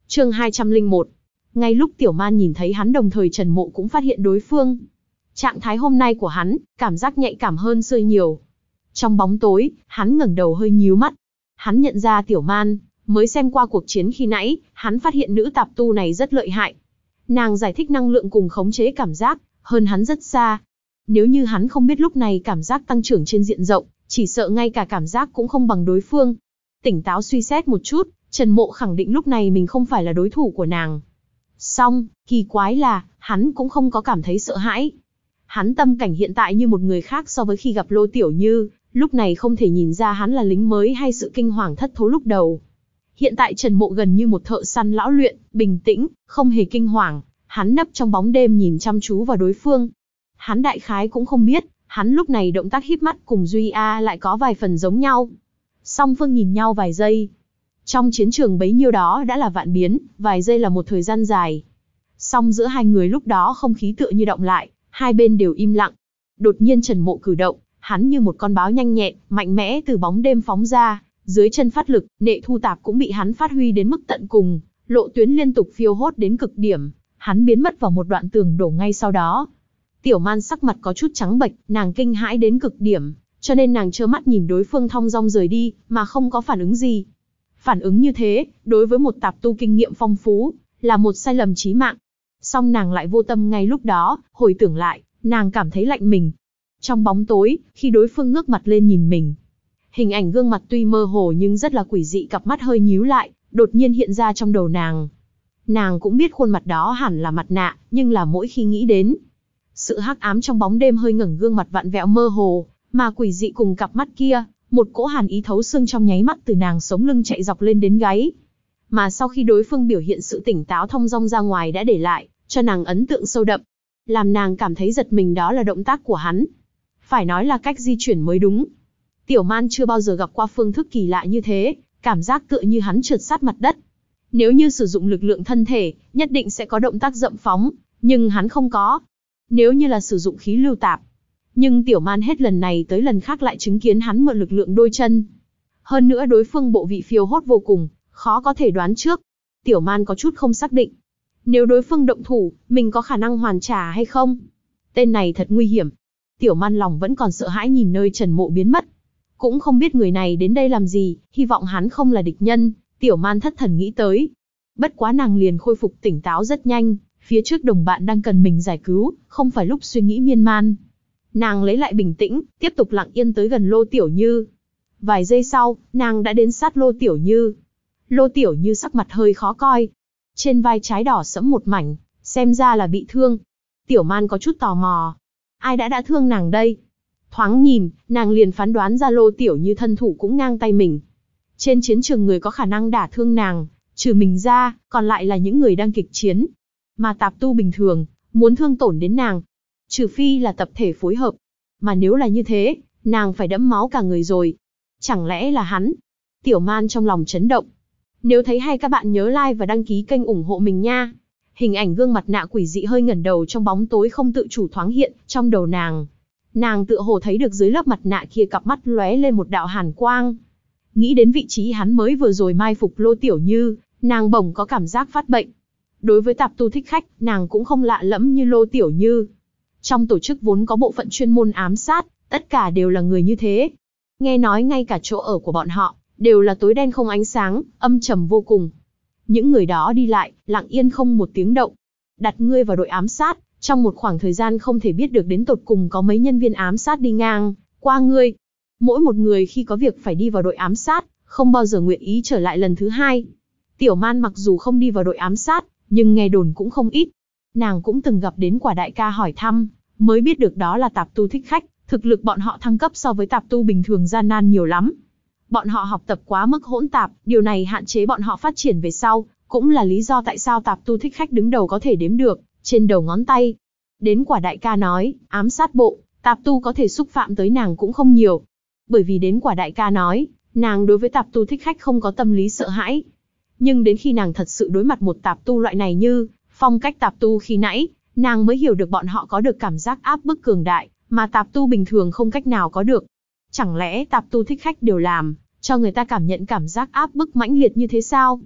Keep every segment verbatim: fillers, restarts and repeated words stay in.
Chương hai trăm lẻ một. Ngay lúc Tiểu Man nhìn thấy hắn đồng thời Trần Mộ cũng phát hiện đối phương. Trạng thái hôm nay của hắn, cảm giác nhạy cảm hơn xưa nhiều. Trong bóng tối, hắn ngẩng đầu hơi nhíu mắt. Hắn nhận ra Tiểu Man, mới xem qua cuộc chiến khi nãy, hắn phát hiện nữ tạp tu này rất lợi hại. Nàng giải thích năng lượng cùng khống chế cảm giác, hơn hắn rất xa. Nếu như hắn không biết lúc này cảm giác tăng trưởng trên diện rộng, chỉ sợ ngay cả cảm giác cũng không bằng đối phương. Tỉnh táo suy xét một chút, Trần Mộ khẳng định lúc này mình không phải là đối thủ của nàng. Song, kỳ quái là, hắn cũng không có cảm thấy sợ hãi. Hắn tâm cảnh hiện tại như một người khác so với khi gặp Lô Tiểu Như, lúc này không thể nhìn ra hắn là lính mới hay sự kinh hoàng thất thố lúc đầu. Hiện tại Trần Mộ gần như một thợ săn lão luyện, bình tĩnh, không hề kinh hoàng, hắn nấp trong bóng đêm nhìn chăm chú vào đối phương. Hắn đại khái cũng không biết, hắn lúc này động tác híp mắt cùng Duy A lại có vài phần giống nhau. Song phương nhìn nhau vài giây. Trong chiến trường bấy nhiêu đó đã là vạn biến, vài giây là một thời gian dài. Song giữa hai người lúc đó không khí tựa như động lại, hai bên đều im lặng. Đột nhiên Trần Mộ cử động, hắn như một con báo nhanh nhẹn, mạnh mẽ từ bóng đêm phóng ra, dưới chân phát lực, nệ thu tạp cũng bị hắn phát huy đến mức tận cùng, lộ tuyến liên tục phiêu hốt đến cực điểm, hắn biến mất vào một đoạn tường đổ ngay sau đó. Tiểu Man sắc mặt có chút trắng bệch, nàng kinh hãi đến cực điểm, cho nên nàng trơ mắt nhìn đối phương thong dong rời đi, mà không có phản ứng gì. Phản ứng như thế, đối với một tạp tu kinh nghiệm phong phú, là một sai lầm chí mạng. Song nàng lại vô tâm ngay lúc đó, hồi tưởng lại, nàng cảm thấy lạnh mình. Trong bóng tối, khi đối phương ngước mặt lên nhìn mình, hình ảnh gương mặt tuy mơ hồ nhưng rất là quỷ dị, cặp mắt hơi nhíu lại, đột nhiên hiện ra trong đầu nàng. Nàng cũng biết khuôn mặt đó hẳn là mặt nạ, nhưng là mỗi khi nghĩ đến sự hắc ám trong bóng đêm hơi ngẩng gương mặt vặn vẹo mơ hồ, mà quỷ dị cùng cặp mắt kia, một cỗ hàn ý thấu xương trong nháy mắt từ nàng sống lưng chạy dọc lên đến gáy. Mà sau khi đối phương biểu hiện sự tỉnh táo thong dong ra ngoài đã để lại cho nàng ấn tượng sâu đậm, làm nàng cảm thấy giật mình đó là động tác của hắn. Phải nói là cách di chuyển mới đúng. Tiểu Man chưa bao giờ gặp qua phương thức kỳ lạ như thế, cảm giác tựa như hắn trượt sát mặt đất. Nếu như sử dụng lực lượng thân thể, nhất định sẽ có động tác dậm phóng, nhưng hắn không có. Nếu như là sử dụng khí lưu tạp, nhưng Tiểu Man hết lần này tới lần khác lại chứng kiến hắn mượn lực lượng đôi chân. Hơn nữa đối phương bộ vị phiêu hốt vô cùng, khó có thể đoán trước. Tiểu Man có chút không xác định. Nếu đối phương động thủ, mình có khả năng hoàn trả hay không? Tên này thật nguy hiểm. Tiểu Man lòng vẫn còn sợ hãi nhìn nơi Trần Mộ biến mất. Cũng không biết người này đến đây làm gì, hy vọng hắn không là địch nhân, Tiểu Man thất thần nghĩ tới. Bất quá nàng liền khôi phục tỉnh táo rất nhanh, phía trước đồng bạn đang cần mình giải cứu, không phải lúc suy nghĩ miên man. Nàng lấy lại bình tĩnh, tiếp tục lặng yên tới gần Lô Tiểu Như. Vài giây sau, nàng đã đến sát Lô Tiểu Như. Lô Tiểu Như sắc mặt hơi khó coi. Trên vai trái đỏ sẫm một mảnh, xem ra là bị thương. Tiểu Man có chút tò mò. Ai đã đã thương nàng đây? Thoáng nhìn, nàng liền phán đoán ra Lô Tiểu Như thân thủ cũng ngang tay mình. Trên chiến trường người có khả năng đả thương nàng, trừ mình ra, còn lại là những người đang kịch chiến. Mà tạp tu bình thường, muốn thương tổn đến nàng, trừ phi là tập thể phối hợp. Mà nếu là như thế, nàng phải đẫm máu cả người rồi. Chẳng lẽ là hắn? Tiểu Man trong lòng chấn động. Nếu thấy hay các bạn nhớ like và đăng ký kênh ủng hộ mình nha. Hình ảnh gương mặt nạ quỷ dị hơi ngẩng đầu trong bóng tối không tự chủ thoáng hiện trong đầu nàng. Nàng tựa hồ thấy được dưới lớp mặt nạ kia cặp mắt lóe lên một đạo hàn quang. Nghĩ đến vị trí hắn mới vừa rồi mai phục Lô Tiểu Như, nàng bỗng có cảm giác phát bệnh. Đối với tạp tu thích khách, nàng cũng không lạ lẫm như Lô Tiểu Như. Trong tổ chức vốn có bộ phận chuyên môn ám sát, tất cả đều là người như thế. Nghe nói ngay cả chỗ ở của bọn họ, đều là tối đen không ánh sáng, âm trầm vô cùng. Những người đó đi lại, lặng yên không một tiếng động. Đặt ngươi vào đội ám sát, trong một khoảng thời gian không thể biết được đến tột cùng có mấy nhân viên ám sát đi ngang qua ngươi. Mỗi một người khi có việc phải đi vào đội ám sát, không bao giờ nguyện ý trở lại lần thứ hai. Tiểu Man mặc dù không đi vào đội ám sát, nhưng nghe đồn cũng không ít. Nàng cũng từng gặp đến Quả đại ca hỏi thăm, mới biết được đó là tạp tu thích khách, thực lực bọn họ thăng cấp so với tạp tu bình thường gian nan nhiều lắm. Bọn họ học tập quá mức hỗn tạp, điều này hạn chế bọn họ phát triển về sau, cũng là lý do tại sao tạp tu thích khách đứng đầu có thể đếm được trên đầu ngón tay. Đến Quả đại ca nói, ám sát bộ, tạp tu có thể xúc phạm tới nàng cũng không nhiều. Bởi vì đến Quả đại ca nói, nàng đối với tạp tu thích khách không có tâm lý sợ hãi. Nhưng đến khi nàng thật sự đối mặt một tạp tu loại này như phong cách tạp tu khi nãy, nàng mới hiểu được bọn họ có được cảm giác áp bức cường đại, mà tạp tu bình thường không cách nào có được. Chẳng lẽ tạp tu thích khách đều làm cho người ta cảm nhận cảm giác áp bức mãnh liệt như thế sao?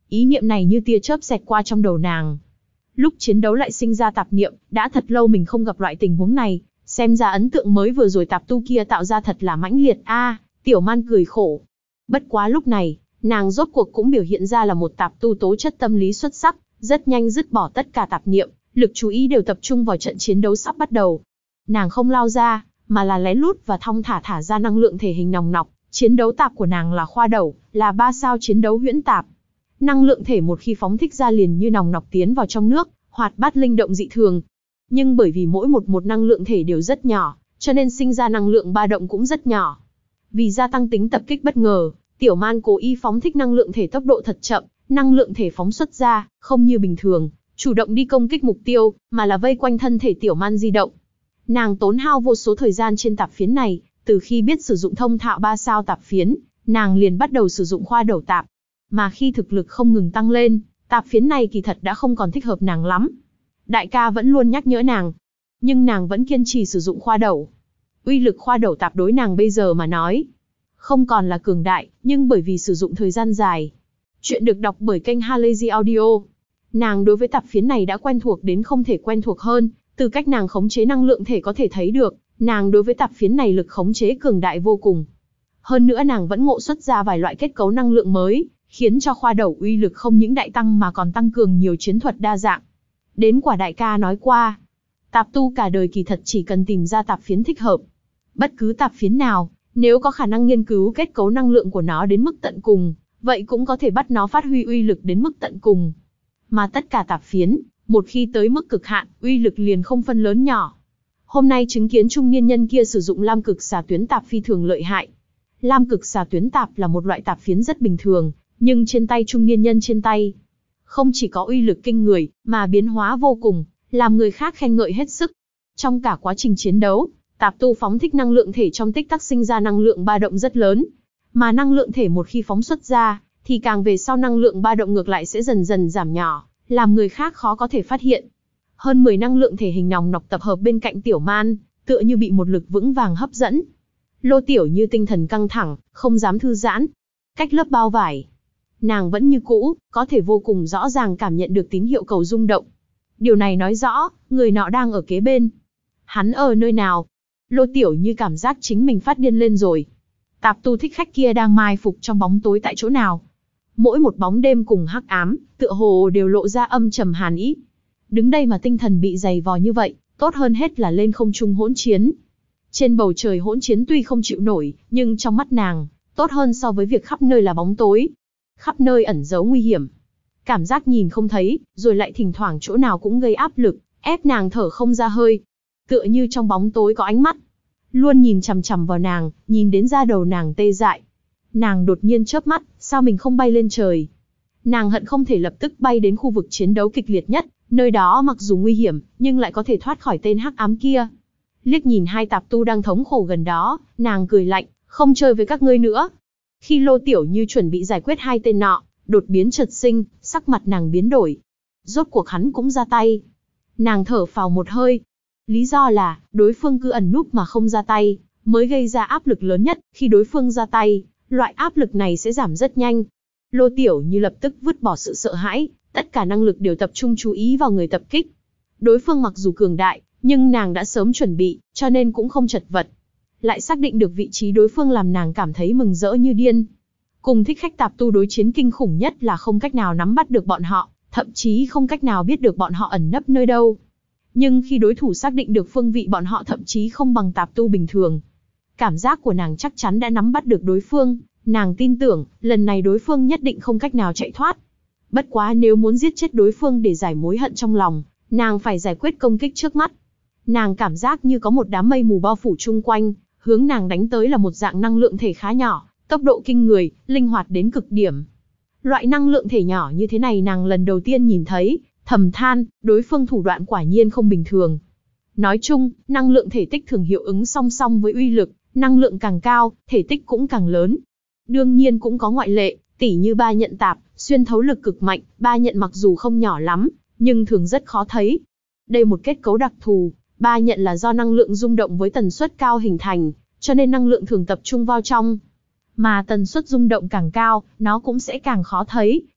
Ý niệm này như tia chớp xẹt qua trong đầu nàng. Lúc chiến đấu lại sinh ra tạp niệm, đã thật lâu mình không gặp loại tình huống này, xem ra ấn tượng mới vừa rồi tạp tu kia tạo ra thật là mãnh liệt a. À, Tiểu Man cười khổ. Bất quá lúc này, nàng rốt cuộc cũng biểu hiện ra là một tạp tu tố chất tâm lý xuất sắc, rất nhanh dứt bỏ tất cả tạp niệm, lực chú ý đều tập trung vào trận chiến đấu sắp bắt đầu. Nàng không lao ra, mà là lén lút và thong thả thả ra năng lượng thể hình nòng nọc. Chiến đấu tạp của nàng là khoa đẩu, là ba sao chiến đấu huyễn tạp. Năng lượng thể một khi phóng thích ra liền như nòng nọc tiến vào trong nước, hoạt bát linh động dị thường. Nhưng bởi vì mỗi một một năng lượng thể đều rất nhỏ, cho nên sinh ra năng lượng ba động cũng rất nhỏ. Vì gia tăng tính tập kích bất ngờ, Tiểu Man cố ý phóng thích năng lượng thể tốc độ thật chậm, năng lượng thể phóng xuất ra, không như bình thường, chủ động đi công kích mục tiêu, mà là vây quanh thân thể Tiểu Man di động. Nàng tốn hao vô số thời gian trên tạp phiến này, từ khi biết sử dụng thông thạo ba sao tạp phiến, nàng liền bắt đầu sử dụng khoa đẩu tạp. Mà khi thực lực không ngừng tăng lên, tạp phiến này kỳ thật đã không còn thích hợp nàng lắm. Đại ca vẫn luôn nhắc nhở nàng, nhưng nàng vẫn kiên trì sử dụng khoa đẩu. Uy lực khoa đẩu tạp đối nàng bây giờ mà nói, không còn là cường đại, nhưng bởi vì sử dụng thời gian dài. Chuyện được đọc bởi kênh Halazy Audio. Nàng đối với tạp phiến này đã quen thuộc đến không thể quen thuộc hơn, từ cách nàng khống chế năng lượng thể có thể thấy được, nàng đối với tạp phiến này lực khống chế cường đại vô cùng. Hơn nữa nàng vẫn ngộ xuất ra vài loại kết cấu năng lượng mới, khiến cho khoa đẩu uy lực không những đại tăng mà còn tăng cường nhiều chiến thuật đa dạng. Đến quả đại ca nói qua, tạp tu cả đời kỳ thật chỉ cần tìm ra tạp phiến thích hợp. Bất cứ tạp phiến nào, nếu có khả năng nghiên cứu kết cấu năng lượng của nó đến mức tận cùng, vậy cũng có thể bắt nó phát huy uy lực đến mức tận cùng. Mà tất cả tạp phiến, một khi tới mức cực hạn, uy lực liền không phân lớn nhỏ. Hôm nay chứng kiến trung niên nhân kia sử dụng lam cực xà tuyến tạp phi thường lợi hại. Lam cực xà tuyến tạp là một loại tạp phiến rất bình thường, nhưng trên tay trung niên nhân trên tay, không chỉ có uy lực kinh người, mà biến hóa vô cùng, làm người khác khen ngợi hết sức. Trong cả quá trình chiến đấu, tạp tu phóng thích năng lượng thể trong tích tắc sinh ra năng lượng ba động rất lớn. Mà năng lượng thể một khi phóng xuất ra, thì càng về sau năng lượng ba động ngược lại sẽ dần dần giảm nhỏ, làm người khác khó có thể phát hiện. Hơn mười năng lượng thể hình nòng nọc tập hợp bên cạnh Tiểu Man, tựa như bị một lực vững vàng hấp dẫn. Lô Tiểu Như tinh thần căng thẳng, không dám thư giãn. Cách lớp bao vải, nàng vẫn như cũ, có thể vô cùng rõ ràng cảm nhận được tín hiệu cầu rung động. Điều này nói rõ, người nọ đang ở kế bên. Hắn ở nơi nào? Lô Tiểu Như cảm giác chính mình phát điên lên rồi. Tạp tu thích khách kia đang mai phục trong bóng tối tại chỗ nào? Mỗi một bóng đêm cùng hắc ám, tựa hồ đều lộ ra âm trầm hàn ý. Đứng đây mà tinh thần bị dày vò như vậy, tốt hơn hết là lên không trung hỗn chiến. Trên bầu trời hỗn chiến tuy không chịu nổi, nhưng trong mắt nàng, tốt hơn so với việc khắp nơi là bóng tối. Khắp nơi ẩn giấu nguy hiểm. Cảm giác nhìn không thấy, rồi lại thỉnh thoảng chỗ nào cũng gây áp lực, ép nàng thở không ra hơi. Tựa như trong bóng tối có ánh mắt, luôn nhìn chằm chằm vào nàng, nhìn đến da đầu nàng tê dại. Nàng đột nhiên chớp mắt, sao mình không bay lên trời? Nàng hận không thể lập tức bay đến khu vực chiến đấu kịch liệt nhất, nơi đó mặc dù nguy hiểm, nhưng lại có thể thoát khỏi tên hắc ám kia. Liếc nhìn hai tạp tu đang thống khổ gần đó, nàng cười lạnh, không chơi với các ngươi nữa. Khi Lô Tiểu Như chuẩn bị giải quyết hai tên nọ, đột biến chợt sinh, sắc mặt nàng biến đổi. Rốt cuộc hắn cũng ra tay. Nàng thở phào một hơi. Lý do là, đối phương cứ ẩn núp mà không ra tay, mới gây ra áp lực lớn nhất. Khi đối phương ra tay, loại áp lực này sẽ giảm rất nhanh. Lô Tiểu Như lập tức vứt bỏ sự sợ hãi, tất cả năng lực đều tập trung chú ý vào người tập kích. Đối phương mặc dù cường đại, nhưng nàng đã sớm chuẩn bị, cho nên cũng không chật vật. Lại xác định được vị trí đối phương làm nàng cảm thấy mừng rỡ như điên. Cùng thích khách tạp tu đối chiến kinh khủng nhất là không cách nào nắm bắt được bọn họ, thậm chí không cách nào biết được bọn họ ẩn nấp nơi đâu. Nhưng khi đối thủ xác định được phương vị bọn họ thậm chí không bằng tạp tu bình thường. Cảm giác của nàng chắc chắn đã nắm bắt được đối phương, nàng tin tưởng, lần này đối phương nhất định không cách nào chạy thoát. Bất quá nếu muốn giết chết đối phương để giải mối hận trong lòng, nàng phải giải quyết công kích trước mắt. Nàng cảm giác như có một đám mây mù bao phủ chung quanh, hướng nàng đánh tới là một dạng năng lượng thể khá nhỏ, tốc độ kinh người, linh hoạt đến cực điểm. Loại năng lượng thể nhỏ như thế này nàng lần đầu tiên nhìn thấy, thầm than, đối phương thủ đoạn quả nhiên không bình thường. Nói chung, năng lượng thể tích thường hiệu ứng song song với uy lực, năng lượng càng cao, thể tích cũng càng lớn. Đương nhiên cũng có ngoại lệ, tỉ như ba nhận tạp, xuyên thấu lực cực mạnh, ba nhận mặc dù không nhỏ lắm, nhưng thường rất khó thấy. Đây một kết cấu đặc thù, ba nhận là do năng lượng rung động với tần suất cao hình thành, cho nên năng lượng thường tập trung vào trong. Mà tần suất rung động càng cao, nó cũng sẽ càng khó thấy,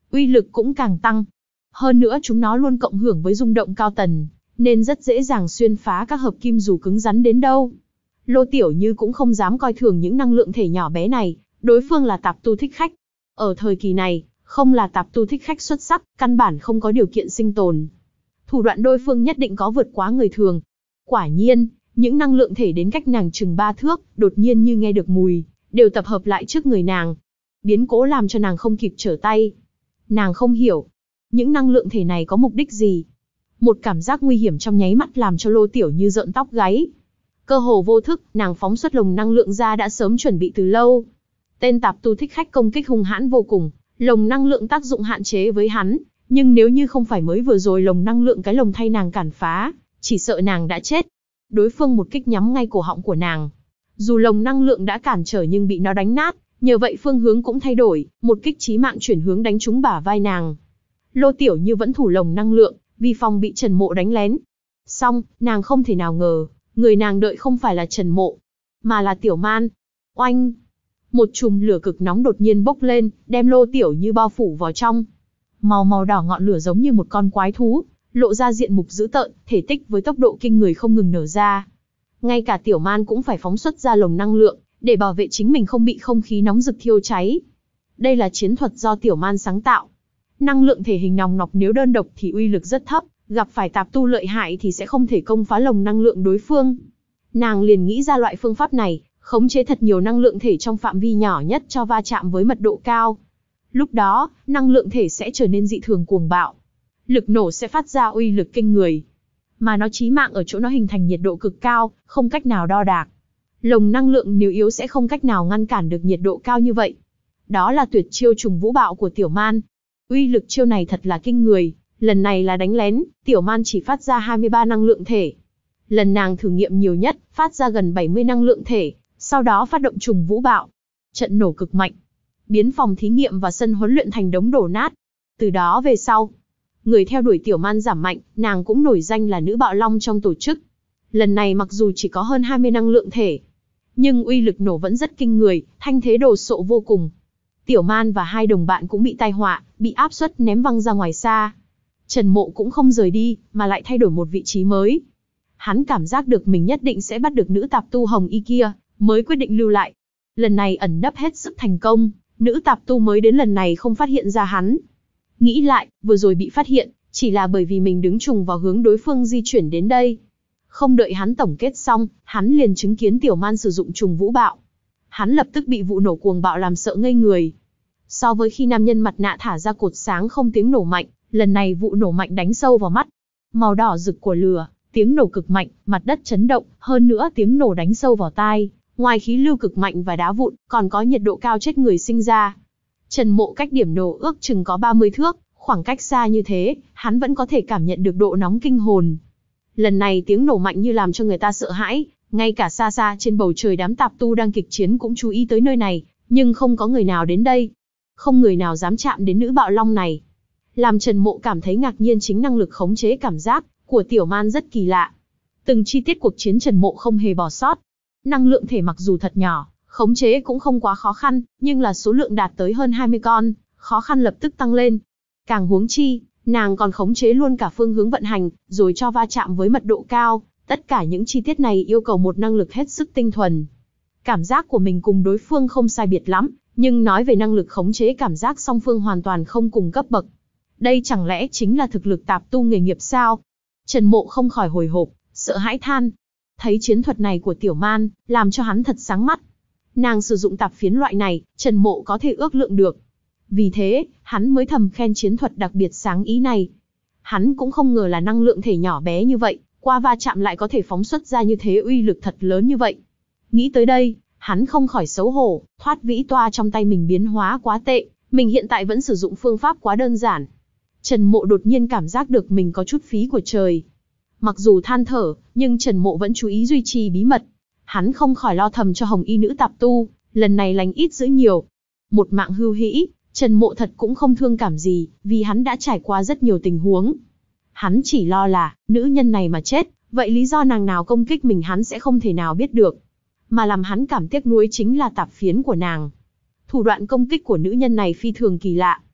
uy lực cũng càng tăng. Hơn nữa chúng nó luôn cộng hưởng với rung động cao tần, nên rất dễ dàng xuyên phá các hợp kim dù cứng rắn đến đâu. Lô Tiểu Như cũng không dám coi thường những năng lượng thể nhỏ bé này, đối phương là tạp tu thích khách. Ở thời kỳ này, không là tạp tu thích khách xuất sắc, căn bản không có điều kiện sinh tồn. Thủ đoạn đối phương nhất định có vượt quá người thường. Quả nhiên, những năng lượng thể đến cách nàng chừng ba thước, đột nhiên như nghe được mùi, đều tập hợp lại trước người nàng. Biến cố làm cho nàng không kịp trở tay. Nàng không hiểu, những năng lượng thể này có mục đích gì. Một cảm giác nguy hiểm trong nháy mắt làm cho Lô Tiểu Như rợn tóc gáy. Cơ hồ vô thức, nàng phóng xuất lồng năng lượng ra đã sớm chuẩn bị từ lâu. Tên tạp tu thích khách công kích hung hãn vô cùng, lồng năng lượng tác dụng hạn chế với hắn, nhưng nếu như không phải mới vừa rồi lồng năng lượng cái lồng thay nàng cản phá, chỉ sợ nàng đã chết. Đối phương một kích nhắm ngay cổ họng của nàng. Dù lồng năng lượng đã cản trở nhưng bị nó đánh nát, nhờ vậy phương hướng cũng thay đổi, một kích chí mạng chuyển hướng đánh trúng bả vai nàng. Lô Tiểu Như vẫn thủ lồng năng lượng, vì phòng bị Trần Mộ đánh lén. Xong, nàng không thể nào ngờ, người nàng đợi không phải là Trần Mộ, mà là Tiểu Man. Oanh! Một chùm lửa cực nóng đột nhiên bốc lên, đem Lô Tiểu Như bao phủ vào trong. Màu màu đỏ ngọn lửa giống như một con quái thú, lộ ra diện mục dữ tợn, thể tích với tốc độ kinh người không ngừng nở ra. Ngay cả Tiểu Man cũng phải phóng xuất ra lồng năng lượng, để bảo vệ chính mình không bị không khí nóng rực thiêu cháy. Đây là chiến thuật do Tiểu Man sáng tạo. Năng lượng thể hình nòng nọc nếu đơn độc thì uy lực rất thấp, gặp phải tạp tu lợi hại thì sẽ không thể công phá lồng năng lượng đối phương. Nàng liền nghĩ ra loại phương pháp này, khống chế thật nhiều năng lượng thể trong phạm vi nhỏ nhất cho va chạm với mật độ cao. Lúc đó, năng lượng thể sẽ trở nên dị thường cuồng bạo. Lực nổ sẽ phát ra uy lực kinh người. Mà nó chí mạng ở chỗ nó hình thành nhiệt độ cực cao, không cách nào đo đạc. Lồng năng lượng nếu yếu sẽ không cách nào ngăn cản được nhiệt độ cao như vậy. Đó là tuyệt chiêu trùng vũ bạo của Tiểu Man. Uy lực chiêu này thật là kinh người. Lần này là đánh lén, Tiểu Man chỉ phát ra hai mươi ba năng lượng thể. Lần nàng thử nghiệm nhiều nhất, phát ra gần bảy mươi năng lượng thể, sau đó phát động trùng vũ bạo. Trận nổ cực mạnh, biến phòng thí nghiệm và sân huấn luyện thành đống đổ nát. Từ đó về sau, người theo đuổi Tiểu Man giảm mạnh, nàng cũng nổi danh là nữ bạo long trong tổ chức. Lần này mặc dù chỉ có hơn hai mươi năng lượng thể, nhưng uy lực nổ vẫn rất kinh người, thanh thế đồ sộ vô cùng. Tiểu Man và hai đồng bạn cũng bị tai họa, bị áp suất ném văng ra ngoài xa. Trần Mộ cũng không rời đi, mà lại thay đổi một vị trí mới. Hắn cảm giác được mình nhất định sẽ bắt được nữ tạp tu hồng y kia, mới quyết định lưu lại. Lần này ẩn nấp hết sức thành công, nữ tạp tu mới đến lần này không phát hiện ra hắn. Nghĩ lại, vừa rồi bị phát hiện, chỉ là bởi vì mình đứng trùng vào hướng đối phương di chuyển đến đây. Không đợi hắn tổng kết xong, hắn liền chứng kiến Tiểu Man sử dụng trùng vũ bạo. Hắn lập tức bị vụ nổ cuồng bạo làm sợ ngây người. So với khi nam nhân mặt nạ thả ra cột sáng không tiếng nổ mạnh, lần này vụ nổ mạnh đánh sâu vào mắt. Màu đỏ rực của lửa, tiếng nổ cực mạnh, mặt đất chấn động, hơn nữa tiếng nổ đánh sâu vào tai. Ngoài khí lưu cực mạnh và đá vụn, còn có nhiệt độ cao chết người sinh ra. Trần Mộ cách điểm nổ ước chừng có ba mươi thước, khoảng cách xa như thế, hắn vẫn có thể cảm nhận được độ nóng kinh hồn. Lần này tiếng nổ mạnh như làm cho người ta sợ hãi, ngay cả xa xa trên bầu trời đám tạp tu đang kịch chiến cũng chú ý tới nơi này, nhưng không có người nào đến đây. Không người nào dám chạm đến nữ bạo long này. Làm Trần Mộ cảm thấy ngạc nhiên chính năng lực khống chế cảm giác của Tiểu Man rất kỳ lạ. Từng chi tiết cuộc chiến Trần Mộ không hề bỏ sót. Năng lượng thể mặc dù thật nhỏ, khống chế cũng không quá khó khăn, nhưng là số lượng đạt tới hơn hai mươi con, khó khăn lập tức tăng lên. Càng huống chi, nàng còn khống chế luôn cả phương hướng vận hành, rồi cho va chạm với mật độ cao. Tất cả những chi tiết này yêu cầu một năng lực hết sức tinh thuần. Cảm giác của mình cùng đối phương không sai biệt lắm, nhưng nói về năng lực khống chế cảm giác song phương hoàn toàn không cùng cấp bậc. Đây chẳng lẽ chính là thực lực tạp tu nghề nghiệp sao? Trần Mộ không khỏi hồi hộp, sợ hãi than. Thấy chiến thuật này của Tiểu Man, làm cho hắn thật sáng mắt. Nàng sử dụng tạp phiến loại này, Trần Mộ có thể ước lượng được. Vì thế, hắn mới thầm khen chiến thuật đặc biệt sáng ý này. Hắn cũng không ngờ là năng lượng thể nhỏ bé như vậy, qua va chạm lại có thể phóng xuất ra như thế uy lực thật lớn như vậy. Nghĩ tới đây, hắn không khỏi xấu hổ, thoát vĩ toa trong tay mình biến hóa quá tệ, mình hiện tại vẫn sử dụng phương pháp quá đơn giản. Trần Mộ đột nhiên cảm giác được mình có chút phí của trời. Mặc dù than thở, nhưng Trần Mộ vẫn chú ý duy trì bí mật. Hắn không khỏi lo thầm cho hồng y nữ tạp tu, lần này lành ít dữ nhiều. Một mạng hưu hĩ, Trần Mộ thật cũng không thương cảm gì, vì hắn đã trải qua rất nhiều tình huống. Hắn chỉ lo là, nữ nhân này mà chết, vậy lý do nàng nào công kích mình hắn sẽ không thể nào biết được. Mà làm hắn cảm tiếc nuối chính là tạp phiến của nàng. Thủ đoạn công kích của nữ nhân này phi thường kỳ lạ.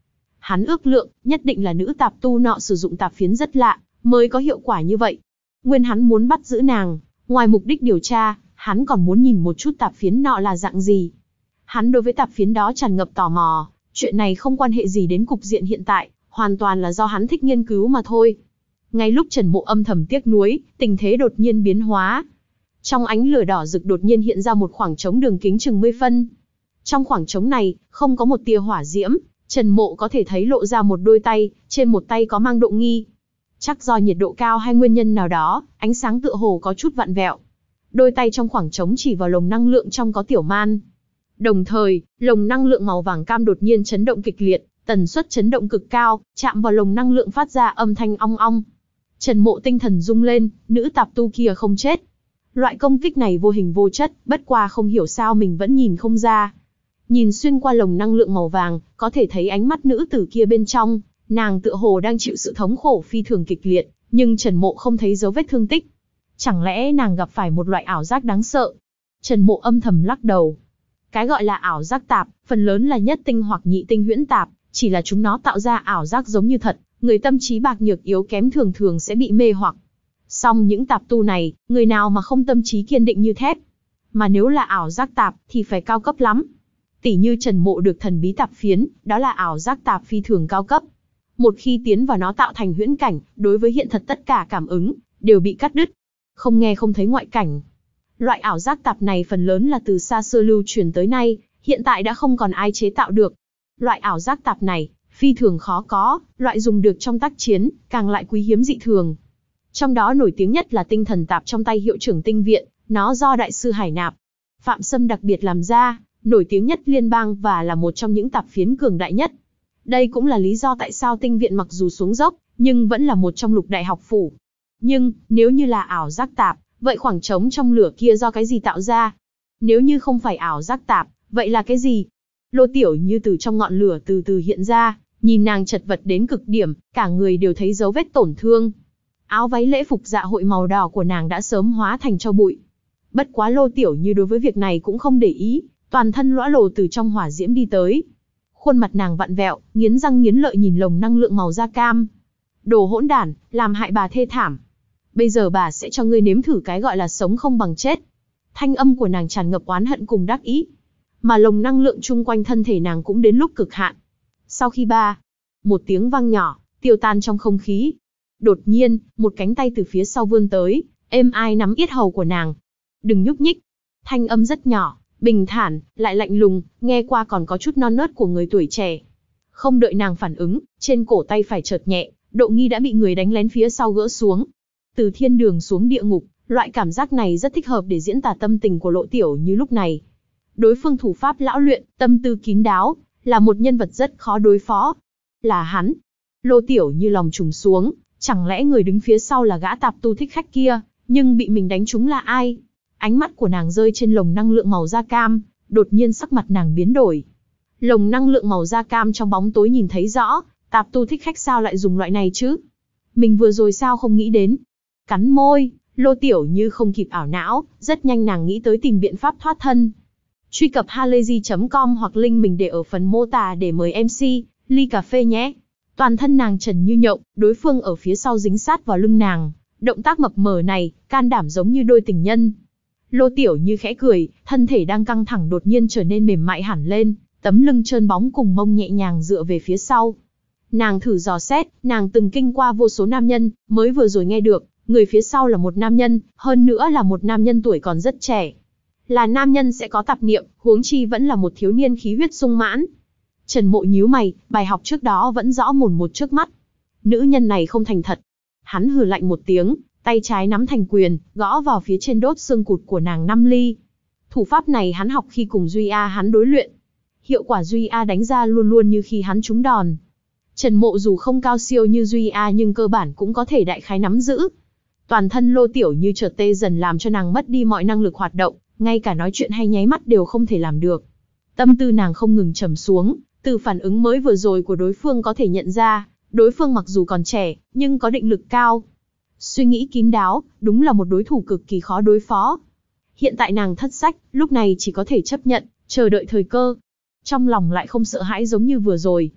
Hắn ước lượng, nhất định là nữ tạp tu nọ sử dụng tạp phiến rất lạ, mới có hiệu quả như vậy. Nguyên hắn muốn bắt giữ nàng, ngoài mục đích điều tra, hắn còn muốn nhìn một chút tạp phiến nọ là dạng gì. Hắn đối với tạp phiến đó tràn ngập tò mò, chuyện này không quan hệ gì đến cục diện hiện tại, hoàn toàn là do hắn thích nghiên cứu mà thôi. Ngay lúc Trần Mộ âm thầm tiếc nuối, tình thế đột nhiên biến hóa. Trong ánh lửa đỏ rực đột nhiên hiện ra một khoảng trống đường kính chừng mười phân. Trong khoảng trống này, không có một tia hỏa diễm, Trần Mộ có thể thấy lộ ra một đôi tay, trên một tay có mang độ nghi. Chắc do nhiệt độ cao hay nguyên nhân nào đó, ánh sáng tựa hồ có chút vặn vẹo. Đôi tay trong khoảng trống chỉ vào lồng năng lượng trong có Tiểu Man. Đồng thời, lồng năng lượng màu vàng cam đột nhiên chấn động kịch liệt, tần suất chấn động cực cao, chạm vào lồng năng lượng phát ra âm thanh ong ong. Trần Mộ tinh thần rung lên, nữ tạp tu kia không chết. Loại công kích này vô hình vô chất, bất qua không hiểu sao mình vẫn nhìn không ra. Nhìn xuyên qua lồng năng lượng màu vàng, có thể thấy ánh mắt nữ tử kia bên trong, nàng tựa hồ đang chịu sự thống khổ phi thường kịch liệt, nhưng Trần Mộ không thấy dấu vết thương tích. Chẳng lẽ nàng gặp phải một loại ảo giác đáng sợ? Trần Mộ âm thầm lắc đầu. Cái gọi là ảo giác tạp, phần lớn là nhất tinh hoặc nhị tinh huyễn tạp, chỉ là chúng nó tạo ra ảo giác giống như thật, người tâm trí bạc nhược yếu kém thường thường sẽ bị mê hoặc. Song những tạp tu này, người nào mà không tâm trí kiên định như thép? Mà nếu là ảo giác tạp, thì phải cao cấp lắm. Tỷ như Trần Mộ được thần bí tạp phiến, đó là ảo giác tạp phi thường cao cấp. Một khi tiến vào nó tạo thành huyễn cảnh, đối với hiện thật tất cả cảm ứng, đều bị cắt đứt. Không nghe không thấy ngoại cảnh. Loại ảo giác tạp này phần lớn là từ xa xưa lưu truyền tới nay, hiện tại đã không còn ai chế tạo được. Loại ảo giác tạp này, phi thường khó có, loại dùng được trong tác chiến, càng lại quý hiếm dị thường. Trong đó nổi tiếng nhất là tinh thần tạp trong tay hiệu trưởng tinh viện, nó do đại sư Hải Nạp, Phạm Sâm đặc biệt làm ra, nổi tiếng nhất liên bang và là một trong những tạp phiến cường đại nhất. Đây cũng là lý do tại sao tinh viện mặc dù xuống dốc, nhưng vẫn là một trong lục đại học phủ. Nhưng, nếu như là ảo giác tạp, vậy khoảng trống trong lửa kia do cái gì tạo ra? Nếu như không phải ảo giác tạp, vậy là cái gì? Lô Tiểu Như từ trong ngọn lửa từ từ hiện ra, nhìn nàng chật vật đến cực điểm, cả người đều thấy dấu vết tổn thương. Áo váy lễ phục dạ hội màu đỏ của nàng đã sớm hóa thành tro bụi. Bất quá Lô Tiểu Như đối với việc này cũng không để ý, toàn thân lõa lồ từ trong hỏa diễm đi tới. Khuôn mặt nàng vặn vẹo, nghiến răng nghiến lợi nhìn lồng năng lượng màu da cam. Đồ hỗn đản, làm hại bà thê thảm. Bây giờ bà sẽ cho ngươi nếm thử cái gọi là sống không bằng chết. Thanh âm của nàng tràn ngập oán hận cùng đắc ý. Mà lồng năng lượng chung quanh thân thể nàng cũng đến lúc cực hạn. Sau khi ba, một tiếng vang nhỏ, tiêu tan trong không khí. Đột nhiên, một cánh tay từ phía sau vươn tới, êm ai nắm yết hầu của nàng. Đừng nhúc nhích. Thanh âm rất nhỏ, bình thản, lại lạnh lùng, nghe qua còn có chút non nớt của người tuổi trẻ. Không đợi nàng phản ứng, trên cổ tay phải chợt nhẹ, Độ Nghi đã bị người đánh lén phía sau gỡ xuống. Từ thiên đường xuống địa ngục, loại cảm giác này rất thích hợp để diễn tả tâm tình của Lộ Tiểu Như lúc này. Đối phương thủ pháp lão luyện, tâm tư kín đáo, là một nhân vật rất khó đối phó. Là hắn. Lô Tiểu Như lòng trùng xuống, chẳng lẽ người đứng phía sau là gã tạp tu thích khách kia, nhưng bị mình đánh trúng là ai? Ánh mắt của nàng rơi trên lồng năng lượng màu da cam, đột nhiên sắc mặt nàng biến đổi. Lồng năng lượng màu da cam trong bóng tối nhìn thấy rõ, tạp tu thích khách sao lại dùng loại này chứ? Mình vừa rồi sao không nghĩ đến? Cắn môi, Lô Tiểu Như không kịp ảo não, rất nhanh nàng nghĩ tới tìm biện pháp thoát thân. Truy cập halayzi chấm com hoặc link mình để ở phần mô tả để mời em xê, ly cà phê nhé. Toàn thân nàng trần như nhộng, đối phương ở phía sau dính sát vào lưng nàng. Động tác mập mờ này, can đảm giống như đôi tình nhân. Lô Tiểu Như khẽ cười, thân thể đang căng thẳng đột nhiên trở nên mềm mại hẳn lên, tấm lưng trơn bóng cùng mông nhẹ nhàng dựa về phía sau. Nàng thử dò xét, nàng từng kinh qua vô số nam nhân, mới vừa rồi nghe được, người phía sau là một nam nhân, hơn nữa là một nam nhân tuổi còn rất trẻ. Là nam nhân sẽ có tạp niệm, huống chi vẫn là một thiếu niên khí huyết sung mãn. Trần Mộ nhíu mày, bài học trước đó vẫn rõ mồn một trước mắt. Nữ nhân này không thành thật. Hắn hừ lạnh một tiếng, tay trái nắm thành quyền, gõ vào phía trên đốt xương cụt của nàng năm ly. Thủ pháp này hắn học khi cùng Duy A hắn đối luyện. Hiệu quả Duy A đánh ra luôn luôn như khi hắn trúng đòn. Trần Mộ dù không cao siêu như Duy A nhưng cơ bản cũng có thể đại khái nắm giữ. Toàn thân Lô Tiểu Như chợt tê dần làm cho nàng mất đi mọi năng lực hoạt động, ngay cả nói chuyện hay nháy mắt đều không thể làm được. Tâm tư nàng không ngừng trầm xuống, từ phản ứng mới vừa rồi của đối phương có thể nhận ra, đối phương mặc dù còn trẻ, nhưng có định lực cao. Suy nghĩ kín đáo, đúng là một đối thủ cực kỳ khó đối phó. Hiện tại nàng thất sách, lúc này chỉ có thể chấp nhận, chờ đợi thời cơ. Trong lòng lại không sợ hãi giống như vừa rồi.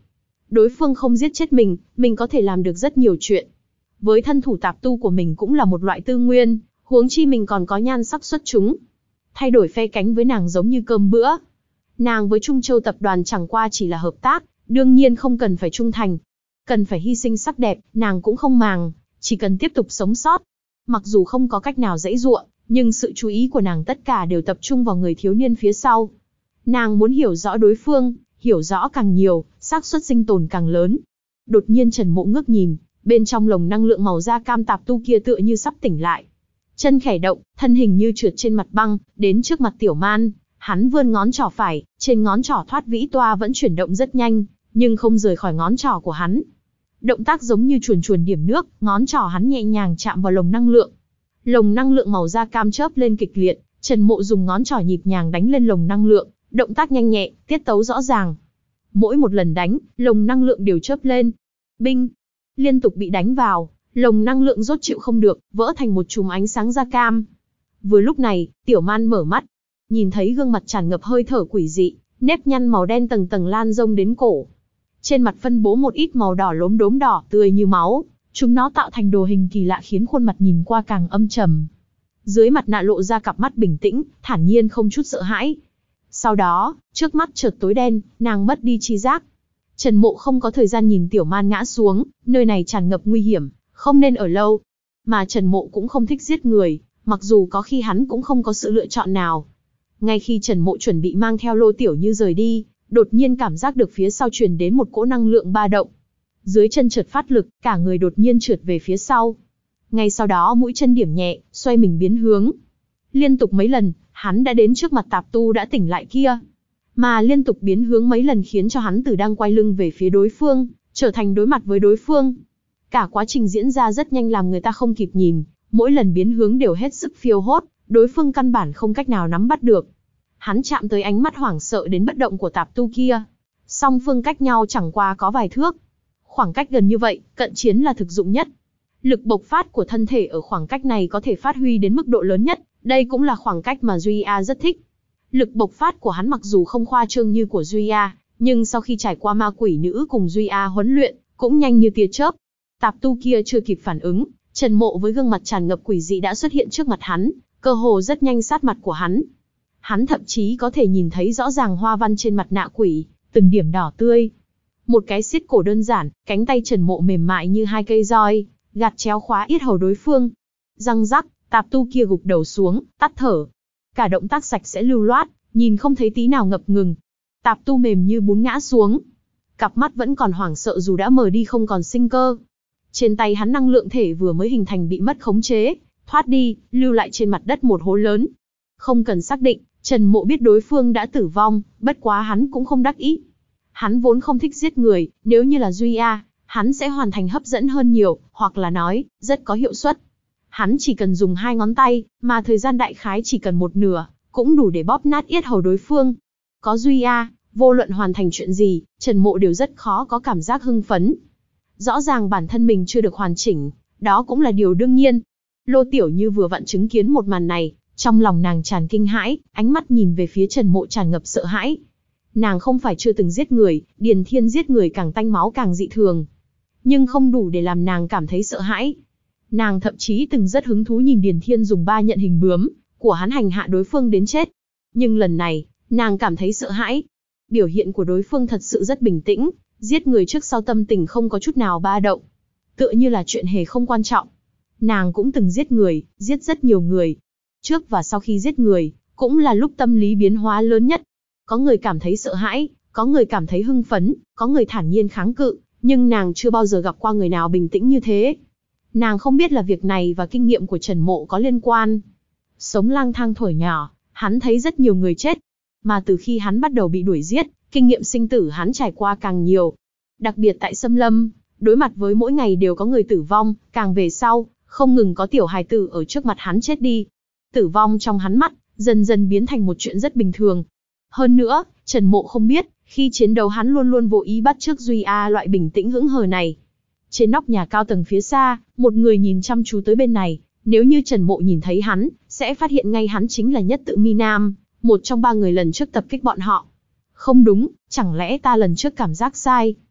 đối phương không giết chết mình, mình có thể làm được rất nhiều chuyện. Với thân thủ tạp tu của mình cũng là một loại tư nguyên, huống chi mình còn có nhan sắc xuất chúng. Thay đổi phe cánh với nàng giống như cơm bữa. Nàng với Trung Châu tập đoàn chẳng qua chỉ là hợp tác, đương nhiên không cần phải trung thành. Cần phải hy sinh sắc đẹp, nàng cũng không màng, chỉ cần tiếp tục sống sót. Mặc dù không có cách nào giãy giụa, nhưng sự chú ý của nàng tất cả đều tập trung vào người thiếu niên phía sau. Nàng muốn hiểu rõ đối phương, hiểu rõ càng nhiều, xác suất sinh tồn càng lớn. Đột nhiên Trần Mộ ngước nhìn, bên trong lồng năng lượng màu da cam tạp tu kia tựa như sắp tỉnh lại. Chân khẽ động, thân hình như trượt trên mặt băng, đến trước mặt Tiểu Man, hắn vươn ngón trỏ phải, trên ngón trỏ thoát vĩ toa vẫn chuyển động rất nhanh, nhưng không rời khỏi ngón trỏ của hắn. Động tác giống như chuồn chuồn điểm nước, ngón trỏ hắn nhẹ nhàng chạm vào lồng năng lượng. Lồng năng lượng màu da cam chớp lên kịch liệt, Trần Mộ dùng ngón trỏ nhịp nhàng đánh lên lồng năng lượng, động tác nhanh nhẹ, tiết tấu rõ ràng. Mỗi một lần đánh, lồng năng lượng đều chớp lên. Binh! Liên tục bị đánh vào, lồng năng lượng rốt chịu không được, vỡ thành một chùm ánh sáng da cam. Vừa lúc này, Tiểu Man mở mắt, nhìn thấy gương mặt tràn ngập hơi thở quỷ dị, nếp nhăn màu đen tầng tầng lan rông đến cổ. Trên mặt phân bố một ít màu đỏ lốm đốm đỏ tươi như máu, chúng nó tạo thành đồ hình kỳ lạ khiến khuôn mặt nhìn qua càng âm trầm. Dưới mặt nạ lộ ra cặp mắt bình tĩnh, thản nhiên không chút sợ hãi. Sau đó, trước mắt chợt tối đen, nàng mất đi tri giác. Trần Mộ không có thời gian nhìn Tiểu Man ngã xuống, nơi này tràn ngập nguy hiểm, không nên ở lâu. Mà Trần Mộ cũng không thích giết người, mặc dù có khi hắn cũng không có sự lựa chọn nào. Ngay khi Trần Mộ chuẩn bị mang theo Lô Tiểu Như rời đi, đột nhiên cảm giác được phía sau truyền đến một cỗ năng lượng ba động. Dưới chân chợt phát lực, cả người đột nhiên trượt về phía sau. Ngay sau đó mũi chân điểm nhẹ, xoay mình biến hướng. Liên tục mấy lần, hắn đã đến trước mặt tạp tu đã tỉnh lại kia. Mà liên tục biến hướng mấy lần khiến cho hắn từ đang quay lưng về phía đối phương, trở thành đối mặt với đối phương. Cả quá trình diễn ra rất nhanh làm người ta không kịp nhìn, mỗi lần biến hướng đều hết sức phiêu hốt, đối phương căn bản không cách nào nắm bắt được. Hắn chạm tới ánh mắt hoảng sợ đến bất động của tạp tu kia. Song phương cách nhau chẳng qua có vài thước. Khoảng cách gần như vậy, cận chiến là thực dụng nhất. Lực bộc phát của thân thể ở khoảng cách này có thể phát huy đến mức độ lớn nhất, đây cũng là khoảng cách mà Duy A rất thích. Lực bộc phát của hắn mặc dù không khoa trương như của Duy A, nhưng sau khi trải qua ma quỷ nữ cùng Duy A huấn luyện, cũng nhanh như tia chớp. Tạp tu kia chưa kịp phản ứng, Trần Mộ với gương mặt tràn ngập quỷ dị đã xuất hiện trước mặt hắn, cơ hồ rất nhanh sát mặt của hắn. Hắn thậm chí có thể nhìn thấy rõ ràng hoa văn trên mặt nạ quỷ, từng điểm đỏ tươi. Một cái siết cổ đơn giản, cánh tay Trần Mộ mềm mại như hai cây roi, gạt chéo khóa yết hầu đối phương. Răng rắc, tạp tu kia gục đầu xuống, tắt thở. Cả động tác sạch sẽ lưu loát, nhìn không thấy tí nào ngập ngừng. Tạp tu mềm như bún ngã xuống. Cặp mắt vẫn còn hoảng sợ dù đã mờ đi không còn sinh cơ. Trên tay hắn năng lượng thể vừa mới hình thành bị mất khống chế, thoát đi, lưu lại trên mặt đất một hố lớn. Không cần xác định, Trần Mộ biết đối phương đã tử vong, bất quá hắn cũng không đắc ý. Hắn vốn không thích giết người, nếu như là Duy A, hắn sẽ hoàn thành hấp dẫn hơn nhiều, hoặc là nói, rất có hiệu suất. Hắn chỉ cần dùng hai ngón tay, mà thời gian đại khái chỉ cần một nửa, cũng đủ để bóp nát yết hầu đối phương. Có Duy A, vô luận hoàn thành chuyện gì, Trần Mộ đều rất khó có cảm giác hưng phấn. Rõ ràng bản thân mình chưa được hoàn chỉnh, đó cũng là điều đương nhiên. Lô Tiểu Như vừa vặn chứng kiến một màn này, trong lòng nàng tràn kinh hãi, ánh mắt nhìn về phía Trần Mộ tràn ngập sợ hãi. Nàng không phải chưa từng giết người, Điền Thiên giết người càng tanh máu càng dị thường. Nhưng không đủ để làm nàng cảm thấy sợ hãi. Nàng thậm chí từng rất hứng thú nhìn Điền Thiên dùng ba nhận hình bướm của hắn hành hạ đối phương đến chết. Nhưng lần này, nàng cảm thấy sợ hãi. Biểu hiện của đối phương thật sự rất bình tĩnh, giết người trước sau tâm tình không có chút nào ba động. Tựa như là chuyện hề không quan trọng. Nàng cũng từng giết người, giết rất nhiều người. Trước và sau khi giết người, cũng là lúc tâm lý biến hóa lớn nhất. Có người cảm thấy sợ hãi, có người cảm thấy hưng phấn, có người thản nhiên kháng cự, nhưng nàng chưa bao giờ gặp qua người nào bình tĩnh như thế. Nàng không biết là việc này và kinh nghiệm của Trần Mộ có liên quan. Sống lang thang thuở nhỏ, hắn thấy rất nhiều người chết. Mà từ khi hắn bắt đầu bị đuổi giết, kinh nghiệm sinh tử hắn trải qua càng nhiều. Đặc biệt tại Sâm Lâm, đối mặt với mỗi ngày đều có người tử vong, càng về sau, không ngừng có tiểu hài tử ở trước mặt hắn chết đi. Tử vong trong hắn mắt, dần dần biến thành một chuyện rất bình thường. Hơn nữa, Trần Mộ không biết, khi chiến đấu hắn luôn luôn vô ý bắt chước Duy A loại bình tĩnh hững hờ này. Trên nóc nhà cao tầng phía xa, một người nhìn chăm chú tới bên này, nếu như Trần Mộ nhìn thấy hắn, sẽ phát hiện ngay hắn chính là Nhất Tự Mi Nam, một trong ba người lần trước tập kích bọn họ. Không đúng, chẳng lẽ ta lần trước cảm giác sai?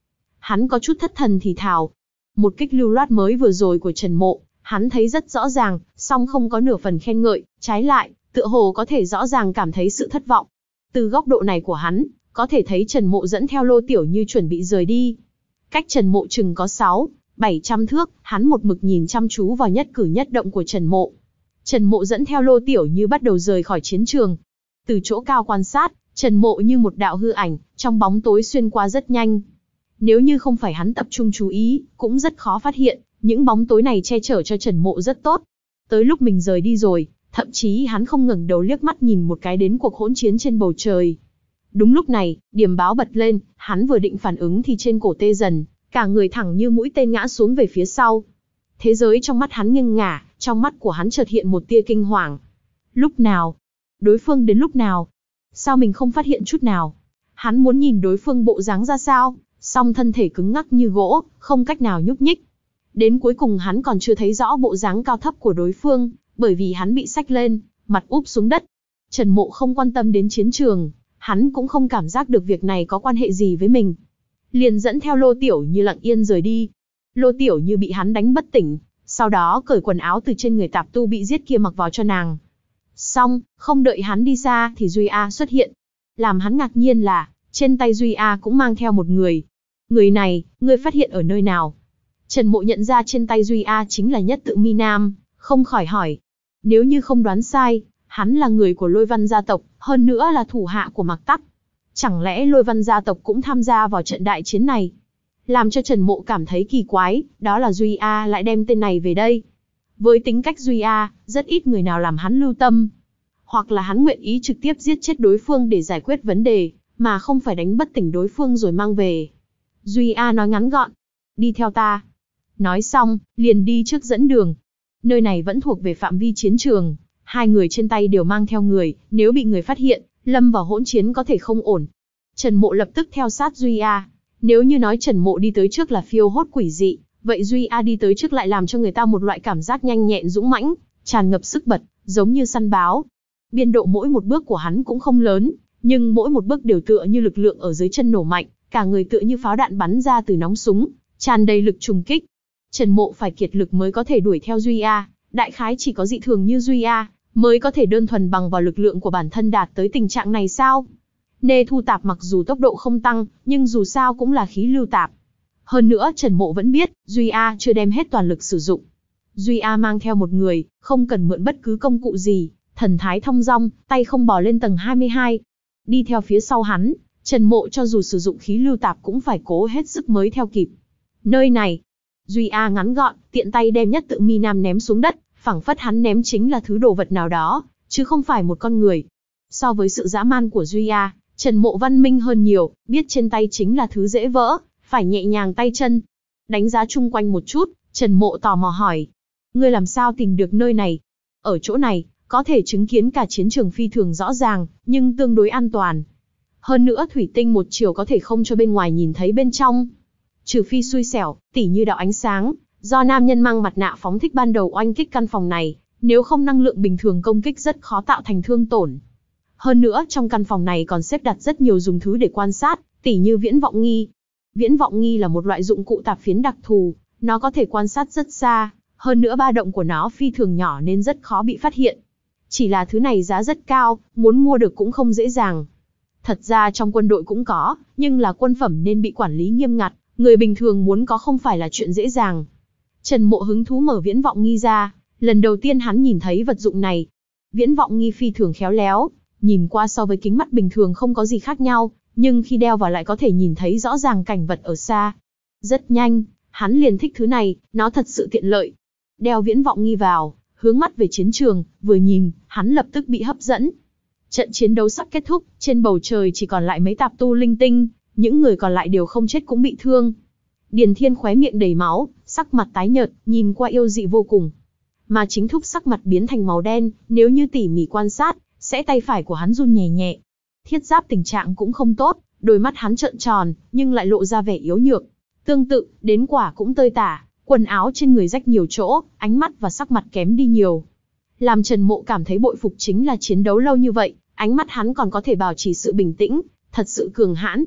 Hắn có chút thất thần thì thào. Một kích lưu loát mới vừa rồi của Trần Mộ, hắn thấy rất rõ ràng, song không có nửa phần khen ngợi, trái lại, tựa hồ có thể rõ ràng cảm thấy sự thất vọng. Từ góc độ này của hắn, có thể thấy Trần Mộ dẫn theo Lô Tiểu Như chuẩn bị rời đi. Cách Trần Mộ chừng có sáu, bảy trăm thước, hắn một mực nhìn chăm chú vào nhất cử nhất động của Trần Mộ. Trần Mộ dẫn theo Lô Tiểu Như bắt đầu rời khỏi chiến trường. Từ chỗ cao quan sát, Trần Mộ như một đạo hư ảnh, trong bóng tối xuyên qua rất nhanh. Nếu như không phải hắn tập trung chú ý, cũng rất khó phát hiện, những bóng tối này che chở cho Trần Mộ rất tốt. Tới lúc mình rời đi rồi, thậm chí hắn không ngẩng đầu liếc mắt nhìn một cái đến cuộc hỗn chiến trên bầu trời. Đúng lúc này, điểm báo bật lên, hắn vừa định phản ứng thì trên cổ tê dần, cả người thẳng như mũi tên ngã xuống về phía sau. Thế giới trong mắt hắn nghiêng ngả, trong mắt của hắn chợt hiện một tia kinh hoàng. Lúc nào? Đối phương đến lúc nào? Sao mình không phát hiện chút nào? Hắn muốn nhìn đối phương bộ dáng ra sao, song thân thể cứng ngắc như gỗ, không cách nào nhúc nhích. Đến cuối cùng hắn còn chưa thấy rõ bộ dáng cao thấp của đối phương, bởi vì hắn bị xách lên, mặt úp xuống đất. Trần Mộ không quan tâm đến chiến trường, hắn cũng không cảm giác được việc này có quan hệ gì với mình. Liền dẫn theo Lô Tiểu Như lặng yên rời đi. Lô Tiểu Như bị hắn đánh bất tỉnh, sau đó cởi quần áo từ trên người tạp tu bị giết kia mặc vào cho nàng. Xong, không đợi hắn đi xa thì Duy A xuất hiện. Làm hắn ngạc nhiên là, trên tay Duy A cũng mang theo một người. Người này, ngươi phát hiện ở nơi nào? Trần Mộ nhận ra trên tay Duy A chính là Nhất Tự Mi Nam, không khỏi hỏi. Nếu như không đoán sai, hắn là người của Lôi Văn gia tộc, hơn nữa là thủ hạ của Mạc Tắc. Chẳng lẽ Lôi Văn gia tộc cũng tham gia vào trận đại chiến này? Làm cho Trần Mộ cảm thấy kỳ quái, đó là Duy A lại đem tên này về đây. Với tính cách Duy A, rất ít người nào làm hắn lưu tâm. Hoặc là hắn nguyện ý trực tiếp giết chết đối phương để giải quyết vấn đề, mà không phải đánh bất tỉnh đối phương rồi mang về. Duy A nói ngắn gọn, đi theo ta. Nói xong, liền đi trước dẫn đường. Nơi này vẫn thuộc về phạm vi chiến trường, hai người trên tay đều mang theo người, nếu bị người phát hiện, lâm vào hỗn chiến có thể không ổn. Trần Mộ lập tức theo sát Duy A. Nếu như nói Trần Mộ đi tới trước là phiêu hốt quỷ dị, vậy Duy A đi tới trước lại làm cho người ta một loại cảm giác nhanh nhẹn dũng mãnh, tràn ngập sức bật, giống như săn báo. Biên độ mỗi một bước của hắn cũng không lớn, nhưng mỗi một bước đều tựa như lực lượng ở dưới chân nổ mạnh, cả người tựa như pháo đạn bắn ra từ nóng súng, tràn đầy lực trùng kích. Trần Mộ phải kiệt lực mới có thể đuổi theo Duy A, đại khái chỉ có dị thường như Duy A, mới có thể đơn thuần bằng vào lực lượng của bản thân đạt tới tình trạng này sao? Nê Thu Tạp mặc dù tốc độ không tăng, nhưng dù sao cũng là khí lưu tạp. Hơn nữa Trần Mộ vẫn biết, Duy A chưa đem hết toàn lực sử dụng. Duy A mang theo một người, không cần mượn bất cứ công cụ gì, thần thái thong dong, tay không bò lên tầng hai mươi hai. Đi theo phía sau hắn, Trần Mộ cho dù sử dụng khí lưu tạp cũng phải cố hết sức mới theo kịp. Nơi này, Duy A ngắn gọn, tiện tay đem Nhất Tự Mi Nam ném xuống đất, phảng phất hắn ném chính là thứ đồ vật nào đó, chứ không phải một con người. So với sự dã man của Duy A, Trần Mộ văn minh hơn nhiều, biết trên tay chính là thứ dễ vỡ, phải nhẹ nhàng tay chân. Đánh giá chung quanh một chút, Trần Mộ tò mò hỏi. Ngươi làm sao tìm được nơi này? Ở chỗ này, có thể chứng kiến cả chiến trường phi thường rõ ràng, nhưng tương đối an toàn. Hơn nữa thủy tinh một chiều có thể không cho bên ngoài nhìn thấy bên trong. Trừ phi xui xẻo, tỉ như đạo ánh sáng, do nam nhân mang mặt nạ phóng thích ban đầu oanh kích căn phòng này, nếu không năng lượng bình thường công kích rất khó tạo thành thương tổn. Hơn nữa trong căn phòng này còn xếp đặt rất nhiều dùng thứ để quan sát, tỉ như viễn vọng nghi. Viễn vọng nghi là một loại dụng cụ tạp phiến đặc thù, nó có thể quan sát rất xa, hơn nữa ba động của nó phi thường nhỏ nên rất khó bị phát hiện. Chỉ là thứ này giá rất cao, muốn mua được cũng không dễ dàng. Thật ra trong quân đội cũng có, nhưng là quân phẩm nên bị quản lý nghiêm ngặt, người bình thường muốn có không phải là chuyện dễ dàng. Trần Mộ hứng thú mở viễn vọng nghi ra, lần đầu tiên hắn nhìn thấy vật dụng này. Viễn vọng nghi phi thường khéo léo, nhìn qua so với kính mắt bình thường không có gì khác nhau, nhưng khi đeo vào lại có thể nhìn thấy rõ ràng cảnh vật ở xa. Rất nhanh, hắn liền thích thứ này, nó thật sự tiện lợi. Đeo viễn vọng nghi vào, hướng mắt về chiến trường, vừa nhìn, hắn lập tức bị hấp dẫn. Trận chiến đấu sắp kết thúc, trên bầu trời chỉ còn lại mấy tạp tu linh tinh, những người còn lại đều không chết cũng bị thương. Điền Thiên khóe miệng đầy máu, sắc mặt tái nhợt, nhìn qua yêu dị vô cùng. Mà Chính Thúc sắc mặt biến thành màu đen, nếu như tỉ mỉ quan sát, sẽ tay phải của hắn run nhẹ nhẹ. Thiết Giáp tình trạng cũng không tốt, đôi mắt hắn trợn tròn, nhưng lại lộ ra vẻ yếu nhược. Tương tự, Đến Quả cũng tơi tả, quần áo trên người rách nhiều chỗ, ánh mắt và sắc mặt kém đi nhiều. Làm Trần Mộ cảm thấy bội phục chính là chiến đấu lâu như vậy, ánh mắt hắn còn có thể bảo trì sự bình tĩnh, thật sự cường hãn.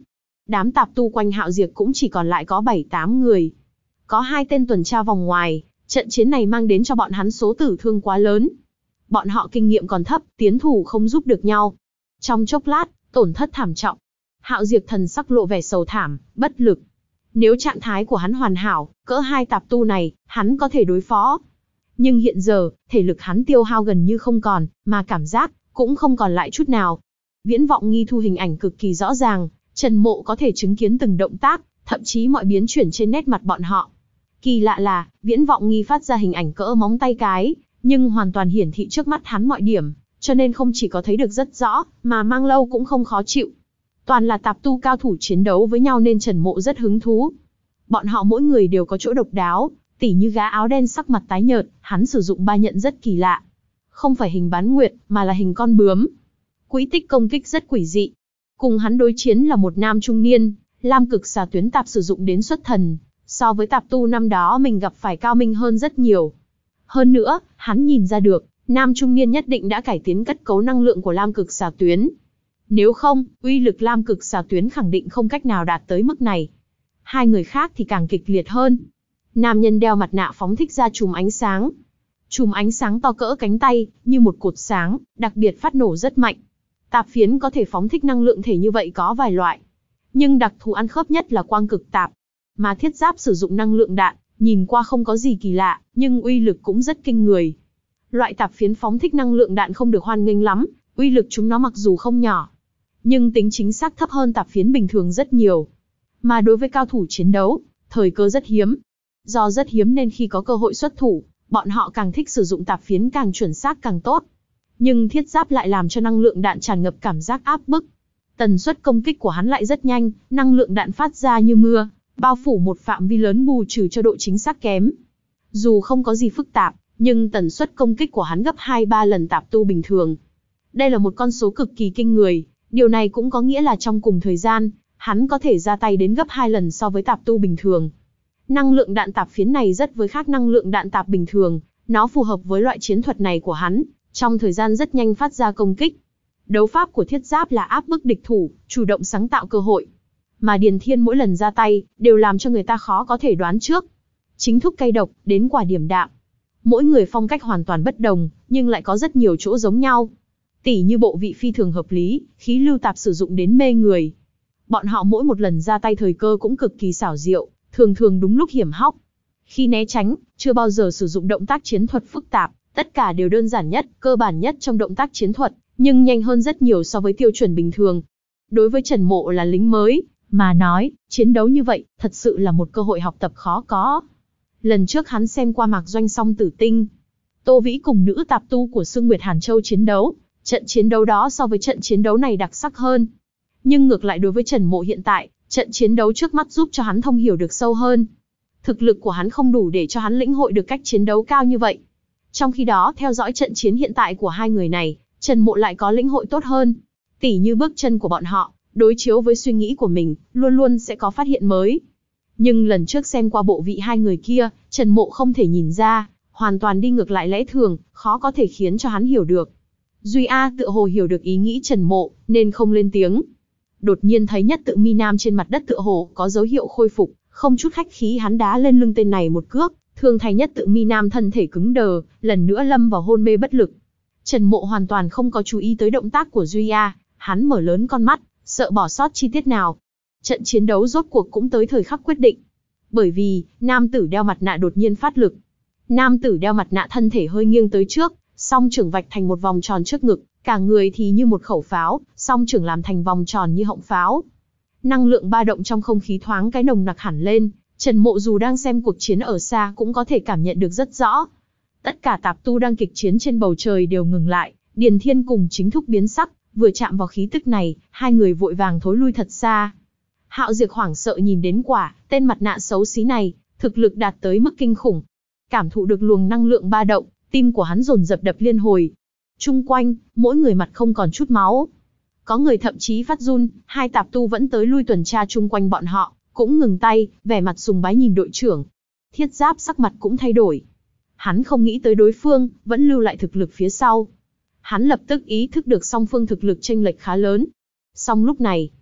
Đám tạp tu quanh Hạo Diệp cũng chỉ còn lại có bảy tám người. Có hai tên tuần tra vòng ngoài, trận chiến này mang đến cho bọn hắn số tử thương quá lớn. Bọn họ kinh nghiệm còn thấp, tiến thủ không giúp được nhau. Trong chốc lát, tổn thất thảm trọng. Hạo Diệp thần sắc lộ vẻ sầu thảm, bất lực. Nếu trạng thái của hắn hoàn hảo, cỡ hai tạp tu này, hắn có thể đối phó. Nhưng hiện giờ, thể lực hắn tiêu hao gần như không còn, mà cảm giác cũng không còn lại chút nào. Viễn Vọng Nghi thu hình ảnh cực kỳ rõ ràng, Trần Mộ có thể chứng kiến từng động tác, thậm chí mọi biến chuyển trên nét mặt bọn họ. Kỳ lạ là, Viễn Vọng Nghi phát ra hình ảnh cỡ móng tay cái, nhưng hoàn toàn hiển thị trước mắt hắn mọi điểm, cho nên không chỉ có thấy được rất rõ, mà mang lâu cũng không khó chịu. Toàn là tạp tu cao thủ chiến đấu với nhau nên Trần Mộ rất hứng thú. Bọn họ mỗi người đều có chỗ độc đáo, tỉ như gã áo đen sắc mặt tái nhợt, hắn sử dụng ba nhận rất kỳ lạ. Không phải hình bán nguyệt, mà là hình con bướm. Quỹ tích công kích rất quỷ dị. Cùng hắn đối chiến là một nam trung niên, Lam Cực Xà Tuyến Tạp sử dụng đến xuất thần, so với tạp tu năm đó mình gặp phải cao minh hơn rất nhiều. Hơn nữa, hắn nhìn ra được, nam trung niên nhất định đã cải tiến kết cấu năng lượng của Lam Cực Xà Tuyến. Nếu không, uy lực Lam Cực Xà Tuyến khẳng định không cách nào đạt tới mức này. Hai người khác thì càng kịch liệt hơn. Nam nhân đeo mặt nạ phóng thích ra chùm ánh sáng. Chùm ánh sáng to cỡ cánh tay, như một cột sáng, đặc biệt phát nổ rất mạnh. Tạp phiến có thể phóng thích năng lượng thể như vậy có vài loại. Nhưng đặc thù ăn khớp nhất là quang cực tạp. Mà thiết giáp sử dụng năng lượng đạn, nhìn qua không có gì kỳ lạ, nhưng uy lực cũng rất kinh người. Loại tạp phiến phóng thích năng lượng đạn không được hoan nghênh lắm, uy lực chúng nó mặc dù không nhỏ, nhưng tính chính xác thấp hơn tạp phiến bình thường rất nhiều. Mà đối với cao thủ chiến đấu, thời cơ rất hiếm. Do rất hiếm nên khi có cơ hội xuất thủ, bọn họ càng thích sử dụng tạp phiến càng chuẩn xác càng tốt. Nhưng thiết giáp lại làm cho năng lượng đạn tràn ngập cảm giác áp bức. Tần suất công kích của hắn lại rất nhanh, năng lượng đạn phát ra như mưa, bao phủ một phạm vi lớn bù trừ cho độ chính xác kém. Dù không có gì phức tạp, nhưng tần suất công kích của hắn gấp hai ba lần tạp tu bình thường. Đây là một con số cực kỳ kinh người, điều này cũng có nghĩa là trong cùng thời gian, hắn có thể ra tay đến gấp hai lần so với tạp tu bình thường. Năng lượng đạn tạp phiến này rất với khác năng lượng đạn tạp bình thường, nó phù hợp với loại chiến thuật này của hắn, trong thời gian rất nhanh phát ra công kích. Đấu pháp của thiết giáp là áp bức địch thủ, chủ động sáng tạo cơ hội. Mà Điền Thiên mỗi lần ra tay, đều làm cho người ta khó có thể đoán trước. Chính thúc cay độc, đến quả điểm đạm. Mỗi người phong cách hoàn toàn bất đồng, nhưng lại có rất nhiều chỗ giống nhau. Tỉ như bộ vị phi thường hợp lý, khí lưu tạp sử dụng đến mê người. Bọn họ mỗi một lần ra tay thời cơ cũng cực kỳ xảo diệu, thường thường đúng lúc hiểm hóc. Khi né tránh, chưa bao giờ sử dụng động tác chiến thuật phức tạp, tất cả đều đơn giản nhất, cơ bản nhất trong động tác chiến thuật, nhưng nhanh hơn rất nhiều so với tiêu chuẩn bình thường. Đối với Trần Mộ là lính mới, mà nói, chiến đấu như vậy, thật sự là một cơ hội học tập khó có. Lần trước hắn xem qua Mạc Doanh Song Tử Tinh, Tô Vĩ cùng nữ tạp tu của Sương Nguyệt Hàn Châu chiến đấu, trận chiến đấu đó so với trận chiến đấu này đặc sắc hơn. Nhưng ngược lại đối với Trần Mộ hiện tại, trận chiến đấu trước mắt giúp cho hắn thông hiểu được sâu hơn. Thực lực của hắn không đủ để cho hắn lĩnh hội được cách chiến đấu cao như vậy. Trong khi đó, theo dõi trận chiến hiện tại của hai người này, Trần Mộ lại có lĩnh hội tốt hơn. Tỉ như bước chân của bọn họ, đối chiếu với suy nghĩ của mình, luôn luôn sẽ có phát hiện mới. Nhưng lần trước xem qua bộ vị hai người kia, Trần Mộ không thể nhìn ra, hoàn toàn đi ngược lại lẽ thường, khó có thể khiến cho hắn hiểu được. Duy A tựa hồ hiểu được ý nghĩ Trần Mộ, nên không lên tiếng. Đột nhiên thấy nhất tự mi nam trên mặt đất tựa hồ có dấu hiệu khôi phục, không chút khách khí hắn đá lên lưng tên này một cước, thương thay nhất tự mi nam thân thể cứng đờ, lần nữa lâm vào hôn mê bất lực. Trần Mộ hoàn toàn không có chú ý tới động tác của Duy A, hắn mở lớn con mắt, sợ bỏ sót chi tiết nào. Trận chiến đấu rốt cuộc cũng tới thời khắc quyết định. Bởi vì, nam tử đeo mặt nạ đột nhiên phát lực. Nam tử đeo mặt nạ thân thể hơi nghiêng tới trước, song trưởng vạch thành một vòng tròn trước ngực, cả người thì như một khẩu pháo, song trưởng làm thành vòng tròn như họng pháo. Năng lượng ba động trong không khí thoáng cái nồng nặc hẳn lên, Trần Mộ dù đang xem cuộc chiến ở xa cũng có thể cảm nhận được rất rõ. Tất cả tạp tu đang kịch chiến trên bầu trời đều ngừng lại, Điền Thiên cùng Chính Thúc biến sắc, vừa chạm vào khí tức này, hai người vội vàng thối lui thật xa. Hạo Diệp hoảng sợ nhìn đến quả, tên mặt nạ xấu xí này, thực lực đạt tới mức kinh khủng. Cảm thụ được luồng năng lượng ba động, tim của hắn dồn dập đập liên hồi. Chung quanh, mỗi người mặt không còn chút máu. Có người thậm chí phát run, hai tạp tu vẫn tới lui tuần tra chung quanh bọn họ, cũng ngừng tay, vẻ mặt sùng bái nhìn đội trưởng. Thiết Giáp sắc mặt cũng thay đổi. Hắn không nghĩ tới đối phương, vẫn lưu lại thực lực phía sau. Hắn lập tức ý thức được song phương thực lực chênh lệch khá lớn. Song lúc này,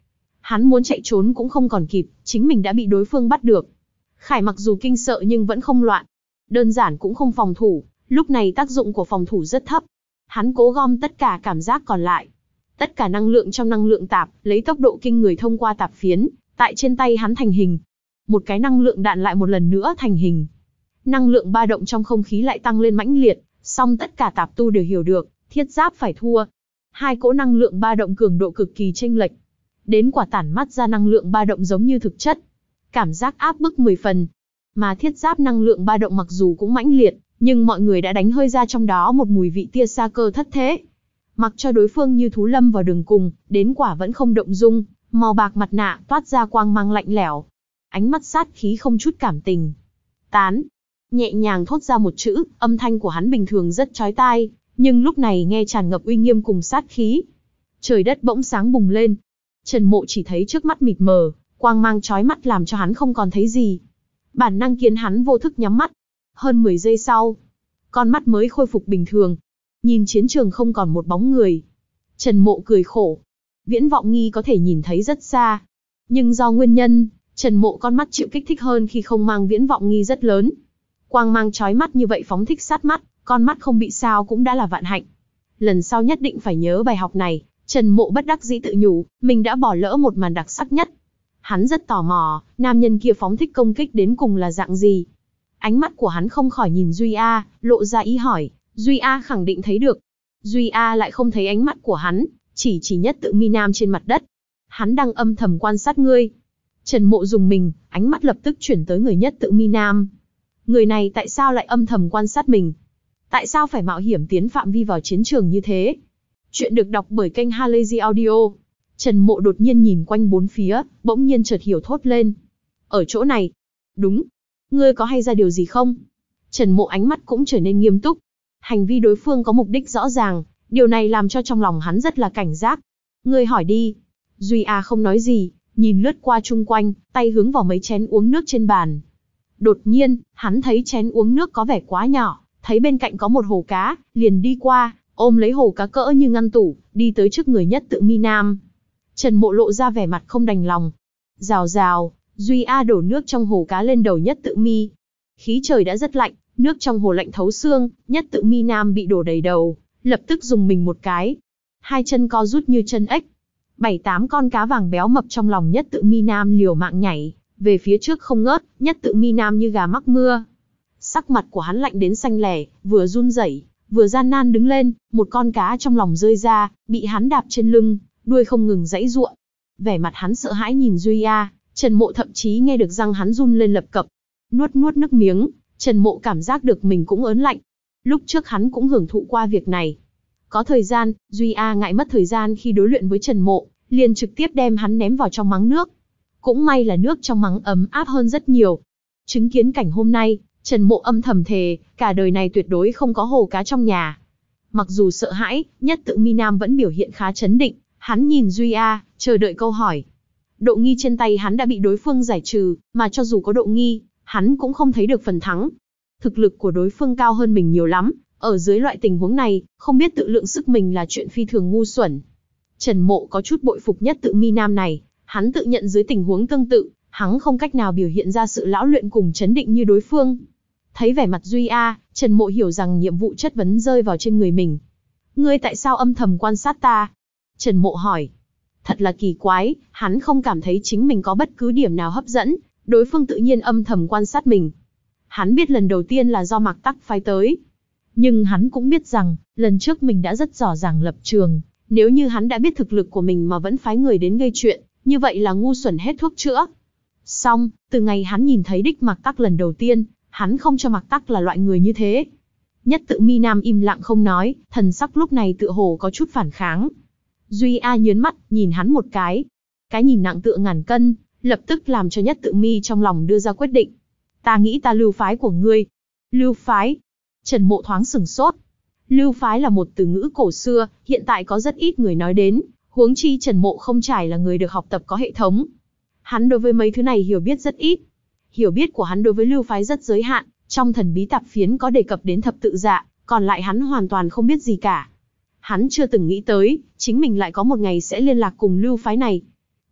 Hắn muốn chạy trốn cũng không còn kịp, chính mình đã bị đối phương bắt được. Khải mặc dù kinh sợ nhưng vẫn không loạn. Đơn giản cũng không phòng thủ, lúc này tác dụng của phòng thủ rất thấp. Hắn cố gom tất cả cảm giác còn lại. Tất cả năng lượng trong năng lượng tạp, lấy tốc độ kinh người thông qua tạp phiến, tại trên tay hắn thành hình. Một cái năng lượng đạn lại một lần nữa thành hình. Năng lượng ba động trong không khí lại tăng lên mãnh liệt, song tất cả tạp tu đều hiểu được, thiết giáp phải thua. Hai cỗ năng lượng ba động cường độ cực kỳ chênh lệch. Đến quả tản mắt ra năng lượng ba động giống như thực chất. Cảm giác áp bức mười phần. Mà thiết giáp năng lượng ba động mặc dù cũng mãnh liệt, nhưng mọi người đã đánh hơi ra trong đó một mùi vị tia xa cơ thất thế. Mặc cho đối phương như thú lâm vào đường cùng, đến quả vẫn không động dung, màu bạc mặt nạ toát ra quang mang lạnh lẽo. Ánh mắt sát khí không chút cảm tình. Tán. Nhẹ nhàng thốt ra một chữ, âm thanh của hắn bình thường rất chói tai, nhưng lúc này nghe tràn ngập uy nghiêm cùng sát khí. Trời đất bỗng sáng bùng lên. Trần Mộ chỉ thấy trước mắt mịt mờ, quang mang chói mắt làm cho hắn không còn thấy gì. Bản năng khiến hắn vô thức nhắm mắt. Hơn mười giây sau, con mắt mới khôi phục bình thường. Nhìn chiến trường không còn một bóng người. Trần Mộ cười khổ. Viễn Vọng Nghi có thể nhìn thấy rất xa. Nhưng do nguyên nhân, Trần Mộ con mắt chịu kích thích hơn khi không mang Viễn Vọng Nghi rất lớn. Quang mang chói mắt như vậy phóng thích sát mắt, con mắt không bị sao cũng đã là vạn hạnh. Lần sau nhất định phải nhớ bài học này, Trần Mộ bất đắc dĩ tự nhủ, mình đã bỏ lỡ một màn đặc sắc nhất. Hắn rất tò mò, nam nhân kia phóng thích công kích đến cùng là dạng gì. Ánh mắt của hắn không khỏi nhìn Duy A, lộ ra ý hỏi, Duy A khẳng định thấy được. Duy A lại không thấy ánh mắt của hắn, chỉ chỉ Nhất Tự Mi Nam trên mặt đất. Hắn đang âm thầm quan sát ngươi. Trần Mộ dùng mình, ánh mắt lập tức chuyển tới người Nhất Tự Mi Nam. Người này tại sao lại âm thầm quan sát mình? Tại sao phải mạo hiểm tiến phạm vi vào chiến trường như thế? Chuyện được đọc bởi kênh Halazy Audio. Trần Mộ đột nhiên nhìn quanh bốn phía, bỗng nhiên chợt hiểu thốt lên. Ở chỗ này. Đúng. Ngươi có hay ra điều gì không? Trần Mộ ánh mắt cũng trở nên nghiêm túc. Hành vi đối phương có mục đích rõ ràng, điều này làm cho trong lòng hắn rất là cảnh giác. Ngươi hỏi đi. Duy A không nói gì, nhìn lướt qua chung quanh, tay hướng vào mấy chén uống nước trên bàn. Đột nhiên, hắn thấy chén uống nước có vẻ quá nhỏ, thấy bên cạnh có một hồ cá, liền đi qua, ôm lấy hồ cá cỡ như ngăn tủ, đi tới trước người Nhất Tự Mi Nam. Trần Mộ lộ ra vẻ mặt không đành lòng. Rào rào, Duy A đổ nước trong hồ cá lên đầu Nhất Tự Mi. Khí trời đã rất lạnh, nước trong hồ lạnh thấu xương, Nhất Tự Mi Nam bị đổ đầy đầu, lập tức dùng mình một cái. Hai chân co rút như chân ếch. Bảy tám con cá vàng béo mập trong lòng Nhất Tự Mi Nam liều mạng nhảy về phía trước không ngớt, Nhất Tự Mi Nam như gà mắc mưa. Sắc mặt của hắn lạnh đến xanh lẻ, vừa run rẩy, vừa gian nan đứng lên, một con cá trong lòng rơi ra, bị hắn đạp trên lưng, đuôi không ngừng giãy giụa. Vẻ mặt hắn sợ hãi nhìn Duy A, Trần Mộ thậm chí nghe được răng hắn run lên lập cập. Nuốt nuốt nước miếng, Trần Mộ cảm giác được mình cũng ớn lạnh. Lúc trước hắn cũng hưởng thụ qua việc này. Có thời gian, Duy A ngại mất thời gian khi đối luyện với Trần Mộ, liền trực tiếp đem hắn ném vào trong mắng nước. Cũng may là nước trong mắng ấm áp hơn rất nhiều. Chứng kiến cảnh hôm nay, Trần Mộ âm thầm thề, cả đời này tuyệt đối không có hồ cá trong nhà. Mặc dù sợ hãi, Nhất Tự Mi Nam vẫn biểu hiện khá chấn định, hắn nhìn Duy A, chờ đợi câu hỏi. Độ nghi trên tay hắn đã bị đối phương giải trừ, mà cho dù có độ nghi, hắn cũng không thấy được phần thắng. Thực lực của đối phương cao hơn mình nhiều lắm, ở dưới loại tình huống này, không biết tự lượng sức mình là chuyện phi thường ngu xuẩn. Trần Mộ có chút bội phục Nhất Tự Mi Nam này, hắn tự nhận dưới tình huống tương tự, hắn không cách nào biểu hiện ra sự lão luyện cùng chấn định như đối phương. Thấy vẻ mặt Duy A, Trần Mộ hiểu rằng nhiệm vụ chất vấn rơi vào trên người mình. Ngươi tại sao âm thầm quan sát ta? Trần Mộ hỏi. Thật là kỳ quái, hắn không cảm thấy chính mình có bất cứ điểm nào hấp dẫn, đối phương tự nhiên âm thầm quan sát mình. Hắn biết lần đầu tiên là do Mạc Tắc phái tới. Nhưng hắn cũng biết rằng, lần trước mình đã rất rõ ràng lập trường, nếu như hắn đã biết thực lực của mình mà vẫn phái người đến gây chuyện, như vậy là ngu xuẩn hết thuốc chữa. Xong, từ ngày hắn nhìn thấy đích Mạc Tắc lần đầu tiên, hắn không cho Mạc Tắc là loại người như thế. Nhất Tự Mi Nam im lặng không nói, thần sắc lúc này tựa hồ có chút phản kháng. Duy A nhớn mắt, nhìn hắn một cái. Cái nhìn nặng tựa ngàn cân, lập tức làm cho Nhất Tự Mi trong lòng đưa ra quyết định. Ta nghĩ ta lưu phái của ngươi. Lưu phái? Trần Mộ thoáng sửng sốt. Lưu phái là một từ ngữ cổ xưa, hiện tại có rất ít người nói đến, huống chi Trần Mộ không trải là người được học tập có hệ thống. Hắn đối với mấy thứ này hiểu biết rất ít. Hiểu biết của hắn đối với lưu phái rất giới hạn, trong thần bí tạp phiến có đề cập đến thập tự dạ, còn lại hắn hoàn toàn không biết gì cả. Hắn chưa từng nghĩ tới, chính mình lại có một ngày sẽ liên lạc cùng lưu phái này.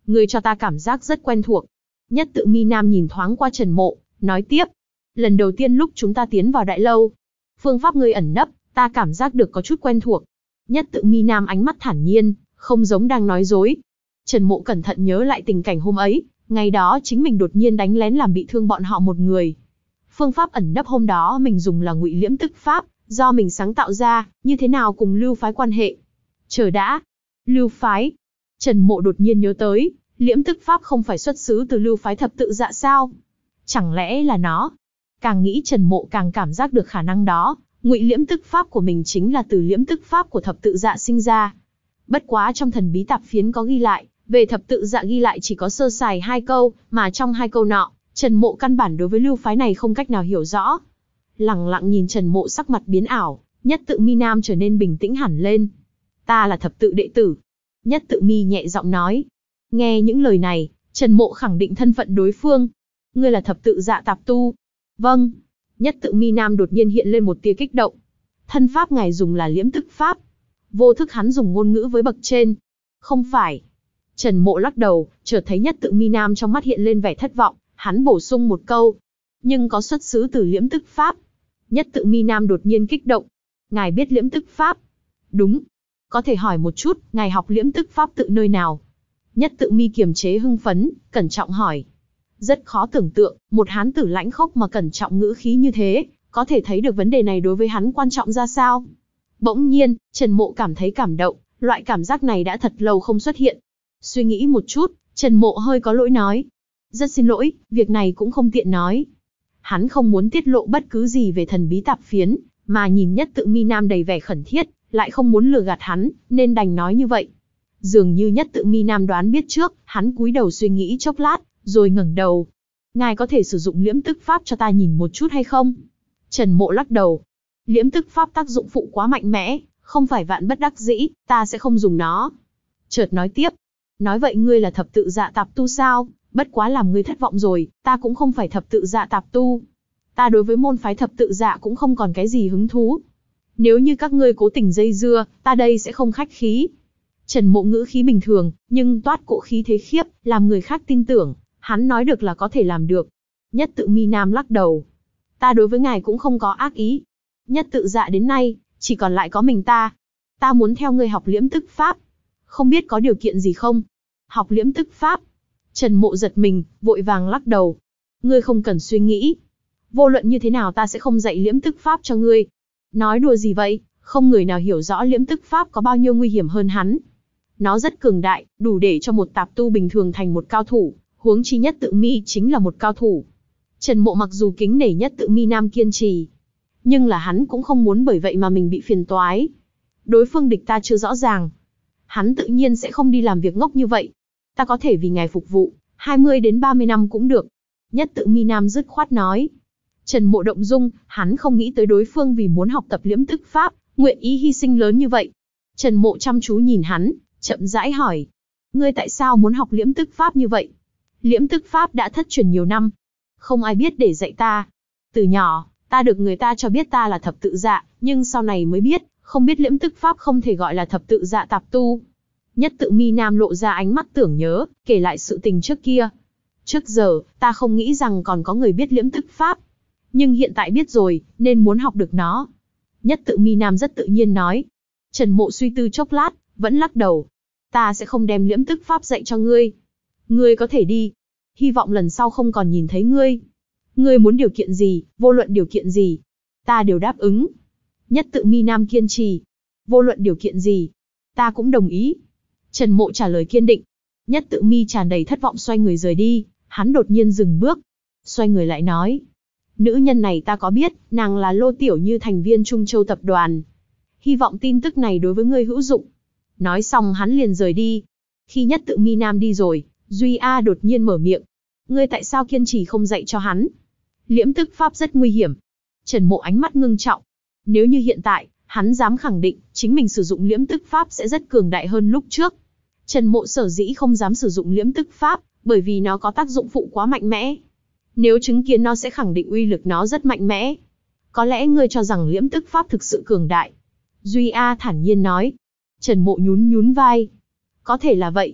Ngươi cho ta cảm giác rất quen thuộc. Nhất Tự Mi Nam nhìn thoáng qua Trần Mộ, nói tiếp. Lần đầu tiên lúc chúng ta tiến vào đại lâu, phương pháp ngươi ẩn nấp, ta cảm giác được có chút quen thuộc. Nhất Tự Mi Nam ánh mắt thản nhiên, không giống đang nói dối. Trần Mộ cẩn thận nhớ lại tình cảnh hôm ấy, ngày đó chính mình đột nhiên đánh lén làm bị thương bọn họ một người. Phương pháp ẩn nấp hôm đó mình dùng là Ngụy Liễm Tức Pháp, do mình sáng tạo ra, như thế nào cùng Lưu phái quan hệ? Chờ đã, Lưu phái? Trần Mộ đột nhiên nhớ tới, Liễm Tức Pháp không phải xuất xứ từ Lưu phái thập tự dạ sao? Chẳng lẽ là nó? Càng nghĩ Trần Mộ càng cảm giác được khả năng đó, Ngụy Liễm Tức Pháp của mình chính là từ Liễm Tức Pháp của thập tự dạ sinh ra. Bất quá trong thần bí tạp phiến có ghi lại, về thập tự dạ ghi lại chỉ có sơ sài hai câu, mà trong hai câu nọ, Trần Mộ căn bản đối với Lưu phái này không cách nào hiểu rõ. Lặng lặng nhìn Trần Mộ sắc mặt biến ảo, Nhất Tự Mi Nam trở nên bình tĩnh hẳn lên. Ta là thập tự đệ tử. Nhất Tự Mi nhẹ giọng nói. Nghe những lời này, Trần Mộ khẳng định thân phận đối phương. Ngươi là thập tự dạ tạp tu. Vâng. Nhất Tự Mi Nam đột nhiên hiện lên một tia kích động. Thân pháp ngài dùng là Liễm Tức Pháp. Vô thức hắn dùng ngôn ngữ với bậc trên. Không phải. Trần Mộ lắc đầu, chợt thấy Nhất Tự Mi Nam trong mắt hiện lên vẻ thất vọng, hắn bổ sung một câu. Nhưng có xuất xứ từ Liễm Tức Pháp. Nhất Tự Mi Nam đột nhiên kích động. Ngài biết Liễm Tức Pháp? Đúng. Có thể hỏi một chút, ngài học Liễm Tức Pháp tự nơi nào? Nhất Tự Mi kiềm chế hưng phấn, cẩn trọng hỏi. Rất khó tưởng tượng, một hán tử lãnh khốc mà cẩn trọng ngữ khí như thế, có thể thấy được vấn đề này đối với hắn quan trọng ra sao. Bỗng nhiên, Trần Mộ cảm thấy cảm động, loại cảm giác này đã thật lâu không xuất hiện. Suy nghĩ một chút, Trần Mộ hơi có lỗi nói. Rất xin lỗi, việc này cũng không tiện nói. Hắn không muốn tiết lộ bất cứ gì về thần bí tạp phiến, mà nhìn Nhất Tự Mi Nam đầy vẻ khẩn thiết, lại không muốn lừa gạt hắn, nên đành nói như vậy. Dường như Nhất Tự Mi Nam đoán biết trước, hắn cúi đầu suy nghĩ chốc lát, rồi ngẩng đầu. Ngài có thể sử dụng Liễm Tức Pháp cho ta nhìn một chút hay không? Trần Mộ lắc đầu. Liễm Tức Pháp tác dụng phụ quá mạnh mẽ, không phải vạn bất đắc dĩ, ta sẽ không dùng nó. Chợt nói tiếp. Nói vậy ngươi là thập tự dạ tạp tu sao? Bất quá làm ngươi thất vọng rồi, ta cũng không phải thập tự dạ tạp tu. Ta đối với môn phái thập tự dạ cũng không còn cái gì hứng thú. Nếu như các ngươi cố tình dây dưa, ta đây sẽ không khách khí. Trần Mộ ngữ khí bình thường, nhưng toát cỗ khí thế khiếp, làm người khác tin tưởng, hắn nói được là có thể làm được. Nhất Tự Mi Nam lắc đầu. Ta đối với ngài cũng không có ác ý. Nhất tự dạ đến nay, chỉ còn lại có mình ta. Ta muốn theo ngươi học Liễm Tức Pháp. Không biết có điều kiện gì không? Học Liễm Tức Pháp. Trần Mộ giật mình, vội vàng lắc đầu. Ngươi không cần suy nghĩ. Vô luận như thế nào ta sẽ không dạy Liễm Tức Pháp cho ngươi. Nói đùa gì vậy, không người nào hiểu rõ Liễm Tức Pháp có bao nhiêu nguy hiểm hơn hắn. Nó rất cường đại, đủ để cho một tạp tu bình thường thành một cao thủ, huống chi Nhất Tự Mi chính là một cao thủ. Trần Mộ mặc dù kính nể Nhất Tự Mi Nam kiên trì, nhưng là hắn cũng không muốn bởi vậy mà mình bị phiền toái. Đối phương địch ta chưa rõ ràng, hắn tự nhiên sẽ không đi làm việc ngốc như vậy. Ta có thể vì ngài phục vụ, hai mươi đến ba mươi năm cũng được. Nhất Tự Mi Nam dứt khoát nói. Trần Mộ động dung, hắn không nghĩ tới đối phương vì muốn học tập Liễm Tức Pháp, nguyện ý hy sinh lớn như vậy. Trần Mộ chăm chú nhìn hắn, chậm rãi hỏi. Ngươi tại sao muốn học Liễm Tức Pháp như vậy? Liễm Tức Pháp đã thất truyền nhiều năm, không ai biết để dạy ta. Từ nhỏ, ta được người ta cho biết ta là thập tự dạ, nhưng sau này mới biết, không biết Liễm Tức Pháp không thể gọi là thập tự dạ tạp tu. Nhất Tự Mi Nam lộ ra ánh mắt tưởng nhớ, kể lại sự tình trước kia. Trước giờ, ta không nghĩ rằng còn có người biết Liễm Tức Pháp. Nhưng hiện tại biết rồi, nên muốn học được nó. Nhất Tự Mi Nam rất tự nhiên nói. Trần Mộ suy tư chốc lát, vẫn lắc đầu. Ta sẽ không đem Liễm Tức Pháp dạy cho ngươi. Ngươi có thể đi. Hy vọng lần sau không còn nhìn thấy ngươi. Ngươi muốn điều kiện gì, vô luận điều kiện gì, ta đều đáp ứng. Nhất Tự Mi Nam kiên trì. Vô luận điều kiện gì, ta cũng đồng ý. Trần Mộ trả lời kiên định. Nhất Tự Mi tràn đầy thất vọng xoay người rời đi, hắn đột nhiên dừng bước. Xoay người lại nói. Nữ nhân này ta có biết, nàng là Lô Tiểu Như thành viên Trung Châu tập đoàn. Hy vọng tin tức này đối với ngươi hữu dụng. Nói xong hắn liền rời đi. Khi Nhất Tự Mi Nam đi rồi, Duy A đột nhiên mở miệng. Ngươi tại sao kiên trì không dạy cho hắn? Liễm Tức Pháp rất nguy hiểm. Trần Mộ ánh mắt ngưng trọng. Nếu như hiện tại, hắn dám khẳng định, chính mình sử dụng Liễm Tức Pháp sẽ rất cường đại hơn lúc trước. Trần Mộ sở dĩ không dám sử dụng Liễm Tức Pháp, bởi vì nó có tác dụng phụ quá mạnh mẽ. Nếu chứng kiến nó sẽ khẳng định uy lực nó rất mạnh mẽ. Có lẽ ngươi cho rằng Liễm Tức Pháp thực sự cường đại. Duy A thản nhiên nói. Trần Mộ nhún nhún vai. Có thể là vậy.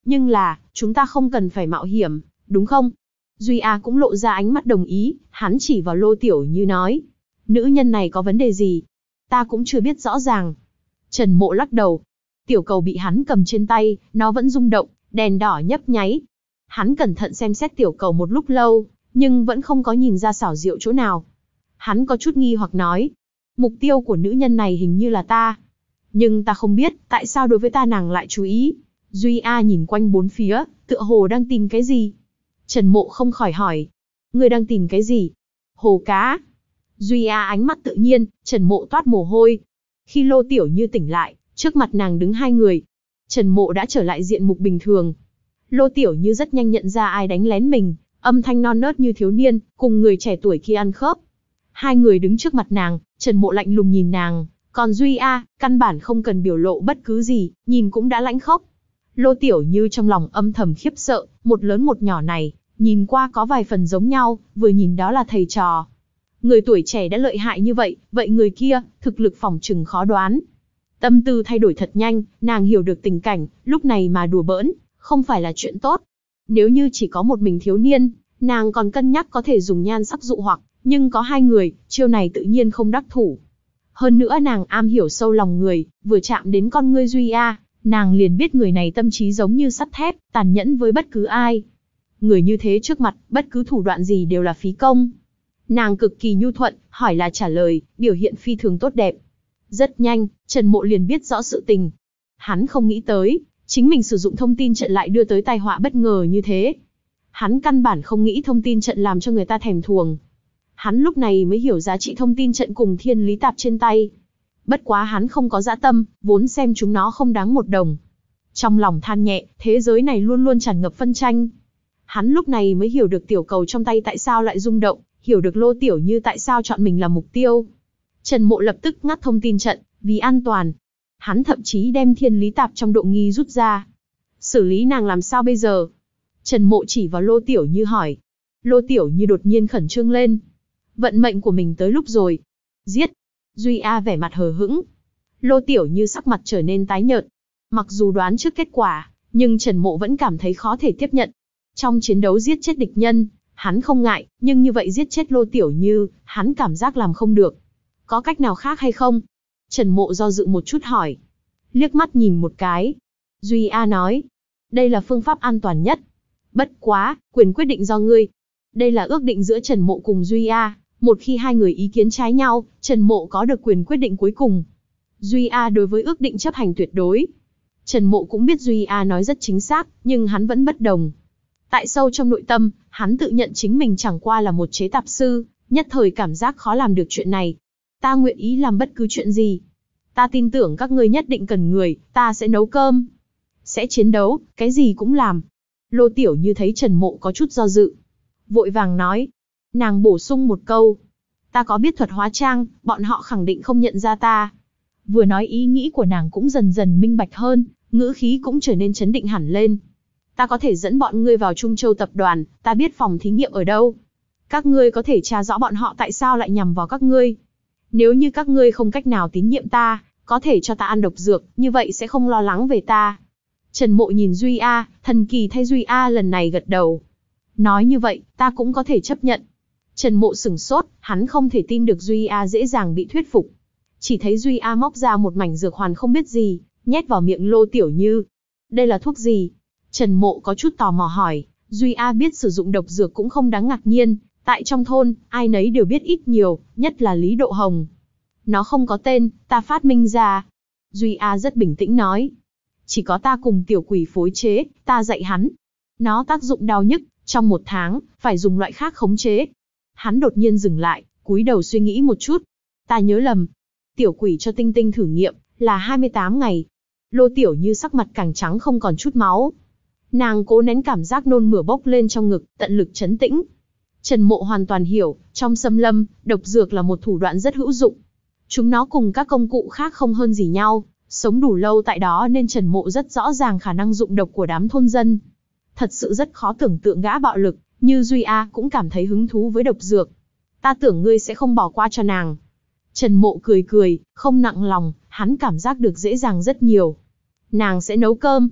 nhưng là, chúng ta không cần phải mạo hiểm, đúng không? Duy A cũng lộ ra ánh mắt đồng ý, hắn chỉ vào Lô Tiểu Như nói. Nữ nhân này có vấn đề gì? Ta cũng chưa biết rõ ràng. Trần Mộ lắc đầu. Tiểu cầu bị hắn cầm trên tay, nó vẫn rung động, đèn đỏ nhấp nháy. Hắn cẩn thận xem xét tiểu cầu một lúc lâu, nhưng vẫn không có nhìn ra xảo diệu chỗ nào. Hắn có chút nghi hoặc nói. Mục tiêu của nữ nhân này hình như là ta. Nhưng ta không biết, tại sao đối với ta nàng lại chú ý. Duy A nhìn quanh bốn phía, tựa hồ đang tìm cái gì. Trần Mộ không khỏi hỏi. Ngươi đang tìm cái gì? Hồ cá. Duy A ánh mắt tự nhiên, Trần Mộ toát mồ hôi. Khi Lô Tiểu Như tỉnh lại, trước mặt nàng đứng hai người. Trần Mộ đã trở lại diện mục bình thường. Lô Tiểu Như rất nhanh nhận ra ai đánh lén mình, âm thanh non nớt như thiếu niên, cùng người trẻ tuổi kia ăn khớp. Hai người đứng trước mặt nàng, Trần Mộ lạnh lùng nhìn nàng, còn Duy A, căn bản không cần biểu lộ bất cứ gì, nhìn cũng đã lãnh khốc. Lô Tiểu Như trong lòng âm thầm khiếp sợ, một lớn một nhỏ này, nhìn qua có vài phần giống nhau, vừa nhìn đó là thầy trò. Người tuổi trẻ đã lợi hại như vậy, vậy người kia, thực lực phỏng chừng khó đoán. Tâm tư thay đổi thật nhanh, nàng hiểu được tình cảnh, lúc này mà đùa bỡn, không phải là chuyện tốt. Nếu như chỉ có một mình thiếu niên, nàng còn cân nhắc có thể dùng nhan sắc dụ hoặc, nhưng có hai người, chiêu này tự nhiên không đắc thủ. Hơn nữa nàng am hiểu sâu lòng người, vừa chạm đến con ngươi Duy A, nàng liền biết người này tâm trí giống như sắt thép, tàn nhẫn với bất cứ ai. Người như thế trước mặt, bất cứ thủ đoạn gì đều là phí công. Nàng cực kỳ nhu thuận, hỏi là trả lời, biểu hiện phi thường tốt đẹp. Rất nhanh, Trần Mộ liền biết rõ sự tình. Hắn không nghĩ tới, chính mình sử dụng thông tin trận lại đưa tới tai họa bất ngờ như thế. Hắn căn bản không nghĩ thông tin trận làm cho người ta thèm thuồng. Hắn lúc này mới hiểu giá trị thông tin trận cùng thiên lý tạp trên tay. Bất quá hắn không có dã tâm, vốn xem chúng nó không đáng một đồng. Trong lòng than nhẹ, thế giới này luôn luôn tràn ngập phân tranh. Hắn lúc này mới hiểu được tiểu cầu trong tay tại sao lại rung động, hiểu được Lô Tiểu Như tại sao chọn mình làm mục tiêu. Trần Mộ lập tức ngắt thông tin trận, vì an toàn. Hắn thậm chí đem thiên lý tạp trong độ nghi rút ra. Xử lý nàng làm sao bây giờ? Trần Mộ chỉ vào Lô Tiểu Như hỏi. Lô Tiểu Như đột nhiên khẩn trương lên. Vận mệnh của mình tới lúc rồi. Giết. Duy A vẻ mặt hờ hững. Lô Tiểu Như sắc mặt trở nên tái nhợt. Mặc dù đoán trước kết quả, nhưng Trần Mộ vẫn cảm thấy khó thể tiếp nhận. Trong chiến đấu giết chết địch nhân, hắn không ngại, nhưng như vậy giết chết Lô Tiểu Như, hắn cảm giác làm không được. Có cách nào khác hay không? Trần Mộ do dự một chút hỏi. Liếc mắt nhìn một cái. Duy A nói. Đây là phương pháp an toàn nhất. Bất quá, quyền quyết định do ngươi. Đây là ước định giữa Trần Mộ cùng Duy A. Một khi hai người ý kiến trái nhau, Trần Mộ có được quyền quyết định cuối cùng. Duy A đối với ước định chấp hành tuyệt đối. Trần Mộ cũng biết Duy A nói rất chính xác, nhưng hắn vẫn bất đồng. Tại sâu trong nội tâm, hắn tự nhận chính mình chẳng qua là một chế tạp sư, nhất thời cảm giác khó làm được chuyện này. Ta nguyện ý làm bất cứ chuyện gì. Ta tin tưởng các ngươi nhất định cần người, ta sẽ nấu cơm. Sẽ chiến đấu, cái gì cũng làm. Lô Tiểu Như thấy Trần Mộ có chút do dự. Vội vàng nói. Nàng bổ sung một câu. Ta có biết thuật hóa trang, bọn họ khẳng định không nhận ra ta. Vừa nói ý nghĩ của nàng cũng dần dần minh bạch hơn, ngữ khí cũng trở nên chấn định hẳn lên. Ta có thể dẫn bọn ngươi vào Trung Châu tập đoàn, ta biết phòng thí nghiệm ở đâu. Các ngươi có thể tra rõ bọn họ tại sao lại nhằm vào các ngươi. Nếu như các ngươi không cách nào tín nhiệm ta, có thể cho ta ăn độc dược, như vậy sẽ không lo lắng về ta. Trần Mộ nhìn Duy A, thần kỳ thay Duy A lần này gật đầu. Nói như vậy, ta cũng có thể chấp nhận. Trần Mộ sửng sốt, hắn không thể tin được Duy A dễ dàng bị thuyết phục. Chỉ thấy Duy A móc ra một mảnh dược hoàn không biết gì, nhét vào miệng Lô Tiểu Như. Đây là thuốc gì? Trần Mộ có chút tò mò hỏi. Duy A biết sử dụng độc dược cũng không đáng ngạc nhiên. Tại trong thôn, ai nấy đều biết ít nhiều, nhất là Lý Độ Hồng. Nó không có tên, ta phát minh ra. Duy A rất bình tĩnh nói. Chỉ có ta cùng tiểu quỷ phối chế, ta dạy hắn. Nó tác dụng đau nhức, trong một tháng, phải dùng loại khác khống chế. Hắn đột nhiên dừng lại, cúi đầu suy nghĩ một chút. Ta nhớ lầm. Tiểu quỷ cho Tinh Tinh thử nghiệm, là hai mươi tám ngày. Lô Tiểu Như sắc mặt càng trắng không còn chút máu. Nàng cố nén cảm giác nôn mửa bốc lên trong ngực, tận lực trấn tĩnh. Trần Mộ hoàn toàn hiểu, trong xâm lâm, độc dược là một thủ đoạn rất hữu dụng. Chúng nó cùng các công cụ khác không hơn gì nhau, sống đủ lâu tại đó nên Trần Mộ rất rõ ràng khả năng dụng độc của đám thôn dân. Thật sự rất khó tưởng tượng gã bạo lực, như Duy A cũng cảm thấy hứng thú với độc dược. Ta tưởng ngươi sẽ không bỏ qua cho nàng. Trần Mộ cười cười, không nặng lòng, hắn cảm giác được dễ dàng rất nhiều. Nàng sẽ nấu cơm.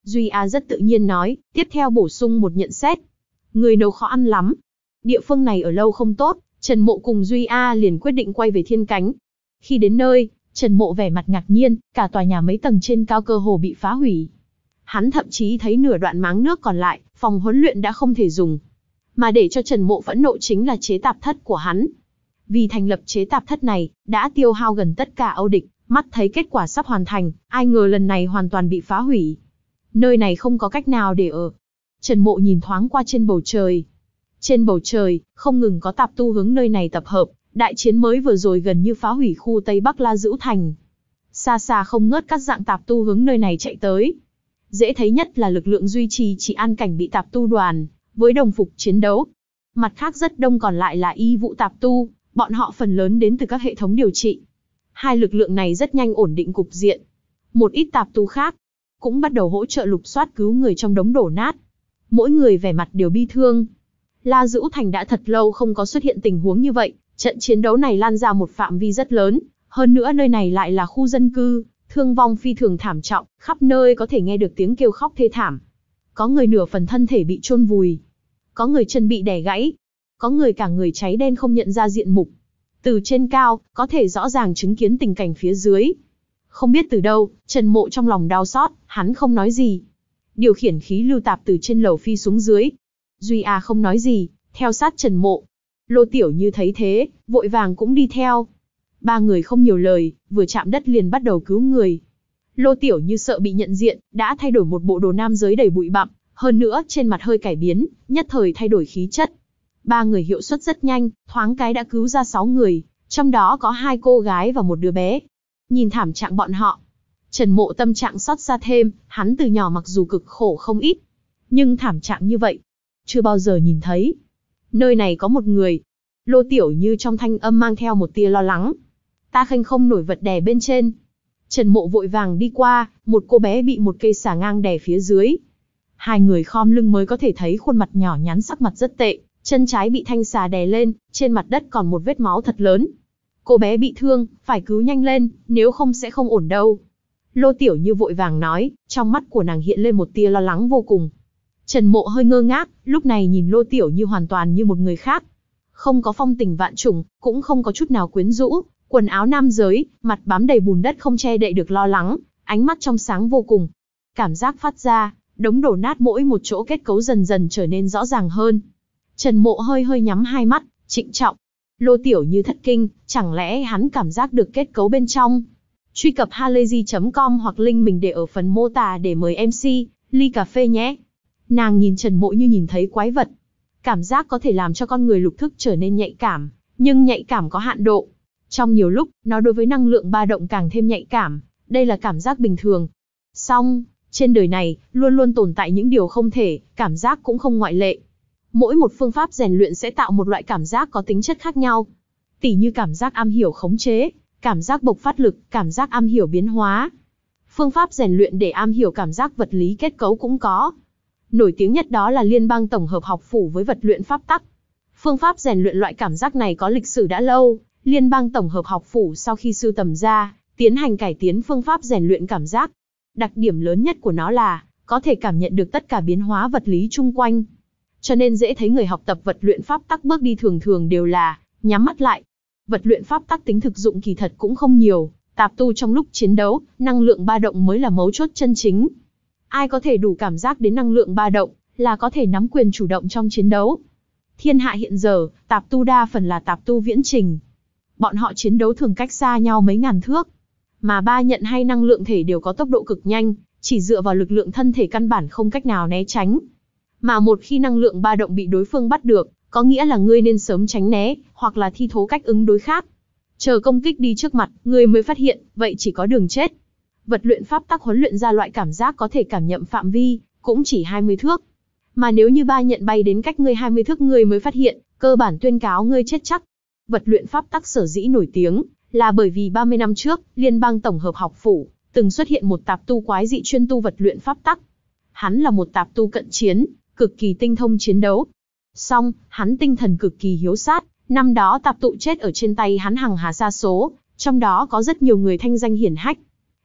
Duy A rất tự nhiên nói, tiếp theo bổ sung một nhận xét. Người nấu khó ăn lắm. Địa phương này ở lâu không tốt, Trần Mộ cùng Duy A liền quyết định quay về Thiên Cánh. Khi đến nơi, Trần Mộ vẻ mặt ngạc nhiên, cả tòa nhà mấy tầng trên cao cơ hồ bị phá hủy. Hắn thậm chí thấy nửa đoạn máng nước còn lại, phòng huấn luyện đã không thể dùng. Mà để cho Trần Mộ phẫn nộ chính là chế tạp thất của hắn. Vì thành lập chế tạp thất này, đã tiêu hao gần tất cả Âu địch, mắt thấy kết quả sắp hoàn thành, ai ngờ lần này hoàn toàn bị phá hủy. Nơi này không có cách nào để ở. Trần Mộ nhìn thoáng qua trên bầu trời. Trên bầu trời, không ngừng có tạp tu hướng nơi này tập hợp, đại chiến mới vừa rồi gần như phá hủy khu Tây Bắc La Dữ Thành. Xa xa không ngớt các dạng tạp tu hướng nơi này chạy tới. Dễ thấy nhất là lực lượng duy trì trị an cảnh bị tạp tu đoàn, với đồng phục chiến đấu. Mặt khác rất đông còn lại là y vụ tạp tu, bọn họ phần lớn đến từ các hệ thống điều trị. Hai lực lượng này rất nhanh ổn định cục diện. Một ít tạp tu khác cũng bắt đầu hỗ trợ lục soát cứu người trong đống đổ nát. Mỗi người vẻ mặt đều bi thương. La Dữ Thành đã thật lâu không có xuất hiện tình huống như vậy, trận chiến đấu này lan ra một phạm vi rất lớn, hơn nữa nơi này lại là khu dân cư, thương vong phi thường thảm trọng, khắp nơi có thể nghe được tiếng kêu khóc thê thảm. Có người nửa phần thân thể bị chôn vùi, có người chân bị đè gãy, có người cả người cháy đen không nhận ra diện mục. Từ trên cao, có thể rõ ràng chứng kiến tình cảnh phía dưới. Không biết từ đâu, Trần Mộ trong lòng đau xót, hắn không nói gì. Điều khiển khí lưu tạp từ trên lầu phi xuống dưới. Duy A không nói gì, theo sát Trần Mộ. Lô Tiểu Như thấy thế, vội vàng cũng đi theo. Ba người không nhiều lời, vừa chạm đất liền bắt đầu cứu người. Lô Tiểu Như sợ bị nhận diện, đã thay đổi một bộ đồ nam giới đầy bụi bặm, hơn nữa trên mặt hơi cải biến, nhất thời thay đổi khí chất. Ba người hiệu suất rất nhanh, thoáng cái đã cứu ra sáu người, trong đó có hai cô gái và một đứa bé. Nhìn thảm trạng bọn họ, Trần Mộ tâm trạng xót xa thêm, hắn từ nhỏ mặc dù cực khổ không ít, nhưng thảm trạng như vậy, chưa bao giờ nhìn thấy. Nơi này có một người. Lô Tiểu Như trong thanh âm mang theo một tia lo lắng. Ta khênh không nổi vật đè bên trên. Trần Mộ vội vàng đi qua, một cô bé bị một cây xà ngang đè phía dưới. Hai người khom lưng mới có thể thấy khuôn mặt nhỏ nhắn sắc mặt rất tệ, chân trái bị thanh xà đè lên, trên mặt đất còn một vết máu thật lớn. Cô bé bị thương, phải cứu nhanh lên, nếu không sẽ không ổn đâu. Lô Tiểu Như vội vàng nói, trong mắt của nàng hiện lên một tia lo lắng vô cùng. Trần Mộ hơi ngơ ngác, lúc này nhìn Lô Tiểu Như hoàn toàn như một người khác. Không có phong tình vạn trùng, cũng không có chút nào quyến rũ, quần áo nam giới, mặt bám đầy bùn đất không che đậy được lo lắng, ánh mắt trong sáng vô cùng. Cảm giác phát ra, đống đổ nát mỗi một chỗ kết cấu dần dần trở nên rõ ràng hơn. Trần Mộ hơi hơi nhắm hai mắt, trịnh trọng. Lô Tiểu Như thất kinh, chẳng lẽ hắn cảm giác được kết cấu bên trong? Truy cập halayzi chấm com hoặc link mình để ở phần mô tả để mời em xê, ly cà phê nhé. Nàng nhìn Trần Mộ như nhìn thấy quái vật. Cảm giác có thể làm cho con người lục thức trở nên nhạy cảm, nhưng nhạy cảm có hạn độ. Trong nhiều lúc, nó đối với năng lượng ba động càng thêm nhạy cảm, đây là cảm giác bình thường. Song, trên đời này, luôn luôn tồn tại những điều không thể, cảm giác cũng không ngoại lệ. Mỗi một phương pháp rèn luyện sẽ tạo một loại cảm giác có tính chất khác nhau. Tỉ như cảm giác am hiểu khống chế, cảm giác bộc phát lực, cảm giác am hiểu biến hóa. Phương pháp rèn luyện để am hiểu cảm giác vật lý kết cấu cũng có. Nổi tiếng nhất đó là Liên bang tổng hợp học phủ với vật luyện pháp tắc. Phương pháp rèn luyện loại cảm giác này có lịch sử đã lâu. Liên bang tổng hợp học phủ sau khi sưu tầm ra, tiến hành cải tiến phương pháp rèn luyện cảm giác. Đặc điểm lớn nhất của nó là có thể cảm nhận được tất cả biến hóa vật lý chung quanh. Cho nên dễ thấy người học tập vật luyện pháp tắc bước đi thường thường đều là nhắm mắt lại. Vật luyện pháp tắc tính thực dụng kỳ thật cũng không nhiều, tạp tu trong lúc chiến đấu, năng lượng ba động mới là mấu chốt chân chính. Ai có thể đủ cảm giác đến năng lượng ba động, là có thể nắm quyền chủ động trong chiến đấu. Thiên hạ hiện giờ, tạp tu đa phần là tạp tu viễn trình. Bọn họ chiến đấu thường cách xa nhau mấy ngàn thước. Mà ba nhận hay năng lượng thể đều có tốc độ cực nhanh, chỉ dựa vào lực lượng thân thể căn bản không cách nào né tránh. Mà một khi năng lượng ba động bị đối phương bắt được, có nghĩa là ngươi nên sớm tránh né, hoặc là thi thố cách ứng đối khác. Chờ công kích đi trước mặt, ngươi mới phát hiện, vậy chỉ có đường chết. Vật luyện pháp tắc huấn luyện ra loại cảm giác có thể cảm nhận phạm vi, cũng chỉ hai mươi thước. Mà nếu như ba nhận bay đến cách ngươi hai mươi thước ngươi mới phát hiện, cơ bản tuyên cáo ngươi chết chắc. Vật luyện pháp tắc sở dĩ nổi tiếng, là bởi vì ba mươi năm trước, Liên bang tổng hợp học phủ, từng xuất hiện một tạp tu quái dị chuyên tu vật luyện pháp tắc. Hắn là một tạp tu cận chiến, cực kỳ tinh thông chiến đấu. Song, hắn tinh thần cực kỳ hiếu sát, năm đó tạp tụ chết ở trên tay hắn hằng hà sa số, trong đó có rất nhiều người thanh danh hiển hách.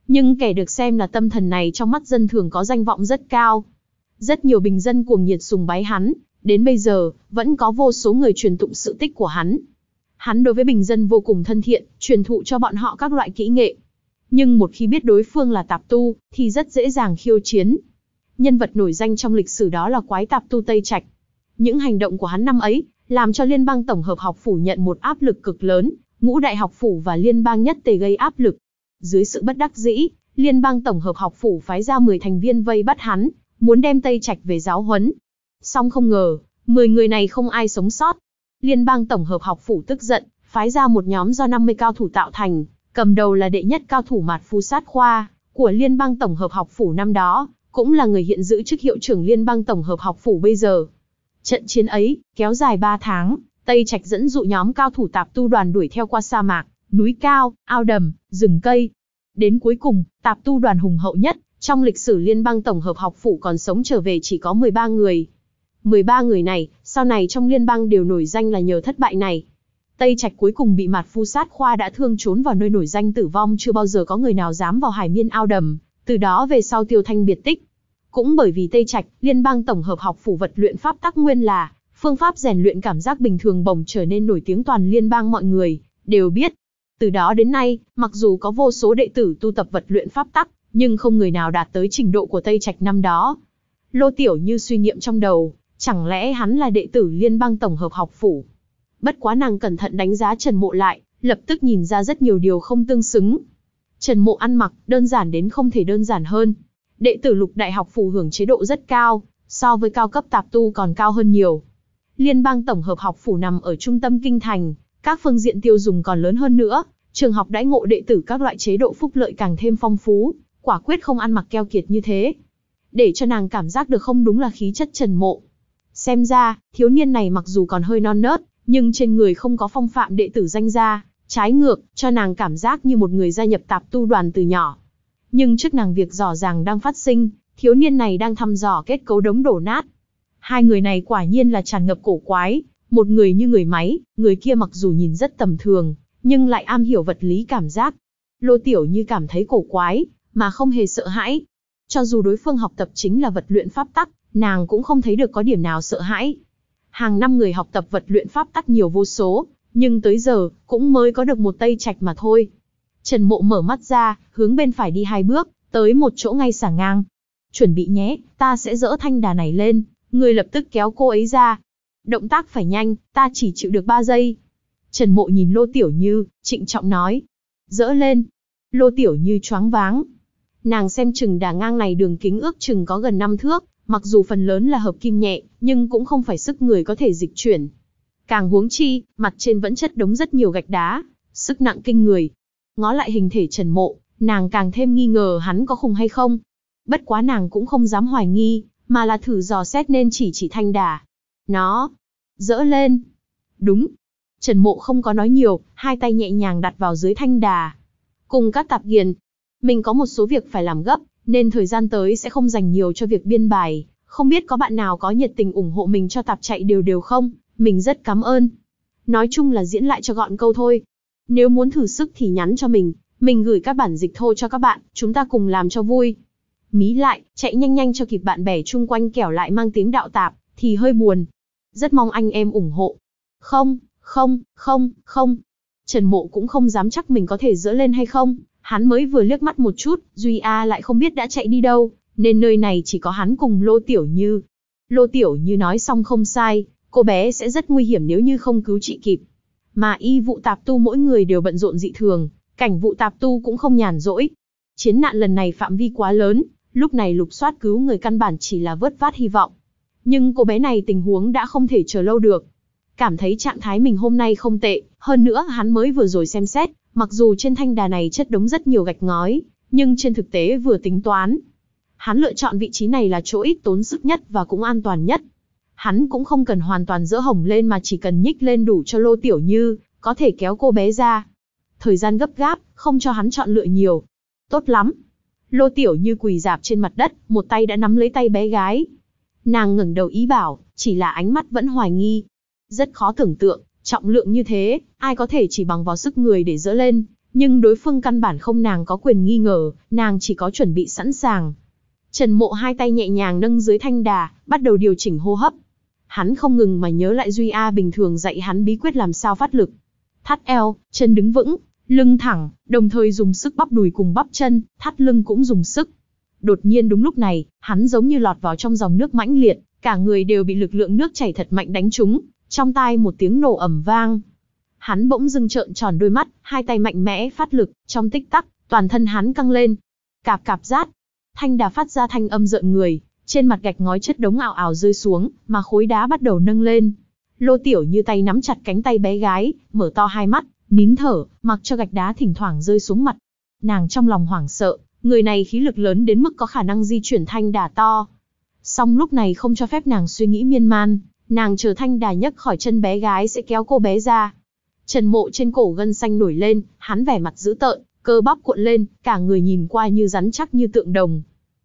Nhưng kẻ được xem là tâm thần này trong mắt dân thường có danh vọng rất cao. Rất nhiều bình dân cuồng nhiệt sùng bái hắn, đến bây giờ, vẫn có vô số người truyền tụng sự tích của hắn. Hắn đối với bình dân vô cùng thân thiện, truyền thụ cho bọn họ các loại kỹ nghệ. Nhưng một khi biết đối phương là tạp tu, thì rất dễ dàng khiêu chiến. Nhân vật nổi danh trong lịch sử đó là quái tạp tu Tây Trạch. Những hành động của hắn năm ấy, làm cho Liên bang Tổng hợp học phủ nhận một áp lực cực lớn, ngũ đại học phủ và Liên bang nhất tề gây áp lực. Dưới sự bất đắc dĩ, Liên bang Tổng hợp học phủ phái ra mười thành viên vây bắt hắn, muốn đem Tây Trạch về giáo huấn. Song không ngờ, mười người này không ai sống sót. Liên bang Tổng hợp học phủ tức giận, phái ra một nhóm do năm mươi cao thủ tạo thành, cầm đầu là đệ nhất cao thủ Mạt Phu Sát Khoa của Liên bang Tổng hợp học phủ năm đó, cũng là người hiện giữ chức hiệu trưởng Liên bang Tổng hợp học phủ bây giờ. Trận chiến ấy kéo dài ba tháng, Tây Trạch dẫn dụ nhóm cao thủ tạp tu đoàn đuổi theo qua sa mạc, núi cao, ao đầm, rừng cây. Đến cuối cùng, tạp tu đoàn hùng hậu nhất trong lịch sử Liên bang Tổng hợp học phủ còn sống trở về chỉ có mười ba người. mười ba người này, sau này trong liên bang đều nổi danh là nhờ thất bại này. Tây Trạch cuối cùng bị Mạt Phu Sát Khoa đã thương trốn vào nơi nổi danh tử vong, chưa bao giờ có người nào dám vào Hải Miên ao đầm, từ đó về sau tiêu thanh biệt tích. Cũng bởi vì Tây Trạch, Liên bang Tổng hợp học phủ vật luyện pháp tắc nguyên là phương pháp rèn luyện cảm giác bình thường bổng trở nên nổi tiếng toàn liên bang, mọi người đều biết. Từ đó đến nay, mặc dù có vô số đệ tử tu tập vật luyện pháp tắc, nhưng không người nào đạt tới trình độ của Tây Trạch năm đó. Lô Tiểu Như suy nghiệm trong đầu, chẳng lẽ hắn là đệ tử Liên bang Tổng hợp học phủ? Bất quá nàng cẩn thận đánh giá Trần Mộ lại, lập tức nhìn ra rất nhiều điều không tương xứng. Trần Mộ ăn mặc đơn giản đến không thể đơn giản hơn. Đệ tử Lục Đại học phủ hưởng chế độ rất cao, so với cao cấp tạp tu còn cao hơn nhiều. Liên bang Tổng hợp học phủ nằm ở trung tâm kinh thành, các phương diện tiêu dùng còn lớn hơn nữa, trường học đãi ngộ đệ tử các loại chế độ phúc lợi càng thêm phong phú, quả quyết không ăn mặc keo kiệt như thế. Để cho nàng cảm giác được không đúng là khí chất Trần Mộ. Xem ra, thiếu niên này mặc dù còn hơi non nớt, nhưng trên người không có phong phạm đệ tử danh gia, trái ngược, cho nàng cảm giác như một người gia nhập tạp tu đoàn từ nhỏ. Nhưng trước nàng việc rõ ràng đang phát sinh, thiếu niên này đang thăm dò kết cấu đống đổ nát. Hai người này quả nhiên là tràn ngập cổ quái, một người như người máy, người kia mặc dù nhìn rất tầm thường, nhưng lại am hiểu vật lý cảm giác. Lô Tiểu Như cảm thấy cổ quái, mà không hề sợ hãi. Cho dù đối phương học tập chính là vật luyện pháp tắc, nàng cũng không thấy được có điểm nào sợ hãi. Hàng năm người học tập vật luyện pháp tắc nhiều vô số, nhưng tới giờ, cũng mới có được một Tây Trạch mà thôi. Trần Mộ mở mắt ra, hướng bên phải đi hai bước, tới một chỗ ngay xả ngang. Chuẩn bị nhé, ta sẽ dỡ thanh đà này lên, người lập tức kéo cô ấy ra. Động tác phải nhanh, ta chỉ chịu được ba giây. Trần Mộ nhìn Lô Tiểu Như, trịnh trọng nói. Dỡ lên. Lô Tiểu Như choáng váng. Nàng xem chừng đà ngang này đường kính ước chừng có gần năm thước, mặc dù phần lớn là hợp kim nhẹ, nhưng cũng không phải sức người có thể dịch chuyển. Càng huống chi, mặt trên vẫn chất đống rất nhiều gạch đá, sức nặng kinh người. Ngó lại hình thể Trần Mộ, nàng càng thêm nghi ngờ hắn có khùng hay không. Bất quá nàng cũng không dám hoài nghi, mà là thử dò xét nên chỉ chỉ thanh đà. Nó, dỡ lên. Đúng. Trần Mộ không có nói nhiều, hai tay nhẹ nhàng đặt vào dưới thanh đà. Cùng các tạp nghiền, mình có một số việc phải làm gấp, nên thời gian tới sẽ không dành nhiều cho việc biên bài. Không biết có bạn nào có nhiệt tình ủng hộ mình cho tạp chạy đều đều không? Mình rất cảm ơn. Nói chung là diễn lại cho gọn câu thôi. Nếu muốn thử sức thì nhắn cho mình, mình gửi các bản dịch thô cho các bạn, chúng ta cùng làm cho vui. Mí lại, chạy nhanh nhanh cho kịp bạn bè chung quanh kẻo lại mang tiếng đạo tạp, thì hơi buồn. Rất mong anh em ủng hộ. Không, không, không, không. Trần Mộ cũng không dám chắc mình có thể dỡ lên hay không. Hắn mới vừa liếc mắt một chút, Duy A lại không biết đã chạy đi đâu, nên nơi này chỉ có hắn cùng Lô Tiểu Như. Lô Tiểu Như nói xong không sai, cô bé sẽ rất nguy hiểm nếu như không cứu trị kịp. Mà y vụ tạp tu mỗi người đều bận rộn dị thường, cảnh vụ tạp tu cũng không nhàn rỗi. Chiến nạn lần này phạm vi quá lớn, lúc này lục soát cứu người căn bản chỉ là vớt vát hy vọng. Nhưng cô bé này tình huống đã không thể chờ lâu được. Cảm thấy trạng thái mình hôm nay không tệ, hơn nữa hắn mới vừa rồi xem xét, mặc dù trên thanh đà này chất đống rất nhiều gạch ngói, nhưng trên thực tế vừa tính toán. Hắn lựa chọn vị trí này là chỗ ít tốn sức nhất và cũng an toàn nhất. Hắn cũng không cần hoàn toàn dỡ hồng lên mà chỉ cần nhích lên đủ cho Lô Tiểu Như, có thể kéo cô bé ra. Thời gian gấp gáp, không cho hắn chọn lựa nhiều. Tốt lắm. Lô Tiểu Như quỳ rạp trên mặt đất, một tay đã nắm lấy tay bé gái. Nàng ngẩng đầu ý bảo, chỉ là ánh mắt vẫn hoài nghi. Rất khó tưởng tượng, trọng lượng như thế, ai có thể chỉ bằng vào sức người để dỡ lên, Nhưng đối phương căn bản không nàng có quyền nghi ngờ, nàng chỉ có chuẩn bị sẵn sàng. Trần Mộ hai tay nhẹ nhàng nâng dưới thanh đà, bắt đầu điều chỉnh hô hấp. Hắn không ngừng mà nhớ lại Duy A bình thường dạy hắn bí quyết làm sao phát lực. Thắt eo, chân đứng vững, lưng thẳng, đồng thời dùng sức bắp đùi cùng bắp chân, thắt lưng cũng dùng sức. Đột nhiên đúng lúc này, hắn giống như lọt vào trong dòng nước mãnh liệt, cả người đều bị lực lượng nước chảy thật mạnh đánh trúng, trong tai một tiếng nổ ầm vang. Hắn bỗng dưng trợn tròn đôi mắt, hai tay mạnh mẽ phát lực, trong tích tắc, toàn thân hắn căng lên. Cạp cạp rát, thanh đà phát ra thanh âm rợn người, trên mặt gạch ngói chất đống ào ào rơi xuống, mà khối đá bắt đầu nâng lên. Lô Tiểu Như tay nắm chặt cánh tay bé gái, mở to hai mắt, nín thở, mặc cho gạch đá thỉnh thoảng rơi xuống mặt. Nàng trong lòng hoảng sợ, người này khí lực lớn đến mức có khả năng di chuyển thanh đà to. Song lúc này không cho phép nàng suy nghĩ miên man, nàng chờ thanh đà nhấc khỏi chân bé gái sẽ kéo cô bé ra. Trần Mộ trên cổ gân xanh nổi lên, hắn vẻ mặt dữ tợn, cơ bắp cuộn lên, cả người nhìn qua như rắn chắc như tượng đồng.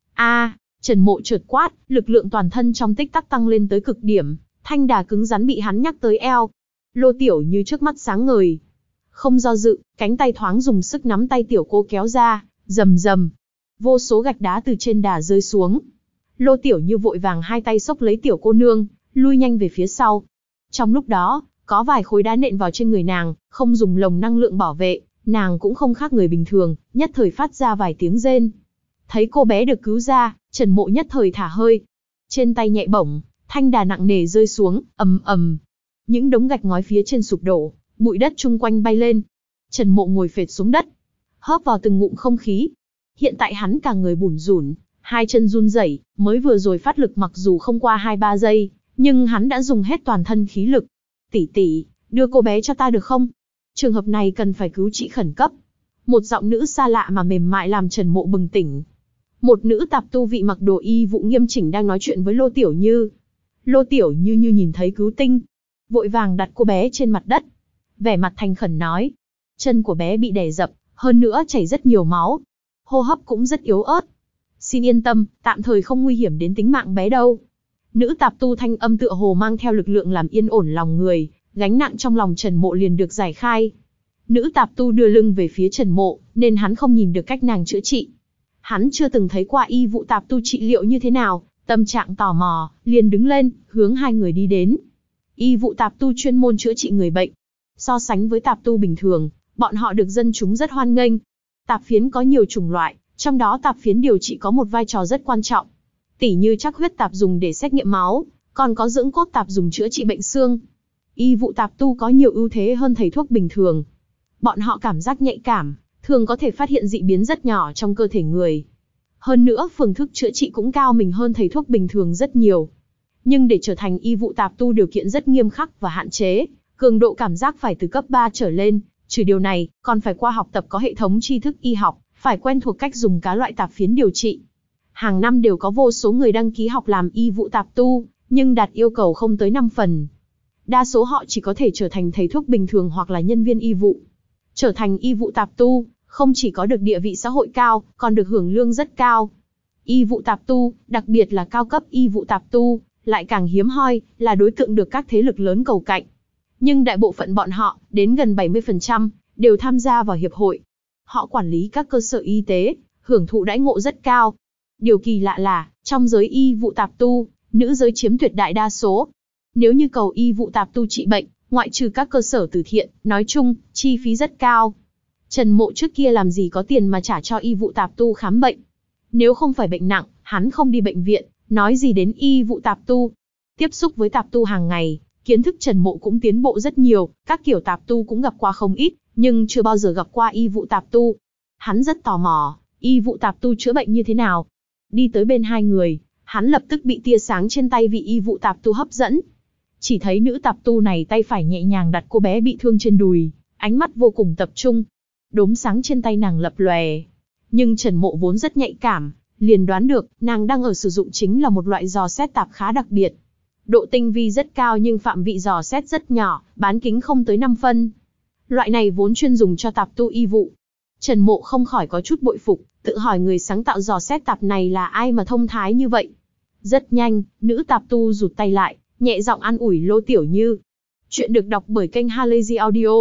A, Trần Mộ chợt quát, lực lượng toàn thân trong tích tắc tăng lên tới cực điểm, thanh đà cứng rắn bị hắn nhắc tới eo. Lô Tiểu Như trước mắt sáng ngời, không do dự, cánh tay thoáng dùng sức nắm tay tiểu cô kéo ra, rầm rầm, vô số gạch đá từ trên đà rơi xuống. Lô Tiểu Như vội vàng hai tay xốc lấy tiểu cô nương, lui nhanh về phía sau. Trong lúc đó, có vài khối đá nện vào trên người nàng, không dùng lồng năng lượng bảo vệ, nàng cũng không khác người bình thường, nhất thời phát ra vài tiếng rên. Thấy cô bé được cứu ra, Trần Mộ nhất thời thả hơi. Trên tay nhẹ bổng, thanh đà nặng nề rơi xuống, ầm ầm. Những đống gạch ngói phía trên sụp đổ, bụi đất chung quanh bay lên. Trần Mộ ngồi phệt xuống đất, hớp vào từng ngụm không khí. Hiện tại hắn cả người bủn rủn, hai chân run rẩy, mới vừa rồi phát lực mặc dù không qua hai ba giây, nhưng hắn đã dùng hết toàn thân khí lực. Tỷ tỷ, đưa cô bé cho ta được không? Trường hợp này cần phải cứu trị khẩn cấp. Một giọng nữ xa lạ mà mềm mại làm Trần Mộ bừng tỉnh. Một nữ tạp tu vị mặc đồ y vụ nghiêm chỉnh đang nói chuyện với Lô Tiểu Như. Lô Tiểu Như như nhìn thấy cứu tinh, vội vàng đặt cô bé trên mặt đất, vẻ mặt thành khẩn nói. Chân của bé bị đè dập, hơn nữa chảy rất nhiều máu, hô hấp cũng rất yếu ớt. Xin yên tâm, tạm thời không nguy hiểm đến tính mạng bé đâu. Nữ tạp tu thanh âm tựa hồ mang theo lực lượng làm yên ổn lòng người, gánh nặng trong lòng Trần Mộ liền được giải khai. Nữ tạp tu đưa lưng về phía Trần Mộ, nên hắn không nhìn được cách nàng chữa trị. Hắn chưa từng thấy qua y vụ tạp tu trị liệu như thế nào, tâm trạng tò mò, liền đứng lên, hướng hai người đi đến. Y vụ tạp tu chuyên môn chữa trị người bệnh. So sánh với tạp tu bình thường, bọn họ được dân chúng rất hoan nghênh. Tạp phiến có nhiều chủng loại, trong đó tạp phiến điều trị có một vai trò rất quan trọng. Tỉ như trắc huyết tạp dùng để xét nghiệm máu, còn có dưỡng cốt tạp dùng chữa trị bệnh xương. Y vụ tạp tu có nhiều ưu thế hơn thầy thuốc bình thường. Bọn họ cảm giác nhạy cảm, thường có thể phát hiện dị biến rất nhỏ trong cơ thể người. Hơn nữa phương thức chữa trị cũng cao mình hơn thầy thuốc bình thường rất nhiều. Nhưng để trở thành y vụ tạp tu điều kiện rất nghiêm khắc và hạn chế, cường độ cảm giác phải từ cấp ba trở lên, trừ điều này, còn phải qua học tập có hệ thống tri thức y học, phải quen thuộc cách dùng các loại tạp phiến điều trị. Hàng năm đều có vô số người đăng ký học làm y vụ tạp tu, nhưng đạt yêu cầu không tới năm phần. Đa số họ chỉ có thể trở thành thầy thuốc bình thường hoặc là nhân viên y vụ. Trở thành y vụ tạp tu, không chỉ có được địa vị xã hội cao, còn được hưởng lương rất cao. Y vụ tạp tu, đặc biệt là cao cấp y vụ tạp tu, lại càng hiếm hoi, là đối tượng được các thế lực lớn cầu cạnh. Nhưng đại bộ phận bọn họ, đến gần bảy mươi phần trăm, đều tham gia vào hiệp hội. Họ quản lý các cơ sở y tế, hưởng thụ đãi ngộ rất cao. Điều kỳ lạ là, trong giới y vụ tạp tu, nữ giới chiếm tuyệt đại đa số. Nếu như cầu y vụ tạp tu trị bệnh, ngoại trừ các cơ sở từ thiện, nói chung, chi phí rất cao. Trần Mộ trước kia làm gì có tiền mà trả cho y vụ tạp tu khám bệnh. Nếu không phải bệnh nặng, hắn không đi bệnh viện, nói gì đến y vụ tạp tu. Tiếp xúc với tạp tu hàng ngày, kiến thức Trần Mộ cũng tiến bộ rất nhiều, các kiểu tạp tu cũng gặp qua không ít, nhưng chưa bao giờ gặp qua y vụ tạp tu. Hắn rất tò mò, y vụ tạp tu chữa bệnh như thế nào. Đi tới bên hai người, hắn lập tức bị tia sáng trên tay vị y vụ tạp tu hấp dẫn. Chỉ thấy nữ tạp tu này tay phải nhẹ nhàng đặt cô bé bị thương trên đùi, ánh mắt vô cùng tập trung. Đốm sáng trên tay nàng lập lòe. Nhưng Trần Mộ vốn rất nhạy cảm, liền đoán được nàng đang ở sử dụng chính là một loại dò xét tạp khá đặc biệt. Độ tinh vi rất cao nhưng phạm vị dò xét rất nhỏ, bán kính không tới năm phân. Loại này vốn chuyên dùng cho tạp tu y vụ. Trần Mộ không khỏi có chút bội phục, tự hỏi người sáng tạo dò xét tạp này là ai mà thông thái như vậy. Rất nhanh, nữ tạp tu rụt tay lại, nhẹ giọng an ủi Lô Tiểu Như. Chuyện được đọc bởi kênh Halazy Audio.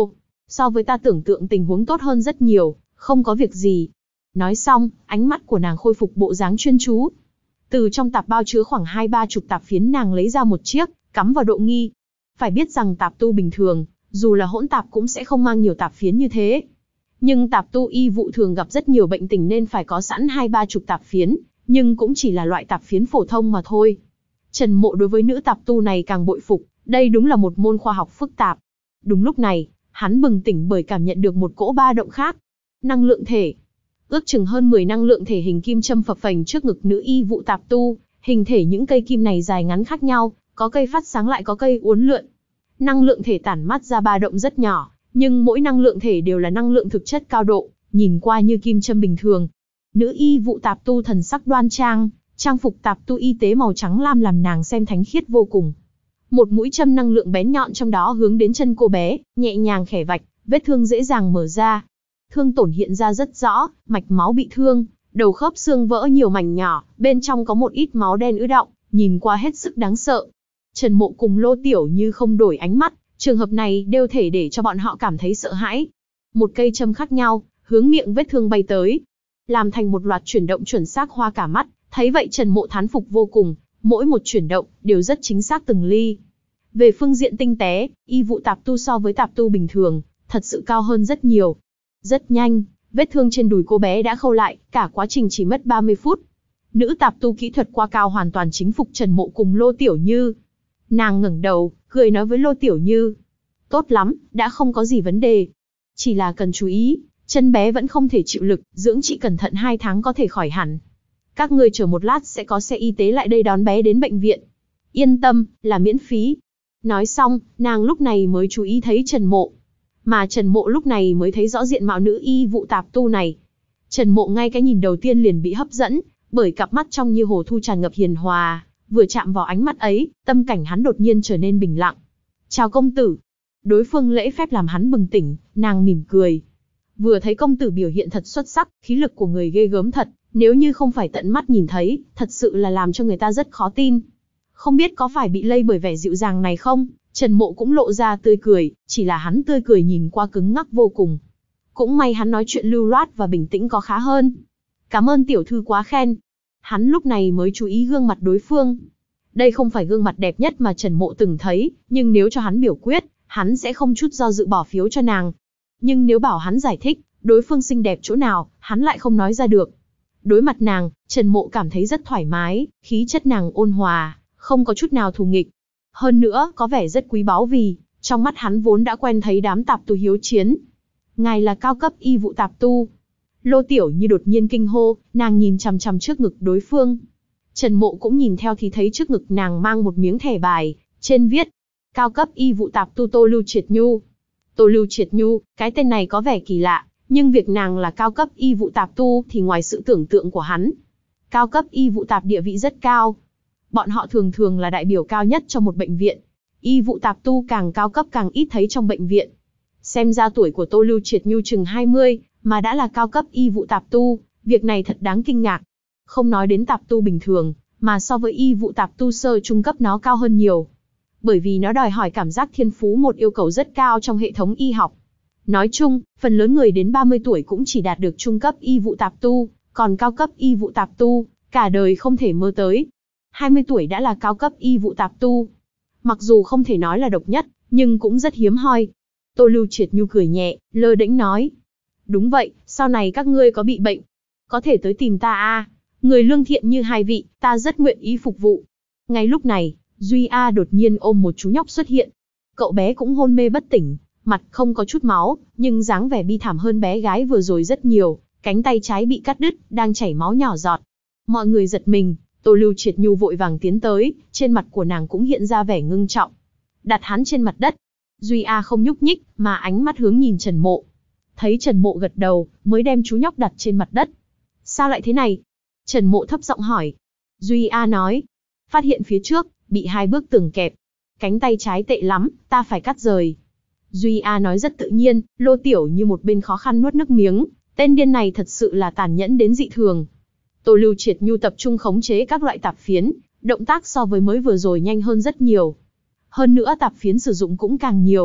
So với ta tưởng tượng tình huống tốt hơn rất nhiều, không có việc gì. Nói xong, ánh mắt của nàng khôi phục bộ dáng chuyên chú. Từ trong tạp bao chứa khoảng hai ba chục tạp phiến nàng lấy ra một chiếc, cắm vào độ nghi. Phải biết rằng tạp tu bình thường, dù là hỗn tạp cũng sẽ không mang nhiều tạp phiến như thế. Nhưng tạp tu y vụ thường gặp rất nhiều bệnh tình nên phải có sẵn hai ba chục tạp phiến, nhưng cũng chỉ là loại tạp phiến phổ thông mà thôi. Trần Mộ đối với nữ tạp tu này càng bội phục, đây đúng là một môn khoa học phức tạp. Đúng lúc này, hắn bừng tỉnh bởi cảm nhận được một cỗ ba động khác. Năng lượng thể. Ước chừng hơn mười năng lượng thể hình kim châm phập phềnh trước ngực nữ y vụ tạp tu, hình thể những cây kim này dài ngắn khác nhau, có cây phát sáng lại có cây uốn lượn. Năng lượng thể tản mát ra ba động rất nhỏ, nhưng mỗi năng lượng thể đều là năng lượng thực chất cao độ, nhìn qua như kim châm bình thường. Nữ y vụ tạp tu thần sắc đoan trang, trang phục tạp tu y tế màu trắng lam làm nàng xem thánh khiết vô cùng. Một mũi châm năng lượng bén nhọn trong đó hướng đến chân cô bé, nhẹ nhàng khẽ vạch, vết thương dễ dàng mở ra. Thương tổn hiện ra rất rõ, mạch máu bị thương, đầu khớp xương vỡ nhiều mảnh nhỏ, bên trong có một ít máu đen ứ đọng, nhìn qua hết sức đáng sợ. Trần Mộ cùng Lô Tiểu Như không đổi ánh mắt, trường hợp này đều thể để cho bọn họ cảm thấy sợ hãi. Một cây châm khác nhau, hướng miệng vết thương bay tới, làm thành một loạt chuyển động chuẩn xác hoa cả mắt, thấy vậy Trần Mộ thán phục vô cùng, mỗi một chuyển động đều rất chính xác từng ly. Về phương diện tinh tế, y vụ tạp tu so với tạp tu bình thường, thật sự cao hơn rất nhiều. Rất nhanh, vết thương trên đùi cô bé đã khâu lại, cả quá trình chỉ mất ba mươi phút. Nữ tạp tu kỹ thuật qua cao hoàn toàn chính phục Trần Mộ cùng Lô Tiểu Như. Nàng ngẩng đầu, cười nói với Lô Tiểu Như. Tốt lắm, đã không có gì vấn đề. Chỉ là cần chú ý, chân bé vẫn không thể chịu lực, dưỡng trị cẩn thận hai tháng có thể khỏi hẳn. Các ngươi chờ một lát sẽ có xe y tế lại đây đón bé đến bệnh viện. Yên tâm, là miễn phí. Nói xong, nàng lúc này mới chú ý thấy Trần Mộ. Mà Trần Mộ lúc này mới thấy rõ diện mạo nữ y vụ tạp tu này. Trần Mộ ngay cái nhìn đầu tiên liền bị hấp dẫn, bởi cặp mắt trong như hồ thu tràn ngập hiền hòa, vừa chạm vào ánh mắt ấy, tâm cảnh hắn đột nhiên trở nên bình lặng. Chào công tử. Đối phương lễ phép làm hắn bừng tỉnh, nàng mỉm cười. Vừa thấy công tử biểu hiện thật xuất sắc, khí lực của người ghê gớm thật, nếu như không phải tận mắt nhìn thấy, thật sự là làm cho người ta rất khó tin. Không biết có phải bị lây bởi vẻ dịu dàng này không? Trần Mộ cũng lộ ra tươi cười, chỉ là hắn tươi cười nhìn qua cứng ngắc vô cùng. Cũng may hắn nói chuyện lưu loát và bình tĩnh có khá hơn. Cảm ơn tiểu thư quá khen. Hắn lúc này mới chú ý gương mặt đối phương. Đây không phải gương mặt đẹp nhất mà Trần Mộ từng thấy, nhưng nếu cho hắn biểu quyết, hắn sẽ không chút do dự bỏ phiếu cho nàng. Nhưng nếu bảo hắn giải thích, đối phương xinh đẹp chỗ nào, hắn lại không nói ra được. Đối mặt nàng, Trần Mộ cảm thấy rất thoải mái, khí chất nàng ôn hòa, không có chút nào thù nghịch. Hơn nữa, có vẻ rất quý báu vì, trong mắt hắn vốn đã quen thấy đám tạp tu hiếu chiến. Ngài là cao cấp y vụ tạp tu. Lô Tiểu Như đột nhiên kinh hô, nàng nhìn chằm chằm trước ngực đối phương. Trần Mộ cũng nhìn theo thì thấy trước ngực nàng mang một miếng thẻ bài, trên viết, cao cấp y vụ tạp tu Tô Lưu Triệt Nhu. Tô Lưu Triệt Nhu, cái tên này có vẻ kỳ lạ, nhưng việc nàng là cao cấp y vụ tạp tu thì ngoài sự tưởng tượng của hắn. Cao cấp y vụ tạp địa vị rất cao. Bọn họ thường thường là đại biểu cao nhất trong một bệnh viện. Y vụ tạp tu càng cao cấp càng ít thấy trong bệnh viện. Xem ra tuổi của Tô Lưu Triệt Nhu chừng hai mươi, mà đã là cao cấp y vụ tạp tu, việc này thật đáng kinh ngạc. Không nói đến tạp tu bình thường, mà so với y vụ tạp tu sơ trung cấp nó cao hơn nhiều. Bởi vì nó đòi hỏi cảm giác thiên phú một yêu cầu rất cao trong hệ thống y học. Nói chung, phần lớn người đến ba mươi tuổi cũng chỉ đạt được trung cấp y vụ tạp tu, còn cao cấp y vụ tạp tu, cả đời không thể mơ tới. hai mươi tuổi đã là cao cấp y vụ tạp tu. Mặc dù không thể nói là độc nhất, nhưng cũng rất hiếm hoi. Tô Lưu Triệt Nhu cười nhẹ, lơ đễnh nói. Đúng vậy, sau này các ngươi có bị bệnh, có thể tới tìm ta a. Người lương thiện như hai vị, ta rất nguyện ý phục vụ. Ngay lúc này, Duy A đột nhiên ôm một chú nhóc xuất hiện. Cậu bé cũng hôn mê bất tỉnh, mặt không có chút máu, nhưng dáng vẻ bi thảm hơn bé gái vừa rồi rất nhiều, cánh tay trái bị cắt đứt, đang chảy máu nhỏ giọt. Mọi người giật mình, Tô Lưu Triệt Nhu vội vàng tiến tới, trên mặt của nàng cũng hiện ra vẻ ngưng trọng. Đặt hắn trên mặt đất. Duy A không nhúc nhích, mà ánh mắt hướng nhìn Trần Mộ. Thấy Trần Mộ gật đầu, mới đem chú nhóc đặt trên mặt đất. Sao lại thế này? Trần Mộ thấp giọng hỏi. Duy A nói. Phát hiện phía trước, bị hai bức tường kẹp. Cánh tay trái tệ lắm, ta phải cắt rời. Duy A nói rất tự nhiên, Lô Tiểu Như một bên khó khăn nuốt nước miếng. Tên điên này thật sự là tàn nhẫn đến dị thường. Tô Lưu Triệt Nhu tập trung khống chế các loại tạp phiến, động tác so với mới vừa rồi nhanh hơn rất nhiều. Hơn nữa tạp phiến sử dụng cũng càng nhiều.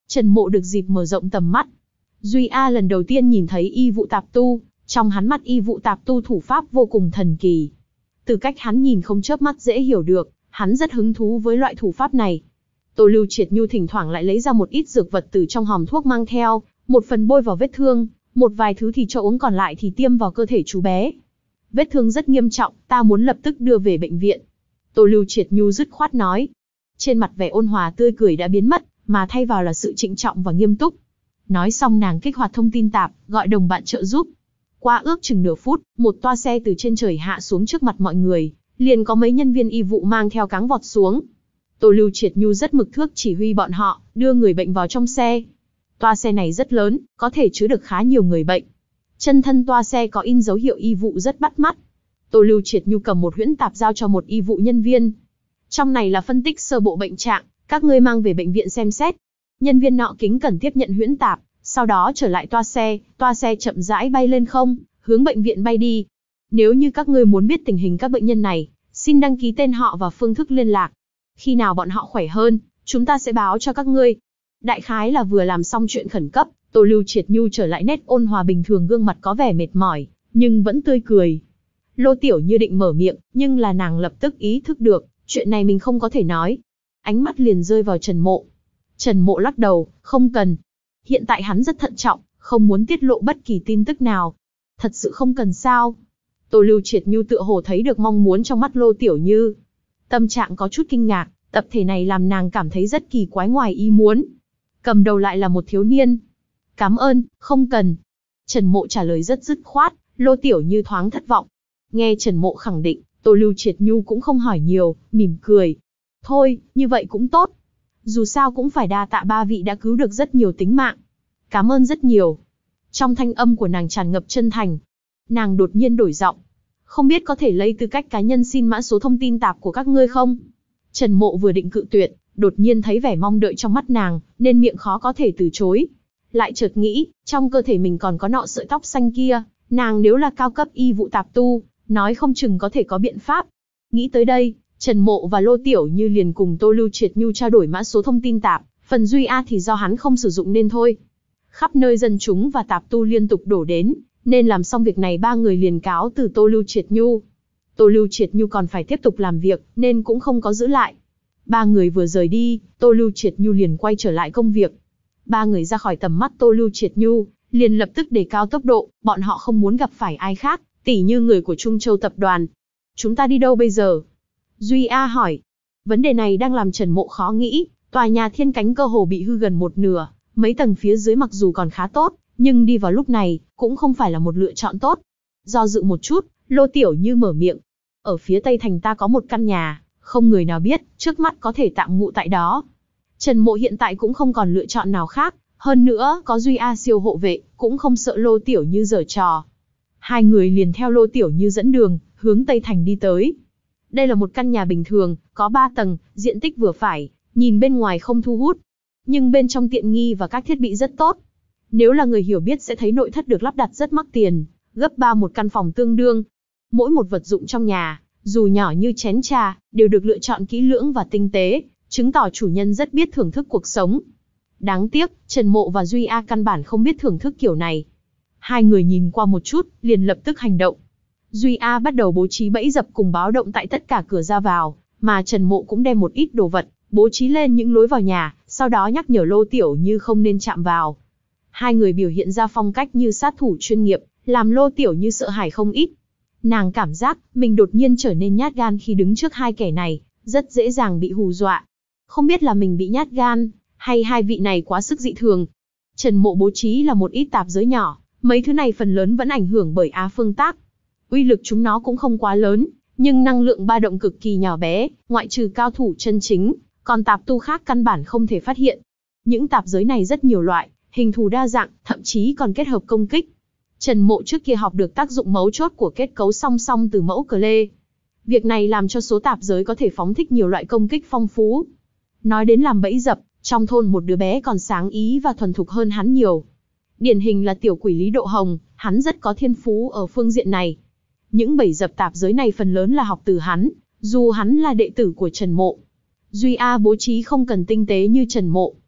Trần Mộ được dịp mở rộng tầm mắt. Duy A lần đầu tiên nhìn thấy y vụ tạp tu, trong hắn mắt y vụ tạp tu thủ pháp vô cùng thần kỳ. Từ cách hắn nhìn không chớp mắt dễ hiểu được, hắn rất hứng thú với loại thủ pháp này. Tô Lưu Triệt Nhu thỉnh thoảng lại lấy ra một ít dược vật từ trong hòm thuốc mang theo, một phần bôi vào vết thương, một vài thứ thì cho uống còn lại thì tiêm vào cơ thể chú bé. Vết thương rất nghiêm trọng, ta muốn lập tức đưa về bệnh viện. Tô Lưu Triệt Nhu dứt khoát nói. Trên mặt vẻ ôn hòa tươi cười đã biến mất, mà thay vào là sự trịnh trọng và nghiêm túc. Nói xong nàng kích hoạt thông tin tạp, gọi đồng bạn trợ giúp. Qua ước chừng nửa phút, một toa xe từ trên trời hạ xuống trước mặt mọi người, liền có mấy nhân viên y vụ mang theo cáng vọt xuống. Tô Lưu Triệt Nhu rất mực thước chỉ huy bọn họ, đưa người bệnh vào trong xe. Toa xe này rất lớn, có thể chứa được khá nhiều người bệnh. Chân thân toa xe có in dấu hiệu y vụ rất bắt mắt. Tô Lưu Triệt Nhu cầm một huyễn tạp giao cho một y vụ nhân viên. Trong này là phân tích sơ bộ bệnh trạng, các ngươi mang về bệnh viện xem xét. Nhân viên nọ kính cẩn tiếp nhận huyễn tạp, sau đó trở lại toa xe, toa xe chậm rãi bay lên không, hướng bệnh viện bay đi. Nếu như các ngươi muốn biết tình hình các bệnh nhân này, xin đăng ký tên họ và phương thức liên lạc. Khi nào bọn họ khỏe hơn, chúng ta sẽ báo cho các ngươi. Đại khái là vừa làm xong chuyện khẩn cấp, Tô Lưu Triệt Nhu trở lại nét ôn hòa bình thường, gương mặt có vẻ mệt mỏi, nhưng vẫn tươi cười. Lô Tiểu Như định mở miệng, nhưng là nàng lập tức ý thức được, chuyện này mình không có thể nói. Ánh mắt liền rơi vào Trần Mộ. Trần Mộ lắc đầu, không cần. Hiện tại hắn rất thận trọng, không muốn tiết lộ bất kỳ tin tức nào. Thật sự không cần sao? Tô Lưu Triệt Nhu tựa hồ thấy được mong muốn trong mắt Lô Tiểu Như. Tâm trạng có chút kinh ngạc, tập thể này làm nàng cảm thấy rất kỳ quái ngoài ý muốn. Cầm đầu lại là một thiếu niên. Cảm ơn, không cần. Trần Mộ trả lời rất dứt khoát, Lô Tiểu Như thoáng thất vọng. Nghe Trần Mộ khẳng định, Tô Lưu Triệt Nhu cũng không hỏi nhiều, mỉm cười. Thôi, như vậy cũng tốt. Dù sao cũng phải đa tạ ba vị đã cứu được rất nhiều tính mạng. Cảm ơn rất nhiều. Trong thanh âm của nàng tràn ngập chân thành. Nàng đột nhiên đổi giọng. Không biết có thể lấy tư cách cá nhân xin mã số thông tin tạp của các ngươi không? Trần Mộ vừa định cự tuyệt, đột nhiên thấy vẻ mong đợi trong mắt nàng, nên miệng khó có thể từ chối. Lại chợt nghĩ, trong cơ thể mình còn có nọ sợi tóc xanh kia, nàng nếu là cao cấp y vụ tạp tu, nói không chừng có thể có biện pháp. Nghĩ tới đây, Trần Mộ và Lô Tiểu Như liền cùng Tô Lưu Triệt Nhu trao đổi mã số thông tin tạp, phần Duy A thì do hắn không sử dụng nên thôi. Khắp nơi dân chúng và tạp tu liên tục đổ đến, nên làm xong việc này ba người liền cáo từ Tô Lưu Triệt Nhu. Tô Lưu Triệt Nhu còn phải tiếp tục làm việc, nên cũng không có giữ lại. Ba người vừa rời đi, Tô Lưu Triệt Nhu liền quay trở lại công việc. Ba người ra khỏi tầm mắt Tô Lưu Triệt Nhu, liền lập tức đề cao tốc độ, bọn họ không muốn gặp phải ai khác, tỉ như người của Trung Châu tập đoàn. Chúng ta đi đâu bây giờ? Duy A hỏi. Vấn đề này đang làm Trần Mộ khó nghĩ, tòa nhà Thiên Cánh cơ hồ bị hư gần một nửa, mấy tầng phía dưới mặc dù còn khá tốt, nhưng đi vào lúc này, cũng không phải là một lựa chọn tốt. Do dự một chút, Lô Tiểu Như mở miệng. Ở phía Tây Thành ta có một căn nhà, không người nào biết, trước mắt có thể tạm ngụ tại đó. Trần Mộ hiện tại cũng không còn lựa chọn nào khác, hơn nữa có Duy A siêu hộ vệ, cũng không sợ Lô Tiểu Như giở trò. Hai người liền theo Lô Tiểu Như dẫn đường, hướng Tây Thành đi tới. Đây là một căn nhà bình thường, có ba tầng, diện tích vừa phải, nhìn bên ngoài không thu hút. Nhưng bên trong tiện nghi và các thiết bị rất tốt. Nếu là người hiểu biết sẽ thấy nội thất được lắp đặt rất mắc tiền, gấp ba một căn phòng tương đương. Mỗi một vật dụng trong nhà, dù nhỏ như chén trà, đều được lựa chọn kỹ lưỡng và tinh tế, chứng tỏ chủ nhân rất biết thưởng thức cuộc sống. Đáng tiếc, Trần Mộ và Duy A căn bản không biết thưởng thức kiểu này. Hai người nhìn qua một chút, liền lập tức hành động. Duy A bắt đầu bố trí bẫy dập cùng báo động tại tất cả cửa ra vào, mà Trần Mộ cũng đem một ít đồ vật, bố trí lên những lối vào nhà, sau đó nhắc nhở Lô Tiểu Như không nên chạm vào. Hai người biểu hiện ra phong cách như sát thủ chuyên nghiệp, làm Lô Tiểu Như sợ hãi không ít. Nàng cảm giác, mình đột nhiên trở nên nhát gan khi đứng trước hai kẻ này, rất dễ dàng bị hù dọa. Không biết là mình bị nhát gan, hay hai vị này quá sức dị thường. Trần Mộ bố trí là một ít tạp giới nhỏ, mấy thứ này phần lớn vẫn ảnh hưởng bởi Á Phương Tác. Uy lực chúng nó cũng không quá lớn, nhưng năng lượng ba động cực kỳ nhỏ bé, ngoại trừ cao thủ chân chính, còn tạp tu khác căn bản không thể phát hiện. Những tạp giới này rất nhiều loại, hình thù đa dạng, thậm chí còn kết hợp công kích. Trần Mộ trước kia học được tác dụng mấu chốt của kết cấu song song từ mẫu cờ lê. Việc này làm cho số tạp giới có thể phóng thích nhiều loại công kích phong phú. Nói đến làm bẫy dập, trong thôn một đứa bé còn sáng ý và thuần thục hơn hắn nhiều. Điển hình là tiểu quỷ Lý Độ Hồng, hắn rất có thiên phú ở phương diện này. Những bẫy dập tạp giới này phần lớn là học từ hắn, dù hắn là đệ tử của Trần Mộ. Duy A bố trí không cần tinh tế như Trần Mộ.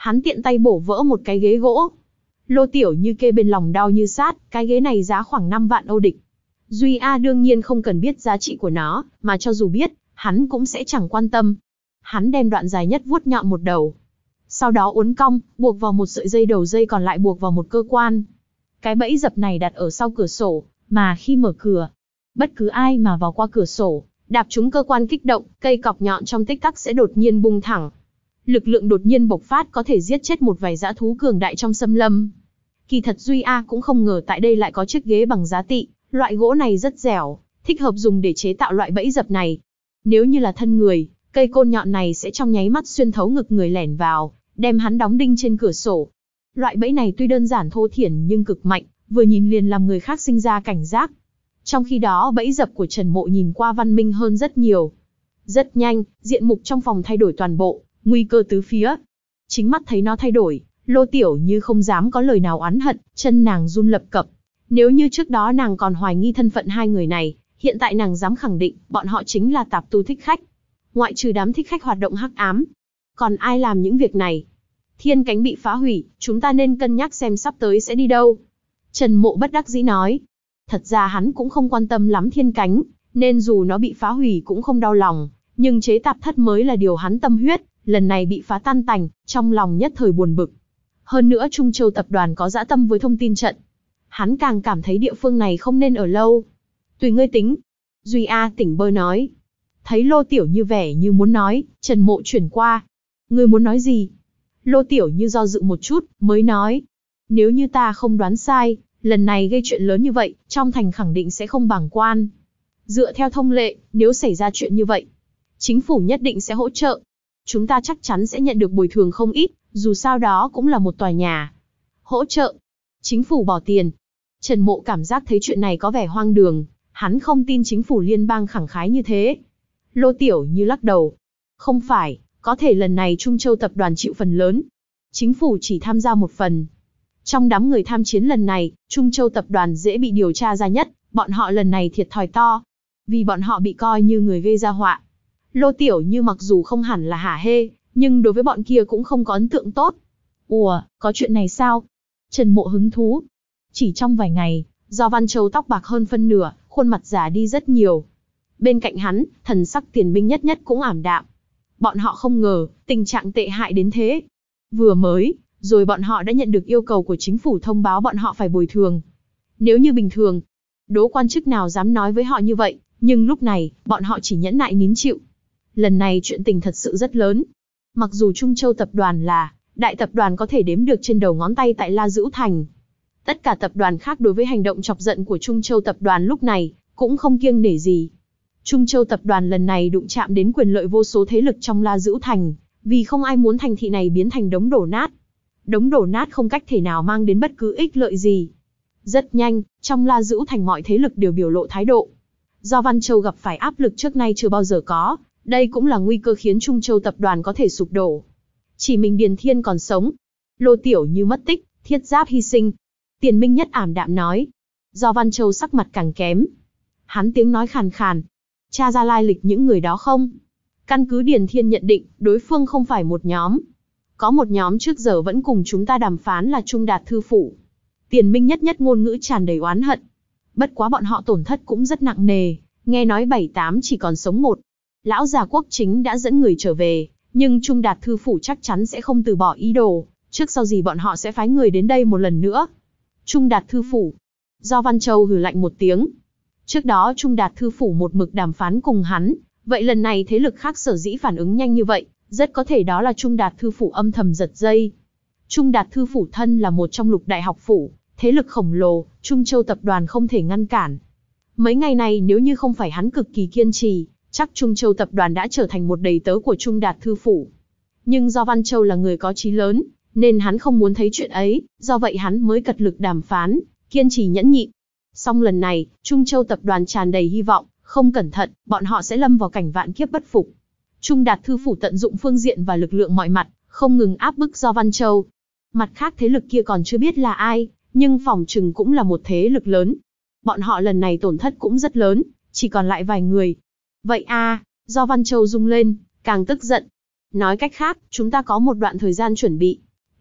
Hắn tiện tay bổ vỡ một cái ghế gỗ. Lô Tiểu Như kê bên lòng đau như sát, cái ghế này giá khoảng năm vạn Âu địch. Duy A đương nhiên không cần biết giá trị của nó, mà cho dù biết, hắn cũng sẽ chẳng quan tâm. Hắn đem đoạn dài nhất vuốt nhọn một đầu. Sau đó uốn cong, buộc vào một sợi dây, đầu dây còn lại buộc vào một cơ quan. Cái bẫy dập này đặt ở sau cửa sổ, mà khi mở cửa, bất cứ ai mà vào qua cửa sổ, đạp trúng cơ quan kích động, cây cọc nhọn trong tích tắc sẽ đột nhiên bung thẳng. Lực lượng đột nhiên bộc phát có thể giết chết một vài dã thú cường đại trong xâm lâm. Kỳ thật Duy A cũng không ngờ tại đây lại có chiếc ghế bằng giá tị, loại gỗ này rất dẻo, thích hợp dùng để chế tạo loại bẫy dập này. Nếu như là thân người, cây côn nhọn này sẽ trong nháy mắt xuyên thấu ngực người lẻn vào, đem hắn đóng đinh trên cửa sổ. Loại bẫy này tuy đơn giản thô thiển nhưng cực mạnh, vừa nhìn liền làm người khác sinh ra cảnh giác. Trong khi đó bẫy dập của Trần Mộ nhìn qua văn minh hơn rất nhiều. Rất nhanh, diện mục trong phòng thay đổi toàn bộ, nguy cơ tứ phía. Chính mắt thấy nó thay đổi, Lô Tiểu Như không dám có lời nào oán hận, chân nàng run lập cập. Nếu như trước đó nàng còn hoài nghi thân phận hai người này, hiện tại nàng dám khẳng định, bọn họ chính là tạp tu thích khách. Ngoại trừ đám thích khách hoạt động hắc ám, còn ai làm những việc này? Thiên cánh bị phá hủy, chúng ta nên cân nhắc xem sắp tới sẽ đi đâu. Trần Mộ bất đắc dĩ nói. Thật ra hắn cũng không quan tâm lắm thiên cánh, nên dù nó bị phá hủy cũng không đau lòng, nhưng chế tạp thất mới là điều hắn tâm huyết, lần này bị phá tan tành, trong lòng nhất thời buồn bực. Hơn nữa Trung Châu tập đoàn có dã tâm với thông tin trận. Hắn càng cảm thấy địa phương này không nên ở lâu. Tùy ngươi tính. Duy A tỉnh bơ nói. Thấy Lô Tiểu Như vẻ như muốn nói, Trần Mộ chuyển qua. Ngươi muốn nói gì? Lô Tiểu Như do dự một chút, mới nói. Nếu như ta không đoán sai, lần này gây chuyện lớn như vậy, trong thành khẳng định sẽ không bàng quan. Dựa theo thông lệ, nếu xảy ra chuyện như vậy, chính phủ nhất định sẽ hỗ trợ. Chúng ta chắc chắn sẽ nhận được bồi thường không ít, dù sao đó cũng là một tòa nhà. Hỗ trợ? Chính phủ bỏ tiền? Trần Mộ cảm giác thấy chuyện này có vẻ hoang đường, hắn không tin chính phủ liên bang khẳng khái như thế. Lô Tiểu Như lắc đầu. Không phải, có thể lần này Trung Châu tập đoàn chịu phần lớn. Chính phủ chỉ tham gia một phần. Trong đám người tham chiến lần này, Trung Châu tập đoàn dễ bị điều tra ra nhất, bọn họ lần này thiệt thòi to. Vì bọn họ bị coi như người gây ra họa. Lô Tiểu Như mặc dù không hẳn là hả hê, nhưng đối với bọn kia cũng không có ấn tượng tốt. Ủa, có chuyện này sao? Trần Mộ hứng thú. Chỉ trong vài ngày, do Văn Châu tóc bạc hơn phân nửa, khuôn mặt già đi rất nhiều. Bên cạnh hắn, thần sắc Tiền Minh Nhất Nhất cũng ảm đạm. Bọn họ không ngờ, tình trạng tệ hại đến thế. Vừa mới, rồi bọn họ đã nhận được yêu cầu của chính phủ thông báo bọn họ phải bồi thường. Nếu như bình thường, đố quan chức nào dám nói với họ như vậy, nhưng lúc này, bọn họ chỉ nhẫn nại nín chịu. Lần này chuyện tình thật sự rất lớn. Mặc dù Trung Châu tập đoàn là đại tập đoàn có thể đếm được trên đầu ngón tay tại La Dữ Thành. Tất cả tập đoàn khác đối với hành động chọc giận của Trung Châu tập đoàn lúc này, cũng không kiêng nể gì. Trung Châu tập đoàn lần này đụng chạm đến quyền lợi vô số thế lực trong La Dữ Thành, vì không ai muốn thành thị này biến thành đống đổ nát. Đống đổ nát không cách thể nào mang đến bất cứ ích lợi gì. Rất nhanh, trong La Dữ Thành mọi thế lực đều biểu lộ thái độ. Do Văn Châu gặp phải áp lực trước nay chưa bao giờ có, đây cũng là nguy cơ khiến Trung Châu tập đoàn có thể sụp đổ. Chỉ mình Điền Thiên còn sống. Lô Tiểu Như mất tích, Thiết Giáp hy sinh. Tiền Minh Nhất ảm đạm nói. Do Văn Châu sắc mặt càng kém. Hắn tiếng nói khàn khàn. Tra ra lai lịch những người đó không? Căn cứ Điền Thiên nhận định, đối phương không phải một nhóm. Có một nhóm trước giờ vẫn cùng chúng ta đàm phán là Trung Đạt Thư Phủ. Tiền Minh Nhất Nhất ngôn ngữ tràn đầy oán hận. Bất quá bọn họ tổn thất cũng rất nặng nề, nghe nói bảy tám chỉ còn sống một. Lão già Quốc Chính đã dẫn người trở về, nhưng Trung Đạt Thư Phủ chắc chắn sẽ không từ bỏ ý đồ, trước sau gì bọn họ sẽ phái người đến đây một lần nữa. Trung Đạt Thư Phủ. Do Văn Châu hừ lạnh một tiếng. Trước đó Trung Đạt Thư Phủ một mực đàm phán cùng hắn, vậy lần này thế lực khác sở dĩ phản ứng nhanh như vậy, rất có thể đó là Trung Đạt Thư Phủ âm thầm giật dây. Trung Đạt Thư Phủ thân là một trong lục đại học phủ, thế lực khổng lồ, Trung Châu tập đoàn không thể ngăn cản. Mấy ngày này nếu như không phải hắn cực kỳ kiên trì, chắc Trung Châu tập đoàn đã trở thành một đầy tớ của Trung Đạt Thư Phủ. Nhưng do Văn Châu là người có chí lớn, nên hắn không muốn thấy chuyện ấy, do vậy hắn mới cật lực đàm phán, kiên trì nhẫn nhịn. Song lần này, Trung Châu tập đoàn tràn đầy hy vọng, không cẩn thận, bọn họ sẽ lâm vào cảnh vạn kiếp bất phục. Trung Đạt Thư Phủ tận dụng phương diện và lực lượng mọi mặt, không ngừng áp bức do Văn Châu. Mặt khác thế lực kia còn chưa biết là ai, nhưng phỏng chừng cũng là một thế lực lớn. Bọn họ lần này tổn thất cũng rất lớn, chỉ còn lại vài người. Vậy a, à, do Văn Châu rung lên, càng tức giận. Nói cách khác, chúng ta có một đoạn thời gian chuẩn bị,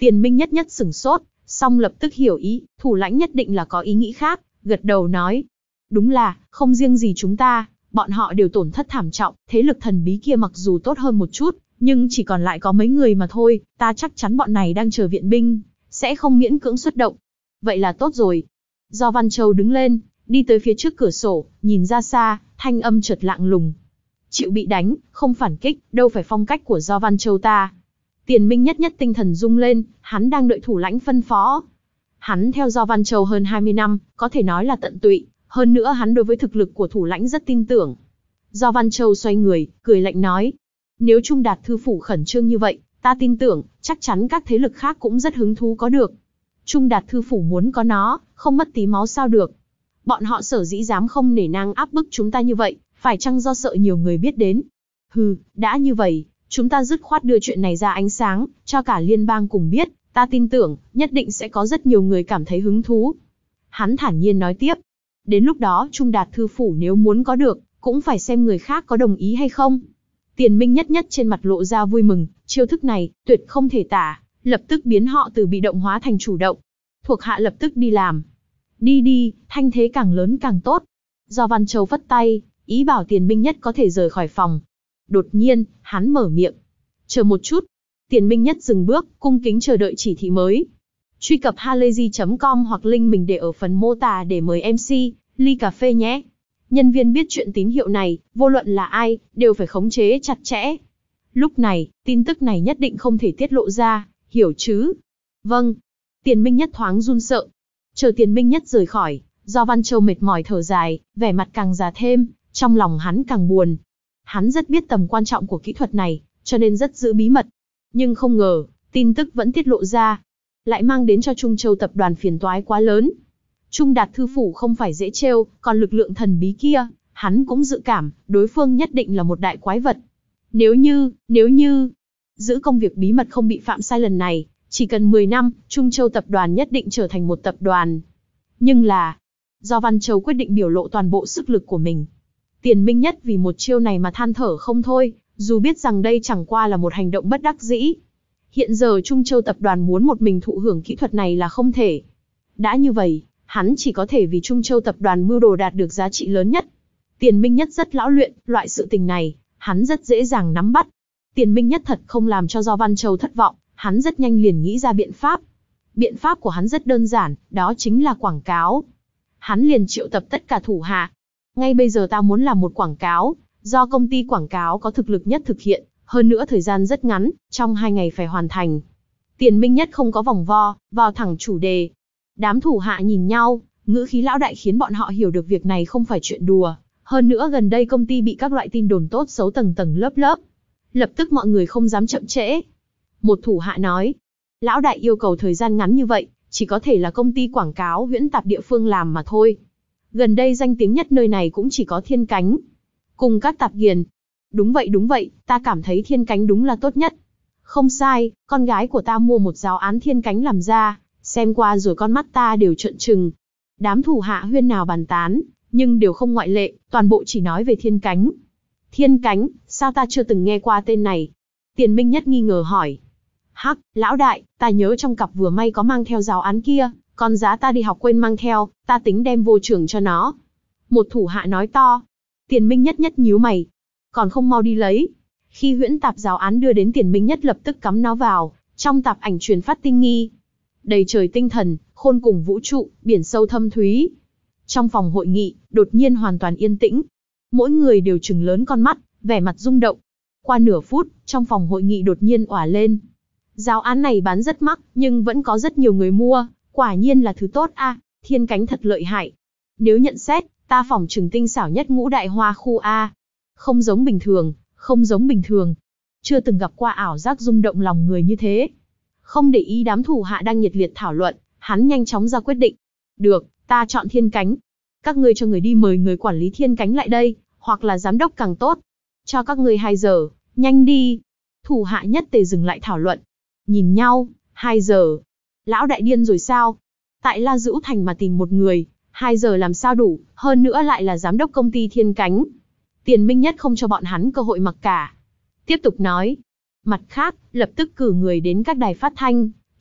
Tiền Minh Nhất nhất sửng sốt, xong lập tức hiểu ý, thủ lãnh nhất định là có ý nghĩ khác, gật đầu nói. Đúng là, không riêng gì chúng ta, bọn họ đều tổn thất thảm trọng, thế lực thần bí kia mặc dù tốt hơn một chút, nhưng chỉ còn lại có mấy người mà thôi, ta chắc chắn bọn này đang chờ viện binh, sẽ không miễn cưỡng xuất động. Vậy là tốt rồi. Do Văn Châu đứng lên, đi tới phía trước cửa sổ, nhìn ra xa, thanh âm chợt lạng lùng. Chịu bị đánh, không phản kích, đâu phải phong cách của Do Văn Châu ta. Tiền Minh Nhất nhất tinh thần rung lên, hắn đang đợi thủ lãnh phân phó. Hắn theo Do Văn Châu hơn hai mươi năm, có thể nói là tận tụy, hơn nữa hắn đối với thực lực của thủ lãnh rất tin tưởng. Do Văn Châu xoay người, cười lạnh nói. Nếu Trung Đạt Thư Phủ khẩn trương như vậy, ta tin tưởng, chắc chắn các thế lực khác cũng rất hứng thú có được. Trung Đạt Thư Phủ muốn có nó, không mất tí máu sao được. Bọn họ sở dĩ dám không nể nang áp bức chúng ta như vậy, phải chăng do sợ nhiều người biết đến? Hừ, đã như vậy, chúng ta dứt khoát đưa chuyện này ra ánh sáng, cho cả liên bang cùng biết, ta tin tưởng, nhất định sẽ có rất nhiều người cảm thấy hứng thú. Hắn thản nhiên nói tiếp. Đến lúc đó Trung Đạt Thư Phủ nếu muốn có được, cũng phải xem người khác có đồng ý hay không. Tiền Minh Nhất nhất trên mặt lộ ra vui mừng, chiêu thức này, tuyệt không thể tả, lập tức biến họ từ bị động hóa thành chủ động. Thuộc hạ lập tức đi làm. Đi đi, thanh thế càng lớn càng tốt. Do Văn Châu phất tay, ý bảo Tiền Minh Nhất có thể rời khỏi phòng. Đột nhiên, hắn mở miệng. Chờ một chút. Tiền Minh Nhất dừng bước, cung kính chờ đợi chỉ thị mới. Truy cập halayzi chấm com hoặc link mình để ở phần mô tả để mời em xê, ly cà phê nhé. Nhân viên biết chuyện tín hiệu này, vô luận là ai, đều phải khống chế chặt chẽ. Lúc này, tin tức này nhất định không thể tiết lộ ra, hiểu chứ? Vâng. Tiền Minh Nhất thoáng run sợ. Chờ Tiền Minh Nhất rời khỏi, Do Văn Châu mệt mỏi thở dài, vẻ mặt càng già thêm, trong lòng hắn càng buồn. Hắn rất biết tầm quan trọng của kỹ thuật này, cho nên rất giữ bí mật. Nhưng không ngờ, tin tức vẫn tiết lộ ra, lại mang đến cho Trung Châu tập đoàn phiền toái quá lớn. Trung Đạt Thư Phủ không phải dễ trêu, còn lực lượng thần bí kia, hắn cũng dự cảm, đối phương nhất định là một đại quái vật. Nếu như, nếu như, giữ công việc bí mật không bị phạm sai lần này, chỉ cần mười năm, Trung Châu tập đoàn nhất định trở thành một tập đoàn. Nhưng là, Do Văn Châu quyết định biểu lộ toàn bộ sức lực của mình. Tiền Minh Nhất vì một chiêu này mà than thở không thôi, dù biết rằng đây chẳng qua là một hành động bất đắc dĩ. Hiện giờ Trung Châu tập đoàn muốn một mình thụ hưởng kỹ thuật này là không thể. Đã như vậy, hắn chỉ có thể vì Trung Châu tập đoàn mưu đồ đạt được giá trị lớn nhất. Tiền Minh Nhất rất lão luyện, loại sự tình này, hắn rất dễ dàng nắm bắt. Tiền Minh Nhất thật không làm cho Do Văn Châu thất vọng, hắn rất nhanh liền nghĩ ra biện pháp. Biện pháp của hắn rất đơn giản, đó chính là quảng cáo. Hắn liền triệu tập tất cả thủ hạ. Ngay bây giờ ta muốn làm một quảng cáo, do công ty quảng cáo có thực lực nhất thực hiện, hơn nữa thời gian rất ngắn, trong hai ngày phải hoàn thành. Tiền Minh Nhất không có vòng vo, vào thẳng chủ đề. Đám thủ hạ nhìn nhau, ngữ khí lão đại khiến bọn họ hiểu được việc này không phải chuyện đùa. Hơn nữa gần đây công ty bị các loại tin đồn tốt xấu tầng tầng lớp lớp. Lập tức mọi người không dám chậm trễ. Một thủ hạ nói, lão đại yêu cầu thời gian ngắn như vậy, chỉ có thể là công ty quảng cáo Huyễn Tạp địa phương làm mà thôi. Gần đây danh tiếng nhất nơi này cũng chỉ có Thiên Cánh. Cùng các tạp nghiền. Đúng vậy đúng vậy, ta cảm thấy Thiên Cánh đúng là tốt nhất. Không sai, con gái của ta mua một giáo án Thiên Cánh làm ra, xem qua rồi con mắt ta đều trợn trừng. Đám thủ hạ huyên nào bàn tán, nhưng đều không ngoại lệ, toàn bộ chỉ nói về Thiên Cánh. Thiên Cánh, sao ta chưa từng nghe qua tên này? Tiền Minh Nhất nghi ngờ hỏi. Hắc, lão đại, ta nhớ trong cặp vừa may có mang theo giáo án kia, còn giá ta đi học quên mang theo, ta tính đem vô trường cho nó. Một thủ hạ nói to. Tiền Minh Nhất nhất nhíu mày. Còn không mau đi lấy. Khi Huyễn Tạp giáo án đưa đến Tiền Minh Nhất lập tức cắm nó vào, trong tạp ảnh truyền phát tinh nghi. Đầy trời tinh thần, khôn cùng vũ trụ, biển sâu thâm thúy. Trong phòng hội nghị, đột nhiên hoàn toàn yên tĩnh. Mỗi người đều trừng lớn con mắt, vẻ mặt rung động. Qua nửa phút, trong phòng hội nghị đột nhiên òa lên. Giáo án này bán rất mắc, nhưng vẫn có rất nhiều người mua, quả nhiên là thứ tốt a, Thiên Cánh thật lợi hại. Nếu nhận xét, ta phỏng chừng tinh xảo nhất ngũ đại hoa khu A. Không giống bình thường, không giống bình thường. Chưa từng gặp qua ảo giác rung động lòng người như thế. Không để ý đám thủ hạ đang nhiệt liệt thảo luận, hắn nhanh chóng ra quyết định. Được, ta chọn Thiên Cánh. Các ngươi cho người đi mời người quản lý Thiên Cánh lại đây, hoặc là giám đốc càng tốt. Cho các ngươi hai giờ, nhanh đi. Thủ hạ nhất tề dừng lại thảo luận. Nhìn nhau, hai giờ. Lão đại điên rồi sao? Tại La Dữu Thành mà tìm một người, hai giờ làm sao đủ, hơn nữa lại là giám đốc công ty Thiên Cánh. Tiền Minh Nhất không cho bọn hắn cơ hội mặc cả. Tiếp tục nói. Mặt khác, lập tức cử người đến các đài phát thanh,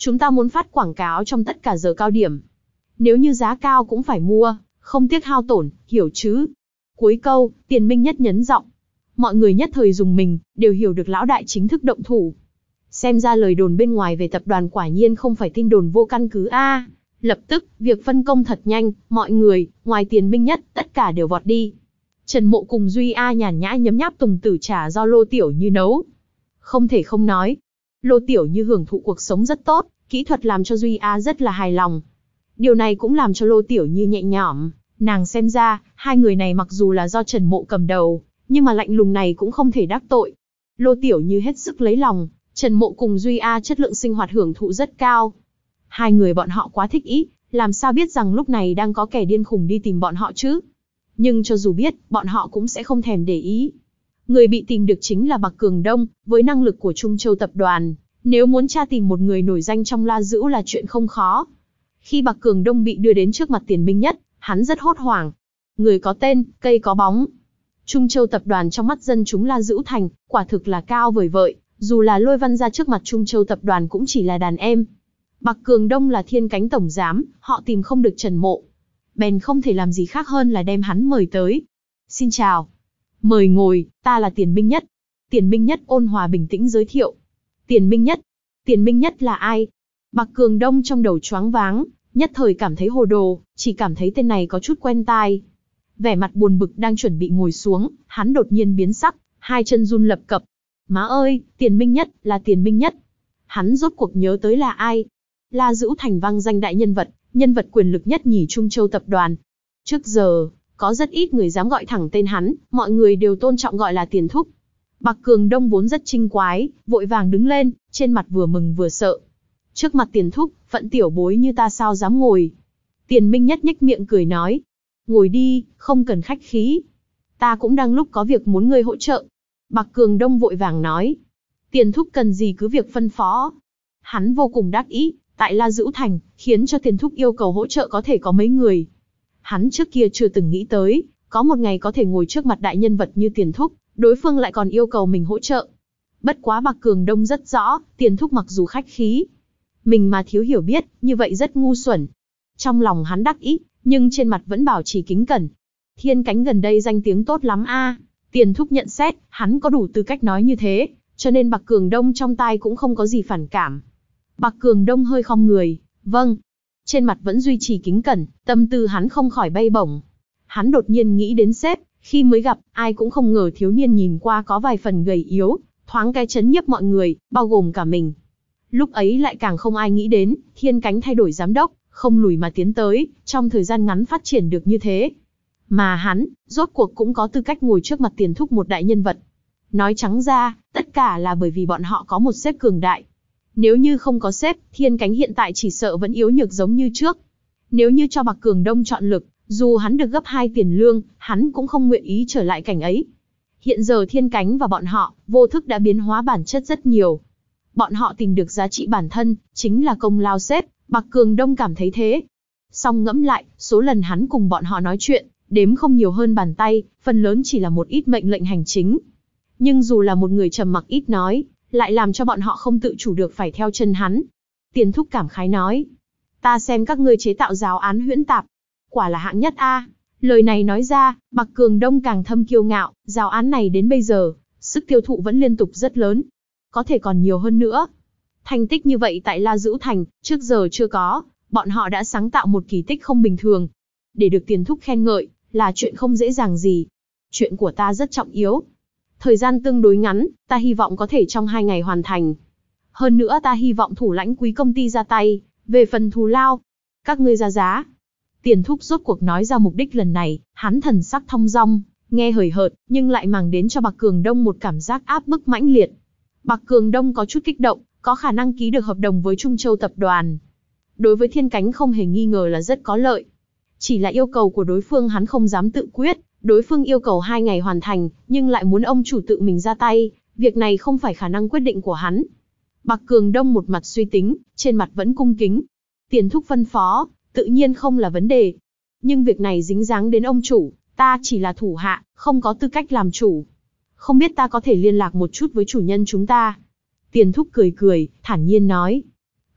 Chúng ta muốn phát quảng cáo trong tất cả giờ cao điểm. Nếu như giá cao cũng phải mua, không tiếc hao tổn, hiểu chứ? Cuối câu, Tiền Minh Nhất nhấn giọng. Mọi người nhất thời dùng mình, đều hiểu được lão đại chính thức động thủ. Xem ra lời đồn bên ngoài về tập đoàn quả nhiên không phải tin đồn vô căn cứ a. À, lập tức, việc phân công thật nhanh, mọi người, ngoài Tiền Minh Nhất, tất cả đều vọt đi. Trần Mộ cùng Duy A nhàn nhã nhấm nháp tùng tử trà do Lô Tiểu Như nấu. Không thể không nói, Lô Tiểu Như hưởng thụ cuộc sống rất tốt, kỹ thuật làm cho Duy A rất là hài lòng. Điều này cũng làm cho Lô Tiểu Như nhẹ nhõm, nàng xem ra, hai người này mặc dù là do Trần Mộ cầm đầu, nhưng mà lạnh lùng này cũng không thể đắc tội. Lô Tiểu Như hết sức lấy lòng, Trần Mộ cùng Duy A chất lượng sinh hoạt hưởng thụ rất cao. Hai người bọn họ quá thích ý, làm sao biết rằng lúc này đang có kẻ điên khùng đi tìm bọn họ chứ? Nhưng cho dù biết, bọn họ cũng sẽ không thèm để ý. Người bị tìm được chính là Bạc Cường Đông, với năng lực của Trung Châu tập đoàn, nếu muốn tra tìm một người nổi danh trong La Dữ là chuyện không khó. Khi Bạc Cường Đông bị đưa đến trước mặt Tiền Minh Nhất, hắn rất hốt hoảng. Người có tên, cây có bóng. Trung Châu tập đoàn trong mắt dân chúng La Dữ thành, quả thực là cao vời vợi, dù là Lôi Văn ra trước mặt Trung Châu tập đoàn cũng chỉ là đàn em. Bạc Cường Đông là thiên cánh tổng giám, họ tìm không được Trần Mộ. Bèn không thể làm gì khác hơn là đem hắn mời tới. Xin chào. Mời ngồi, ta là Tiền Minh Nhất. Tiền Minh Nhất ôn hòa bình tĩnh giới thiệu. Tiền Minh Nhất? Tiền Minh Nhất là ai? Bạc Cường Đông trong đầu choáng váng, nhất thời cảm thấy hồ đồ, chỉ cảm thấy tên này có chút quen tai. Vẻ mặt buồn bực đang chuẩn bị ngồi xuống, hắn đột nhiên biến sắc, hai chân run lập cập. Má ơi, Tiền Minh Nhất, là Tiền Minh Nhất. Hắn rốt cuộc nhớ tới là ai? La Dữ thành vang danh đại nhân vật, nhân vật quyền lực nhất nhì Trung Châu tập đoàn. Trước giờ, có rất ít người dám gọi thẳng tên hắn, mọi người đều tôn trọng gọi là Tiền Thúc. Bạc Cường Đông vốn rất chinh quái, vội vàng đứng lên, trên mặt vừa mừng vừa sợ. Trước mặt Tiền Thúc, phận tiểu bối như ta sao dám ngồi. Tiền Minh Nhất nhếch miệng cười nói. Ngồi đi, không cần khách khí. Ta cũng đang lúc có việc muốn ngươi hỗ trợ. Bạc Cường Đông vội vàng nói. Tiền Thúc cần gì cứ việc phân phó. Hắn vô cùng đắc ý, tại La Dữ Thành, khiến cho Tiền Thúc yêu cầu hỗ trợ có thể có mấy người. Hắn trước kia chưa từng nghĩ tới, có một ngày có thể ngồi trước mặt đại nhân vật như Tiền Thúc, đối phương lại còn yêu cầu mình hỗ trợ. Bất quá Bạc Cường Đông rất rõ, Tiền Thúc mặc dù khách khí, mình mà thiếu hiểu biết, như vậy rất ngu xuẩn. Trong lòng hắn đắc ý, nhưng trên mặt vẫn bảo trì kính cẩn. Thiên Cánh gần đây danh tiếng tốt lắm a. À. Tiền Thúc nhận xét, hắn có đủ tư cách nói như thế, cho nên Bạc Cường Đông trong tai cũng không có gì phản cảm. Bạc Cường Đông hơi khom người, vâng. Trên mặt vẫn duy trì kính cẩn, tâm tư hắn không khỏi bay bổng. Hắn đột nhiên nghĩ đến sếp, khi mới gặp, ai cũng không ngờ thiếu niên nhìn qua có vài phần gầy yếu, thoáng cái chấn nhiếp mọi người, bao gồm cả mình. Lúc ấy lại càng không ai nghĩ đến, Thiên Cánh thay đổi giám đốc, không lùi mà tiến tới, trong thời gian ngắn phát triển được như thế. Mà hắn, rốt cuộc cũng có tư cách ngồi trước mặt Tiền Thúc một đại nhân vật. Nói trắng ra, tất cả là bởi vì bọn họ có một sếp cường đại. Nếu như không có sếp, Thiên Cánh hiện tại chỉ sợ vẫn yếu nhược giống như trước. Nếu như cho Bạc Cường Đông chọn lực, dù hắn được gấp hai tiền lương, hắn cũng không nguyện ý trở lại cảnh ấy. Hiện giờ Thiên Cánh và bọn họ, vô thức đã biến hóa bản chất rất nhiều. Bọn họ tìm được giá trị bản thân, chính là công lao sếp, Bạc Cường Đông cảm thấy thế. Song ngẫm lại, số lần hắn cùng bọn họ nói chuyện, đếm không nhiều hơn bàn tay, phần lớn chỉ là một ít mệnh lệnh hành chính. Nhưng dù là một người trầm mặc ít nói, lại làm cho bọn họ không tự chủ được phải theo chân hắn. Tiền Thúc cảm khái nói. Ta xem các ngươi chế tạo giáo án huyễn tạp. Quả là hạng nhất a. Lời này nói ra, Bạc Cường Đông càng thâm kiêu ngạo, giáo án này đến bây giờ, sức tiêu thụ vẫn liên tục rất lớn. Có thể còn nhiều hơn nữa. Thành tích như vậy tại La Dữ Thành, trước giờ chưa có, bọn họ đã sáng tạo một kỳ tích không bình thường. Để được Tiền Thúc khen ngợi, là chuyện không dễ dàng gì. Chuyện của ta rất trọng yếu. Thời gian tương đối ngắn, ta hy vọng có thể trong hai ngày hoàn thành. Hơn nữa ta hy vọng thủ lãnh quý công ty ra tay, về phần thù lao, các ngươi ra giá. Tiền Thúc rốt cuộc nói ra mục đích lần này, hắn thần sắc thong dong, nghe hời hợt, nhưng lại mang đến cho Bạc Cường Đông một cảm giác áp bức mãnh liệt. Bạc Cường Đông có chút kích động, có khả năng ký được hợp đồng với Trung Châu tập đoàn. Đối với Thiên Cánh không hề nghi ngờ là rất có lợi. Chỉ là yêu cầu của đối phương hắn không dám tự quyết, đối phương yêu cầu hai ngày hoàn thành, nhưng lại muốn ông chủ tự mình ra tay, việc này không phải khả năng quyết định của hắn. Bạc Cường Đông một mặt suy tính, trên mặt vẫn cung kính. Tiền Thúc phân phó, tự nhiên không là vấn đề. Nhưng việc này dính dáng đến ông chủ, ta chỉ là thủ hạ, không có tư cách làm chủ. Không biết ta có thể liên lạc một chút với chủ nhân chúng ta. Tiền Thúc cười cười, thản nhiên nói.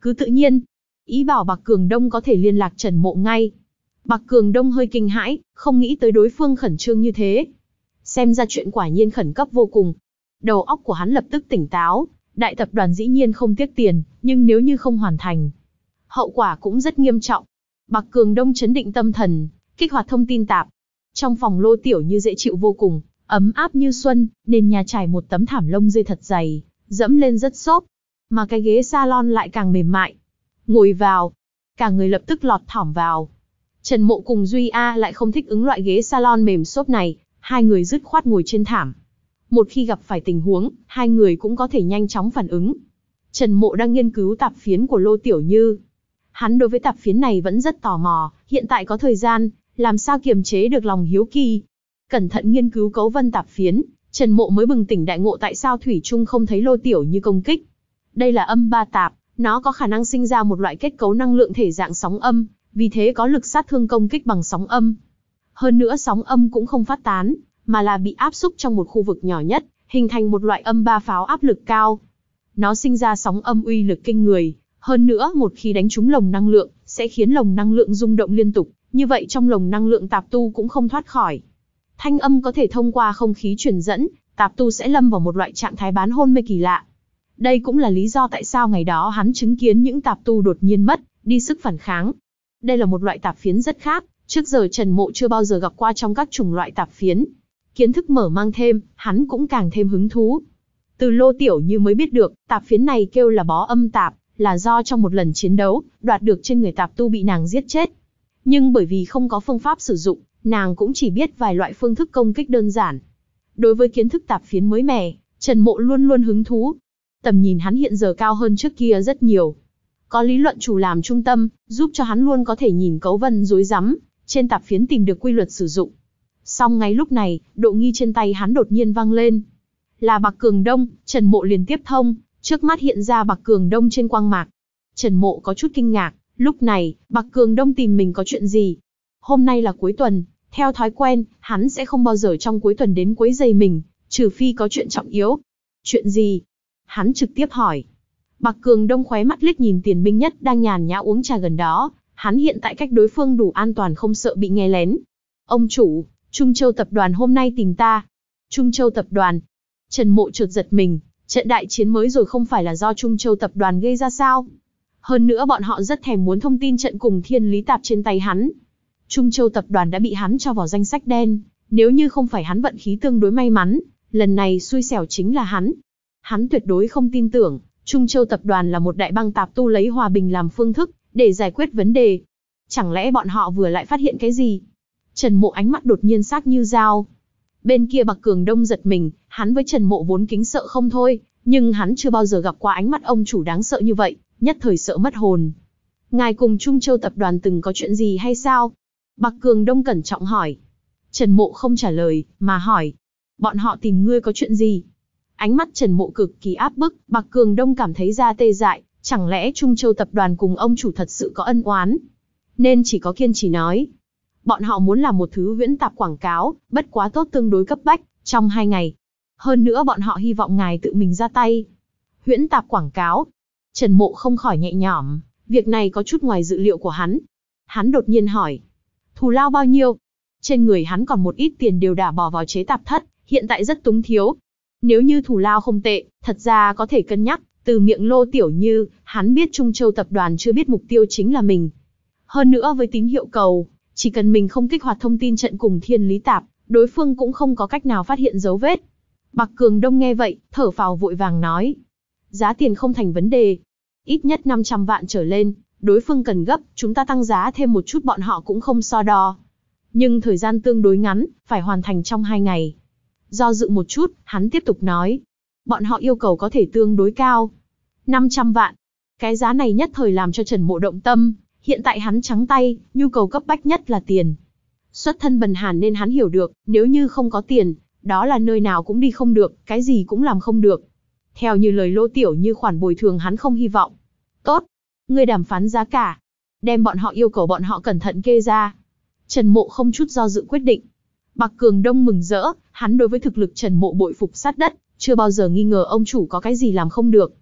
cứ tự nhiên. Ý bảo Bạc Cường Đông có thể liên lạc Trần Mộ ngay. Bạc Cường Đông hơi kinh hãi, không nghĩ tới đối phương khẩn trương như thế. Xem ra chuyện quả nhiên khẩn cấp vô cùng. Đầu óc của hắn lập tức tỉnh táo, đại tập đoàn dĩ nhiên không tiếc tiền, nhưng nếu như không hoàn thành, hậu quả cũng rất nghiêm trọng. Bạc Cường Đông trấn định tâm thần, kích hoạt thông tin tạp. Trong phòng Lô Tiểu Như dễ chịu vô cùng, ấm áp như xuân, nền nhà trải một tấm thảm lông dê thật dày, dẫm lên rất xốp, mà cái ghế salon lại càng mềm mại. Ngồi vào, cả người lập tức lọt thỏm vào. Trần Mộ cùng Duy A lại không thích ứng loại ghế salon mềm xốp này, hai người dứt khoát ngồi trên thảm. Một khi gặp phải tình huống, hai người cũng có thể nhanh chóng phản ứng. Trần Mộ đang nghiên cứu tạp phiến của Lô Tiểu Như. Hắn đối với tạp phiến này vẫn rất tò mò, hiện tại có thời gian, làm sao kiềm chế được lòng hiếu kỳ. Cẩn thận nghiên cứu cấu vân tạp phiến, Trần Mộ mới bừng tỉnh đại ngộ tại sao Thủy Chung không thấy Lô Tiểu Như công kích. Đây là âm ba tạp, nó có khả năng sinh ra một loại kết cấu năng lượng thể dạng sóng âm, vì thế có lực sát thương công kích bằng sóng âm. Hơn nữa sóng âm cũng không phát tán, mà là bị áp xúc trong một khu vực nhỏ nhất, hình thành một loại âm ba pháo áp lực cao. Nó sinh ra sóng âm uy lực kinh người, hơn nữa một khi đánh trúng lồng năng lượng, sẽ khiến lồng năng lượng rung động liên tục, như vậy trong lồng năng lượng tạp tu cũng không thoát khỏi. Thanh âm có thể thông qua không khí truyền dẫn, tạp tu sẽ lâm vào một loại trạng thái bán hôn mê kỳ lạ. Đây cũng là lý do tại sao ngày đó hắn chứng kiến những tạp tu đột nhiên mất đi sức phản kháng. Đây là một loại tạp phiến rất khác, trước giờ Trần Mộ chưa bao giờ gặp qua trong các chủng loại tạp phiến. Kiến thức mở mang thêm, hắn cũng càng thêm hứng thú. Từ Lô Tiểu Như mới biết được, tạp phiến này kêu là bó âm tạp, là do trong một lần chiến đấu, đoạt được trên người tạp tu bị nàng giết chết. Nhưng bởi vì không có phương pháp sử dụng, nàng cũng chỉ biết vài loại phương thức công kích đơn giản. Đối với kiến thức tạp phiến mới mẻ, Trần Mộ luôn luôn hứng thú. Tầm nhìn hắn hiện giờ cao hơn trước kia rất nhiều. Có lý luận chủ làm trung tâm, giúp cho hắn luôn có thể nhìn cấu vân rối rắm, trên tạp phiến tìm được quy luật sử dụng. Song ngay lúc này, độ nghi trên tay hắn đột nhiên vang lên. Là Bạc Cường Đông, Trần Mộ liền tiếp thông, trước mắt hiện ra Bạc Cường Đông trên quang mạc. Trần Mộ có chút kinh ngạc, lúc này, Bạc Cường Đông tìm mình có chuyện gì? Hôm nay là cuối tuần, theo thói quen, hắn sẽ không bao giờ trong cuối tuần đến quấy rầy mình, trừ phi có chuyện trọng yếu. Chuyện gì? Hắn trực tiếp hỏi. Bạc Cường Đông khóe mắt liếc nhìn Tiền Minh Nhất đang nhàn nhã uống trà gần đó, hắn hiện tại cách đối phương đủ an toàn không sợ bị nghe lén. Ông chủ, Trung Châu Tập đoàn hôm nay tìm ta. Trung Châu Tập đoàn. Trần Mộ chợt giật mình, trận đại chiến mới rồi không phải là do Trung Châu Tập đoàn gây ra sao? Hơn nữa bọn họ rất thèm muốn thông tin trận cùng thiên lý tạp trên tay hắn. Trung Châu Tập đoàn đã bị hắn cho vào danh sách đen, nếu như không phải hắn vận khí tương đối may mắn, lần này xui xẻo chính là hắn. Hắn tuyệt đối không tin tưởng, Trung Châu Tập đoàn là một đại bang tạp tu lấy hòa bình làm phương thức, để giải quyết vấn đề. Chẳng lẽ bọn họ vừa lại phát hiện cái gì? Trần Mộ ánh mắt đột nhiên sắc như dao. Bên kia Bạc Cường Đông giật mình, hắn với Trần Mộ vốn kính sợ không thôi, nhưng hắn chưa bao giờ gặp qua ánh mắt ông chủ đáng sợ như vậy, nhất thời sợ mất hồn. Ngài cùng Trung Châu Tập đoàn từng có chuyện gì hay sao? Bạc Cường Đông cẩn trọng hỏi. Trần Mộ không trả lời, mà hỏi. Bọn họ tìm ngươi có chuyện gì? Ánh mắt Trần Mộ cực kỳ áp bức, Bạc Cường Đông cảm thấy da tê dại, chẳng lẽ Trung Châu Tập đoàn cùng ông chủ thật sự có ân oán? Nên chỉ có kiên trì nói. Bọn họ muốn làm một thứ huyễn tạp quảng cáo, bất quá tốt tương đối cấp bách, trong hai ngày. Hơn nữa bọn họ hy vọng ngài tự mình ra tay. Huyễn tạp quảng cáo. Trần Mộ không khỏi nhẹ nhõm, việc này có chút ngoài dự liệu của hắn. Hắn đột nhiên hỏi. Thù lao bao nhiêu? Trên người hắn còn một ít tiền đều đã bỏ vào chế tạp thất, hiện tại rất túng thiếu. Nếu như thù lao không tệ, thật ra có thể cân nhắc, từ miệng Lô Tiểu Như, hắn biết Trung Châu Tập đoàn chưa biết mục tiêu chính là mình. Hơn nữa với tín hiệu cầu, chỉ cần mình không kích hoạt thông tin trận cùng thiên lý tạp, đối phương cũng không có cách nào phát hiện dấu vết. Bạc Cường Đông nghe vậy, thở phào vội vàng nói. Giá tiền không thành vấn đề. Ít nhất năm trăm vạn trở lên, đối phương cần gấp, chúng ta tăng giá thêm một chút bọn họ cũng không so đo. Nhưng thời gian tương đối ngắn, phải hoàn thành trong hai ngày. Do dự một chút, hắn tiếp tục nói. Bọn họ yêu cầu có thể tương đối cao. năm trăm vạn. Cái giá này nhất thời làm cho Trần Mộ động tâm. Hiện tại hắn trắng tay, nhu cầu cấp bách nhất là tiền. Xuất thân bần hàn nên hắn hiểu được, nếu như không có tiền, đó là nơi nào cũng đi không được, cái gì cũng làm không được. Theo như lời Lô Tiểu Như khoản bồi thường hắn không hy vọng. Tốt, ngươi đàm phán giá cả. Đem bọn họ yêu cầu bọn họ cẩn thận kê ra. Trần Mộ không chút do dự quyết định. Bạc Cường Đông mừng rỡ, hắn đối với thực lực Trần Mộ bội phục sát đất, chưa bao giờ nghi ngờ ông chủ có cái gì làm không được.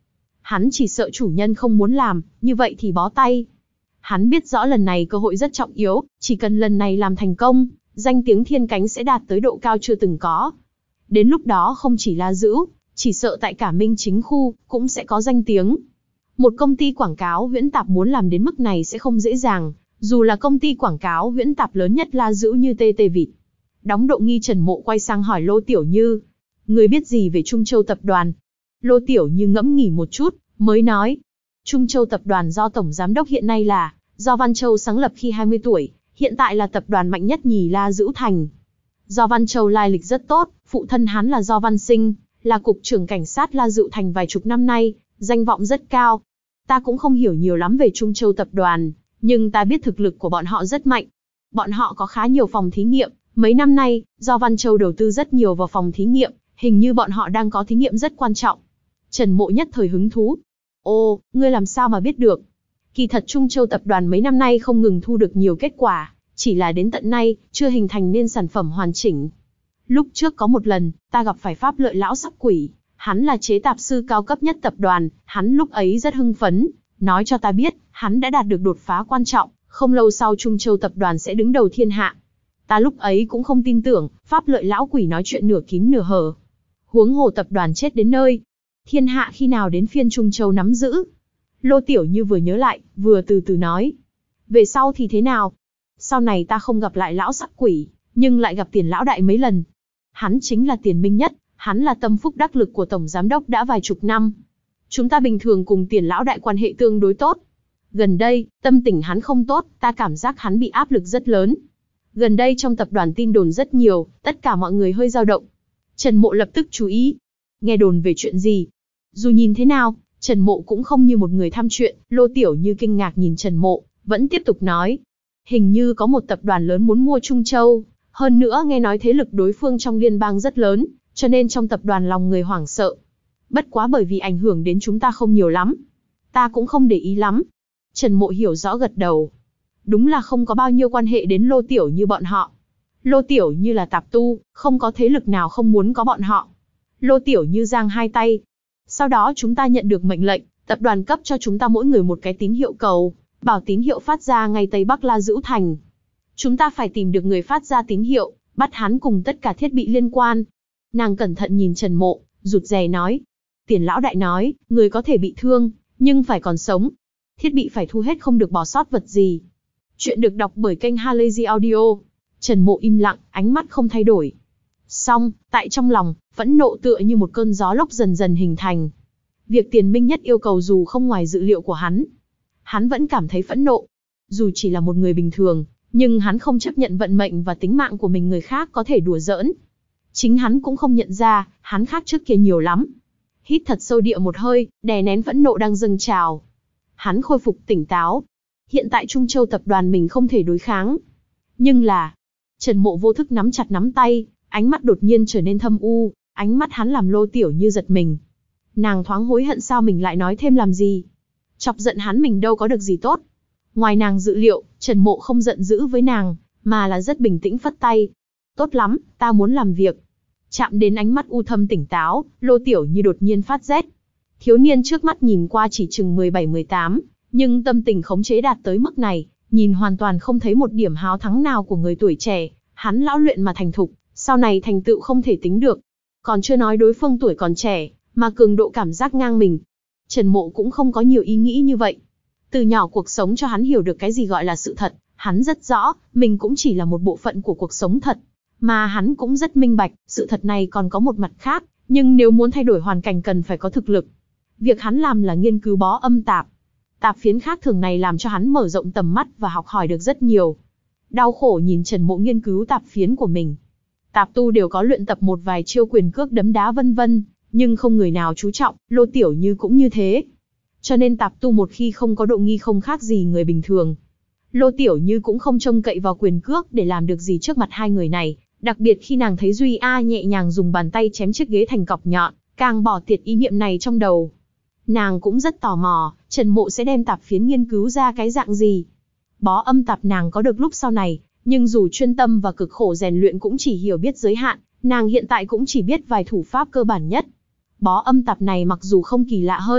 Hắn chỉ sợ chủ nhân không muốn làm, như vậy thì bó tay. Hắn biết rõ lần này cơ hội rất trọng yếu, chỉ cần lần này làm thành công, danh tiếng Thiên Cánh sẽ đạt tới độ cao chưa từng có. Đến lúc đó không chỉ La Dữ, chỉ sợ tại cả Minh Chính khu, cũng sẽ có danh tiếng. Một công ty quảng cáo huyễn tạp muốn làm đến mức này sẽ không dễ dàng, dù là công ty quảng cáo huyễn tạp lớn nhất La Dữ như tê tê Vịt. Đóng độ nghi Trần Mộ quay sang hỏi Lô Tiểu Như, người biết gì về Trung Châu Tập đoàn? Lô Tiểu Như ngẫm nghĩ một chút, mới nói, Trung Châu Tập đoàn do Tổng Giám đốc hiện nay là Do Văn Châu sáng lập khi hai mươi tuổi, hiện tại là tập đoàn mạnh nhất nhì La Dữ Thành. Do Văn Châu lai lịch rất tốt, phụ thân hắn là Do Văn Sinh, là cục trưởng cảnh sát La Dữ Thành vài chục năm nay, danh vọng rất cao. Ta cũng không hiểu nhiều lắm về Trung Châu Tập đoàn, nhưng ta biết thực lực của bọn họ rất mạnh. Bọn họ có khá nhiều phòng thí nghiệm, mấy năm nay, Do Văn Châu đầu tư rất nhiều vào phòng thí nghiệm, hình như bọn họ đang có thí nghiệm rất quan trọng. Trần Mộ nhất thời hứng thú. Ô, ngươi làm sao mà biết được? Kỳ thật Trung Châu Tập đoàn mấy năm nay không ngừng thu được nhiều kết quả, chỉ là đến tận nay, chưa hình thành nên sản phẩm hoàn chỉnh. Lúc trước có một lần, ta gặp phải Pháp Lợi lão sắc quỷ, hắn là chế tạp sư cao cấp nhất tập đoàn, hắn lúc ấy rất hưng phấn, nói cho ta biết, hắn đã đạt được đột phá quan trọng, không lâu sau Trung Châu Tập đoàn sẽ đứng đầu thiên hạ. Ta lúc ấy cũng không tin tưởng, Pháp Lợi lão quỷ nói chuyện nửa kín nửa hở. Huống hồ tập đoàn chết đến nơi, thiên hạ khi nào đến phiên Trung Châu nắm giữ? Lô Tiểu Như vừa nhớ lại, vừa từ từ nói. Về sau thì thế nào? Sau này ta không gặp lại lão sắc quỷ, nhưng lại gặp Tiền lão đại mấy lần. Hắn chính là Tiền Minh Nhất, hắn là tâm phúc đắc lực của Tổng Giám đốc đã vài chục năm. Chúng ta bình thường cùng Tiền lão đại quan hệ tương đối tốt. Gần đây, tâm tình hắn không tốt, ta cảm giác hắn bị áp lực rất lớn. Gần đây trong tập đoàn tin đồn rất nhiều, tất cả mọi người hơi dao động. Trần Mộ lập tức chú ý. Nghe đồn về chuyện gì? Dù nhìn thế nào, Trần Mộ cũng không như một người tham chuyện. Lô Tiểu Như kinh ngạc nhìn Trần Mộ, vẫn tiếp tục nói. Hình như có một tập đoàn lớn muốn mua Trung Châu. Hơn nữa nghe nói thế lực đối phương trong liên bang rất lớn, cho nên trong tập đoàn lòng người hoảng sợ. Bất quá bởi vì ảnh hưởng đến chúng ta không nhiều lắm. Ta cũng không để ý lắm. Trần Mộ hiểu rõ gật đầu. Đúng là không có bao nhiêu quan hệ đến Lô Tiểu Như bọn họ. Lô Tiểu Như là tạp tu, không có thế lực nào không muốn có bọn họ. Lô Tiểu Như giang hai tay. Sau đó chúng ta nhận được mệnh lệnh, tập đoàn cấp cho chúng ta mỗi người một cái tín hiệu cầu, bảo tín hiệu phát ra ngay Tây Bắc La Dữ Thành. Chúng ta phải tìm được người phát ra tín hiệu, bắt hắn cùng tất cả thiết bị liên quan. Nàng cẩn thận nhìn Trần Mộ, rụt rè nói. Tiền lão đại nói, người có thể bị thương, nhưng phải còn sống. Thiết bị phải thu hết không được bỏ sót vật gì. Chuyện được đọc bởi kênh Halazy Audio. Trần Mộ im lặng, ánh mắt không thay đổi. Xong, tại trong lòng, phẫn nộ tựa như một cơn gió lốc dần dần hình thành. Việc Tiền Minh Nhất yêu cầu dù không ngoài dự liệu của hắn. Hắn vẫn cảm thấy phẫn nộ. Dù chỉ là một người bình thường, nhưng hắn không chấp nhận vận mệnh và tính mạng của mình người khác có thể đùa giỡn. Chính hắn cũng không nhận ra, hắn khác trước kia nhiều lắm. Hít thật sâu địa một hơi, đè nén phẫn nộ đang dâng trào. Hắn khôi phục tỉnh táo. Hiện tại Trung Châu tập đoàn mình không thể đối kháng. Nhưng là... Trần Mộ vô thức nắm chặt nắm tay, ánh mắt đột nhiên trở nên thâm u, ánh mắt hắn làm Lô Tiểu Như giật mình. Nàng thoáng hối hận sao mình lại nói thêm làm gì. Chọc giận hắn mình đâu có được gì tốt. Ngoài nàng dự liệu, Trần Mộ không giận dữ với nàng, mà là rất bình tĩnh phất tay. Tốt lắm, ta muốn làm việc. Chạm đến ánh mắt u thâm tỉnh táo, Lô Tiểu Như đột nhiên phát rét. Thiếu niên trước mắt nhìn qua chỉ chừng mười bảy mười tám, nhưng tâm tình khống chế đạt tới mức này, nhìn hoàn toàn không thấy một điểm háo thắng nào của người tuổi trẻ. Hắn lão luyện mà thành thục, sau này thành tựu không thể tính được. Còn chưa nói đối phương tuổi còn trẻ, mà cường độ cảm giác ngang mình. Trần Mộ cũng không có nhiều ý nghĩ như vậy. Từ nhỏ cuộc sống cho hắn hiểu được cái gì gọi là sự thật, hắn rất rõ, mình cũng chỉ là một bộ phận của cuộc sống thật. Mà hắn cũng rất minh bạch, sự thật này còn có một mặt khác, nhưng nếu muốn thay đổi hoàn cảnh cần phải có thực lực. Việc hắn làm là nghiên cứu bó âm tạp. Tạp phiến khác thường này làm cho hắn mở rộng tầm mắt và học hỏi được rất nhiều. Đau khổ nhìn Trần Mộ nghiên cứu tạp phiến của mình. Tạp tu đều có luyện tập một vài chiêu quyền cước đấm đá vân vân, nhưng không người nào chú trọng, Lô Tiểu Như cũng như thế. Cho nên tạp tu một khi không có độ nghi không khác gì người bình thường. Lô Tiểu Như cũng không trông cậy vào quyền cước để làm được gì trước mặt hai người này, đặc biệt khi nàng thấy Duy A nhẹ nhàng dùng bàn tay chém chiếc ghế thành cọc nhọn, càng bỏ tiệt ý niệm này trong đầu. Nàng cũng rất tò mò, Trần Mộ sẽ đem tạp phiến nghiên cứu ra cái dạng gì. Bó âm tạp nàng có được lúc sau này, nhưng dù chuyên tâm và cực khổ rèn luyện cũng chỉ hiểu biết giới hạn, nàng hiện tại cũng chỉ biết vài thủ pháp cơ bản nhất. Bó âm tạp này mặc dù không kỳ lạ hơn,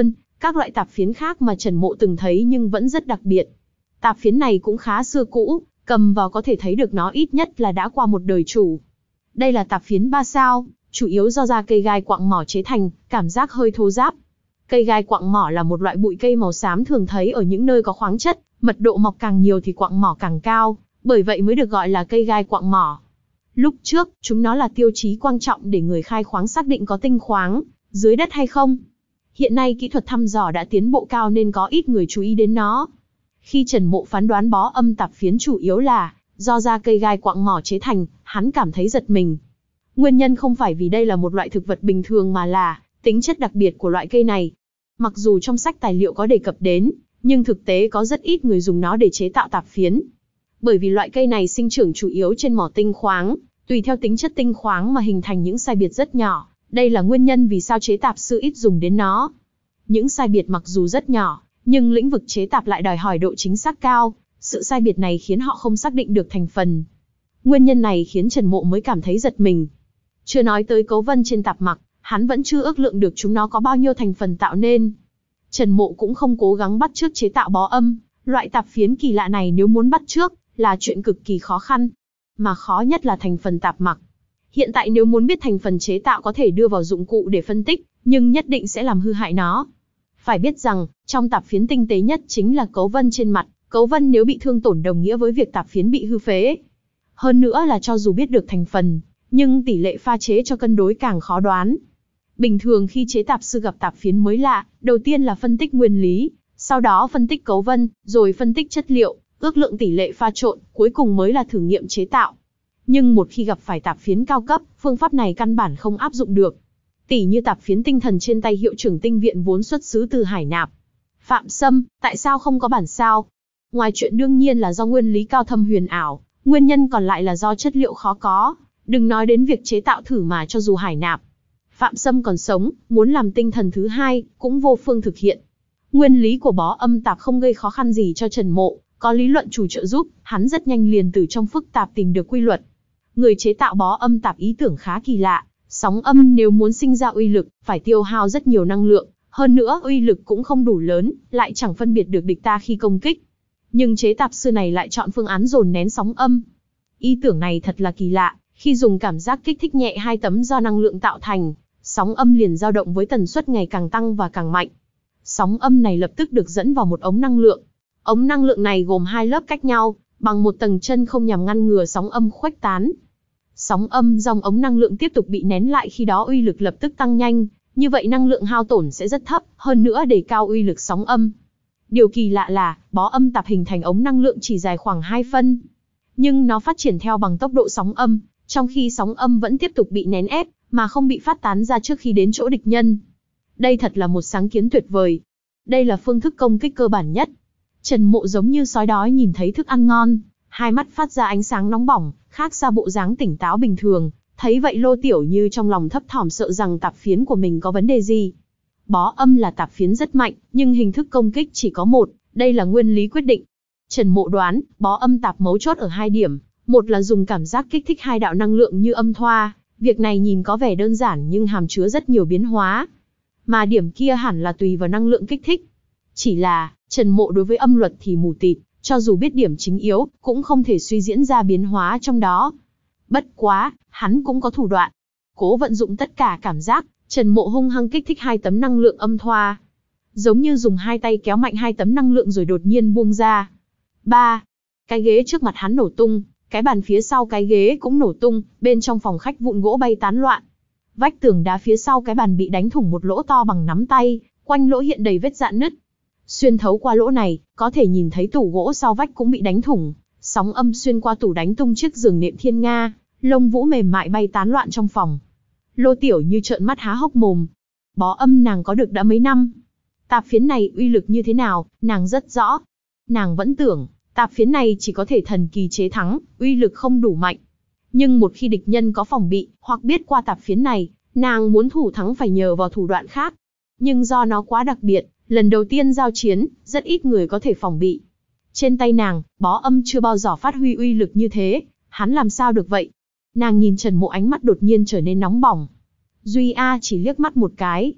các loại tạp phiến khác mà Trần Mộ từng thấy nhưng vẫn rất đặc biệt. Tạp phiến này cũng khá xưa cũ, cầm vào có thể thấy được nó ít nhất là đã qua một đời chủ. Đây là tạp phiến ba sao, chủ yếu do da cây gai quặng mỏ chế thành, cảm giác hơi thô ráp. Cây gai quặng mỏ là một loại bụi cây màu xám thường thấy ở những nơi có khoáng chất, mật độ mọc càng nhiều thì quặng mỏ càng cao, bởi vậy mới được gọi là cây gai quặng mỏ. Lúc trước, chúng nó là tiêu chí quan trọng để người khai khoáng xác định có tinh khoáng dưới đất hay không. Hiện nay kỹ thuật thăm dò đã tiến bộ cao nên có ít người chú ý đến nó. Khi Trần Mộ phán đoán bó âm tạp phiến chủ yếu là do da cây gai quặng mỏ chế thành, hắn cảm thấy giật mình. Nguyên nhân không phải vì đây là một loại thực vật bình thường mà là tính chất đặc biệt của loại cây này. Mặc dù trong sách tài liệu có đề cập đến, nhưng thực tế có rất ít người dùng nó để chế tạo tạp phiến. Bởi vì loại cây này sinh trưởng chủ yếu trên mỏ tinh khoáng, tùy theo tính chất tinh khoáng mà hình thành những sai biệt rất nhỏ. Đây là nguyên nhân vì sao chế tạp sư ít dùng đến nó. Những sai biệt mặc dù rất nhỏ, nhưng lĩnh vực chế tạp lại đòi hỏi độ chính xác cao. Sự sai biệt này khiến họ không xác định được thành phần. Nguyên nhân này khiến Trần Mộ mới cảm thấy giật mình. Chưa nói tới cấu vân trên tạp mặc, hắn vẫn chưa ước lượng được chúng nó có bao nhiêu thành phần tạo nên. Trần Mộ cũng không cố gắng bắt chước chế tạo bó âm, loại tạp phiến kỳ lạ này nếu muốn bắt chước là chuyện cực kỳ khó khăn. Mà khó nhất là thành phần tạp mặc. Hiện tại nếu muốn biết thành phần chế tạo có thể đưa vào dụng cụ để phân tích, nhưng nhất định sẽ làm hư hại nó. Phải biết rằng, trong tạp phiến tinh tế nhất chính là cấu vân trên mặt, cấu vân nếu bị thương tổn đồng nghĩa với việc tạp phiến bị hư phế. Hơn nữa là cho dù biết được thành phần, nhưng tỷ lệ pha chế cho cân đối càng khó đoán. Bình thường khi chế tạp sư gặp tạp phiến mới lạ, đầu tiên là phân tích nguyên lý, sau đó phân tích cấu vân, rồi phân tích chất liệu, ước lượng tỷ lệ pha trộn, cuối cùng mới là thử nghiệm chế tạo. Nhưng một khi gặp phải tạp phiến cao cấp, phương pháp này căn bản không áp dụng được. Tỉ như tạp phiến tinh thần trên tay hiệu trưởng tinh viện vốn xuất xứ từ Hải Nạp. Phạm Sâm, tại sao không có bản sao? Ngoài chuyện đương nhiên là do nguyên lý cao thâm huyền ảo, nguyên nhân còn lại là do chất liệu khó có. Đừng nói đến việc chế tạo thử mà cho dù Hải Nạp, Phạm Sâm còn sống, muốn làm tinh thần thứ hai, cũng vô phương thực hiện. Nguyên lý của bó âm tạp không gây khó khăn gì cho Trần Mộ, có lý luận chủ trợ giúp, hắn rất nhanh liền từ trong phức tạp tìm được quy luật. Người chế tạo bó âm tạp ý tưởng khá kỳ lạ, sóng âm nếu muốn sinh ra uy lực, phải tiêu hao rất nhiều năng lượng, hơn nữa uy lực cũng không đủ lớn, lại chẳng phân biệt được địch ta khi công kích. Nhưng chế tạp sư này lại chọn phương án dồn nén sóng âm. Ý tưởng này thật là kỳ lạ, khi dùng cảm giác kích thích nhẹ hai tấm do năng lượng tạo thành, sóng âm liền dao động với tần suất ngày càng tăng và càng mạnh. Sóng âm này lập tức được dẫn vào một ống năng lượng. Ống năng lượng này gồm hai lớp cách nhau, bằng một tầng chân không nhằm ngăn ngừa sóng âm khuếch tán. Sóng âm dòng ống năng lượng tiếp tục bị nén lại, khi đó uy lực lập tức tăng nhanh, như vậy năng lượng hao tổn sẽ rất thấp, hơn nữa đề cao uy lực sóng âm. Điều kỳ lạ là, bó âm tạp hình thành ống năng lượng chỉ dài khoảng hai phân. Nhưng nó phát triển theo bằng tốc độ sóng âm, trong khi sóng âm vẫn tiếp tục bị nén ép, mà không bị phát tán ra trước khi đến chỗ địch nhân. Đây thật là một sáng kiến tuyệt vời. Đây là phương thức công kích cơ bản nhất. Trần Mộ giống như sói đói nhìn thấy thức ăn ngon, hai mắt phát ra ánh sáng nóng bỏng, khác xa bộ dáng tỉnh táo bình thường. Thấy vậy Lô Tiểu Như trong lòng thấp thỏm sợ rằng tạp phiến của mình có vấn đề gì. Bó âm là tạp phiến rất mạnh, nhưng hình thức công kích chỉ có một, đây là nguyên lý quyết định. Trần Mộ đoán, bó âm tạp mấu chốt ở hai điểm, một là dùng cảm giác kích thích hai đạo năng lượng như âm thoa, việc này nhìn có vẻ đơn giản nhưng hàm chứa rất nhiều biến hóa. Mà điểm kia hẳn là tùy vào năng lượng kích thích. Chỉ là, Trần Mộ đối với âm luật thì mù tịt, cho dù biết điểm chính yếu, cũng không thể suy diễn ra biến hóa trong đó. Bất quá, hắn cũng có thủ đoạn. Cố vận dụng tất cả cảm giác, Trần Mộ hung hăng kích thích hai tấm năng lượng âm thoa. Giống như dùng hai tay kéo mạnh hai tấm năng lượng rồi đột nhiên buông ra. Ba. Cái ghế trước mặt hắn nổ tung, cái bàn phía sau cái ghế cũng nổ tung, bên trong phòng khách vụn gỗ bay tán loạn. Vách tường đá phía sau cái bàn bị đánh thủng một lỗ to bằng nắm tay, quanh lỗ hiện đầy vết rạn nứt. Xuyên thấu qua lỗ này, có thể nhìn thấy tủ gỗ sau vách cũng bị đánh thủng, sóng âm xuyên qua tủ đánh tung chiếc giường nệm thiên nga, lông vũ mềm mại bay tán loạn trong phòng. Lô Tiểu Như trợn mắt há hốc mồm. Bó âm nàng có được đã mấy năm. Tạp phiến này uy lực như thế nào, nàng rất rõ. Nàng vẫn tưởng, tạp phiến này chỉ có thể thần kỳ chế thắng, uy lực không đủ mạnh. Nhưng một khi địch nhân có phòng bị, hoặc biết qua tạp phiến này, nàng muốn thủ thắng phải nhờ vào thủ đoạn khác. Nhưng do nó quá đặc biệt, lần đầu tiên giao chiến, rất ít người có thể phòng bị. Trên tay nàng, bó âm chưa bao giờ phát huy uy lực như thế, hắn làm sao được vậy? Nàng nhìn Trần Mộ, ánh mắt đột nhiên trở nên nóng bỏng. Duy A chỉ liếc mắt một cái.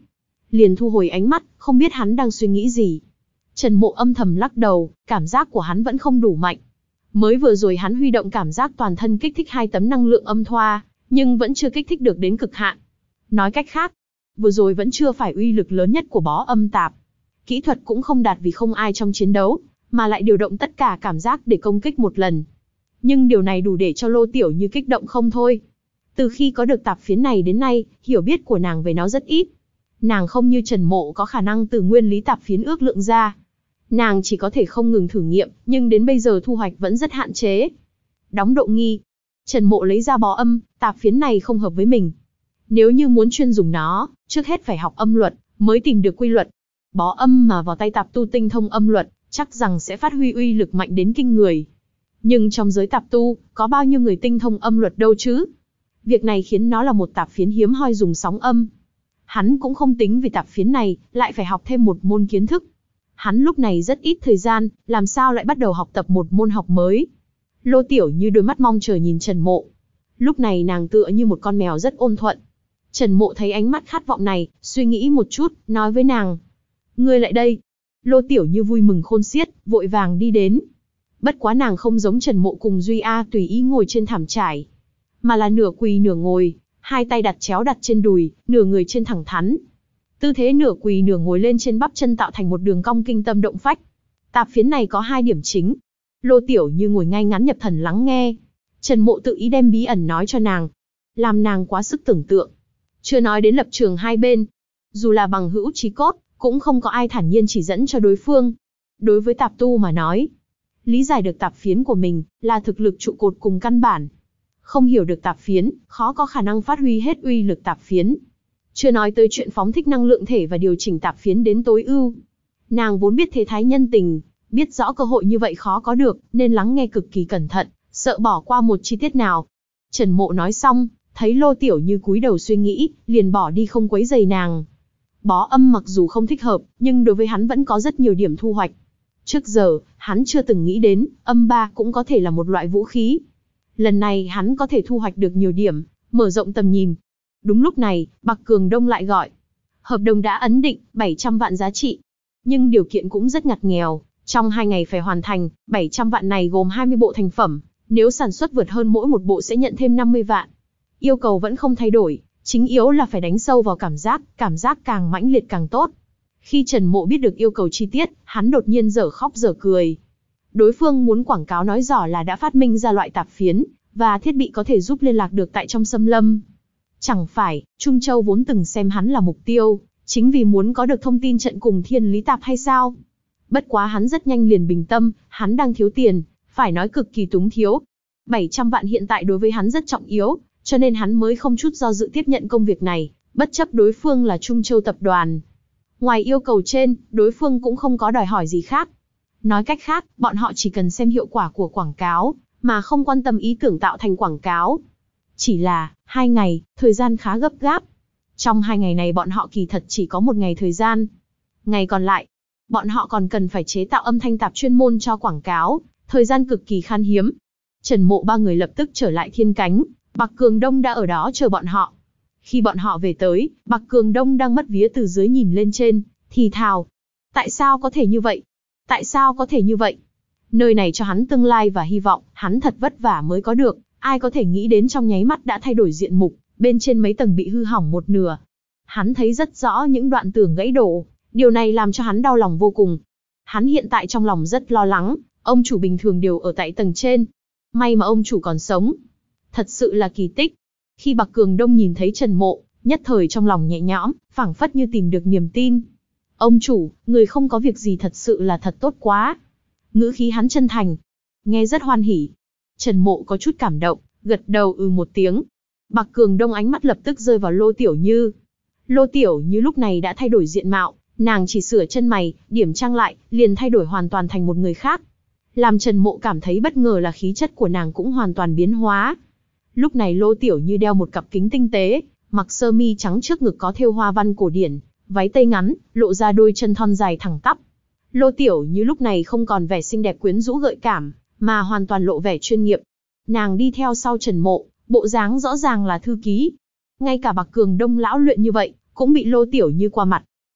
liền thu hồi ánh mắt, không biết hắn đang suy nghĩ gì. Trần Mộ âm thầm lắc đầu, cảm giác của hắn vẫn không đủ mạnh. Mới vừa rồi hắn huy động cảm giác toàn thân kích thích hai tấm năng lượng âm thoa, nhưng vẫn chưa kích thích được đến cực hạn. Nói cách khác, vừa rồi vẫn chưa phải uy lực lớn nhất của bó âm tạp. Kỹ thuật cũng không đạt vì không ai trong chiến đấu, mà lại điều động tất cả cảm giác để công kích một lần. Nhưng điều này đủ để cho Lô Tiểu Như kích động không thôi. Từ khi có được tạp phiến này đến nay, hiểu biết của nàng về nó rất ít. Nàng không như Trần Mộ có khả năng từ nguyên lý tạp phiến ước lượng ra. Nàng chỉ có thể không ngừng thử nghiệm, nhưng đến bây giờ thu hoạch vẫn rất hạn chế. Đóng độ nghi. Trần Mộ lấy ra bó âm, tạp phiến này không hợp với mình. Nếu như muốn chuyên dùng nó, trước hết phải học âm luật, mới tìm được quy luật. Bó âm mà vào tay tạp tu tinh thông âm luật, chắc rằng sẽ phát huy uy lực mạnh đến kinh người. Nhưng trong giới tạp tu, có bao nhiêu người tinh thông âm luật đâu chứ? Việc này khiến nó là một tạp phiến hiếm hoi dùng sóng âm. Hắn cũng không tính vì tạp phiến này, lại phải học thêm một môn kiến thức. Hắn lúc này rất ít thời gian, làm sao lại bắt đầu học tập một môn học mới. Lô Tiểu Như đôi mắt mong chờ nhìn Trần Mộ. Lúc này nàng tựa như một con mèo rất ôn thuận. Trần Mộ thấy ánh mắt khát vọng này, suy nghĩ một chút, nói với nàng. Ngươi lại đây. Lô Tiểu Như vui mừng khôn xiết, vội vàng đi đến. Bất quá nàng không giống Trần Mộ cùng Duy A tùy ý ngồi trên thảm trải, mà là nửa quỳ nửa ngồi, hai tay đặt chéo đặt trên đùi, nửa người trên thẳng thắn. Tư thế nửa quỳ nửa ngồi lên trên bắp chân tạo thành một đường cong kinh tâm động phách. Tạp phiến này có hai điểm chính. Lô Tiểu Như ngồi ngay ngắn nhập thần lắng nghe. Trần Mộ tự ý đem bí ẩn nói cho nàng, làm nàng quá sức tưởng tượng. Chưa nói đến lập trường hai bên, dù là bằng hữu chí cốt, cũng không có ai thản nhiên chỉ dẫn cho đối phương. Đối với tạp tu mà nói, lý giải được tạp phiến của mình là thực lực trụ cột cùng căn bản. Không hiểu được tạp phiến, khó có khả năng phát huy hết uy lực tạp phiến. Chưa nói tới chuyện phóng thích năng lượng thể và điều chỉnh tạp phiến đến tối ưu. Nàng vốn biết thế thái nhân tình, biết rõ cơ hội như vậy khó có được, nên lắng nghe cực kỳ cẩn thận, sợ bỏ qua một chi tiết nào. Trần Mộ nói xong, thấy Lô Tiểu Như cúi đầu suy nghĩ, liền bỏ đi không quấy rầy nàng. Bó âm mặc dù không thích hợp, nhưng đối với hắn vẫn có rất nhiều điểm thu hoạch. Trước giờ, hắn chưa từng nghĩ đến, âm ba cũng có thể là một loại vũ khí. Lần này hắn có thể thu hoạch được nhiều điểm, mở rộng tầm nhìn. Đúng lúc này, Bạc Cường Đông lại gọi. Hợp đồng đã ấn định, bảy trăm vạn giá trị. Nhưng điều kiện cũng rất ngặt nghèo, trong hai ngày phải hoàn thành, bảy trăm vạn này gồm hai mươi bộ thành phẩm, nếu sản xuất vượt hơn mỗi một bộ sẽ nhận thêm năm mươi vạn. Yêu cầu vẫn không thay đổi, chính yếu là phải đánh sâu vào cảm giác, cảm giác càng mãnh liệt càng tốt. Khi Trần Mộ biết được yêu cầu chi tiết, hắn đột nhiên dở khóc dở cười. Đối phương muốn quảng cáo nói rõ là đã phát minh ra loại tạp phiến, và thiết bị có thể giúp liên lạc được tại trong xâm lâm. Chẳng phải, Trung Châu vốn từng xem hắn là mục tiêu, chính vì muốn có được thông tin trận cùng thiên lý tạp hay sao? Bất quá hắn rất nhanh liền bình tâm, hắn đang thiếu tiền, phải nói cực kỳ túng thiếu. bảy trăm vạn hiện tại đối với hắn rất trọng yếu, cho nên hắn mới không chút do dự tiếp nhận công việc này, bất chấp đối phương là Trung Châu tập đoàn. Ngoài yêu cầu trên, đối phương cũng không có đòi hỏi gì khác. Nói cách khác, bọn họ chỉ cần xem hiệu quả của quảng cáo, mà không quan tâm ý tưởng tạo thành quảng cáo. Chỉ là, hai ngày, thời gian khá gấp gáp. Trong hai ngày này bọn họ kỳ thật chỉ có một ngày thời gian. Ngày còn lại, bọn họ còn cần phải chế tạo âm thanh tạp chuyên môn cho quảng cáo, thời gian cực kỳ khan hiếm. Trần Mộ ba người lập tức trở lại Thiên Cánh, Bạc Cường Đông đã ở đó chờ bọn họ. Khi bọn họ về tới, Bạc Cường Đông đang mất vía từ dưới nhìn lên trên, thì thào. Tại sao có thể như vậy? Tại sao có thể như vậy? Nơi này cho hắn tương lai và hy vọng, hắn thật vất vả mới có được, ai có thể nghĩ đến trong nháy mắt đã thay đổi diện mục, bên trên mấy tầng bị hư hỏng một nửa. Hắn thấy rất rõ những đoạn tường gãy đổ, điều này làm cho hắn đau lòng vô cùng. Hắn hiện tại trong lòng rất lo lắng, ông chủ bình thường đều ở tại tầng trên. May mà ông chủ còn sống. Thật sự là kỳ tích. Khi Bạc Cường Đông nhìn thấy Trần Mộ, nhất thời trong lòng nhẹ nhõm, phảng phất như tìm được niềm tin. Ông chủ, người không có việc gì thật sự là thật tốt quá. Ngữ khí hắn chân thành, nghe rất hoan hỉ. Trần Mộ có chút cảm động, gật đầu ừ một tiếng. Bạc Cường Đông ánh mắt lập tức rơi vào Lô Tiểu Như. Lô Tiểu Như lúc này đã thay đổi diện mạo, nàng chỉ sửa chân mày, điểm trang lại, liền thay đổi hoàn toàn thành một người khác. Làm Trần Mộ cảm thấy bất ngờ là khí chất của nàng cũng hoàn toàn biến hóa. Lúc này Lô Tiểu Như đeo một cặp kính tinh tế, mặc sơ mi trắng trước ngực có thêu hoa văn cổ điển, váy tây ngắn, lộ ra đôi chân thon dài thẳng tắp. Lô Tiểu Như lúc này không còn vẻ xinh đẹp quyến rũ gợi cảm, mà hoàn toàn lộ vẻ chuyên nghiệp. Nàng đi theo sau Trần Mộ, bộ dáng rõ ràng là thư ký. Ngay cả Bạc Cường Đông lão luyện như vậy, cũng bị Lô Tiểu Như qua mặt.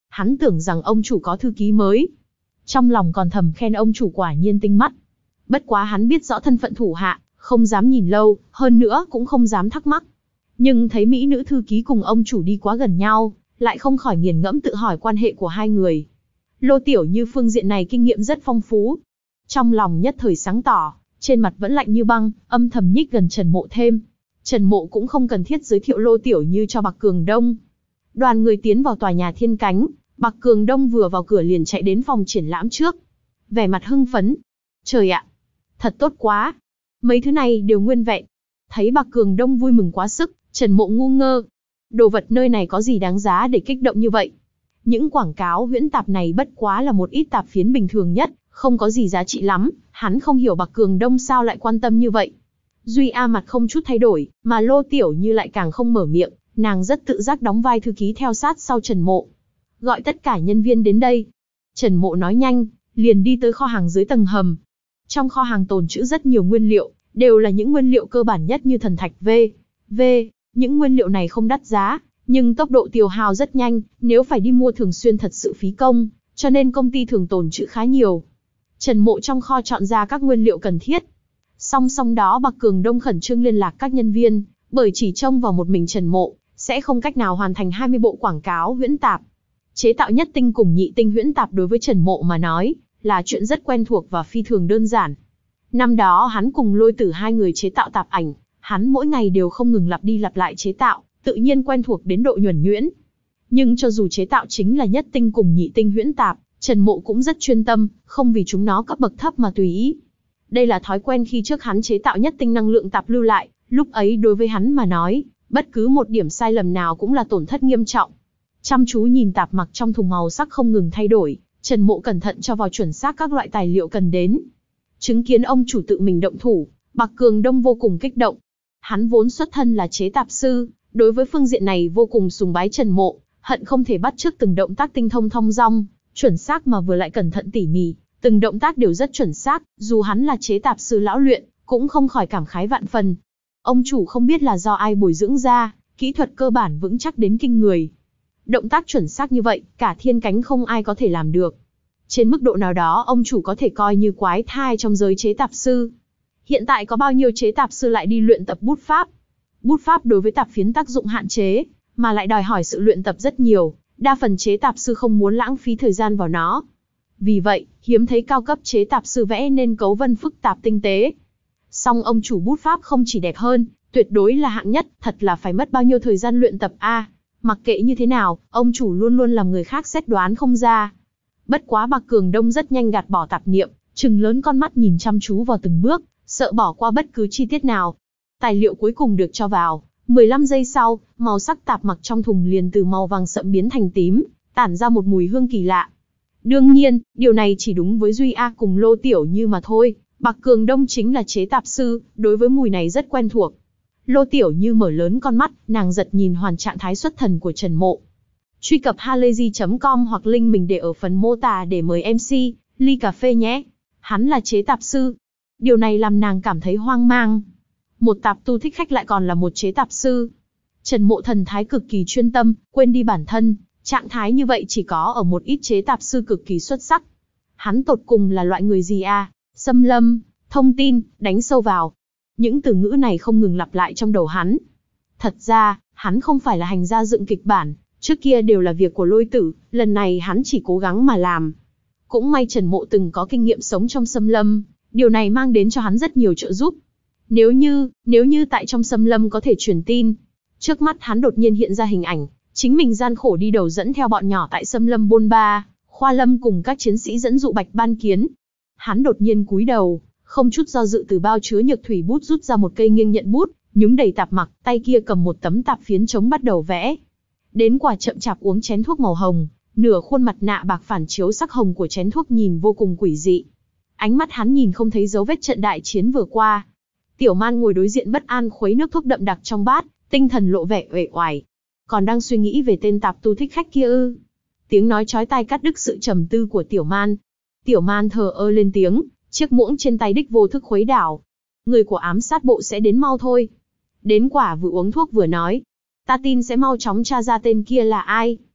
Hắn tưởng rằng ông chủ có thư ký mới. Trong lòng còn thầm khen ông chủ quả nhiên tinh mắt. Bất quá hắn biết rõ thân phận thủ hạ, không dám nhìn lâu, hơn nữa cũng không dám thắc mắc. Nhưng thấy mỹ nữ thư ký cùng ông chủ đi quá gần nhau, lại không khỏi nghiền ngẫm tự hỏi quan hệ của hai người. Lô Tiểu Như phương diện này kinh nghiệm rất phong phú. Trong lòng nhất thời sáng tỏ, trên mặt vẫn lạnh như băng, âm thầm nhích gần Trần Mộ thêm. Trần Mộ cũng không cần thiết giới thiệu Lô Tiểu Như cho Bạc Cường Đông. Đoàn người tiến vào tòa nhà Thiên Cánh, Bạc Cường Đông vừa vào cửa liền chạy đến phòng triển lãm trước. Vẻ mặt hưng phấn. Trời ạ! Thật tốt quá! Mấy thứ này đều nguyên vẹn. Thấy Bạc Cường Đông vui mừng quá sức, Trần Mộ ngu ngơ. Đồ vật nơi này có gì đáng giá để kích động như vậy? Những quảng cáo huyễn tạp này bất quá là một ít tạp phiến bình thường nhất, không có gì giá trị lắm, hắn không hiểu Bạc Cường Đông sao lại quan tâm như vậy. Duy A mặt không chút thay đổi, mà Lô Tiểu Như lại càng không mở miệng, nàng rất tự giác đóng vai thư ký theo sát sau Trần Mộ. Gọi tất cả nhân viên đến đây. Trần Mộ nói nhanh, liền đi tới kho hàng dưới tầng hầm. Trong kho hàng tồn trữ rất nhiều nguyên liệu, đều là những nguyên liệu cơ bản nhất như thần thạch V, V. Những nguyên liệu này không đắt giá, nhưng tốc độ tiêu hao rất nhanh, nếu phải đi mua thường xuyên thật sự phí công, cho nên công ty thường tồn trữ khá nhiều. Trần Mộ trong kho chọn ra các nguyên liệu cần thiết. Song song đó Bạc Cường Đông khẩn trương liên lạc các nhân viên, bởi chỉ trông vào một mình Trần Mộ, sẽ không cách nào hoàn thành hai mươi bộ quảng cáo huyễn tạp. Chế tạo nhất tinh cùng nhị tinh huyễn tạp đối với Trần Mộ mà nói, là chuyện rất quen thuộc và phi thường đơn giản. Năm đó hắn cùng Lôi Tử hai người chế tạo tạp ảnh, hắn mỗi ngày đều không ngừng lặp đi lặp lại chế tạo, tự nhiên quen thuộc đến độ nhuần nhuyễn. Nhưng cho dù chế tạo chính là nhất tinh cùng nhị tinh huyễn tạp, Trần Mộ cũng rất chuyên tâm, không vì chúng nó cấp bậc thấp mà tùy ý. Đây là thói quen khi trước hắn chế tạo nhất tinh năng lượng tạp lưu lại, lúc ấy đối với hắn mà nói, bất cứ một điểm sai lầm nào cũng là tổn thất nghiêm trọng. Chăm chú nhìn tạp mặc trong thùng màu sắc không ngừng thay đổi, Trần Mộ cẩn thận cho vào chuẩn xác các loại tài liệu cần đến. Chứng kiến ông chủ tự mình động thủ, Bạc Cường Đông vô cùng kích động. Hắn vốn xuất thân là chế tạp sư, đối với phương diện này vô cùng sùng bái Trần Mộ, hận không thể bắt chước từng động tác tinh thông thong dong, chuẩn xác mà vừa lại cẩn thận tỉ mỉ, từng động tác đều rất chuẩn xác, dù hắn là chế tạp sư lão luyện, cũng không khỏi cảm khái vạn phần. Ông chủ không biết là do ai bồi dưỡng ra, kỹ thuật cơ bản vững chắc đến kinh người. Động tác chuẩn xác như vậy, cả Thiên Cánh không ai có thể làm được. Trên mức độ nào đó ông chủ có thể coi như quái thai trong giới chế tạp sư. Hiện tại có bao nhiêu chế tạp sư lại đi luyện tập bút pháp? Bút pháp đối với tạp phiến tác dụng hạn chế, mà lại đòi hỏi sự luyện tập rất nhiều, đa phần chế tạp sư không muốn lãng phí thời gian vào nó. Vì vậy, hiếm thấy cao cấp chế tạp sư vẽ nên cấu vân phức tạp tinh tế. Song ông chủ bút pháp không chỉ đẹp hơn, tuyệt đối là hạng nhất, thật là phải mất bao nhiêu thời gian luyện tập a. À, mặc kệ như thế nào, ông chủ luôn luôn làm người khác xét đoán không ra. Bất quá Bạc Cường Đông rất nhanh gạt bỏ tạp niệm, trừng lớn con mắt nhìn chăm chú vào từng bước, sợ bỏ qua bất cứ chi tiết nào. Tài liệu cuối cùng được cho vào, mười lăm giây sau, màu sắc tạp mặc trong thùng liền từ màu vàng sậm biến thành tím, tản ra một mùi hương kỳ lạ. Đương nhiên, điều này chỉ đúng với Duy A cùng Lô Tiểu Như mà thôi, Bạc Cường Đông chính là chế tạp sư, đối với mùi này rất quen thuộc. Lô Tiểu Như mở lớn con mắt, nàng giật nhìn hoàn trạng thái xuất thần của Trần Mộ. Truy cập halayzi chấm com hoặc link mình để ở phần mô tả để mời em xê, ly cà phê nhé. Hắn là chế tạp sư. Điều này làm nàng cảm thấy hoang mang. Một tạp tu thích khách lại còn là một chế tạp sư. Trần Mộ thần thái cực kỳ chuyên tâm, quên đi bản thân. Trạng thái như vậy chỉ có ở một ít chế tạp sư cực kỳ xuất sắc. Hắn tột cùng là loại người gì à? Xâm lâm, thông tin, đánh sâu vào. Những từ ngữ này không ngừng lặp lại trong đầu hắn. Thật ra, hắn không phải là hành gia dựng kịch bản, trước kia đều là việc của Lôi Tử, lần này hắn chỉ cố gắng mà làm. Cũng may Trần Mộ từng có kinh nghiệm sống trong xâm lâm, điều này mang đến cho hắn rất nhiều trợ giúp. Nếu như, nếu như tại trong xâm lâm có thể truyền tin, trước mắt hắn đột nhiên hiện ra hình ảnh, chính mình gian khổ đi đầu dẫn theo bọn nhỏ tại xâm lâm bôn ba, Khoa Lâm cùng các chiến sĩ dẫn dụ Bạch Ban Kiến. Hắn đột nhiên cúi đầu, không chút do dự từ bao chứa nhược thủy bút rút ra một cây nghiêng nhận bút, nhúng đầy tạp mặc, tay kia cầm một tấm tạp phiến trống bắt đầu vẽ. Đến quả chậm chạp uống chén thuốc màu hồng, nửa khuôn mặt nạ bạc phản chiếu sắc hồng của chén thuốc nhìn vô cùng quỷ dị. Ánh mắt hắn nhìn không thấy dấu vết trận đại chiến vừa qua. Tiểu Man ngồi đối diện bất an khuấy nước thuốc đậm đặc trong bát, tinh thần lộ vẻ uể oải. Còn đang suy nghĩ về tên tạp tu thích khách kia ư? Tiếng nói chói tai cắt đứt sự trầm tư của Tiểu Man. Tiểu Man thờ ơ lên tiếng, chiếc muỗng trên tay đích vô thức khuấy đảo. Người của ám sát bộ sẽ đến mau thôi. Đến quả vừa uống thuốc vừa nói. Ta tin sẽ mau chóng tra ra tên kia là ai.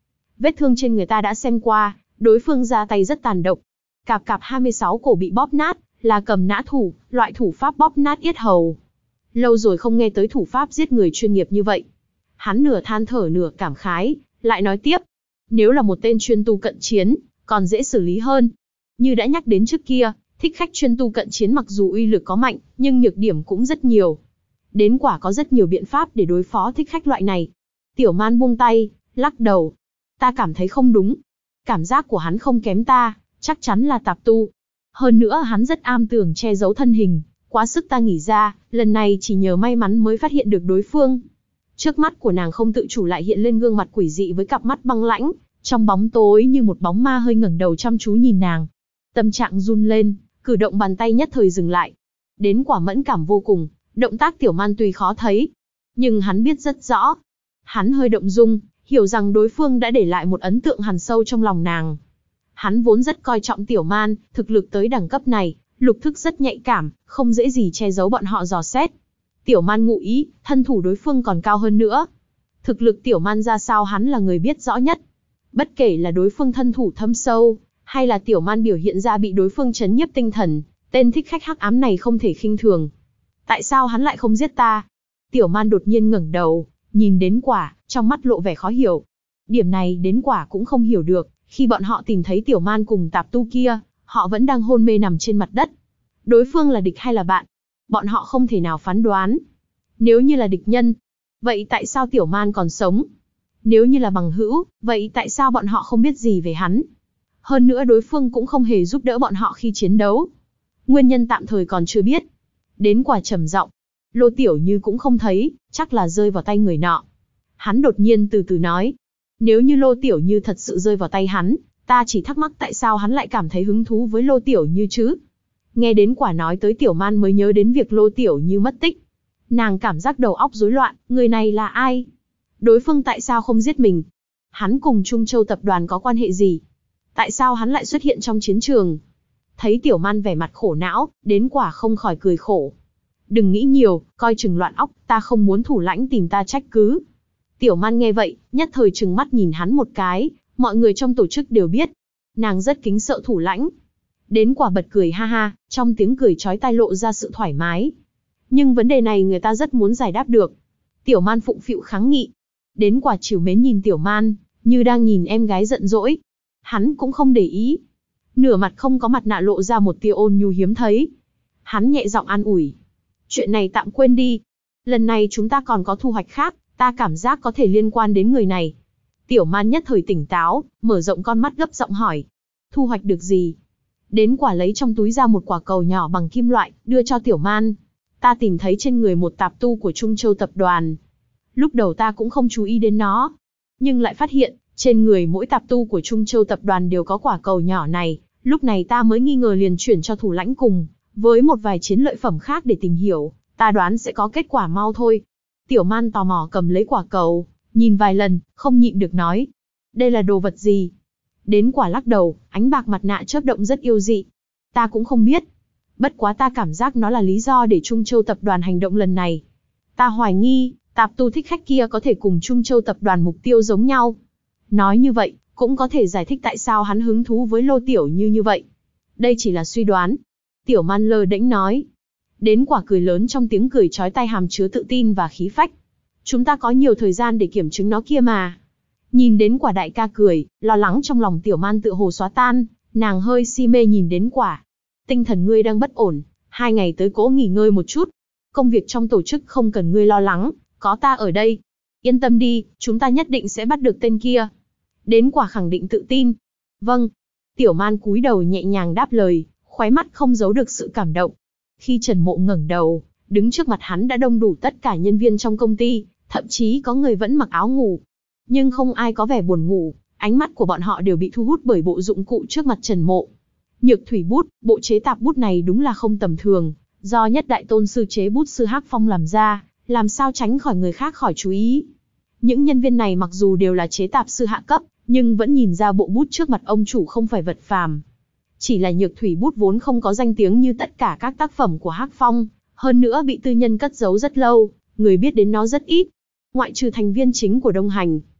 Vết thương trên người ta đã xem qua, đối phương ra tay rất tàn độc. Cạp cạp hai mươi sáu cổ bị bóp nát, là cầm nã thủ, loại thủ pháp bóp nát yết hầu. Lâu rồi không nghe tới thủ pháp giết người chuyên nghiệp như vậy. Hắn nửa than thở nửa cảm khái, lại nói tiếp. Nếu là một tên chuyên tu cận chiến, còn dễ xử lý hơn. Như đã nhắc đến trước kia, thích khách chuyên tu cận chiến mặc dù uy lực có mạnh, nhưng nhược điểm cũng rất nhiều. Đến quả có rất nhiều biện pháp để đối phó thích khách loại này. Tiểu Man buông tay, lắc đầu. Ta cảm thấy không đúng. Cảm giác của hắn không kém ta, chắc chắn là tạp tu. Hơn nữa hắn rất am tường che giấu thân hình, quá sức ta nghĩ ra, lần này chỉ nhờ may mắn mới phát hiện được đối phương. Trước mắt của nàng không tự chủ lại hiện lên gương mặt quỷ dị với cặp mắt băng lãnh, trong bóng tối như một bóng ma hơi ngẩng đầu chăm chú nhìn nàng. Tâm trạng run lên, cử động bàn tay nhất thời dừng lại. Đến quả mẫn cảm vô cùng, động tác Tiểu Man tuy khó thấy, nhưng hắn biết rất rõ. Hắn hơi động dung, hiểu rằng đối phương đã để lại một ấn tượng hằn sâu trong lòng nàng. Hắn vốn rất coi trọng Tiểu Man, thực lực tới đẳng cấp này, lục thức rất nhạy cảm, không dễ gì che giấu bọn họ dò xét. Tiểu Man ngụ ý, thân thủ đối phương còn cao hơn nữa. Thực lực Tiểu Man ra sao hắn là người biết rõ nhất. Bất kể là đối phương thân thủ thâm sâu, hay là Tiểu Man biểu hiện ra bị đối phương chấn nhiếp tinh thần, tên thích khách hắc ám này không thể khinh thường. Tại sao hắn lại không giết ta? Tiểu Man đột nhiên ngẩng đầu, nhìn đến quả, trong mắt lộ vẻ khó hiểu. Điểm này đến quả cũng không hiểu được, khi bọn họ tìm thấy Tiểu Man cùng tạp tu kia, họ vẫn đang hôn mê nằm trên mặt đất. Đối phương là địch hay là bạn? Bọn họ không thể nào phán đoán. Nếu như là địch nhân, vậy tại sao Tiểu Man còn sống? Nếu như là bằng hữu, vậy tại sao bọn họ không biết gì về hắn? Hơn nữa đối phương cũng không hề giúp đỡ bọn họ khi chiến đấu. Nguyên nhân tạm thời còn chưa biết. Đến quả trầm giọng, Lô Tiểu Như cũng không thấy, chắc là rơi vào tay người nọ. Hắn đột nhiên từ từ nói, nếu như Lô Tiểu Như thật sự rơi vào tay hắn, ta chỉ thắc mắc tại sao hắn lại cảm thấy hứng thú với Lô Tiểu Như chứ? Nghe đến quả nói tới Tiểu Man mới nhớ đến việc Lô Tiểu Như mất tích. Nàng cảm giác đầu óc rối loạn, người này là ai? Đối phương tại sao không giết mình? Hắn cùng Trung Châu tập đoàn có quan hệ gì? Tại sao hắn lại xuất hiện trong chiến trường? Thấy Tiểu Man vẻ mặt khổ não, đến quả không khỏi cười khổ. Đừng nghĩ nhiều, coi chừng loạn óc, ta không muốn thủ lãnh tìm ta trách cứ. Tiểu Man nghe vậy, nhất thời trừng mắt nhìn hắn một cái, mọi người trong tổ chức đều biết. Nàng rất kính sợ thủ lãnh. Đến quả bật cười ha ha, trong tiếng cười chói tai lộ ra sự thoải mái. Nhưng vấn đề này người ta rất muốn giải đáp được. Tiểu Man phụng phịu kháng nghị. Đến quả trìu mến nhìn Tiểu Man, như đang nhìn em gái giận dỗi. Hắn cũng không để ý. Nửa mặt không có mặt nạ lộ ra một tia ôn nhu hiếm thấy. Hắn nhẹ giọng an ủi. Chuyện này tạm quên đi. Lần này chúng ta còn có thu hoạch khác, ta cảm giác có thể liên quan đến người này. Tiểu Man nhất thời tỉnh táo, mở rộng con mắt gấp giọng hỏi. Thu hoạch được gì? Đến quả lấy trong túi ra một quả cầu nhỏ bằng kim loại, đưa cho Tiểu Man. Ta tìm thấy trên người một tạp tu của Trung Châu tập đoàn. Lúc đầu ta cũng không chú ý đến nó, nhưng lại phát hiện, trên người mỗi tạp tu của Trung Châu tập đoàn đều có quả cầu nhỏ này. Lúc này ta mới nghi ngờ liền chuyển cho thủ lãnh cùng, với một vài chiến lợi phẩm khác để tìm hiểu, ta đoán sẽ có kết quả mau thôi. Tiểu Man tò mò cầm lấy quả cầu, nhìn vài lần, không nhịn được nói. Đây là đồ vật gì? Đến quả lắc đầu, ánh bạc mặt nạ chớp động rất yêu dị. Ta cũng không biết. Bất quá ta cảm giác nó là lý do để Trung Châu tập đoàn hành động lần này. Ta hoài nghi, tạp tu thích khách kia có thể cùng Trung Châu tập đoàn mục tiêu giống nhau. Nói như vậy, cũng có thể giải thích tại sao hắn hứng thú với Lô Tiểu Như như vậy. Đây chỉ là suy đoán. Tiểu Man lơ đễnh nói. Đến quả cười lớn trong tiếng cười chói tai hàm chứa tự tin và khí phách. Chúng ta có nhiều thời gian để kiểm chứng nó kia mà. Nhìn đến quả đại ca cười, lo lắng trong lòng Tiểu Man tựa hồ xóa tan, nàng hơi si mê nhìn đến quả. Tinh thần ngươi đang bất ổn, hai ngày tới cố nghỉ ngơi một chút. Công việc trong tổ chức không cần ngươi lo lắng, có ta ở đây. Yên tâm đi, chúng ta nhất định sẽ bắt được tên kia. Đến quả khẳng định tự tin. Vâng. Tiểu Man cúi đầu nhẹ nhàng đáp lời, khóe mắt không giấu được sự cảm động. Khi Trần Mộ ngẩng đầu, đứng trước mặt hắn đã đông đủ tất cả nhân viên trong công ty, thậm chí có người vẫn mặc áo ngủ. Nhưng không ai có vẻ buồn ngủ, ánh mắt của bọn họ đều bị thu hút bởi bộ dụng cụ trước mặt Trần Mộ. Nhược thủy bút, bộ chế tạp bút này đúng là không tầm thường, do nhất đại tôn sư chế bút sư Hắc Phong làm ra, làm sao tránh khỏi người khác khỏi chú ý. Những nhân viên này mặc dù đều là chế tạp sư hạ cấp, nhưng vẫn nhìn ra bộ bút trước mặt ông chủ không phải vật phàm. Chỉ là nhược thủy bút vốn không có danh tiếng như tất cả các tác phẩm của Hắc Phong, hơn nữa bị tư nhân cất giấu rất lâu, người biết đến nó rất ít, ngoại trừ thành viên chính của Đông Hành.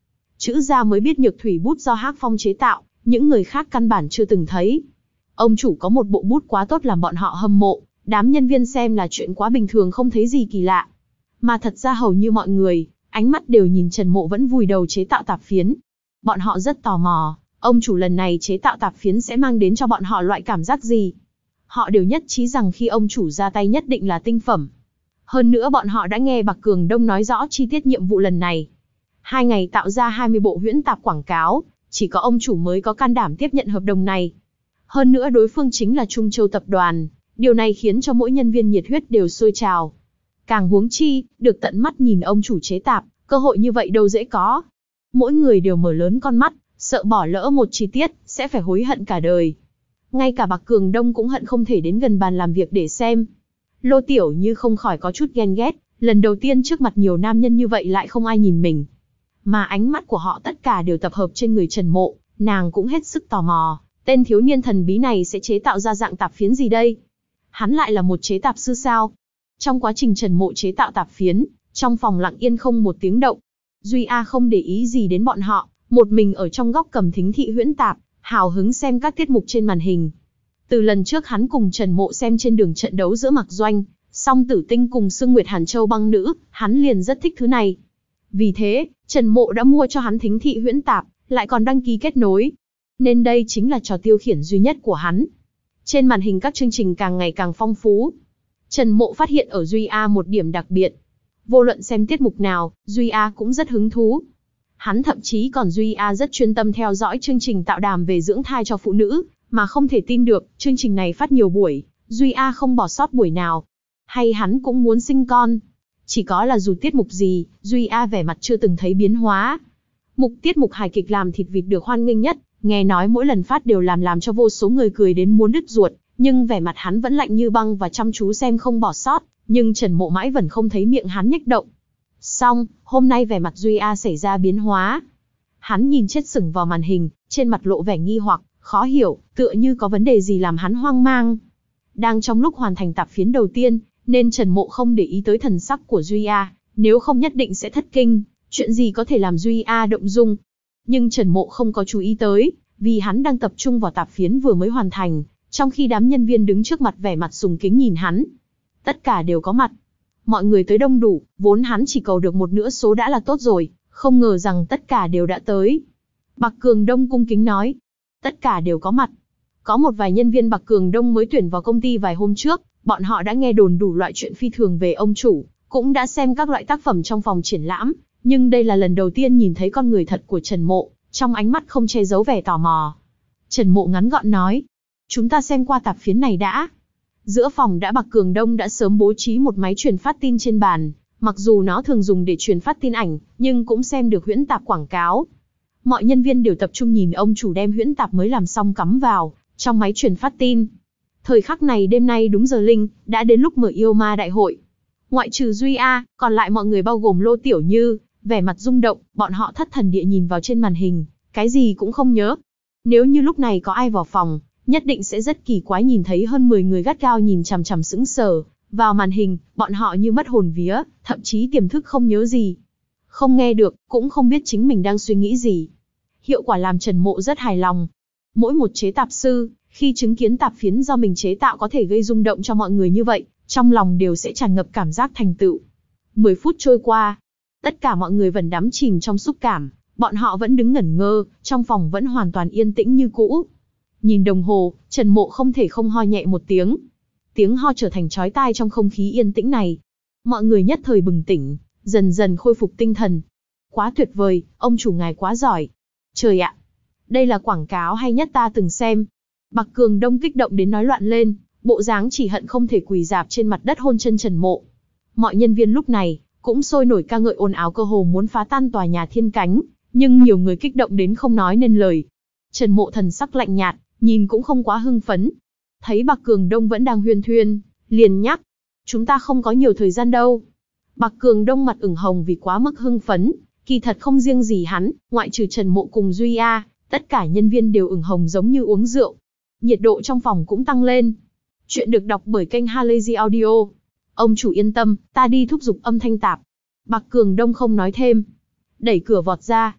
chữ gia mới biết nhược thủy bút do Hắc Phong chế tạo, những người khác căn bản chưa từng thấy. Ông chủ có một bộ bút quá tốt làm bọn họ hâm mộ, đám nhân viên xem là chuyện quá bình thường không thấy gì kỳ lạ. Mà thật ra hầu như mọi người, ánh mắt đều nhìn Trần Mộ vẫn vùi đầu chế tạo tạp phiến. Bọn họ rất tò mò, ông chủ lần này chế tạo tạp phiến sẽ mang đến cho bọn họ loại cảm giác gì. Họ đều nhất trí rằng khi ông chủ ra tay nhất định là tinh phẩm. Hơn nữa bọn họ đã nghe Bạc Cường Đông nói rõ chi tiết nhiệm vụ lần này. Hai ngày tạo ra hai mươi bộ huyễn tạp quảng cáo, chỉ có ông chủ mới có can đảm tiếp nhận hợp đồng này. Hơn nữa đối phương chính là Trung Châu Tập đoàn, điều này khiến cho mỗi nhân viên nhiệt huyết đều sôi trào. Càng huống chi, được tận mắt nhìn ông chủ chế tạp, cơ hội như vậy đâu dễ có. Mỗi người đều mở lớn con mắt, sợ bỏ lỡ một chi tiết, sẽ phải hối hận cả đời. Ngay cả Bạc Cường Đông cũng hận không thể đến gần bàn làm việc để xem. Lô Tiểu Như không khỏi có chút ghen ghét, lần đầu tiên trước mặt nhiều nam nhân như vậy lại không ai nhìn mình. Mà ánh mắt của họ tất cả đều tập hợp trên người Trần Mộ, nàng cũng hết sức tò mò, tên thiếu niên thần bí này sẽ chế tạo ra dạng tạp phiến gì đây? Hắn lại là một chế tạp sư sao? Trong quá trình Trần Mộ chế tạo tạp phiến, trong phòng lặng yên không một tiếng động. Duy A không để ý gì đến bọn họ, một mình ở trong góc cầm thính thị huyễn tạp, hào hứng xem các tiết mục trên màn hình. Từ lần trước hắn cùng Trần Mộ xem trên đường trận đấu giữa Mạc Doanh, Song Tử Tinh cùng Sương Nguyệt Hàn Châu băng nữ, hắn liền rất thích thứ này. Vì thế, Trần Mộ đã mua cho hắn thính thị huyễn tạp, lại còn đăng ký kết nối. Nên đây chính là trò tiêu khiển duy nhất của hắn. Trên màn hình các chương trình càng ngày càng phong phú. Trần Mộ phát hiện ở Duy A một điểm đặc biệt. Vô luận xem tiết mục nào, Duy A cũng rất hứng thú. Hắn thậm chí còn Duy A rất chuyên tâm theo dõi chương trình tạo đàm về dưỡng thai cho phụ nữ, mà không thể tin được, chương trình này phát nhiều buổi, Duy A không bỏ sót buổi nào. Hay hắn cũng muốn sinh con. Chỉ có là dù tiết mục gì, Duy A vẻ mặt chưa từng thấy biến hóa. Mục tiết mục hài kịch làm thịt vịt được hoan nghênh nhất, nghe nói mỗi lần phát đều làm làm cho vô số người cười đến muốn đứt ruột, nhưng vẻ mặt hắn vẫn lạnh như băng và chăm chú xem không bỏ sót, nhưng Trần Mộ mãi vẫn không thấy miệng hắn nhếch động. Xong, hôm nay vẻ mặt Duy A xảy ra biến hóa. Hắn nhìn chết sững vào màn hình, trên mặt lộ vẻ nghi hoặc, khó hiểu, tựa như có vấn đề gì làm hắn hoang mang. Đang trong lúc hoàn thành tạp phiến đầu tiên, nên Trần Mộ không để ý tới thần sắc của Duy A, nếu không nhất định sẽ thất kinh, chuyện gì có thể làm Duy A động dung. Nhưng Trần Mộ không có chú ý tới, vì hắn đang tập trung vào tạp phiến vừa mới hoàn thành, trong khi đám nhân viên đứng trước mặt vẻ mặt sùng kính nhìn hắn. Tất cả đều có mặt. Mọi người tới đông đủ, vốn hắn chỉ cầu được một nửa số đã là tốt rồi, không ngờ rằng tất cả đều đã tới. Bạc Cường Đông cung kính nói, tất cả đều có mặt. Có một vài nhân viên Bạc Cường Đông mới tuyển vào công ty vài hôm trước, bọn họ đã nghe đồn đủ loại chuyện phi thường về ông chủ, cũng đã xem các loại tác phẩm trong phòng triển lãm, nhưng đây là lần đầu tiên nhìn thấy con người thật của Trần Mộ, trong ánh mắt không che giấu vẻ tò mò. Trần Mộ ngắn gọn nói, chúng ta xem qua tạp phiến này đã. Giữa phòng đã Bạc Cường Đông đã sớm bố trí một máy truyền phát tin trên bàn, mặc dù nó thường dùng để truyền phát tin ảnh, nhưng cũng xem được huyễn tạp quảng cáo. Mọi nhân viên đều tập trung nhìn ông chủ đem huyễn tạp mới làm xong cắm vào trong máy truyền phát tin. Thời khắc này đêm nay đúng giờ linh, đã đến lúc mở yêu ma đại hội. Ngoại trừ Duy A, còn lại mọi người bao gồm Lô Tiểu Như, vẻ mặt rung động, bọn họ thất thần địa nhìn vào trên màn hình, cái gì cũng không nhớ. Nếu như lúc này có ai vào phòng, nhất định sẽ rất kỳ quái nhìn thấy hơn mười người gắt gao nhìn chằm chằm sững sờ vào màn hình, bọn họ như mất hồn vía, thậm chí tiềm thức không nhớ gì. Không nghe được, cũng không biết chính mình đang suy nghĩ gì. Hiệu quả làm Trần Mộ rất hài lòng. Mỗi một chế tạp sư, khi chứng kiến tạp phiến do mình chế tạo có thể gây rung động cho mọi người như vậy, trong lòng đều sẽ tràn ngập cảm giác thành tựu. mười phút trôi qua, tất cả mọi người vẫn đắm chìm trong xúc cảm, bọn họ vẫn đứng ngẩn ngơ, trong phòng vẫn hoàn toàn yên tĩnh như cũ. Nhìn đồng hồ, Trần Mộ không thể không ho nhẹ một tiếng. Tiếng ho trở thành chói tai trong không khí yên tĩnh này. Mọi người nhất thời bừng tỉnh, dần dần khôi phục tinh thần. Quá tuyệt vời, ông chủ ngài quá giỏi. Trời ạ, đây là quảng cáo hay nhất ta từng xem. Bạc Cường Đông kích động đến nói loạn lên, bộ dáng chỉ hận không thể quỳ rạp trên mặt đất hôn chân Trần Mộ. Mọi nhân viên lúc này cũng sôi nổi ca ngợi ồn ào cơ hồ muốn phá tan tòa nhà Thiên Cánh, nhưng nhiều người kích động đến không nói nên lời. Trần Mộ thần sắc lạnh nhạt, nhìn cũng không quá hưng phấn. Thấy Bạc Cường Đông vẫn đang huyên thuyên, liền nhắc, chúng ta không có nhiều thời gian đâu. Bạc Cường Đông mặt ửng hồng vì quá mức hưng phấn, kỳ thật không riêng gì hắn, ngoại trừ Trần Mộ cùng Duy A, tất cả nhân viên đều ửng hồng giống như uống rượu. Nhiệt độ trong phòng cũng tăng lên. Chuyện được đọc bởi kênh Halazy Audio. Ông chủ yên tâm, ta đi thúc giục âm thanh tạp. Bạc Cường Đông không nói thêm. Đẩy cửa vọt ra.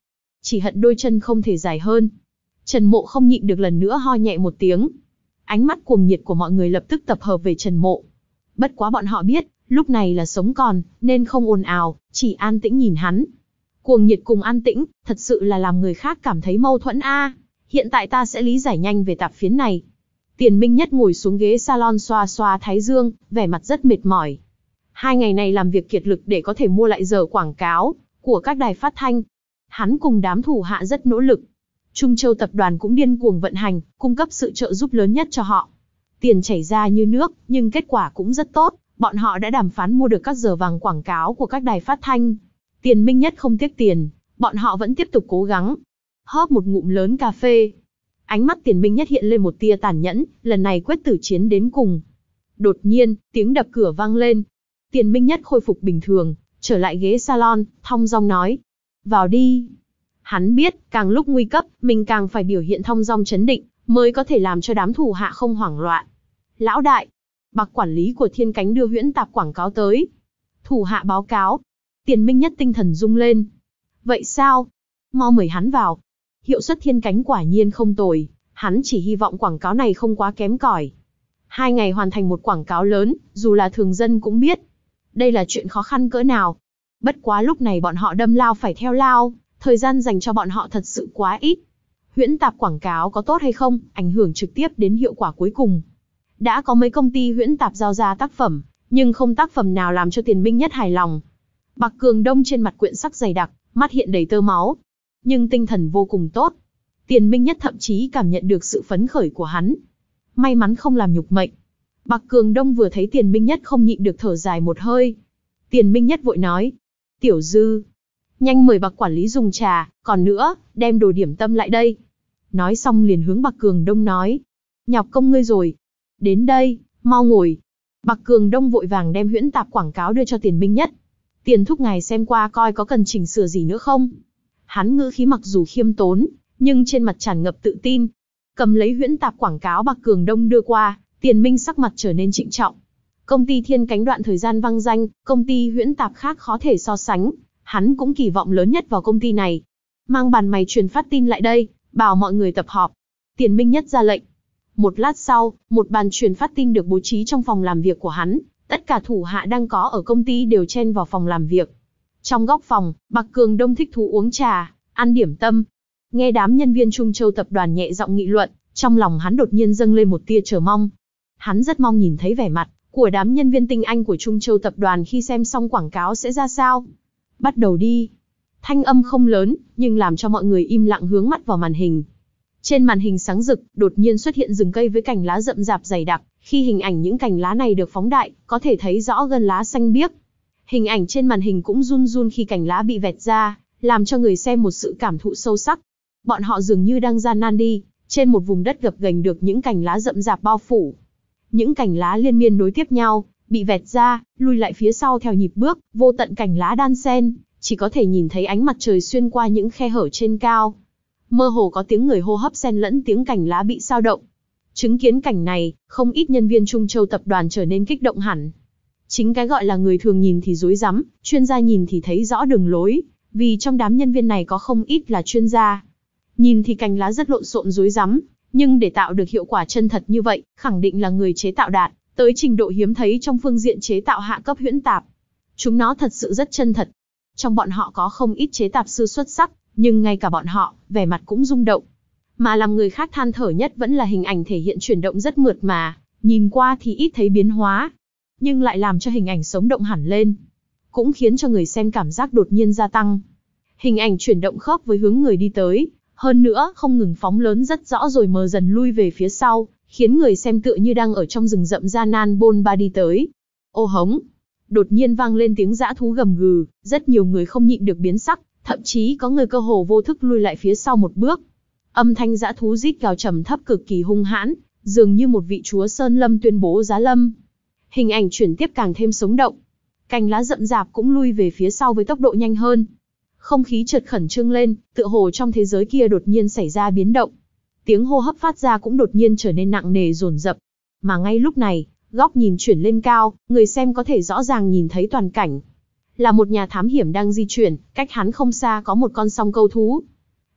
chỉ hận đôi chân không thể dài hơn. Trần Mộ không nhịn được lần nữa ho nhẹ một tiếng. Ánh mắt cuồng nhiệt của mọi người lập tức tập hợp về Trần Mộ. Bất quá bọn họ biết, lúc này là sống còn, nên không ồn ào, chỉ an tĩnh nhìn hắn. Cuồng nhiệt cùng an tĩnh, thật sự là làm người khác cảm thấy mâu thuẫn a. Hiện tại ta sẽ lý giải nhanh về tạp phiến này. Tiền Minh Nhất ngồi xuống ghế salon xoa xoa thái dương, vẻ mặt rất mệt mỏi. Hai ngày này làm việc kiệt lực để có thể mua lại giờ quảng cáo của các đài phát thanh. Hắn cùng đám thủ hạ rất nỗ lực. Trung Châu tập đoàn cũng điên cuồng vận hành, cung cấp sự trợ giúp lớn nhất cho họ. Tiền chảy ra như nước, nhưng kết quả cũng rất tốt. Bọn họ đã đàm phán mua được các giờ vàng quảng cáo của các đài phát thanh. Tiền Minh Nhất không tiếc tiền, bọn họ vẫn tiếp tục cố gắng. Hớp một ngụm lớn cà phê. Ánh mắt Tiền Minh Nhất hiện lên một tia tàn nhẫn, lần này quyết tử chiến đến cùng. Đột nhiên, tiếng đập cửa vang lên. Tiền Minh Nhất khôi phục bình thường, trở lại ghế salon, thong dong nói. Vào đi. Hắn biết, càng lúc nguy cấp, mình càng phải biểu hiện thong dong trấn định, mới có thể làm cho đám thủ hạ không hoảng loạn. Lão đại, Bạc quản lý của Thiên Cánh đưa huyễn tạp quảng cáo tới. Thủ hạ báo cáo. Tiền Minh Nhất tinh thần rung lên. Vậy sao? Mau mời hắn vào. Hiệu suất Thiên Cánh quả nhiên không tồi, hắn chỉ hy vọng quảng cáo này không quá kém cỏi. Hai ngày hoàn thành một quảng cáo lớn, dù là thường dân cũng biết. Đây là chuyện khó khăn cỡ nào. Bất quá lúc này bọn họ đâm lao phải theo lao, thời gian dành cho bọn họ thật sự quá ít. Huyễn tạp quảng cáo có tốt hay không, ảnh hưởng trực tiếp đến hiệu quả cuối cùng. Đã có mấy công ty huyễn tạp giao ra tác phẩm, nhưng không tác phẩm nào làm cho Tiền Minh Nhất hài lòng. Bạc Cường Đông trên mặt quyện sắc dày đặc, mắt hiện đầy tơ máu, nhưng tinh thần vô cùng tốt. Tiền Minh Nhất thậm chí cảm nhận được sự phấn khởi của hắn. May mắn không làm nhục mệnh. Bạc Cường Đông vừa thấy Tiền Minh Nhất không nhịn được thở dài một hơi. Tiền Minh Nhất vội nói. Tiểu Dư, nhanh mời Bạc quản lý dùng trà, còn nữa, đem đồ điểm tâm lại đây. Nói xong liền hướng Bạc Cường Đông nói. Nhọc công ngươi rồi. Đến đây, mau ngồi. Bạc Cường Đông vội vàng đem huyễn tạp quảng cáo đưa cho Tiền Minh Nhất. Tiền thúc ngài xem qua coi có cần chỉnh sửa gì nữa không? Hắn ngữ khí mặc dù khiêm tốn, nhưng trên mặt tràn ngập tự tin. Cầm lấy huyễn tạp quảng cáo Bạc Cường Đông đưa qua, Tiền Minh sắc mặt trở nên trịnh trọng. Công ty Thiên Cánh đoạn thời gian vang danh, công ty huyễn tạp khác khó thể so sánh. Hắn cũng kỳ vọng lớn nhất vào công ty này. Mang bàn mày truyền phát tin lại đây, bảo mọi người tập họp. Tiền Minh Nhất ra lệnh. Một lát sau, một bàn truyền phát tin được bố trí trong phòng làm việc của hắn. Tất cả thủ hạ đang có ở công ty đều chen vào phòng làm việc. Trong góc phòng, Bạc Cường Đông thích thú uống trà, ăn điểm tâm. Nghe đám nhân viên Trung Châu tập đoàn nhẹ giọng nghị luận, trong lòng hắn đột nhiên dâng lên một tia chờ mong. Hắn rất mong nhìn thấy vẻ mặt của đám nhân viên tinh anh của Trung Châu tập đoàn khi xem xong quảng cáo sẽ ra sao. Bắt đầu đi. Thanh âm không lớn, nhưng làm cho mọi người im lặng hướng mắt vào màn hình. Trên màn hình sáng rực, đột nhiên xuất hiện rừng cây với cành lá rậm rạp dày đặc. Khi hình ảnh những cành lá này được phóng đại, có thể thấy rõ gân lá xanh biếc. Hình ảnh trên màn hình cũng run run khi cành lá bị vẹt ra, làm cho người xem một sự cảm thụ sâu sắc. Bọn họ dường như đang gian nan đi, trên một vùng đất gập ghềnh được những cành lá rậm rạp bao phủ. Những cành lá liên miên nối tiếp nhau, bị vẹt ra, lui lại phía sau theo nhịp bước, vô tận cành lá đan xen, chỉ có thể nhìn thấy ánh mặt trời xuyên qua những khe hở trên cao. Mơ hồ có tiếng người hô hấp xen lẫn tiếng cành lá bị xao động. Chứng kiến cảnh này, không ít nhân viên Trung Châu tập đoàn trở nên kích động hẳn. Chính cái gọi là người thường nhìn thì rối rắm, chuyên gia nhìn thì thấy rõ đường lối, vì trong đám nhân viên này có không ít là chuyên gia. Nhìn thì cành lá rất lộn xộn rối rắm, nhưng để tạo được hiệu quả chân thật như vậy, khẳng định là người chế tạo đạt tới trình độ hiếm thấy trong phương diện chế tạo hạ cấp huyễn tạp. Chúng nó thật sự rất chân thật. Trong bọn họ có không ít chế tạp sư xuất sắc, nhưng ngay cả bọn họ, vẻ mặt cũng rung động. Mà làm người khác than thở nhất vẫn là hình ảnh thể hiện chuyển động rất mượt mà, nhìn qua thì ít thấy biến hóa, nhưng lại làm cho hình ảnh sống động hẳn lên, cũng khiến cho người xem cảm giác đột nhiên gia tăng. Hình ảnh chuyển động khớp với hướng người đi tới, hơn nữa không ngừng phóng lớn rất rõ rồi mờ dần lui về phía sau, khiến người xem tựa như đang ở trong rừng rậm gian nan bôn ba đi tới. Ô hống! Đột nhiên vang lên tiếng dã thú gầm gừ, rất nhiều người không nhịn được biến sắc, thậm chí có người cơ hồ vô thức lui lại phía sau một bước. Âm thanh dã thú rít gào trầm thấp cực kỳ hung hãn, dường như một vị chúa sơn lâm tuyên bố giá lâm. Hình ảnh chuyển tiếp càng thêm sống động. Cành lá rậm rạp cũng lui về phía sau với tốc độ nhanh hơn. Không khí chợt khẩn trương lên, tựa hồ trong thế giới kia đột nhiên xảy ra biến động. Tiếng hô hấp phát ra cũng đột nhiên trở nên nặng nề dồn dập. Mà ngay lúc này, góc nhìn chuyển lên cao, người xem có thể rõ ràng nhìn thấy toàn cảnh. Là một nhà thám hiểm đang di chuyển, cách hắn không xa có một con song câu thú.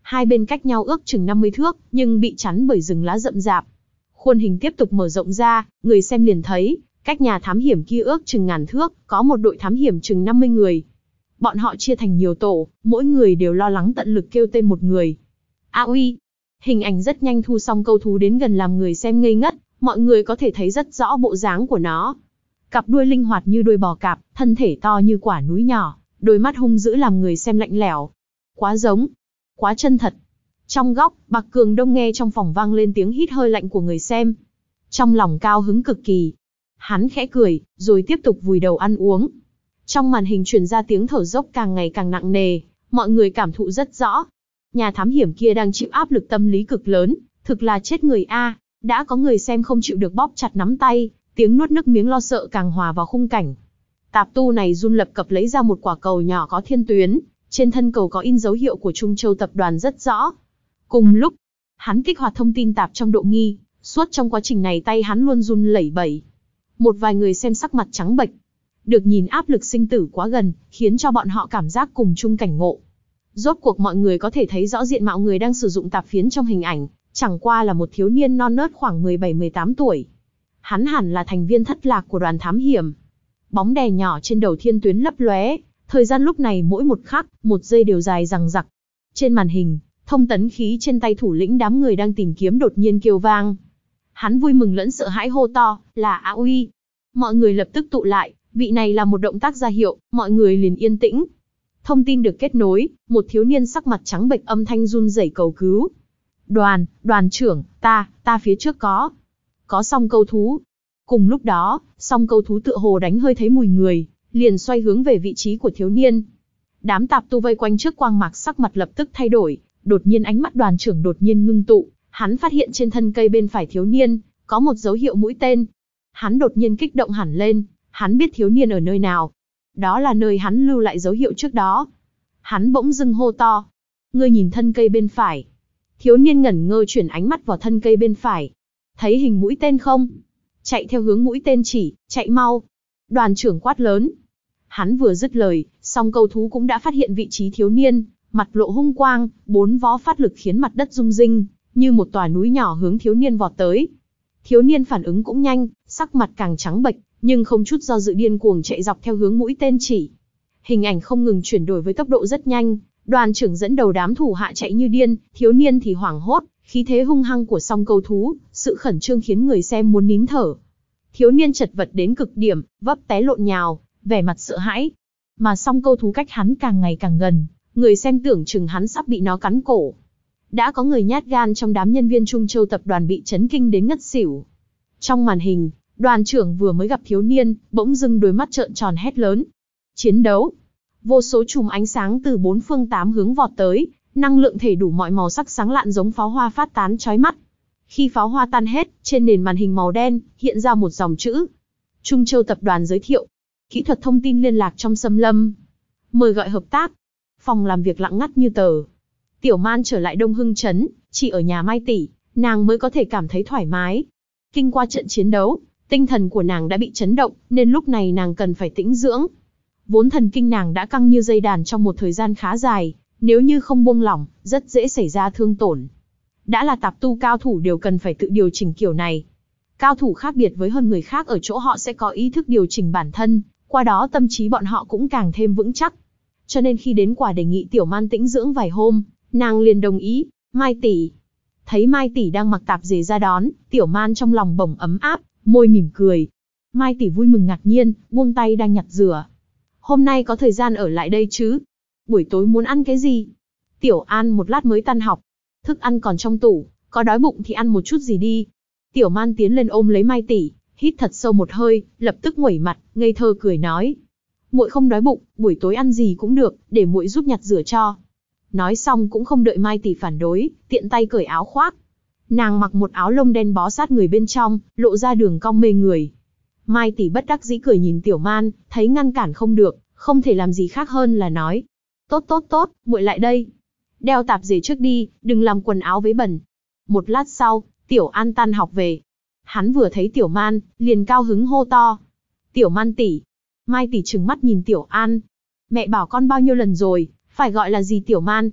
Hai bên cách nhau ước chừng năm mươi thước, nhưng bị chắn bởi rừng lá rậm rạp. Khuôn hình tiếp tục mở rộng ra, người xem liền thấy, cách nhà thám hiểm kia ước chừng ngàn thước, có một đội thám hiểm chừng năm mươi người. Bọn họ chia thành nhiều tổ, mỗi người đều lo lắng tận lực kêu tên một người. A uy! Hình ảnh rất nhanh thu xong câu thú đến gần làm người xem ngây ngất, mọi người có thể thấy rất rõ bộ dáng của nó. Cặp đuôi linh hoạt như đuôi bò cạp, thân thể to như quả núi nhỏ, đôi mắt hung dữ làm người xem lạnh lẽo. Quá giống, quá chân thật. Trong góc, Bạc Cường Đông nghe trong phòng vang lên tiếng hít hơi lạnh của người xem. Trong lòng cao hứng cực kỳ. Hắn khẽ cười, rồi tiếp tục vùi đầu ăn uống. Trong màn hình truyền ra tiếng thở dốc càng ngày càng nặng nề, mọi người cảm thụ rất rõ. Nhà thám hiểm kia đang chịu áp lực tâm lý cực lớn, thực là chết người a. Đã có người xem không chịu được bóp chặt nắm tay, tiếng nuốt nước miếng lo sợ càng hòa vào khung cảnh. Tạp tu này run lập cập lấy ra một quả cầu nhỏ có thiên tuyến, trên thân cầu có in dấu hiệu của Trung Châu tập đoàn rất rõ. Cùng lúc, hắn kích hoạt thông tin tạp trong độ nghi, suốt trong quá trình này tay hắn luôn run lẩy bẩy. Một vài người xem sắc mặt trắng bệch. Được nhìn áp lực sinh tử quá gần, khiến cho bọn họ cảm giác cùng chung cảnh ngộ. Rốt cuộc mọi người có thể thấy rõ diện mạo người đang sử dụng tạp phiến trong hình ảnh, chẳng qua là một thiếu niên non nớt khoảng mười bảy mười tám tuổi. Hắn hẳn là thành viên thất lạc của đoàn thám hiểm. Bóng đèn nhỏ trên đầu thiên tuyến lấp lóe, thời gian lúc này mỗi một khắc, một giây đều dài dằng dặc. Trên màn hình, thông tấn khí trên tay thủ lĩnh đám người đang tìm kiếm đột nhiên kêu vang. Hắn vui mừng lẫn sợ hãi hô to, là A uy. Mọi người lập tức tụ lại, vị này là một động tác ra hiệu, mọi người liền yên tĩnh. Thông tin được kết nối, một thiếu niên sắc mặt trắng bệch âm thanh run rẩy cầu cứu. Đoàn, đoàn trưởng, ta, ta phía trước có. Có song câu thú. Cùng lúc đó, song câu thú tựa hồ đánh hơi thấy mùi người, liền xoay hướng về vị trí của thiếu niên. Đám tạp tu vây quanh trước quang mạc sắc mặt lập tức thay đổi, đột nhiên ánh mắt đoàn trưởng đột nhiên ngưng tụ, hắn phát hiện trên thân cây bên phải thiếu niên, có một dấu hiệu mũi tên. Hắn đột nhiên kích động hẳn lên, hắn biết thiếu niên ở nơi nào. Đó là nơi hắn lưu lại dấu hiệu trước đó. Hắn bỗng dưng hô to. Ngươi nhìn thân cây bên phải. Thiếu niên ngẩn ngơ chuyển ánh mắt vào thân cây bên phải. Thấy hình mũi tên không? Chạy theo hướng mũi tên chỉ, chạy mau. Đoàn trưởng quát lớn. Hắn vừa dứt lời, song câu thú cũng đã phát hiện vị trí thiếu niên, mặt lộ hung quang, bốn vó phát lực khiến mặt đất rung rinh, như một tòa núi nhỏ hướng thiếu niên vọt tới. Thiếu niên phản ứng cũng nhanh, sắc mặt càng trắng bệch, nhưng không chút do dự điên cuồng chạy dọc theo hướng mũi tên chỉ. Hình ảnh không ngừng chuyển đổi với tốc độ rất nhanh, đoàn trưởng dẫn đầu đám thủ hạ chạy như điên, thiếu niên thì hoảng hốt, khí thế hung hăng của song câu thú, sự khẩn trương khiến người xem muốn nín thở. Thiếu niên chật vật đến cực điểm, vấp té lộn nhào, vẻ mặt sợ hãi. Mà song câu thú cách hắn càng ngày càng gần, người xem tưởng chừng hắn sắp bị nó cắn cổ. Đã có người nhát gan trong đám nhân viên Trung Châu tập đoàn bị chấn kinh đến ngất xỉu. Trong màn hình, đoàn trưởng vừa mới gặp thiếu niên, bỗng dưng đôi mắt trợn tròn hét lớn. Chiến đấu! Vô số chùm ánh sáng từ bốn phương tám hướng vọt tới, năng lượng thể đủ mọi màu sắc sáng lạn giống pháo hoa phát tán chói mắt. Khi pháo hoa tan hết, trên nền màn hình màu đen, hiện ra một dòng chữ. Trung Châu tập đoàn giới thiệu. Kỹ thuật thông tin liên lạc trong xâm lâm. Mời gọi hợp tác. Phòng làm việc lặng ngắt như tờ. Tiểu Man trở lại Đông Hưng Trấn, chỉ ở nhà Mai tỷ, nàng mới có thể cảm thấy thoải mái. Kinh qua trận chiến đấu, tinh thần của nàng đã bị chấn động, nên lúc này nàng cần phải tĩnh dưỡng. Vốn thần kinh nàng đã căng như dây đàn trong một thời gian khá dài, nếu như không buông lỏng, rất dễ xảy ra thương tổn. Đã là tạp tu cao thủ đều cần phải tự điều chỉnh kiểu này. Cao thủ khác biệt với hơn người khác ở chỗ họ sẽ có ý thức điều chỉnh bản thân, qua đó tâm trí bọn họ cũng càng thêm vững chắc. Cho nên khi đến quả đề nghị Tiểu Man tĩnh dưỡng vài hôm, nàng liền đồng ý. Mai tỷ. Thấy Mai tỷ đang mặc tạp dề ra đón, Tiểu Man trong lòng bỗng ấm áp, môi mỉm cười. Mai tỷ vui mừng ngạc nhiên, buông tay đang nhặt dừa. Hôm nay có thời gian ở lại đây chứ? Buổi tối muốn ăn cái gì? Tiểu An một lát mới tan học. Thức ăn còn trong tủ, có đói bụng thì ăn một chút gì đi. Tiểu Man tiến lên ôm lấy Mai tỷ, hít thật sâu một hơi, lập tức nguẩy mặt, ngây thơ cười nói. Muội không đói bụng, buổi tối ăn gì cũng được, để muội giúp nhặt rửa cho. Nói xong cũng không đợi Mai tỷ phản đối, tiện tay cởi áo khoác. Nàng mặc một áo lông đen bó sát người bên trong, lộ ra đường cong mê người. Mai tỷ bất đắc dĩ cười nhìn Tiểu Man, thấy ngăn cản không được, không thể làm gì khác hơn là nói. Tốt tốt tốt, muội lại đây. Đeo tạp dề trước đi, đừng làm quần áo vấy bẩn. Một lát sau, Tiểu An tan học về. Hắn vừa thấy Tiểu Man, liền cao hứng hô to. Tiểu Man tỷ. Mai tỷ trừng mắt nhìn Tiểu An. Mẹ bảo con bao nhiêu lần rồi, phải gọi là gì Tiểu Man.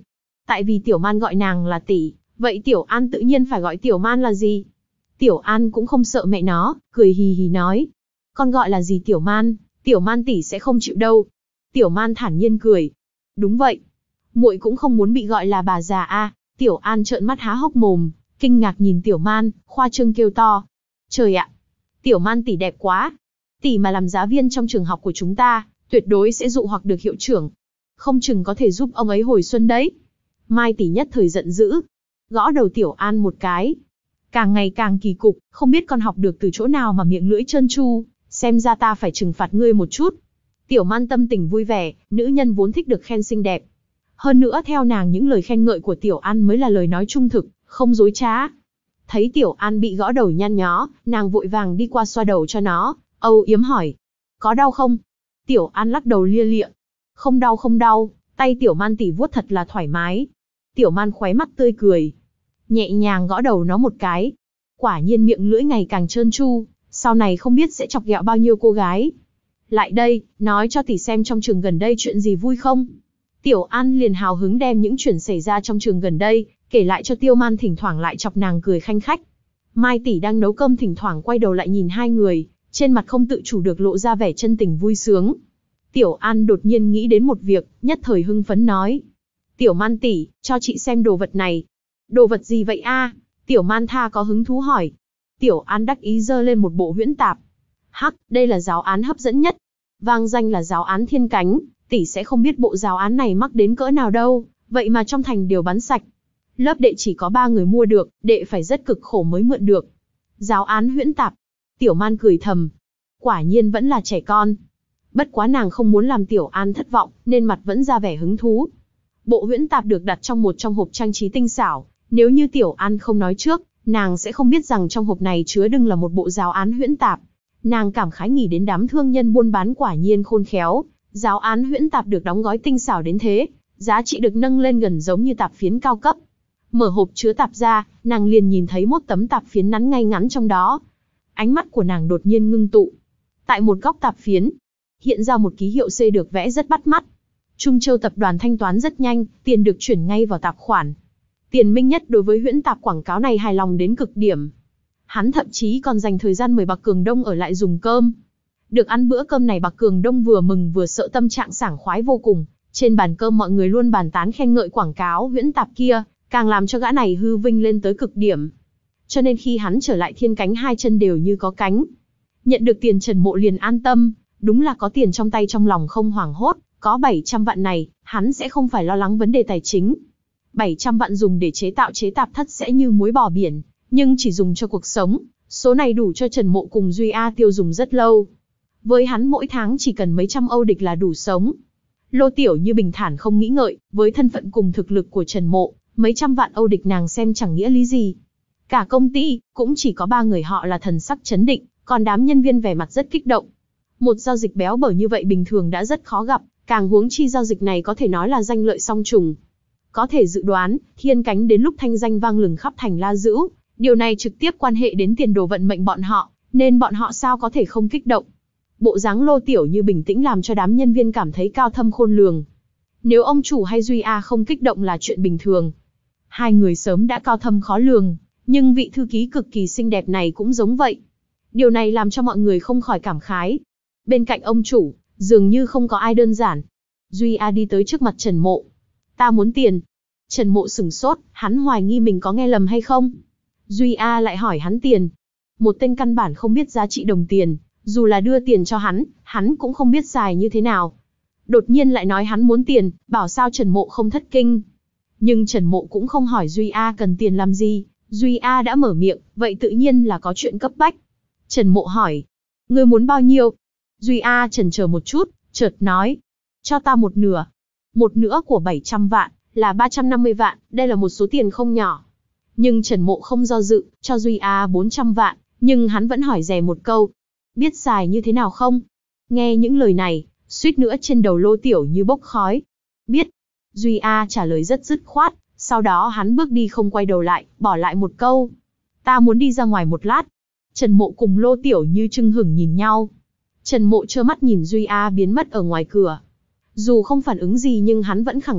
Tại vì Tiểu Man gọi nàng là tỷ, vậy Tiểu An tự nhiên phải gọi Tiểu Man là gì? Tiểu An cũng không sợ mẹ nó, cười hì hì nói. Con gọi là gì Tiểu Man, Tiểu Man tỷ sẽ không chịu đâu. Tiểu Man thản nhiên cười. Đúng vậy. Muội cũng không muốn bị gọi là bà già a. À. Tiểu An trợn mắt há hốc mồm, kinh ngạc nhìn Tiểu Man, khoa trương kêu to. Trời ạ, Tiểu Man tỷ đẹp quá. Tỷ mà làm giáo viên trong trường học của chúng ta, tuyệt đối sẽ dụ hoặc được hiệu trưởng. Không chừng có thể giúp ông ấy hồi xuân đấy. Mai tỷ nhất thời giận dữ, gõ đầu Tiểu An một cái. Càng ngày càng kỳ cục, không biết con học được từ chỗ nào mà miệng lưỡi trơn tru, xem ra ta phải trừng phạt ngươi một chút. Tiểu Man tâm tình vui vẻ, nữ nhân vốn thích được khen xinh đẹp. Hơn nữa theo nàng những lời khen ngợi của Tiểu An mới là lời nói trung thực, không dối trá. Thấy Tiểu An bị gõ đầu nhăn nhó, nàng vội vàng đi qua xoa đầu cho nó, âu yếm hỏi. Có đau không? Tiểu An lắc đầu lia lịa. Không đau không đau, tay Tiểu Man tỷ vuốt thật là thoải mái. Tiểu Man khóe mắt tươi cười, nhẹ nhàng gõ đầu nó một cái. Quả nhiên miệng lưỡi ngày càng trơn tru, sau này không biết sẽ chọc ghẹo bao nhiêu cô gái. Lại đây, nói cho tỷ xem trong trường gần đây chuyện gì vui không? Tiểu An liền hào hứng đem những chuyện xảy ra trong trường gần đây, kể lại cho Tiêu Man, thỉnh thoảng lại chọc nàng cười khanh khách. Mai tỷ đang nấu cơm thỉnh thoảng quay đầu lại nhìn hai người, trên mặt không tự chủ được lộ ra vẻ chân tình vui sướng. Tiểu An đột nhiên nghĩ đến một việc, nhất thời hưng phấn nói. Tiểu Man tỷ, cho chị xem đồ vật này. Đồ vật gì vậy a? Tiểu Man tha có hứng thú hỏi. Tiểu An đắc ý giơ lên một bộ huyễn tạp. Hắc, đây là giáo án hấp dẫn nhất. Vang danh là giáo án thiên cánh, tỷ sẽ không biết bộ giáo án này mắc đến cỡ nào đâu, vậy mà trong thành đều bán sạch. Lớp đệ chỉ có ba người mua được, đệ phải rất cực khổ mới mượn được. Giáo án huyễn tạp. Tiểu Man cười thầm. Quả nhiên vẫn là trẻ con. Bất quá nàng không muốn làm Tiểu An thất vọng, nên mặt vẫn ra vẻ hứng thú. Bộ huyễn tạp được đặt trong một trong hộp trang trí tinh xảo. Nếu như Tiểu An không nói trước, nàng sẽ không biết rằng trong hộp này chứa đựng là một bộ giáo án huyễn tạp. Nàng cảm khái nghĩ đến đám thương nhân buôn bán quả nhiên khôn khéo. Giáo án huyễn tạp được đóng gói tinh xảo đến thế, giá trị được nâng lên gần giống như tạp phiến cao cấp. Mở hộp chứa tạp ra, nàng liền nhìn thấy một tấm tạp phiến nắn ngay ngắn trong đó. Ánh mắt của nàng đột nhiên ngưng tụ. Tại một góc tạp phiến, hiện ra một ký hiệu C được vẽ rất bắt mắt. Trung Châu tập đoàn thanh toán rất nhanh, tiền được chuyển ngay vào tài khoản. Tiền Minh Nhất đối với huyễn tạp quảng cáo này hài lòng đến cực điểm. Hắn thậm chí còn dành thời gian mời Bạc Cường Đông ở lại dùng cơm. Được ăn bữa cơm này Bạc Cường Đông vừa mừng vừa sợ, tâm trạng sảng khoái vô cùng. Trên bàn cơm mọi người luôn bàn tán khen ngợi quảng cáo huyễn tạp kia, càng làm cho gã này hư vinh lên tới cực điểm. Cho nên khi hắn trở lại thiên cánh hai chân đều như có cánh. Nhận được tiền Trần Mộ liền an tâm, đúng là có tiền trong tay trong lòng không hoảng hốt, có bảy trăm vạn này, hắn sẽ không phải lo lắng vấn đề tài chính. bảy trăm vạn dùng để chế tạo chế tạp thất sẽ như muối bỏ biển, nhưng chỉ dùng cho cuộc sống, số này đủ cho Trần Mộ cùng Duy A tiêu dùng rất lâu. Với hắn mỗi tháng chỉ cần mấy trăm Âu địch là đủ sống. Lô Tiểu Như bình thản không nghĩ ngợi, với thân phận cùng thực lực của Trần Mộ, mấy trăm vạn Âu địch nàng xem chẳng nghĩa lý gì. Cả công ty, cũng chỉ có ba người họ là thần sắc chấn định, còn đám nhân viên vẻ mặt rất kích động. Một giao dịch béo bở như vậy bình thường đã rất khó gặp, càng huống chi giao dịch này có thể nói là danh lợi song trùng. Có thể dự đoán, thiên cánh đến lúc thanh danh vang lừng khắp thành La Dữ, điều này trực tiếp quan hệ đến tiền đồ vận mệnh bọn họ, nên bọn họ sao có thể không kích động. Bộ dáng Lô Tiểu Như bình tĩnh làm cho đám nhân viên cảm thấy cao thâm khôn lường. Nếu ông chủ hay Duy A không kích động là chuyện bình thường. Hai người sớm đã cao thâm khó lường, nhưng vị thư ký cực kỳ xinh đẹp này cũng giống vậy. Điều này làm cho mọi người không khỏi cảm khái. Bên cạnh ông chủ, dường như không có ai đơn giản. Duy A đi tới trước mặt Trần Mộ. Ta muốn tiền. Trần Mộ sửng sốt, hắn hoài nghi mình có nghe lầm hay không. Duy A lại hỏi hắn tiền. Một tên căn bản không biết giá trị đồng tiền, dù là đưa tiền cho hắn, hắn cũng không biết xài như thế nào. Đột nhiên lại nói hắn muốn tiền, bảo sao Trần Mộ không thất kinh. Nhưng Trần Mộ cũng không hỏi Duy A cần tiền làm gì, Duy A đã mở miệng, vậy tự nhiên là có chuyện cấp bách. Trần Mộ hỏi, ngươi muốn bao nhiêu? Duy A chần chờ một chút, chợt nói, cho ta một nửa. Một nửa của bảy trăm vạn, là ba trăm năm mươi vạn, đây là một số tiền không nhỏ. Nhưng Trần Mộ không do dự, cho Duy A bốn trăm vạn, nhưng hắn vẫn hỏi dè một câu, biết xài như thế nào không? Nghe những lời này, suýt nữa trên đầu Lô Tiểu Như bốc khói. Biết. Duy A trả lời rất dứt khoát, sau đó hắn bước đi không quay đầu lại, bỏ lại một câu. Ta muốn đi ra ngoài một lát. Trần Mộ cùng Lô Tiểu Như chưng hửng nhìn nhau. Trần Mộ trơ mắt nhìn Duy A biến mất ở ngoài cửa. Dù không phản ứng gì nhưng hắn vẫn khẳng định,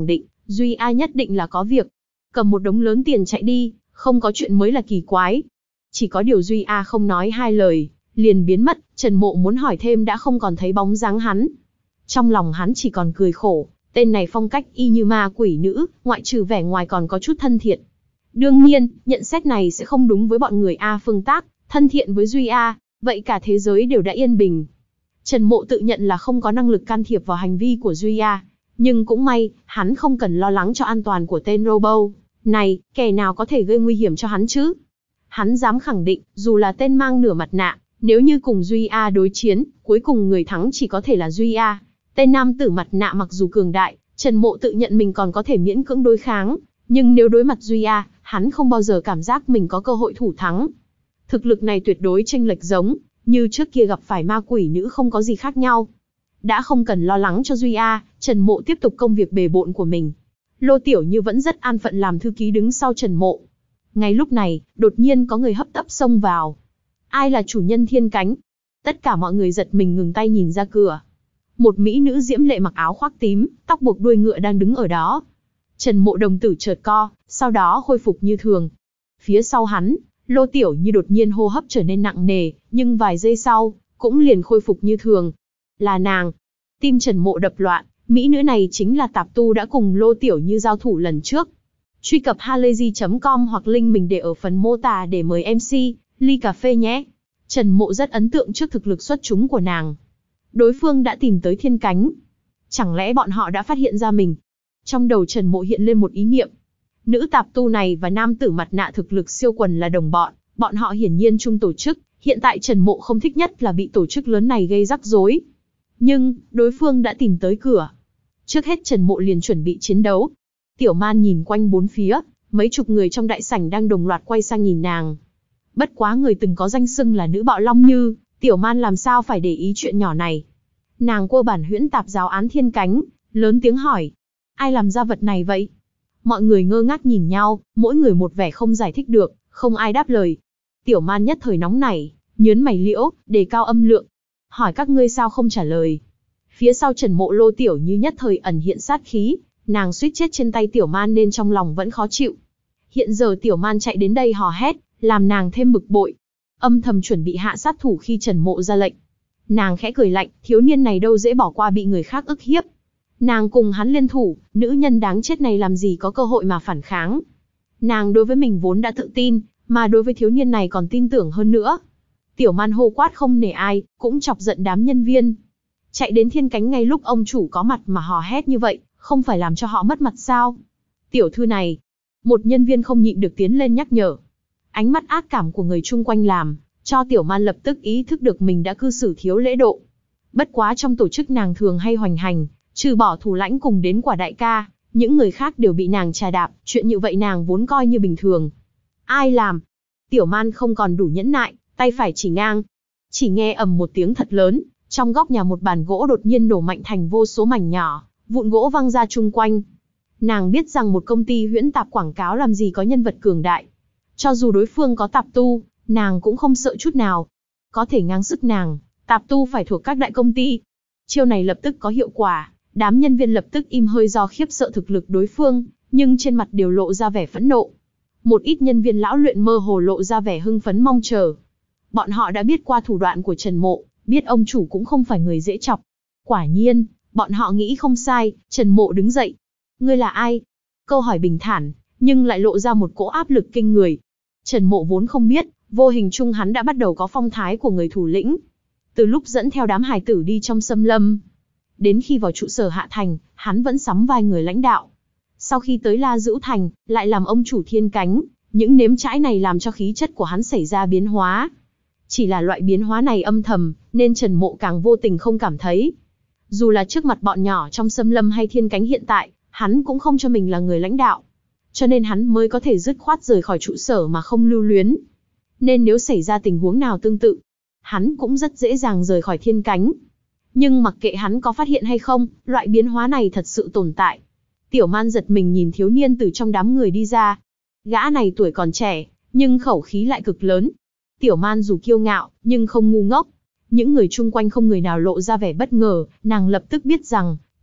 Duy A nhất định là có việc. Cầm một đống lớn tiền chạy đi, không có chuyện mới là kỳ quái. Chỉ có điều Duy A không nói hai lời, liền biến mất, Trần Mộ muốn hỏi thêm đã không còn thấy bóng dáng hắn. Trong lòng hắn chỉ còn cười khổ, tên này phong cách y như ma quỷ nữ, ngoại trừ vẻ ngoài còn có chút thân thiện. Đương nhiên, nhận xét này sẽ không đúng với bọn người A Phương Tác, thân thiện với Duy A, vậy cả thế giới đều đã yên bình. Trần Mộ tự nhận là không có năng lực can thiệp vào hành vi của Duy A, nhưng cũng may, hắn không cần lo lắng cho an toàn của tên Robo này, kẻ nào có thể gây nguy hiểm cho hắn chứ? Hắn dám khẳng định, dù là tên mang nửa mặt nạ, nếu như cùng Duy A đối chiến, cuối cùng người thắng chỉ có thể là Duy A. Tên nam tử mặt nạ mặc dù cường đại, Trần Mộ tự nhận mình còn có thể miễn cưỡng đối kháng, nhưng nếu đối mặt Duy A, hắn không bao giờ cảm giác mình có cơ hội thủ thắng. Thực lực này tuyệt đối chênh lệch giống, như trước kia gặp phải ma quỷ nữ không có gì khác nhau. Đã không cần lo lắng cho Duy A, Trần Mộ tiếp tục công việc bề bộn của mình. Lô Tiểu Như vẫn rất an phận làm thư ký đứng sau Trần Mộ. Ngay lúc này, đột nhiên có người hấp tấp xông vào. Ai là chủ nhân Thiên Cánh? Tất cả mọi người giật mình ngừng tay nhìn ra cửa. Một mỹ nữ diễm lệ mặc áo khoác tím, tóc buộc đuôi ngựa đang đứng ở đó. Trần Mộ đồng tử chợt co, sau đó khôi phục như thường. Phía sau hắn, Lô Tiểu Như đột nhiên hô hấp trở nên nặng nề, nhưng vài giây sau, cũng liền khôi phục như thường. Là nàng. Tim Trần Mộ đập loạn, mỹ nữ này chính là tạp tu đã cùng Lô Tiểu Như giao thủ lần trước. Truy cập halayzi chấm com hoặc link mình để ở phần mô tả để mời em xê, ly cà phê nhé. Trần Mộ rất ấn tượng trước thực lực xuất chúng của nàng. Đối phương đã tìm tới Thiên Cánh. Chẳng lẽ bọn họ đã phát hiện ra mình? Trong đầu Trần Mộ hiện lên một ý niệm. Nữ tạp tu này và nam tử mặt nạ thực lực siêu quần là đồng bọn, bọn họ hiển nhiên chung tổ chức, hiện tại Trần Mộ không thích nhất là bị tổ chức lớn này gây rắc rối. Nhưng, đối phương đã tìm tới cửa. Trước hết Trần Mộ liền chuẩn bị chiến đấu. Tiểu Man nhìn quanh bốn phía, mấy chục người trong đại sảnh đang đồng loạt quay sang nhìn nàng. Bất quá người từng có danh xưng là nữ bạo long như, Tiểu Man làm sao phải để ý chuyện nhỏ này. Nàng quơ bản huyễn tạp giáo án Thiên Cánh, lớn tiếng hỏi. Ai làm ra vật này vậy? Mọi người ngơ ngác nhìn nhau, mỗi người một vẻ không giải thích được, không ai đáp lời. Tiểu Man nhất thời nóng nảy, nhớn mày liễu, đề cao âm lượng. Hỏi các ngươi sao không trả lời? Phía sau Trần Mộ Lô Tiểu Như nhất thời ẩn hiện sát khí, nàng suýt chết trên tay Tiểu Man nên trong lòng vẫn khó chịu. Hiện giờ Tiểu Man chạy đến đây hò hét, làm nàng thêm bực bội. Âm thầm chuẩn bị hạ sát thủ khi Trần Mộ ra lệnh. Nàng khẽ cười lạnh, thiếu niên này đâu dễ bỏ qua bị người khác ức hiếp. Nàng cùng hắn liên thủ, nữ nhân đáng chết này làm gì có cơ hội mà phản kháng. Nàng đối với mình vốn đã tự tin, mà đối với thiếu niên này còn tin tưởng hơn nữa. Tiểu Man hô quát không nể ai, cũng chọc giận đám nhân viên. Chạy đến Thiên Cánh ngay lúc ông chủ có mặt mà hò hét như vậy, không phải làm cho họ mất mặt sao? Tiểu thư này, một nhân viên không nhịn được tiến lên nhắc nhở. Ánh mắt ác cảm của người chung quanh làm cho Tiểu Man lập tức ý thức được mình đã cư xử thiếu lễ độ. Bất quá trong tổ chức nàng thường hay hoành hành, trừ bỏ thủ lãnh cùng đến quả đại ca, những người khác đều bị nàng chà đạp, chuyện như vậy nàng vốn coi như bình thường. Ai làm? Tiểu Man không còn đủ nhẫn nại, tay phải chỉ ngang. Chỉ nghe ầm một tiếng thật lớn, trong góc nhà một bàn gỗ đột nhiên nổ mạnh thành vô số mảnh nhỏ, vụn gỗ văng ra chung quanh. Nàng biết rằng một công ty huyễn tạp quảng cáo làm gì có nhân vật cường đại. Cho dù đối phương có tạp tu, nàng cũng không sợ chút nào. Có thể ngang sức nàng, tạp tu phải thuộc các đại công ty. Chiêu này lập tức có hiệu quả, đám nhân viên lập tức im hơi do khiếp sợ thực lực đối phương, nhưng trên mặt đều lộ ra vẻ phẫn nộ. Một ít nhân viên lão luyện mơ hồ lộ ra vẻ hưng phấn mong chờ. Bọn họ đã biết qua thủ đoạn của Trần Mộ, biết ông chủ cũng không phải người dễ chọc. Quả nhiên, bọn họ nghĩ không sai, Trần Mộ đứng dậy. Ngươi là ai? Câu hỏi bình thản, nhưng lại lộ ra một cỗ áp lực kinh người. Trần Mộ vốn không biết, vô hình chung hắn đã bắt đầu có phong thái của người thủ lĩnh. Từ lúc dẫn theo đám hài tử đi trong xâm lâm, đến khi vào trụ sở Hạ Thành, hắn vẫn sắm vai người lãnh đạo. Sau khi tới La Dữu Thành, lại làm ông chủ Thiên Cánh, những nếm trãi này làm cho khí chất của hắn xảy ra biến hóa. Chỉ là loại biến hóa này âm thầm, nên Trần Mộ càng vô tình không cảm thấy. Dù là trước mặt bọn nhỏ trong xâm lâm hay Thiên Cánh hiện tại, hắn cũng không cho mình là người lãnh đạo. Cho nên hắn mới có thể dứt khoát rời khỏi trụ sở mà không lưu luyến. Nên nếu xảy ra tình huống nào tương tự, hắn cũng rất dễ dàng rời khỏi Thiên Cánh. Nhưng mặc kệ hắn có phát hiện hay không, loại biến hóa này thật sự tồn tại. Tiểu Man giật mình nhìn thiếu niên từ trong đám người đi ra. Gã này tuổi còn trẻ, nhưng khẩu khí lại cực lớn. Tiểu Man dù kiêu ngạo, nhưng không ngu ngốc. Những người chung quanh không người nào lộ ra vẻ bất ngờ, nàng lập tức biết rằng,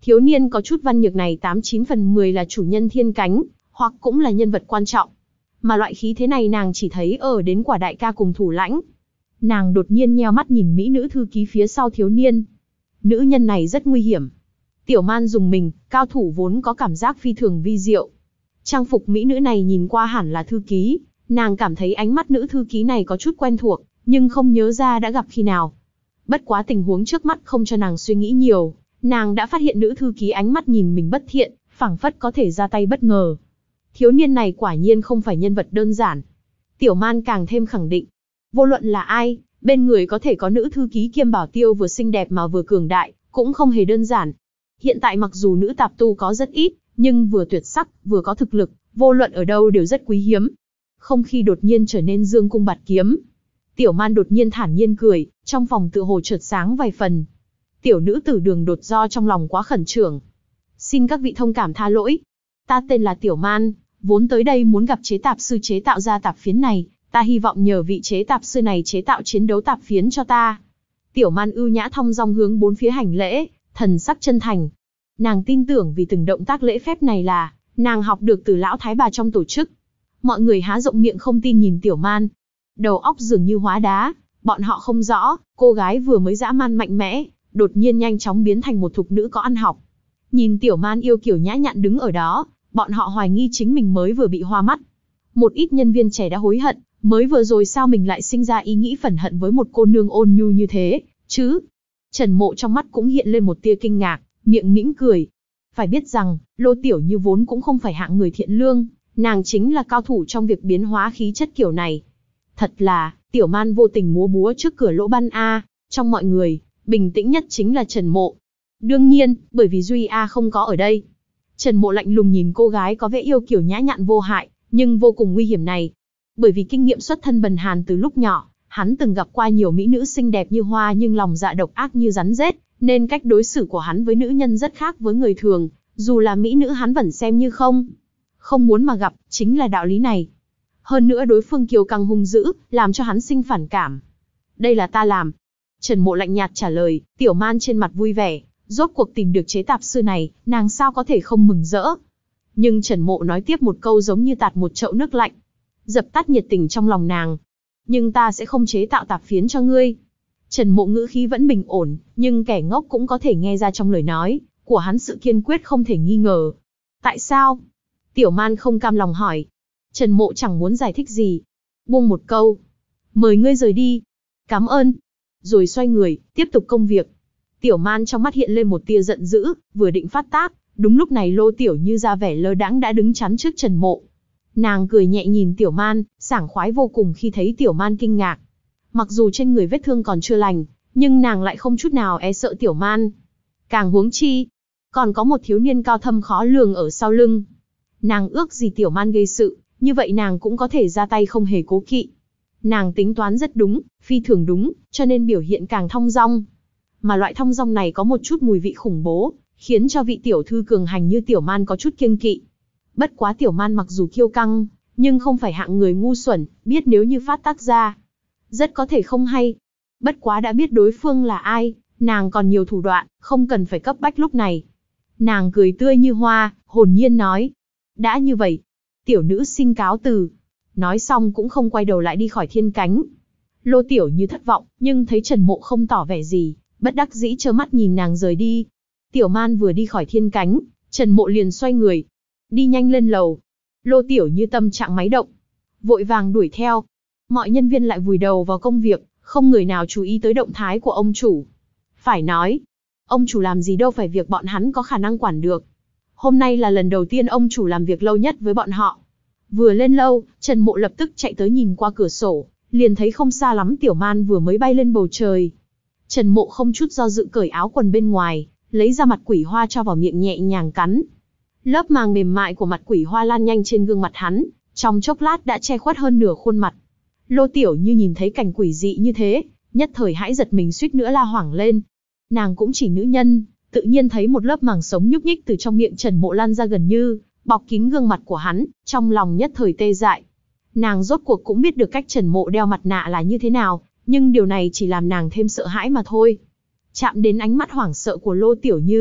Thiếu niên có chút văn nhược này tám chín phần mười là chủ nhân thiên cánh, hoặc cũng là nhân vật quan trọng. Mà loại khí thế này nàng chỉ thấy ở đến quả đại ca cùng thủ lãnh. Nàng đột nhiên nheo mắt nhìn mỹ nữ thư ký phía sau thiếu niên. Nữ nhân này rất nguy hiểm. Tiểu Man dùng mình, cao thủ vốn có cảm giác phi thường vi diệu. Trang phục mỹ nữ này nhìn qua hẳn là thư ký, nàng cảm thấy ánh mắt nữ thư ký này có chút quen thuộc, nhưng không nhớ ra đã gặp khi nào. Bất quá tình huống trước mắt không cho nàng suy nghĩ nhiều, nàng đã phát hiện nữ thư ký ánh mắt nhìn mình bất thiện, phảng phất có thể ra tay bất ngờ. Thiếu niên này quả nhiên không phải nhân vật đơn giản. Tiểu Man càng thêm khẳng định, vô luận là ai, bên người có thể có nữ thư ký kiêm bảo tiêu vừa xinh đẹp mà vừa cường đại, cũng không hề đơn giản. Hiện tại mặc dù nữ tạp tu có rất ít, nhưng vừa tuyệt sắc, vừa có thực lực, vô luận ở đâu đều rất quý hiếm. Không khí đột nhiên trở nên dương cung bạt kiếm. Tiểu Man đột nhiên thản nhiên cười, trong phòng tựa hồ chợt sáng vài phần. Tiểu nữ tử Đường Đột do trong lòng quá khẩn trương. Xin các vị thông cảm tha lỗi. Ta tên là Tiểu Man, vốn tới đây muốn gặp chế tạp sư chế tạo ra tạp phiến này, ta hy vọng nhờ vị chế tạp sư này chế tạo chiến đấu tạp phiến cho ta. Tiểu Man ưu nhã thong dong hướng bốn phía hành lễ, thần sắc chân thành. Nàng tin tưởng vì từng động tác lễ phép này là nàng học được từ lão thái bà trong tổ chức. Mọi người há rộng miệng không tin nhìn Tiểu Man. Đầu óc dường như hóa đá, bọn họ không rõ, cô gái vừa mới dã man mạnh mẽ, đột nhiên nhanh chóng biến thành một thục nữ có ăn học. Nhìn Tiểu Man yêu kiều nhã nhặn đứng ở đó, bọn họ hoài nghi chính mình mới vừa bị hoa mắt. Một ít nhân viên trẻ đã hối hận, mới vừa rồi sao mình lại sinh ra ý nghĩ phẫn hận với một cô nương ôn nhu như thế, chứ? Trần Mộ trong mắt cũng hiện lên một tia kinh ngạc, miệng mỉm cười. Phải biết rằng, Lô Tiểu Như vốn cũng không phải hạng người thiện lương, nàng chính là cao thủ trong việc biến hóa khí chất kiểu này. Thật là, Tiểu Man vô tình múa búa trước cửa lỗ ban A, trong mọi người, bình tĩnh nhất chính là Trần Mộ. Đương nhiên, bởi vì Duy A không có ở đây. Trần Mộ lạnh lùng nhìn cô gái có vẻ yêu kiều nhã nhặn vô hại, nhưng vô cùng nguy hiểm này. Bởi vì kinh nghiệm xuất thân bần hàn từ lúc nhỏ, hắn từng gặp qua nhiều mỹ nữ xinh đẹp như hoa nhưng lòng dạ độc ác như rắn rết, nên cách đối xử của hắn với nữ nhân rất khác với người thường, dù là mỹ nữ hắn vẫn xem như không. Không muốn mà gặp, chính là đạo lý này. Hơn nữa đối phương kiêu căng hung dữ, làm cho hắn sinh phản cảm. Đây là ta làm. Trần Mộ lạnh nhạt trả lời, Tiểu Man trên mặt vui vẻ, rốt cuộc tìm được chế tạp sư này, nàng sao có thể không mừng rỡ. Nhưng Trần Mộ nói tiếp một câu giống như tạt một chậu nước lạnh, dập tắt nhiệt tình trong lòng nàng. Nhưng ta sẽ không chế tạo tạp phiến cho ngươi. Trần Mộ ngữ khí vẫn bình ổn, nhưng kẻ ngốc cũng có thể nghe ra trong lời nói của hắn sự kiên quyết không thể nghi ngờ. Tại sao? Tiểu Man không cam lòng hỏi. Trần Mộ chẳng muốn giải thích gì. Buông một câu. Mời ngươi rời đi. Cảm ơn. Rồi xoay người, tiếp tục công việc. Tiểu Man trong mắt hiện lên một tia giận dữ, vừa định phát tác, đúng lúc này Lô Tiểu Như ra vẻ lơ đãng đã đứng chắn trước Trần Mộ. Nàng cười nhẹ nhìn Tiểu Man, sảng khoái vô cùng khi thấy Tiểu Man kinh ngạc. Mặc dù trên người vết thương còn chưa lành, nhưng nàng lại không chút nào e sợ Tiểu Man. Càng huống chi, còn có một thiếu niên cao thâm khó lường ở sau lưng. Nàng ước gì Tiểu Man gây sự, như vậy nàng cũng có thể ra tay không hề cố kỵ. Nàng tính toán rất đúng, phi thường đúng, cho nên biểu hiện càng thong dong. Mà loại thong dong này có một chút mùi vị khủng bố, khiến cho vị tiểu thư cường hành như Tiểu Man có chút kiêng kỵ. Bất quá Tiểu Man mặc dù kiêu căng, nhưng không phải hạng người ngu xuẩn, biết nếu như phát tác ra, rất có thể không hay. Bất quá đã biết đối phương là ai, nàng còn nhiều thủ đoạn, không cần phải cấp bách lúc này. Nàng cười tươi như hoa, hồn nhiên nói. Đã như vậy, tiểu nữ xin cáo từ. Nói xong cũng không quay đầu lại đi khỏi thiên cánh. Lô Tiểu Như thất vọng, nhưng thấy Trần Mộ không tỏ vẻ gì, bất đắc dĩ trơ mắt nhìn nàng rời đi. Tiểu Man vừa đi khỏi thiên cánh, Trần Mộ liền xoay người. Đi nhanh lên lầu. Lô Tiểu Như tâm trạng máy động, vội vàng đuổi theo. Mọi nhân viên lại vùi đầu vào công việc, không người nào chú ý tới động thái của ông chủ. Phải nói, ông chủ làm gì đâu phải việc bọn hắn có khả năng quản được. Hôm nay là lần đầu tiên ông chủ làm việc lâu nhất với bọn họ. Vừa lên lâu, Trần Mộ lập tức chạy tới nhìn qua cửa sổ, liền thấy không xa lắm Tiểu Man vừa mới bay lên bầu trời. Trần Mộ không chút do dự cởi áo quần bên ngoài, lấy ra mặt quỷ hoa cho vào miệng nhẹ nhàng cắn. Lớp màng mềm mại của mặt quỷ hoa lan nhanh trên gương mặt hắn, trong chốc lát đã che khuất hơn nửa khuôn mặt. Lô Tiểu Như nhìn thấy cảnh quỷ dị như thế, nhất thời hãi giật mình suýt nữa la hoảng lên. Nàng cũng chỉ nữ nhân, tự nhiên thấy một lớp màng sống nhúc nhích từ trong miệng Trần Mộ lan ra gần như bọc kín gương mặt của hắn, trong lòng nhất thời tê dại. Nàng rốt cuộc cũng biết được cách Trần Mộ đeo mặt nạ là như thế nào, nhưng điều này chỉ làm nàng thêm sợ hãi mà thôi. Chạm đến ánh mắt hoảng sợ của Lô Tiểu Như,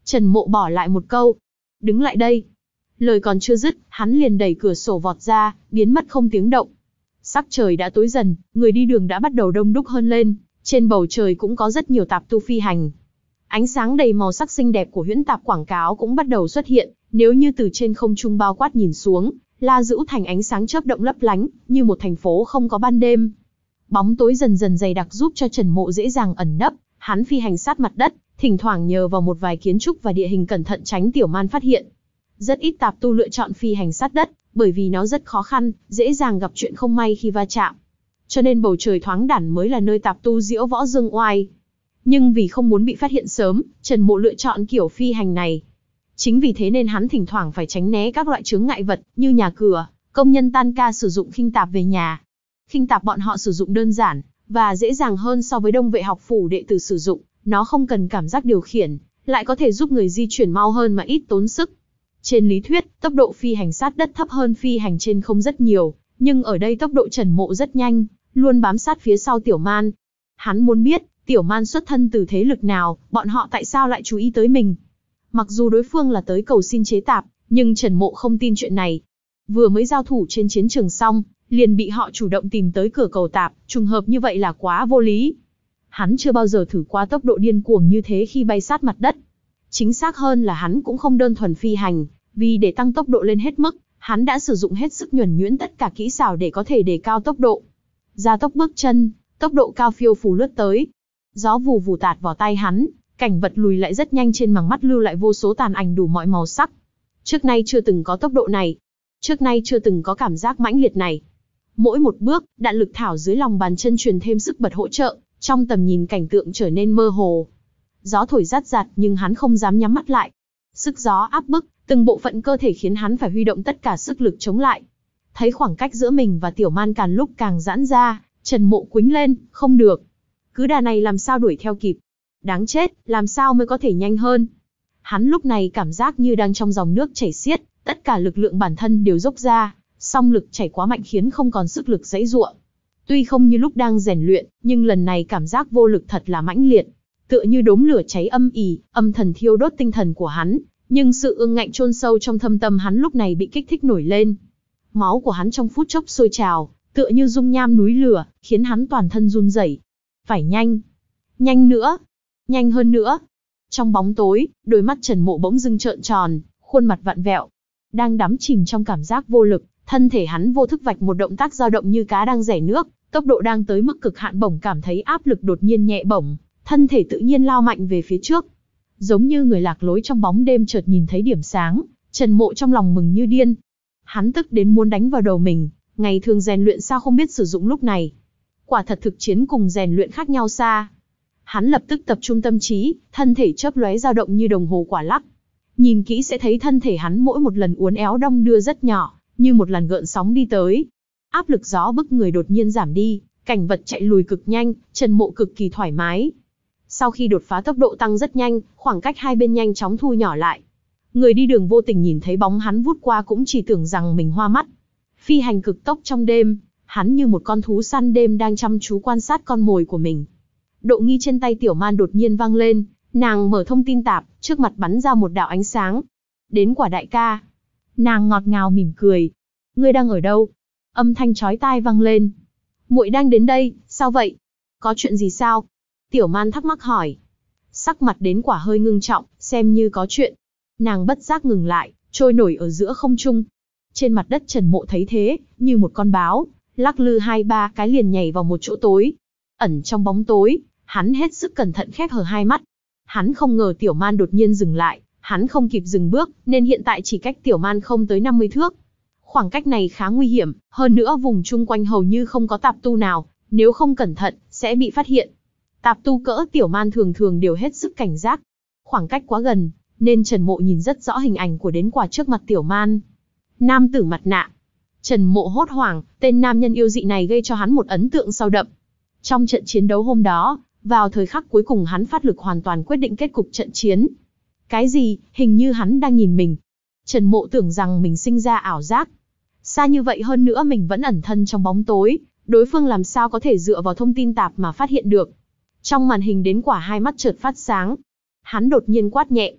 Trần Mộ bỏ lại một câu. Đứng lại đây. Lời còn chưa dứt, hắn liền đẩy cửa sổ vọt ra, biến mất không tiếng động. Sắc trời đã tối dần, người đi đường đã bắt đầu đông đúc hơn lên, trên bầu trời cũng có rất nhiều tạp tu phi hành. Ánh sáng đầy màu sắc xinh đẹp của huyễn tạp quảng cáo cũng bắt đầu xuất hiện, nếu như từ trên không trung bao quát nhìn xuống, La Dữu Thành ánh sáng chớp động lấp lánh, như một thành phố không có ban đêm. Bóng tối dần dần dày đặc giúp cho Trần Mộ dễ dàng ẩn nấp, hắn phi hành sát mặt đất, thỉnh thoảng nhờ vào một vài kiến trúc và địa hình cẩn thận tránh Tiểu Man phát hiện. Rất ít tạp tu lựa chọn phi hành sát đất, bởi vì nó rất khó khăn, dễ dàng gặp chuyện không may khi va chạm. Cho nên bầu trời thoáng đãng mới là nơi tạp tu diễu võ dương oai. Nhưng vì không muốn bị phát hiện sớm, Trần Mộ lựa chọn kiểu phi hành này. Chính vì thế nên hắn thỉnh thoảng phải tránh né các loại chướng ngại vật, như nhà cửa, công nhân tan ca sử dụng khinh tạp về nhà. Khinh tạp bọn họ sử dụng đơn giản, và dễ dàng hơn so với đông vệ học phủ đệ tử sử dụng, nó không cần cảm giác điều khiển, lại có thể giúp người di chuyển mau hơn mà ít tốn sức. Trên lý thuyết, tốc độ phi hành sát đất thấp hơn phi hành trên không rất nhiều, nhưng ở đây tốc độ Trần Mộ rất nhanh, luôn bám sát phía sau Tiểu Man. Hắn muốn biết, Tiểu Man xuất thân từ thế lực nào, bọn họ tại sao lại chú ý tới mình. Mặc dù đối phương là tới cầu xin chế tạp, nhưng Trần Mộ không tin chuyện này. Vừa mới giao thủ trên chiến trường xong, liền bị họ chủ động tìm tới cửa cầu tạp, trùng hợp như vậy là quá vô lý. Hắn chưa bao giờ thử qua tốc độ điên cuồng như thế khi bay sát mặt đất. Chính xác hơn là hắn cũng không đơn thuần phi hành, vì để tăng tốc độ lên hết mức, hắn đã sử dụng hết sức nhuần nhuyễn tất cả kỹ xảo để có thể đề cao tốc độ. Gia tốc bước chân, tốc độ cao phiêu phù lướt tới. Gió vù vù tạt vào tay hắn, cảnh vật lùi lại rất nhanh, trên màng mắt lưu lại vô số tàn ảnh đủ mọi màu sắc. Trước nay chưa từng có tốc độ này. Trước nay chưa từng có cảm giác mãnh liệt này. Mỗi một bước, đạn lực thảo dưới lòng bàn chân truyền thêm sức bật hỗ trợ, trong tầm nhìn cảnh tượng trở nên mơ hồ. Gió thổi rát rạt nhưng hắn không dám nhắm mắt lại. Sức gió áp bức, từng bộ phận cơ thể khiến hắn phải huy động tất cả sức lực chống lại. Thấy khoảng cách giữa mình và Tiểu Man càng lúc càng giãn ra, Trần Mộ quĩnh lên, không được. Cứ đà này làm sao đuổi theo kịp? Đáng chết, làm sao mới có thể nhanh hơn? Hắn lúc này cảm giác như đang trong dòng nước chảy xiết, tất cả lực lượng bản thân đều dốc ra, song lực chảy quá mạnh khiến không còn sức lực giãy giụa. Tuy không như lúc đang rèn luyện, nhưng lần này cảm giác vô lực thật là mãnh liệt, tựa như đốm lửa cháy âm ỉ, âm thần thiêu đốt tinh thần của hắn, nhưng sự ương ngạnh chôn sâu trong thâm tâm hắn lúc này bị kích thích nổi lên. Máu của hắn trong phút chốc sôi trào, tựa như dung nham núi lửa, khiến hắn toàn thân run rẩy. Phải nhanh, nhanh nữa, nhanh hơn nữa. Trong bóng tối, đôi mắt Trần Mộ bỗng dưng trợn tròn, khuôn mặt vặn vẹo. Đang đắm chìm trong cảm giác vô lực, thân thể hắn vô thức vạch một động tác dao động như cá đang rẽ nước, tốc độ đang tới mức cực hạn, bỗng cảm thấy áp lực đột nhiên nhẹ bổng, thân thể tự nhiên lao mạnh về phía trước. Giống như người lạc lối trong bóng đêm chợt nhìn thấy điểm sáng, Trần Mộ trong lòng mừng như điên. Hắn tức đến muốn đánh vào đầu mình, ngày thường rèn luyện sao không biết sử dụng lúc này. Quả thật thực chiến cùng rèn luyện khác nhau xa. Hắn lập tức tập trung tâm trí, thân thể chớp lóe dao động như đồng hồ quả lắc. Nhìn kỹ sẽ thấy thân thể hắn mỗi một lần uốn éo đong đưa rất nhỏ, như một làn gợn sóng đi tới. Áp lực gió bức người đột nhiên giảm đi, cảnh vật chạy lùi cực nhanh, Trần Mộ cực kỳ thoải mái. Sau khi đột phá tốc độ tăng rất nhanh, khoảng cách hai bên nhanh chóng thu nhỏ lại. Người đi đường vô tình nhìn thấy bóng hắn vút qua cũng chỉ tưởng rằng mình hoa mắt. Phi hành cực tốc trong đêm, hắn như một con thú săn đêm đang chăm chú quan sát con mồi của mình. Độ nghi trên tay Tiểu Man đột nhiên vang lên, nàng mở thông tin tạp, trước mặt bắn ra một đạo ánh sáng. Đến quả đại ca. Nàng ngọt ngào mỉm cười. Ngươi đang ở đâu? Âm thanh chói tai vang lên. Muội đang đến đây, sao vậy? Có chuyện gì sao? Tiểu Man thắc mắc hỏi. Sắc mặt Đến quả hơi ngưng trọng, xem như có chuyện. Nàng bất giác ngừng lại, trôi nổi ở giữa không trung. Trên mặt đất Trần Mộ thấy thế, như một con báo, lắc lư hai ba cái liền nhảy vào một chỗ tối. Ẩn trong bóng tối, hắn hết sức cẩn thận khép hờ hai mắt. Hắn không ngờ Tiểu Man đột nhiên dừng lại, hắn không kịp dừng bước, nên hiện tại chỉ cách Tiểu Man không tới năm mươi thước. Khoảng cách này khá nguy hiểm, hơn nữa vùng chung quanh hầu như không có tạp tu nào, nếu không cẩn thận, sẽ bị phát hiện. Tạp tu cỡ Tiểu Man thường thường đều hết sức cảnh giác. Khoảng cách quá gần, nên Trần Mộ nhìn rất rõ hình ảnh của Đến quả trước mặt Tiểu Man. Nam tử mặt nạ. Trần Mộ hốt hoảng, tên nam nhân yêu dị này gây cho hắn một ấn tượng sâu đậm. Trong trận chiến đấu hôm đó, vào thời khắc cuối cùng hắn phát lực hoàn toàn quyết định kết cục trận chiến. Cái gì, hình như hắn đang nhìn mình. Trần Mộ tưởng rằng mình sinh ra ảo giác. Xa như vậy hơn nữa mình vẫn ẩn thân trong bóng tối, đối phương làm sao có thể dựa vào thông tin tạp mà phát hiện được. Trong màn hình Đến quả hai mắt chợt phát sáng. Hắn đột nhiên quát nhẹ.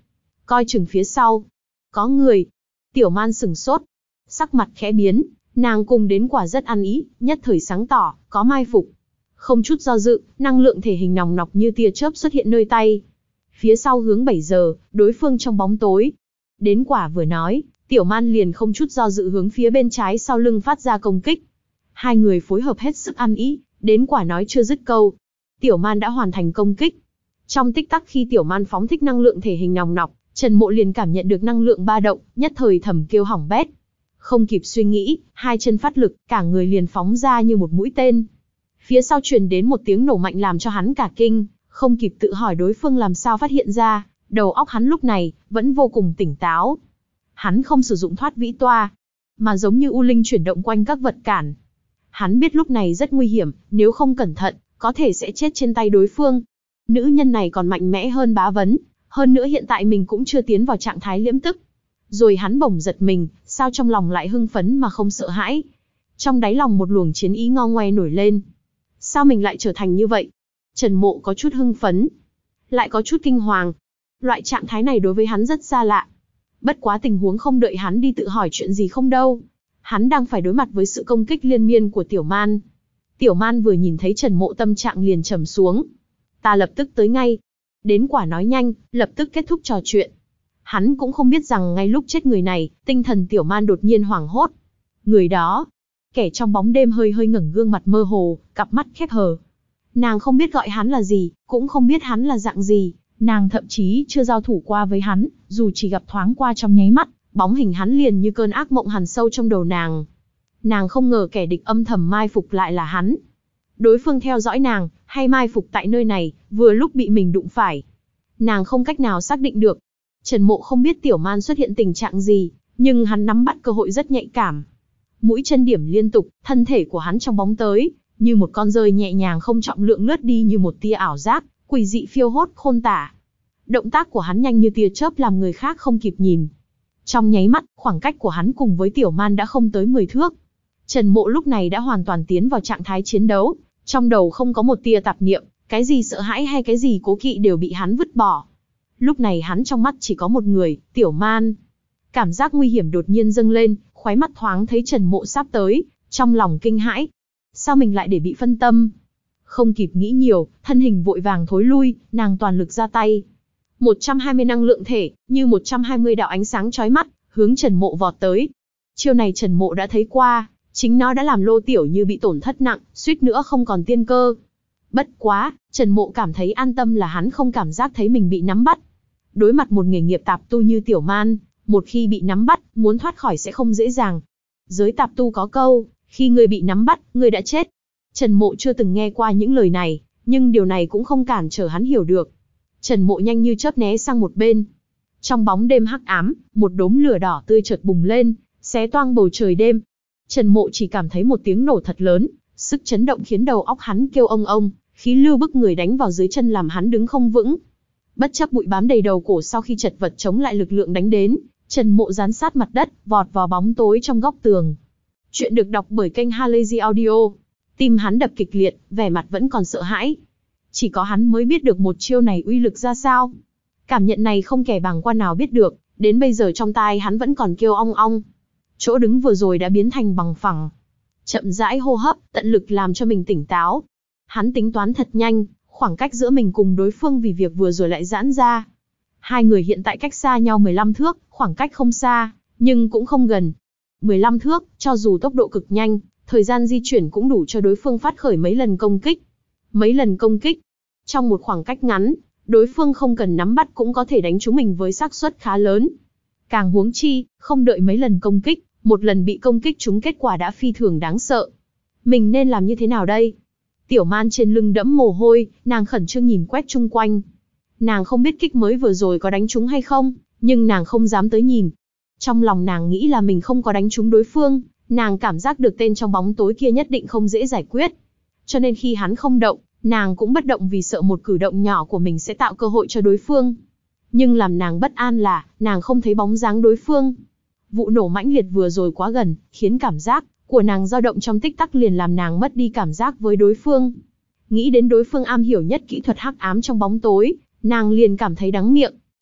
coi chừng phía sau. Có người. Tiểu Man sửng sốt. Sắc mặt khẽ biến, nàng cùng đến quả rất ăn ý, nhất thời sáng tỏ, có mai phục. Không chút do dự, năng lượng thể hình nòng nọc như tia chớp xuất hiện nơi tay. Phía sau hướng bảy giờ, đối phương trong bóng tối. Đến quả vừa nói, Tiểu Man liền không chút do dự hướng phía bên trái sau lưng phát ra công kích. Hai người phối hợp hết sức ăn ý, đến quả nói chưa dứt câu. Tiểu Man đã hoàn thành công kích. Trong tích tắc khi Tiểu Man phóng thích năng lượng thể hình nòng nọc, Trần Mộ liền cảm nhận được năng lượng ba động, nhất thời thầm kêu hỏng bét. Không kịp suy nghĩ, hai chân phát lực, cả người liền phóng ra như một mũi tên. Phía sau truyền đến một tiếng nổ mạnh làm cho hắn cả kinh, không kịp tự hỏi đối phương làm sao phát hiện ra, đầu óc hắn lúc này vẫn vô cùng tỉnh táo. Hắn không sử dụng thoát vĩ toa, mà giống như u linh chuyển động quanh các vật cản. Hắn biết lúc này rất nguy hiểm, nếu không cẩn thận, có thể sẽ chết trên tay đối phương. Nữ nhân này còn mạnh mẽ hơn Bá Vấn, hơn nữa hiện tại mình cũng chưa tiến vào trạng thái liễm tức. Rồi hắn bỗng giật mình, sao trong lòng lại hưng phấn mà không sợ hãi. Trong đáy lòng một luồng chiến ý ngo ngoe nổi lên. Sao mình lại trở thành như vậy? Trần Mộ có chút hưng phấn, lại có chút kinh hoàng. Loại trạng thái này đối với hắn rất xa lạ. Bất quá tình huống không đợi hắn đi tự hỏi chuyện gì không đâu. Hắn đang phải đối mặt với sự công kích liên miên của Tiểu Man. Tiểu Man vừa nhìn thấy Trần Mộ tâm trạng liền trầm xuống. Ta lập tức tới ngay. Đến quả nói nhanh, lập tức kết thúc trò chuyện. Hắn cũng không biết rằng ngay lúc chết người này, tinh thần Tiểu Man đột nhiên hoảng hốt. Người đó, kẻ trong bóng đêm hơi hơi ngẩng gương mặt mơ hồ, cặp mắt khép hờ. Nàng không biết gọi hắn là gì, cũng không biết hắn là dạng gì. Nàng thậm chí chưa giao thủ qua với hắn, dù chỉ gặp thoáng qua trong nháy mắt, bóng hình hắn liền như cơn ác mộng hằn sâu trong đầu nàng. Nàng không ngờ kẻ địch âm thầm mai phục lại là hắn. Đối phương theo dõi nàng, hay mai phục tại nơi này, vừa lúc bị mình đụng phải. Nàng không cách nào xác định được. Trần Mộ không biết Tiểu Man xuất hiện tình trạng gì, nhưng hắn nắm bắt cơ hội rất nhạy cảm. Mũi chân điểm liên tục, thân thể của hắn trong bóng tới, như một con rơi nhẹ nhàng không trọng lượng lướt đi như một tia ảo giác, quỷ dị phiêu hốt khôn tả. Động tác của hắn nhanh như tia chớp làm người khác không kịp nhìn. Trong nháy mắt, khoảng cách của hắn cùng với Tiểu Man đã không tới mười thước. Trần Mộ lúc này đã hoàn toàn tiến vào trạng thái chiến đấu, trong đầu không có một tia tạp niệm, cái gì sợ hãi hay cái gì cố kỵ đều bị hắn vứt bỏ. Lúc này hắn trong mắt chỉ có một người, Tiểu Man. Cảm giác nguy hiểm đột nhiên dâng lên, khóe mắt thoáng thấy Trần Mộ sắp tới, trong lòng kinh hãi. Sao mình lại để bị phân tâm? Không kịp nghĩ nhiều, thân hình vội vàng thối lui, nàng toàn lực ra tay. một trăm hai mươi năng lượng thể, như một trăm hai mươi đạo ánh sáng chói mắt, hướng Trần Mộ vọt tới. Chiêu này Trần Mộ đã thấy qua, chính nó đã làm Lô Tiểu Như bị tổn thất nặng, suýt nữa không còn tiên cơ. Bất quá, Trần Mộ cảm thấy an tâm là hắn không cảm giác thấy mình bị nắm bắt. Đối mặt một nghề nghiệp tạp tu như Tiểu Man, một khi bị nắm bắt, muốn thoát khỏi sẽ không dễ dàng. Giới tạp tu có câu, khi người bị nắm bắt, người đã chết. Trần Mộ chưa từng nghe qua những lời này, nhưng điều này cũng không cản trở hắn hiểu được. Trần Mộ nhanh như chớp né sang một bên. Trong bóng đêm hắc ám, một đốm lửa đỏ tươi chợt bùng lên, xé toang bầu trời đêm. Trần Mộ chỉ cảm thấy một tiếng nổ thật lớn, sức chấn động khiến đầu óc hắn kêu ông ông, khí lưu bức người đánh vào dưới chân làm hắn đứng không vững. Bất chấp bụi bám đầy đầu cổ sau khi chật vật chống lại lực lượng đánh đến, Trần Mộ dán sát mặt đất, vọt vào bóng tối trong góc tường. Chuyện được đọc bởi kênh Halazy Audio. Tim hắn đập kịch liệt, vẻ mặt vẫn còn sợ hãi. Chỉ có hắn mới biết được một chiêu này uy lực ra sao. Cảm nhận này không kẻ bàng quan nào biết được, đến bây giờ trong tai hắn vẫn còn kêu ong ong. Chỗ đứng vừa rồi đã biến thành bằng phẳng. Chậm rãi hô hấp, tận lực làm cho mình tỉnh táo. Hắn tính toán thật nhanh, khoảng cách giữa mình cùng đối phương vì việc vừa rồi lại giãn ra. Hai người hiện tại cách xa nhau mười lăm thước, khoảng cách không xa, nhưng cũng không gần. mười lăm thước, cho dù tốc độ cực nhanh, thời gian di chuyển cũng đủ cho đối phương phát khởi mấy lần công kích. Mấy lần công kích. Trong một khoảng cách ngắn, đối phương không cần nắm bắt cũng có thể đánh trúng mình với xác suất khá lớn. Càng huống chi, không đợi mấy lần công kích, một lần bị công kích trúng kết quả đã phi thường đáng sợ. Mình nên làm như thế nào đây? Tiểu Man trên lưng đẫm mồ hôi, nàng khẩn trương nhìn quét chung quanh. Nàng không biết kích mới vừa rồi có đánh trúng hay không, nhưng nàng không dám tới nhìn. Trong lòng nàng nghĩ là mình không có đánh trúng đối phương, nàng cảm giác được tên trong bóng tối kia nhất định không dễ giải quyết. Cho nên khi hắn không động, nàng cũng bất động vì sợ một cử động nhỏ của mình sẽ tạo cơ hội cho đối phương. Nhưng làm nàng bất an là, nàng không thấy bóng dáng đối phương. Vụ nổ mãnh liệt vừa rồi quá gần, khiến cảm giác của nàng dao động trong tích tắc liền làm nàng mất đi cảm giác với đối phương. Nghĩ đến đối phương am hiểu nhất kỹ thuật hắc ám trong bóng tối, nàng liền cảm thấy đắng miệng.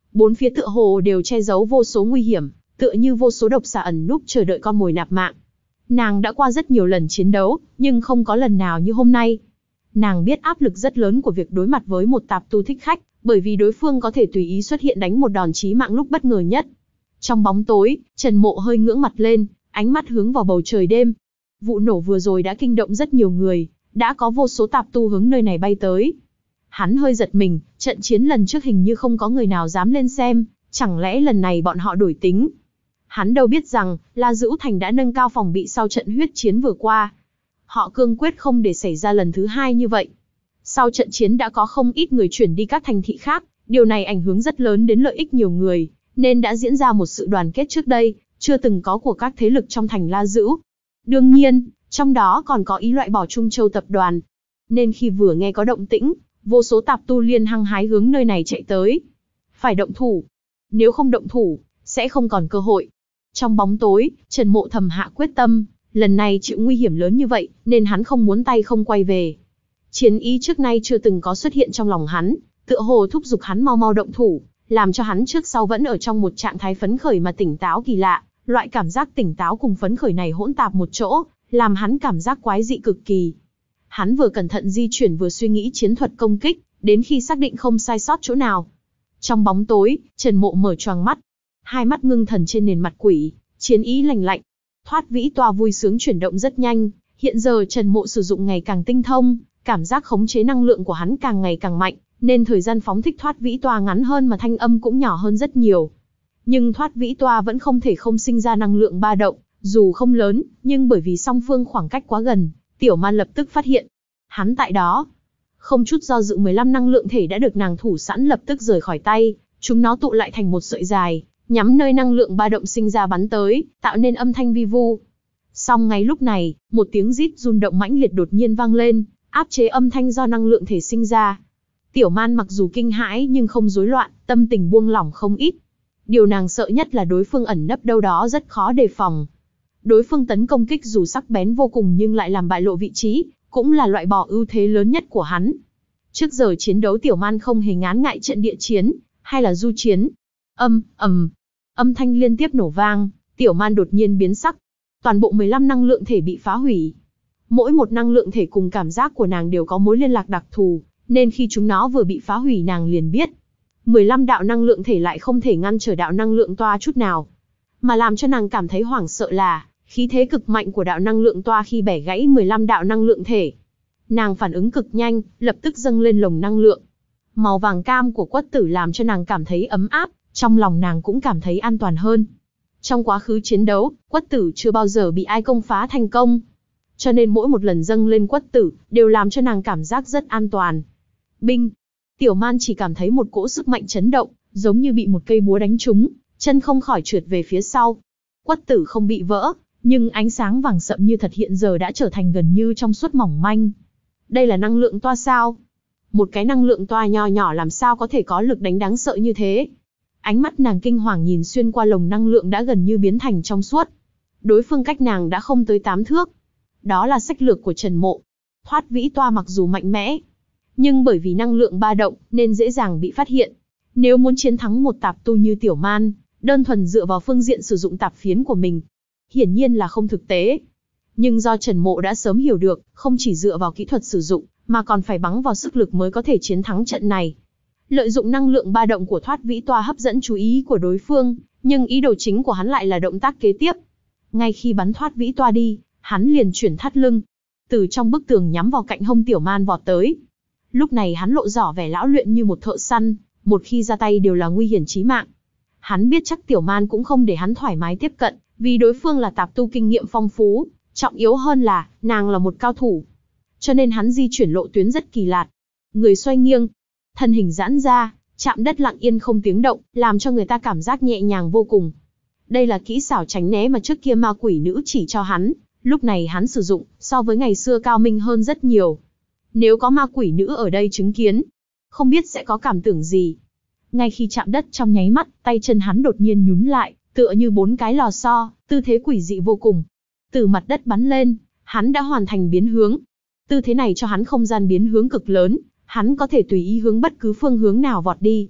Bốn phía tựa hồ đều che giấu vô số nguy hiểm, tựa như vô số độc xà ẩn núp chờ đợi con mồi nạp mạng. Nàng đã qua rất nhiều lần chiến đấu, nhưng không có lần nào như hôm nay. Nàng biết áp lực rất lớn của việc đối mặt với một tạp tu thích khách, bởi vì đối phương có thể tùy ý xuất hiện đánh một đòn chí mạng lúc bất ngờ nhất. Trong bóng tối, Trần Mộ hơi ngưỡng mặt lên, ánh mắt hướng vào bầu trời đêm. Vụ nổ vừa rồi đã kinh động rất nhiều người, đã có vô số tạp tu hướng nơi này bay tới. Hắn hơi giật mình, trận chiến lần trước hình như không có người nào dám lên xem, chẳng lẽ lần này bọn họ đổi tính. Hắn đâu biết rằng, La Dữu Thành đã nâng cao phòng bị sau trận huyết chiến vừa qua. Họ cương quyết không để xảy ra lần thứ hai như vậy. Sau trận chiến đã có không ít người chuyển đi các thành thị khác, điều này ảnh hưởng rất lớn đến lợi ích nhiều người, nên đã diễn ra một sự đoàn kết trước đây, chưa từng có của các thế lực trong thành La Dữu. Đương nhiên, trong đó còn có ý loại bỏ Trung Châu tập đoàn. Nên khi vừa nghe có động tĩnh, vô số tạp tu liên hăng hái hướng nơi này chạy tới. Phải động thủ. Nếu không động thủ, sẽ không còn cơ hội. Trong bóng tối, Trần Mộ thầm hạ quyết tâm, lần này chịu nguy hiểm lớn như vậy, nên hắn không muốn tay không quay về. Chiến ý trước nay chưa từng có xuất hiện trong lòng hắn, tựa hồ thúc giục hắn mau mau động thủ, làm cho hắn trước sau vẫn ở trong một trạng thái phấn khởi mà tỉnh táo kỳ lạ. Loại cảm giác tỉnh táo cùng phấn khởi này hỗn tạp một chỗ, làm hắn cảm giác quái dị cực kỳ. Hắn vừa cẩn thận di chuyển vừa suy nghĩ chiến thuật công kích, đến khi xác định không sai sót chỗ nào. Trong bóng tối, Trần Mộ mở choàng mắt, hai mắt ngưng thần trên nền mặt quỷ, chiến ý lành lạnh. Thoát vĩ toa vui sướng chuyển động rất nhanh, hiện giờ Trần Mộ sử dụng ngày càng tinh thông, cảm giác khống chế năng lượng của hắn càng ngày càng mạnh, nên thời gian phóng thích thoát vĩ toa ngắn hơn mà thanh âm cũng nhỏ hơn rất nhiều. Nhưng thoát vĩ toa vẫn không thể không sinh ra năng lượng ba động, dù không lớn, nhưng bởi vì song phương khoảng cách quá gần, Tiểu Man lập tức phát hiện. Hắn tại đó. Không chút do dự mười lăm năng lượng thể đã được nàng thủ sẵn lập tức rời khỏi tay, chúng nó tụ lại thành một sợi dài, nhắm nơi năng lượng ba động sinh ra bắn tới, tạo nên âm thanh vi vu. Song ngay lúc này, một tiếng rít rung động mãnh liệt đột nhiên vang lên, áp chế âm thanh do năng lượng thể sinh ra. Tiểu Man mặc dù kinh hãi nhưng không rối loạn, tâm tình buông lỏng không ít. Điều nàng sợ nhất là đối phương ẩn nấp đâu đó rất khó đề phòng. Đối phương tấn công kích dù sắc bén vô cùng nhưng lại làm bại lộ vị trí, cũng là loại bỏ ưu thế lớn nhất của hắn. Trước giờ chiến đấu Tiểu Man không hề ngán ngại trận địa chiến, hay là du chiến. Âm, ầm, âm thanh liên tiếp nổ vang, Tiểu Man đột nhiên biến sắc. Toàn bộ mười lăm năng lượng thể bị phá hủy. Mỗi một năng lượng thể cùng cảm giác của nàng đều có mối liên lạc đặc thù, nên khi chúng nó vừa bị phá hủy nàng liền biết. mười lăm đạo năng lượng thể lại không thể ngăn trở đạo năng lượng toa chút nào. Mà làm cho nàng cảm thấy hoảng sợ là, khí thế cực mạnh của đạo năng lượng toa khi bẻ gãy mười lăm đạo năng lượng thể. Nàng phản ứng cực nhanh, lập tức dâng lên lồng năng lượng. Màu vàng cam của quất tử làm cho nàng cảm thấy ấm áp, trong lòng nàng cũng cảm thấy an toàn hơn. Trong quá khứ chiến đấu, quất tử chưa bao giờ bị ai công phá thành công. Cho nên mỗi một lần dâng lên quất tử, đều làm cho nàng cảm giác rất an toàn. Binh! Tiểu Man chỉ cảm thấy một cỗ sức mạnh chấn động, giống như bị một cây búa đánh trúng, chân không khỏi trượt về phía sau. Quất tử không bị vỡ, nhưng ánh sáng vàng sậm như thật hiện giờ đã trở thành gần như trong suốt mỏng manh. Đây là năng lượng toa sao? Một cái năng lượng toa nho nhỏ làm sao có thể có lực đánh đáng sợ như thế? Ánh mắt nàng kinh hoàng nhìn xuyên qua lồng năng lượng đã gần như biến thành trong suốt. Đối phương cách nàng đã không tới tám thước. Đó là sách lược của Trần Mộ. Thoát vĩ toa mặc dù mạnh mẽ, nhưng bởi vì năng lượng ba động nên dễ dàng bị phát hiện. Nếu muốn chiến thắng một tạp tu như Tiểu Man, đơn thuần dựa vào phương diện sử dụng tạp phiến của mình, hiển nhiên là không thực tế. Nhưng do Trần Mộ đã sớm hiểu được, không chỉ dựa vào kỹ thuật sử dụng, mà còn phải bắn vào sức lực mới có thể chiến thắng trận này. Lợi dụng năng lượng ba động của thoát vĩ toa hấp dẫn chú ý của đối phương, nhưng ý đồ chính của hắn lại là động tác kế tiếp. Ngay khi bắn thoát vĩ toa đi, hắn liền chuyển thắt lưng, từ trong bức tường nhắm vào cạnh hông Tiểu Man vọt tới. Lúc này hắn lộ rõ vẻ lão luyện như một thợ săn, một khi ra tay đều là nguy hiểm chí mạng. Hắn biết chắc Tiểu Man cũng không để hắn thoải mái tiếp cận, vì đối phương là tạp tu kinh nghiệm phong phú, trọng yếu hơn là, nàng là một cao thủ. Cho nên hắn di chuyển lộ tuyến rất kỳ lạ. Người xoay nghiêng, thân hình giãn ra, chạm đất lặng yên không tiếng động, làm cho người ta cảm giác nhẹ nhàng vô cùng. Đây là kỹ xảo tránh né mà trước kia ma quỷ nữ chỉ cho hắn, lúc này hắn sử dụng, so với ngày xưa cao minh hơn rất nhiều. Nếu có ma quỷ nữ ở đây chứng kiến, không biết sẽ có cảm tưởng gì. Ngay khi chạm đất trong nháy mắt, tay chân hắn đột nhiên nhún lại, tựa như bốn cái lò xo, tư thế quỷ dị vô cùng. Từ mặt đất bắn lên, hắn đã hoàn thành biến hướng. Tư thế này cho hắn không gian biến hướng cực lớn, hắn có thể tùy ý hướng bất cứ phương hướng nào vọt đi.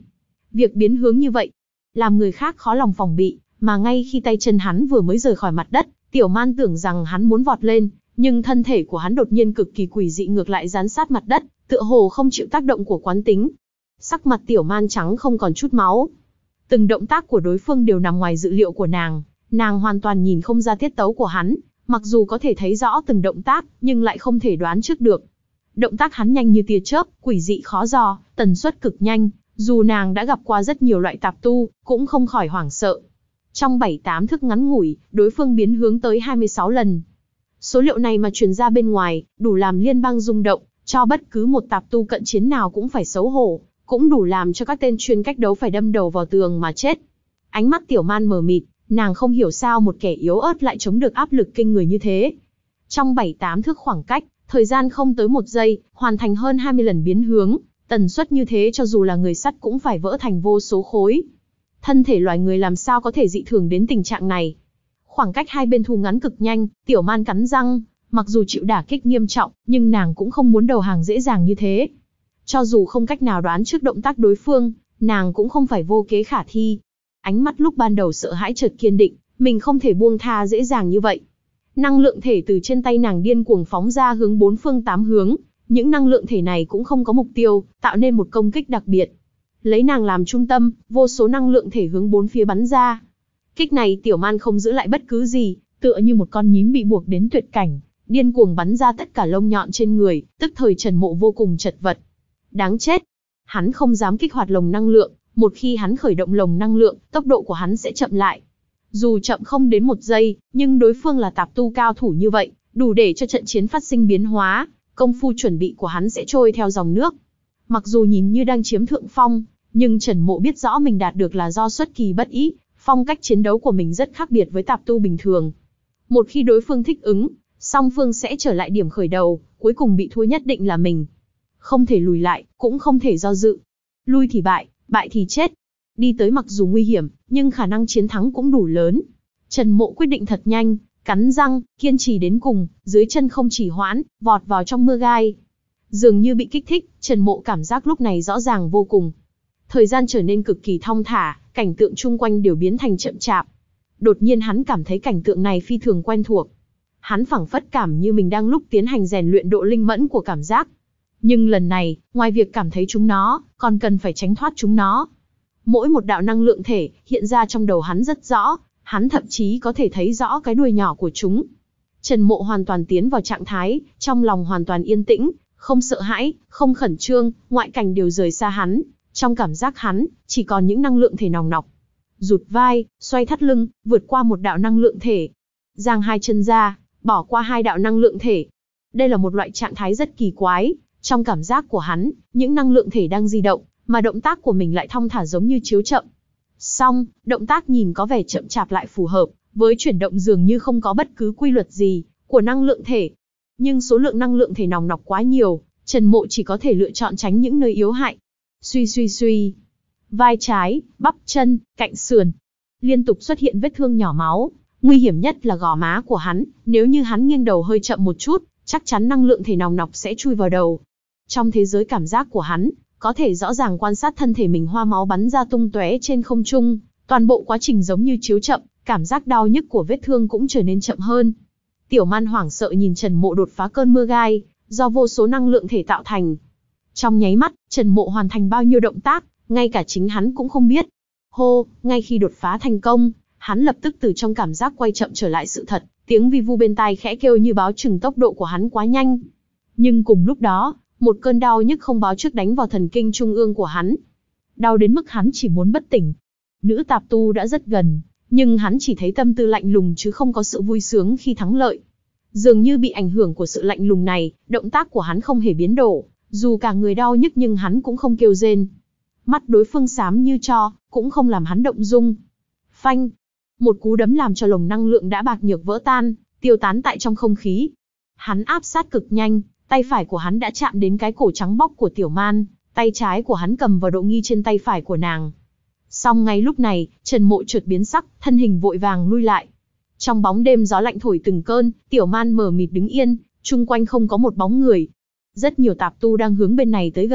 Việc biến hướng như vậy, làm người khác khó lòng phòng bị, mà ngay khi tay chân hắn vừa mới rời khỏi mặt đất, Tiểu Man tưởng rằng hắn muốn vọt lên, nhưng thân thể của hắn đột nhiên cực kỳ quỷ dị ngược lại dán sát mặt đất, tựa hồ không chịu tác động của quán tính. Sắc mặt Tiểu Man trắng không còn chút máu. Từng động tác của đối phương đều nằm ngoài dự liệu của nàng, nàng hoàn toàn nhìn không ra tiết tấu của hắn, mặc dù có thể thấy rõ từng động tác, nhưng lại không thể đoán trước được. Động tác hắn nhanh như tia chớp, quỷ dị khó dò, tần suất cực nhanh, dù nàng đã gặp qua rất nhiều loại tạp tu, cũng không khỏi hoảng sợ. Trong bảy tám thức ngắn ngủi, đối phương biến hướng tới hai mươi sáu lần. Số liệu này mà truyền ra bên ngoài, đủ làm liên bang rung động, cho bất cứ một tạp tu cận chiến nào cũng phải xấu hổ, cũng đủ làm cho các tên chuyên cách đấu phải đâm đầu vào tường mà chết. Ánh mắt Tiểu Man mờ mịt, nàng không hiểu sao một kẻ yếu ớt lại chống được áp lực kinh người như thế. Trong bảy tám thước khoảng cách, thời gian không tới một giây, hoàn thành hơn hai mươi lần biến hướng, tần suất như thế cho dù là người sắt cũng phải vỡ thành vô số khối. Thân thể loài người làm sao có thể dị thường đến tình trạng này. Khoảng cách hai bên thu ngắn cực nhanh, Tiểu Man cắn răng, mặc dù chịu đả kích nghiêm trọng, nhưng nàng cũng không muốn đầu hàng dễ dàng như thế. Cho dù không cách nào đoán trước động tác đối phương, nàng cũng không phải vô kế khả thi. Ánh mắt lúc ban đầu sợ hãi chợt kiên định, mình không thể buông tha dễ dàng như vậy. Năng lượng thể từ trên tay nàng điên cuồng phóng ra hướng bốn phương tám hướng, những năng lượng thể này cũng không có mục tiêu, tạo nên một công kích đặc biệt. Lấy nàng làm trung tâm, vô số năng lượng thể hướng bốn phía bắn ra. Kích này Tiểu Man không giữ lại bất cứ gì, tựa như một con nhím bị buộc đến tuyệt cảnh, điên cuồng bắn ra tất cả lông nhọn trên người, tức thời Trần Mộ vô cùng chật vật. Đáng chết! Hắn không dám kích hoạt lồng năng lượng, một khi hắn khởi động lồng năng lượng, tốc độ của hắn sẽ chậm lại. Dù chậm không đến một giây, nhưng đối phương là tạp tu cao thủ như vậy, đủ để cho trận chiến phát sinh biến hóa, công phu chuẩn bị của hắn sẽ trôi theo dòng nước. Mặc dù nhìn như đang chiếm thượng phong, nhưng Trần Mộ biết rõ mình đạt được là do xuất kỳ bất ý, phong cách chiến đấu của mình rất khác biệt với tạp tu bình thường. Một khi đối phương thích ứng, song phương sẽ trở lại điểm khởi đầu, cuối cùng bị thua nhất định là mình. Không thể lùi lại, cũng không thể do dự. Lui thì bại, bại thì chết. Đi tới mặc dù nguy hiểm, nhưng khả năng chiến thắng cũng đủ lớn. Trần Mộ quyết định thật nhanh, cắn răng, kiên trì đến cùng, dưới chân không chỉ hoãn, vọt vào trong mưa gai. Dường như bị kích thích, Trần Mộ cảm giác lúc này rõ ràng vô cùng. Thời gian trở nên cực kỳ thong thả, cảnh tượng chung quanh đều biến thành chậm chạp. Đột nhiên hắn cảm thấy cảnh tượng này phi thường quen thuộc. Hắn phảng phất cảm như mình đang lúc tiến hành rèn luyện độ linh mẫn của cảm giác. Nhưng lần này, ngoài việc cảm thấy chúng nó, còn cần phải tránh thoát chúng nó. Mỗi một đạo năng lượng thể hiện ra trong đầu hắn rất rõ, hắn thậm chí có thể thấy rõ cái đuôi nhỏ của chúng. Trần Mộ hoàn toàn tiến vào trạng thái, trong lòng hoàn toàn yên tĩnh, không sợ hãi, không khẩn trương, ngoại cảnh đều rời xa hắn. Trong cảm giác hắn, chỉ còn những năng lượng thể nòng nọc. Rụt vai, xoay thắt lưng, vượt qua một đạo năng lượng thể. Giang hai chân ra, bỏ qua hai đạo năng lượng thể. Đây là một loại trạng thái rất kỳ quái. Trong cảm giác của hắn, những năng lượng thể đang di động, mà động tác của mình lại thong thả giống như chiếu chậm. Song, động tác nhìn có vẻ chậm chạp lại phù hợp, với chuyển động dường như không có bất cứ quy luật gì, của năng lượng thể. Nhưng số lượng năng lượng thể nòng nọc quá nhiều, Trần Mộ chỉ có thể lựa chọn tránh những nơi yếu hại. Suy suy suy. Vai trái, bắp chân, cạnh sườn. Liên tục xuất hiện vết thương nhỏ máu. Nguy hiểm nhất là gò má của hắn, nếu như hắn nghiêng đầu hơi chậm một chút, chắc chắn năng lượng thể nòng nọc sẽ chui vào đầu. Trong thế giới cảm giác của hắn, có thể rõ ràng quan sát thân thể mình hoa máu bắn ra tung tóe trên không trung, toàn bộ quá trình giống như chiếu chậm, cảm giác đau nhức của vết thương cũng trở nên chậm hơn. Tiểu Man hoảng sợ nhìn Trần Mộ đột phá cơn mưa gai, do vô số năng lượng thể tạo thành. Trong nháy mắt, Trần Mộ hoàn thành bao nhiêu động tác, ngay cả chính hắn cũng không biết. Hô, ngay khi đột phá thành công, hắn lập tức từ trong cảm giác quay chậm trở lại sự thật, tiếng vi vu bên tai khẽ kêu như báo chừng tốc độ của hắn quá nhanh. Nhưng cùng lúc đó, một cơn đau nhức không báo trước đánh vào thần kinh trung ương của hắn. Đau đến mức hắn chỉ muốn bất tỉnh. Nữ tạp tu đã rất gần, nhưng hắn chỉ thấy tâm tư lạnh lùng chứ không có sự vui sướng khi thắng lợi. Dường như bị ảnh hưởng của sự lạnh lùng này, động tác của hắn không hề biến đổi, dù cả người đau nhức nhưng hắn cũng không kêu rên. Mắt đối phương xám như tro, cũng không làm hắn động dung. Phanh! Một cú đấm làm cho lồng năng lượng đã bạc nhược vỡ tan, tiêu tán tại trong không khí. Hắn áp sát cực nhanh, tay phải của hắn đã chạm đến cái cổ trắng bóc của Tiểu Man, tay trái của hắn cầm vào độ nghi trên tay phải của nàng. Song ngay lúc này, Trần Mộ chợt biến sắc, thân hình vội vàng lui lại. Trong bóng đêm gió lạnh thổi từng cơn, Tiểu Man mờ mịt đứng yên, chung quanh không có một bóng người. Rất nhiều tạp tu đang hướng bên này tới gần,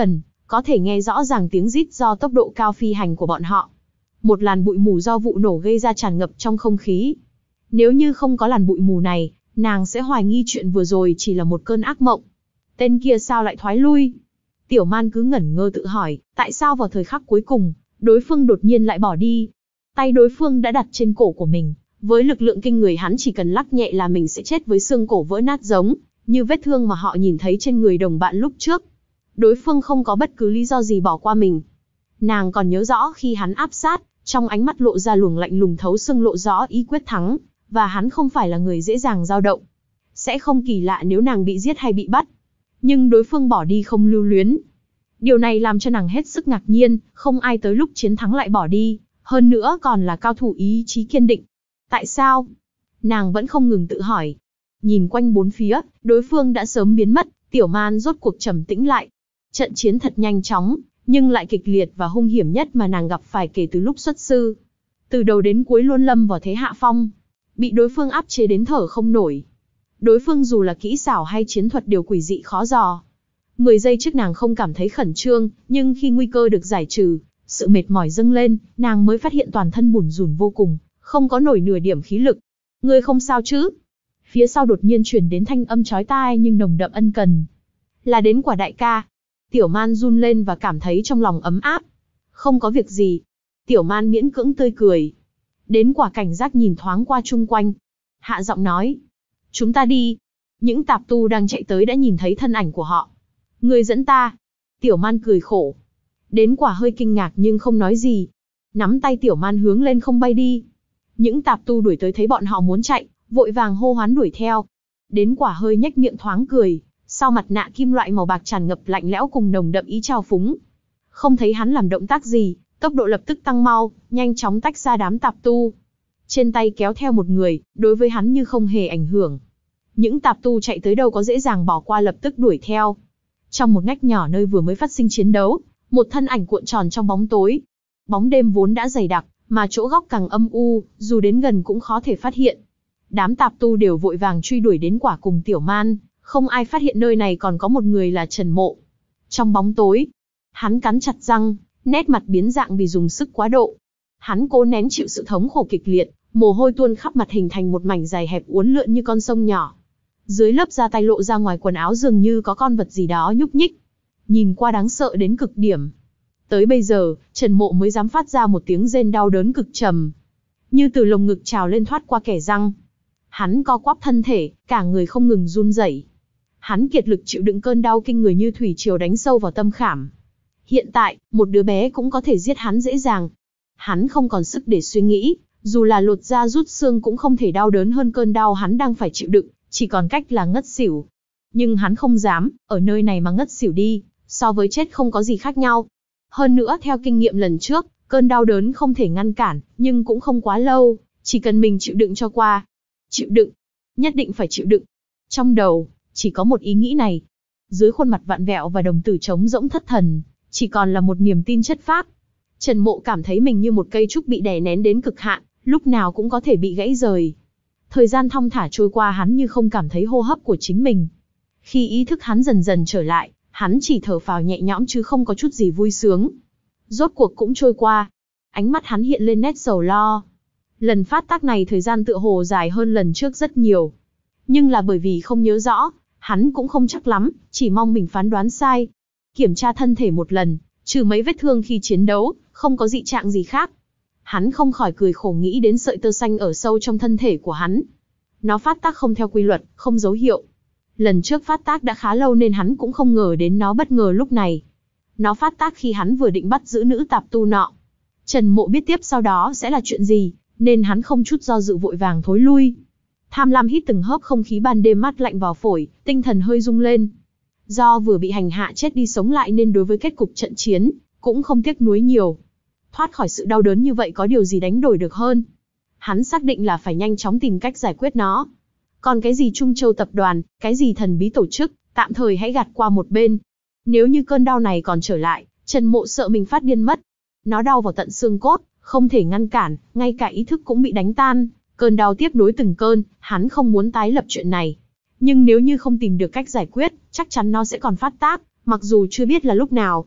có thể nghe rõ ràng tiếng rít do tốc độ cao phi hành của bọn họ. Một làn bụi mù do vụ nổ gây ra tràn ngập trong không khí. Nếu như không có làn bụi mù này, nàng sẽ hoài nghi chuyện vừa rồi chỉ là một cơn ác mộng. Tên kia sao lại thoái lui? Tiểu Man cứ ngẩn ngơ tự hỏi, tại sao vào thời khắc cuối cùng, đối phương đột nhiên lại bỏ đi? Tay đối phương đã đặt trên cổ của mình, với lực lượng kinh người hắn chỉ cần lắc nhẹ là mình sẽ chết với xương cổ vỡ nát giống như vết thương mà họ nhìn thấy trên người đồng bạn lúc trước. Đối phương không có bất cứ lý do gì bỏ qua mình. Nàng còn nhớ rõ khi hắn áp sát, trong ánh mắt lộ ra luồng lạnh lùng thấu xương lộ rõ ý quyết thắng, và hắn không phải là người dễ dàng dao động. Sẽ không kỳ lạ nếu nàng bị giết hay bị bắt. Nhưng đối phương bỏ đi không lưu luyến. Điều này làm cho nàng hết sức ngạc nhiên, không ai tới lúc chiến thắng lại bỏ đi, hơn nữa còn là cao thủ ý chí kiên định. Tại sao? Nàng vẫn không ngừng tự hỏi. Nhìn quanh bốn phía, đối phương đã sớm biến mất, Tiểu Man rốt cuộc trầm tĩnh lại. Trận chiến thật nhanh chóng, nhưng lại kịch liệt và hung hiểm nhất mà nàng gặp phải kể từ lúc xuất sư. Từ đầu đến cuối luôn lâm vào thế hạ phong, bị đối phương áp chế đến thở không nổi. Đối phương dù là kỹ xảo hay chiến thuật đều quỷ dị khó dò. Mười giây trước nàng không cảm thấy khẩn trương, nhưng khi nguy cơ được giải trừ, sự mệt mỏi dâng lên, nàng mới phát hiện toàn thân bủn rủn vô cùng, không có nổi nửa điểm khí lực. Ngươi không sao chứ? Phía sau đột nhiên truyền đến thanh âm chói tai nhưng nồng đậm ân cần. Là đến quả đại ca. Tiểu Man run lên và cảm thấy trong lòng ấm áp. Không có việc gì. Tiểu Man miễn cưỡng tươi cười. Đến quả cảnh giác nhìn thoáng qua chung quanh. Hạ giọng nói. Chúng ta đi. Những tạp tu đang chạy tới đã nhìn thấy thân ảnh của họ. Người dẫn ta. Tiểu Man cười khổ. Đến quả hơi kinh ngạc nhưng không nói gì. Nắm tay Tiểu Man hướng lên không bay đi. Những tạp tu đuổi tới thấy bọn họ muốn chạy, vội vàng hô hoán đuổi theo. Đến quả hơi nhếch miệng thoáng cười, sau mặt nạ kim loại màu bạc tràn ngập lạnh lẽo cùng nồng đậm ý trào phúng. Không thấy hắn làm động tác gì, tốc độ lập tức tăng mau, nhanh chóng tách ra đám tạp tu. Trên tay kéo theo một người, đối với hắn như không hề ảnh hưởng. Những tạp tu chạy tới đâu có dễ dàng bỏ qua lập tức đuổi theo. Trong một ngách nhỏ nơi vừa mới phát sinh chiến đấu, một thân ảnh cuộn tròn trong bóng tối. Bóng đêm vốn đã dày đặc, mà chỗ góc càng âm u, dù đến gần cũng khó thể phát hiện. Đám tạp tu đều vội vàng truy đuổi đến quả cùng Tiểu Man, không ai phát hiện nơi này còn có một người là Trần Mộ. Trong bóng tối, hắn cắn chặt răng, nét mặt biến dạng vì dùng sức quá độ. Hắn cố nén chịu sự thống khổ kịch liệt, mồ hôi tuôn khắp mặt hình thành một mảnh dài hẹp uốn lượn như con sông nhỏ. Dưới lớp da tay lộ ra ngoài quần áo dường như có con vật gì đó nhúc nhích. Nhìn qua đáng sợ đến cực điểm. Tới bây giờ, Trần Mộ mới dám phát ra một tiếng rên đau đớn cực trầm. Như từ lồng ngực trào lên thoát qua kẻ răng. Hắn co quắp thân thể, cả người không ngừng run rẩy. Hắn kiệt lực chịu đựng cơn đau kinh người như thủy triều đánh sâu vào tâm khảm. Hiện tại, một đứa bé cũng có thể giết hắn dễ dàng. Hắn không còn sức để suy nghĩ, dù là lột da rút xương cũng không thể đau đớn hơn cơn đau hắn đang phải chịu đựng, chỉ còn cách là ngất xỉu. Nhưng hắn không dám, ở nơi này mà ngất xỉu đi, so với chết không có gì khác nhau. Hơn nữa theo kinh nghiệm lần trước, cơn đau đớn không thể ngăn cản, nhưng cũng không quá lâu, chỉ cần mình chịu đựng cho qua. Chịu đựng, nhất định phải chịu đựng. Trong đầu, chỉ có một ý nghĩ này. Dưới khuôn mặt vặn vẹo và đồng tử trống rỗng thất thần, chỉ còn là một niềm tin chất phác. Trần Mộ cảm thấy mình như một cây trúc bị đè nén đến cực hạn, lúc nào cũng có thể bị gãy rời. Thời gian thong thả trôi qua hắn như không cảm thấy hô hấp của chính mình. Khi ý thức hắn dần dần trở lại, hắn chỉ thở phào nhẹ nhõm chứ không có chút gì vui sướng. Rốt cuộc cũng trôi qua. Ánh mắt hắn hiện lên nét sầu lo. Lần phát tác này thời gian tựa hồ dài hơn lần trước rất nhiều. Nhưng là bởi vì không nhớ rõ, hắn cũng không chắc lắm, chỉ mong mình phán đoán sai. Kiểm tra thân thể một lần, trừ mấy vết thương khi chiến đấu, không có dị trạng gì khác. Hắn không khỏi cười khổ nghĩ đến sợi tơ xanh ở sâu trong thân thể của hắn. Nó phát tác không theo quy luật, không dấu hiệu. Lần trước phát tác đã khá lâu nên hắn cũng không ngờ đến nó bất ngờ lúc này. Nó phát tác khi hắn vừa định bắt giữ nữ tạp tu nọ. Trần Mộ biết tiếp sau đó sẽ là chuyện gì, nên hắn không chút do dự vội vàng thối lui. Tham lam hít từng hớp không khí ban đêm mát lạnh vào phổi, tinh thần hơi rung lên. Do vừa bị hành hạ chết đi sống lại nên đối với kết cục trận chiến, cũng không tiếc nuối nhiều. Thoát khỏi sự đau đớn như vậy có điều gì đánh đổi được hơn. Hắn xác định là phải nhanh chóng tìm cách giải quyết nó. Còn cái gì Trung Châu tập đoàn, cái gì thần bí tổ chức, tạm thời hãy gạt qua một bên. Nếu như cơn đau này còn trở lại, Trần Mộ sợ mình phát điên mất. Nó đau vào tận xương cốt, không thể ngăn cản, ngay cả ý thức cũng bị đánh tan. Cơn đau tiếp nối từng cơn, hắn không muốn tái lập chuyện này. Nhưng nếu như không tìm được cách giải quyết, chắc chắn nó sẽ còn phát tác, mặc dù chưa biết là lúc nào.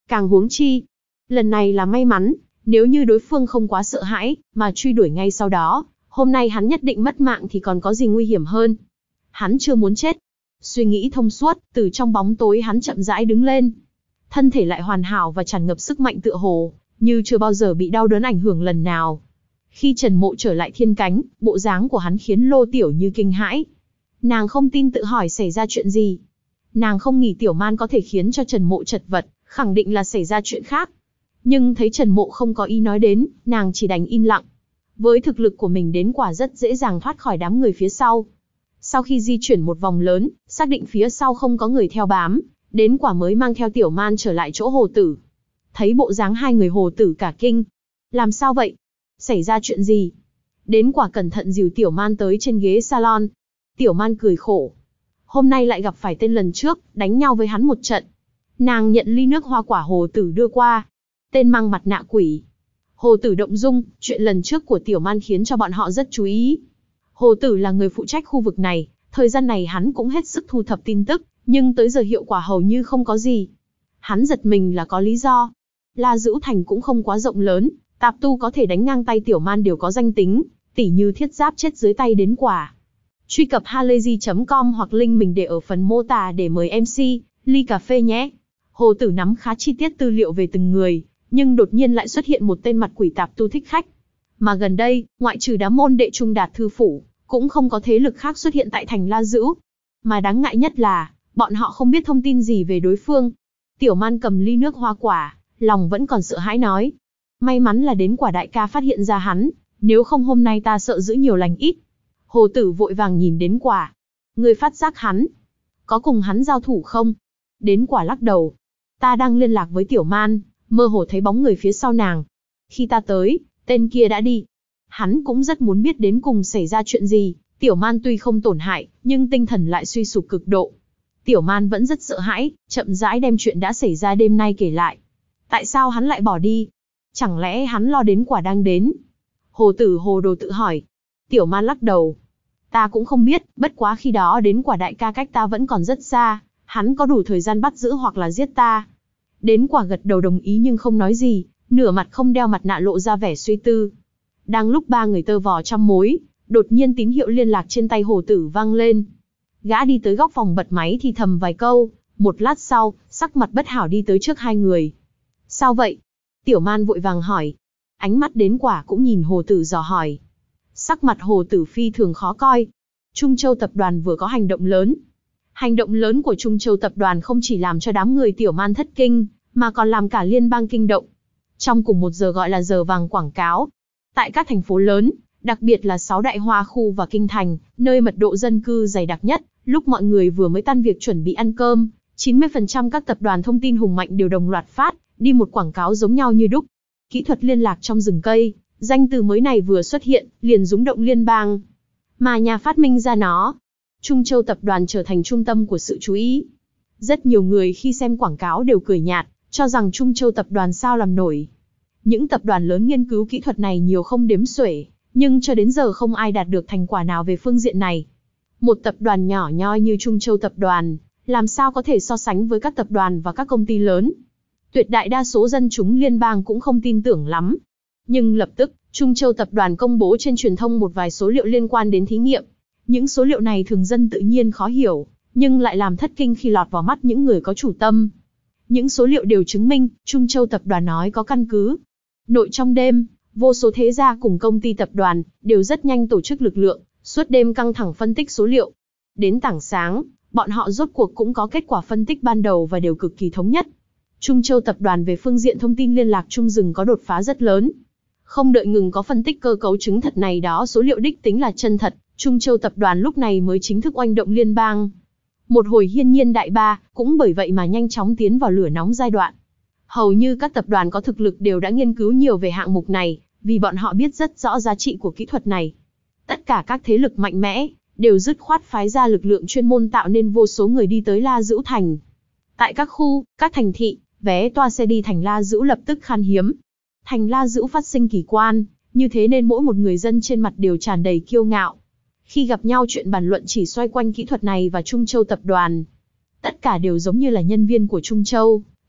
Càng huống chi, lần này là may mắn, nếu như đối phương không quá sợ hãi, mà truy đuổi ngay sau đó, hôm nay hắn nhất định mất mạng thì còn có gì nguy hiểm hơn. Hắn chưa muốn chết. Suy nghĩ thông suốt, từ trong bóng tối hắn chậm rãi đứng lên. Thân thể lại hoàn hảo và tràn ngập sức mạnh tựa hồ, như chưa bao giờ bị đau đớn ảnh hưởng lần nào. Khi Trần Mộ trở lại thiên cánh, bộ dáng của hắn khiến Lô Tiểu Như kinh hãi. Nàng không tin tự hỏi xảy ra chuyện gì. Nàng không nghĩ Tiểu Man có thể khiến cho Trần Mộ chật vật, khẳng định là xảy ra chuyện khác. Nhưng thấy Trần Mộ không có ý nói đến, nàng chỉ đành im lặng. Với thực lực của mình đến quả rất dễ dàng thoát khỏi đám người phía sau. Sau khi di chuyển một vòng lớn, xác định phía sau không có người theo bám, đến quả mới mang theo Tiểu Man trở lại chỗ Hồ Tử. Thấy bộ dáng hai người Hồ Tử cả kinh. Làm sao vậy? Xảy ra chuyện gì? Đến quả cẩn thận dìu Tiểu Man tới trên ghế salon. Tiểu Man cười khổ. Hôm nay lại gặp phải tên lần trước, đánh nhau với hắn một trận. Nàng nhận ly nước hoa quả Hồ Tử đưa qua. Tên mang mặt nạ quỷ. Hồ Tử động dung, chuyện lần trước của Tiểu Man khiến cho bọn họ rất chú ý. Hồ Tử là người phụ trách khu vực này, thời gian này hắn cũng hết sức thu thập tin tức, nhưng tới giờ hiệu quả hầu như không có gì. Hắn giật mình là có lý do. La Dữu Thành cũng không quá rộng lớn, tạp tu có thể đánh ngang tay Tiểu Man đều có danh tính, tỉ như Thiết Giáp chết dưới tay đến quả. Truy cập halayzi chấm com hoặc link mình để ở phần mô tả để mời em xê, ly cà phê nhé. Hồ Tử nắm khá chi tiết tư liệu về từng người, nhưng đột nhiên lại xuất hiện một tên mặt quỷ tạp tu thích khách. Mà gần đây, ngoại trừ đám môn đệ Trung Đạt Thư Phủ, cũng không có thế lực khác xuất hiện tại thành La Dữu. Mà đáng ngại nhất là, bọn họ không biết thông tin gì về đối phương. Tiểu Man cầm ly nước hoa quả, lòng vẫn còn sợ hãi nói. May mắn là đến quả đại ca phát hiện ra hắn, nếu không hôm nay ta sợ giữ nhiều lành ít. Hồ Tử vội vàng nhìn đến quả. Người phát giác hắn, có cùng hắn giao thủ không? Đến quả lắc đầu. Ta đang liên lạc với Tiểu Man, mơ hồ thấy bóng người phía sau nàng. Khi ta tới, tên kia đã đi. Hắn cũng rất muốn biết đến cùng xảy ra chuyện gì. Tiểu Man tuy không tổn hại, nhưng tinh thần lại suy sụp cực độ. Tiểu Man vẫn rất sợ hãi, chậm rãi đem chuyện đã xảy ra đêm nay kể lại. Tại sao hắn lại bỏ đi? Chẳng lẽ hắn lo đến quả đang đến? Hồ Tử hồ đồ tự hỏi. Tiểu Man lắc đầu. Ta cũng không biết, bất quá khi đó đến quả đại ca cách ta vẫn còn rất xa, hắn có đủ thời gian bắt giữ hoặc là giết ta. Đến quả gật đầu đồng ý nhưng không nói gì, nửa mặt không đeo mặt nạ lộ ra vẻ suy tư. Đang lúc ba người tơ vò trăm mối, đột nhiên tín hiệu liên lạc trên tay Hồ Tử vang lên. Gã đi tới góc phòng bật máy thì thầm vài câu, một lát sau, sắc mặt bất hảo đi tới trước hai người. Sao vậy? Tiểu Man vội vàng hỏi. Ánh mắt đến quả cũng nhìn Hồ Tử dò hỏi. Sắc mặt Hồ Tử phi thường khó coi. Trung Châu tập đoàn vừa có hành động lớn. Hành động lớn của Trung Châu tập đoàn không chỉ làm cho đám người Tiểu Man thất kinh, mà còn làm cả liên bang kinh động. Trong cùng một giờ gọi là giờ vàng quảng cáo. Tại các thành phố lớn, đặc biệt là sáu đại hoa khu và kinh thành, nơi mật độ dân cư dày đặc nhất, lúc mọi người vừa mới tan việc chuẩn bị ăn cơm, chín mươi phần trăm các tập đoàn thông tin hùng mạnh đều đồng loạt phát đi một quảng cáo giống nhau như đúc. Kỹ thuật liên lạc trong rừng cây, danh từ mới này vừa xuất hiện, liền rúng động liên bang. Mà nhà phát minh ra nó, Trung Châu tập đoàn trở thành trung tâm của sự chú ý. Rất nhiều người khi xem quảng cáo đều cười nhạt, cho rằng Trung Châu tập đoàn sao làm nổi. Những tập đoàn lớn nghiên cứu kỹ thuật này nhiều không đếm xuể, nhưng cho đến giờ không ai đạt được thành quả nào về phương diện này. Một tập đoàn nhỏ nhoi như Trung Châu tập đoàn, làm sao có thể so sánh với các tập đoàn và các công ty lớn. Tuyệt đại đa số dân chúng liên bang cũng không tin tưởng lắm. Nhưng lập tức, Trung Châu tập đoàn công bố trên truyền thông một vài số liệu liên quan đến thí nghiệm. Những số liệu này thường dân tự nhiên khó hiểu, nhưng lại làm thất kinh khi lọt vào mắt những người có chủ tâm. Những số liệu đều chứng minh, Trung Châu tập đoàn nói có căn cứ. Nội trong đêm, vô số thế gia cùng công ty tập đoàn đều rất nhanh tổ chức lực lượng, suốt đêm căng thẳng phân tích số liệu. Đến tảng sáng, bọn họ rốt cuộc cũng có kết quả phân tích ban đầu và đều cực kỳ thống nhất. Trung Châu tập đoàn về phương diện thông tin liên lạc trung rừng có đột phá rất lớn. Không đợi ngừng có phân tích cơ cấu chứng thật này đó số liệu đích tính là chân thật, Trung Châu tập đoàn lúc này mới chính thức oanh động liên bang. Một hồi hiên nhiên đại ba, cũng bởi vậy mà nhanh chóng tiến vào lửa nóng giai đoạn. Hầu như các tập đoàn có thực lực đều đã nghiên cứu nhiều về hạng mục này, vì bọn họ biết rất rõ giá trị của kỹ thuật này. Tất cả các thế lực mạnh mẽ, đều dứt khoát phái ra lực lượng chuyên môn tạo nên vô số người đi tới La Dữu Thành. Tại các khu, các thành thị, vé toa xe đi thành La Dữu lập tức khan hiếm. Thành La Dữu phát sinh kỳ quan, như thế nên mỗi một người dân trên mặt đều tràn đầy kiêu ngạo. Khi gặp nhau chuyện bàn luận chỉ xoay quanh kỹ thuật này và Trung Châu tập đoàn. Tất cả đều giống như là nhân viên của Trung Châu,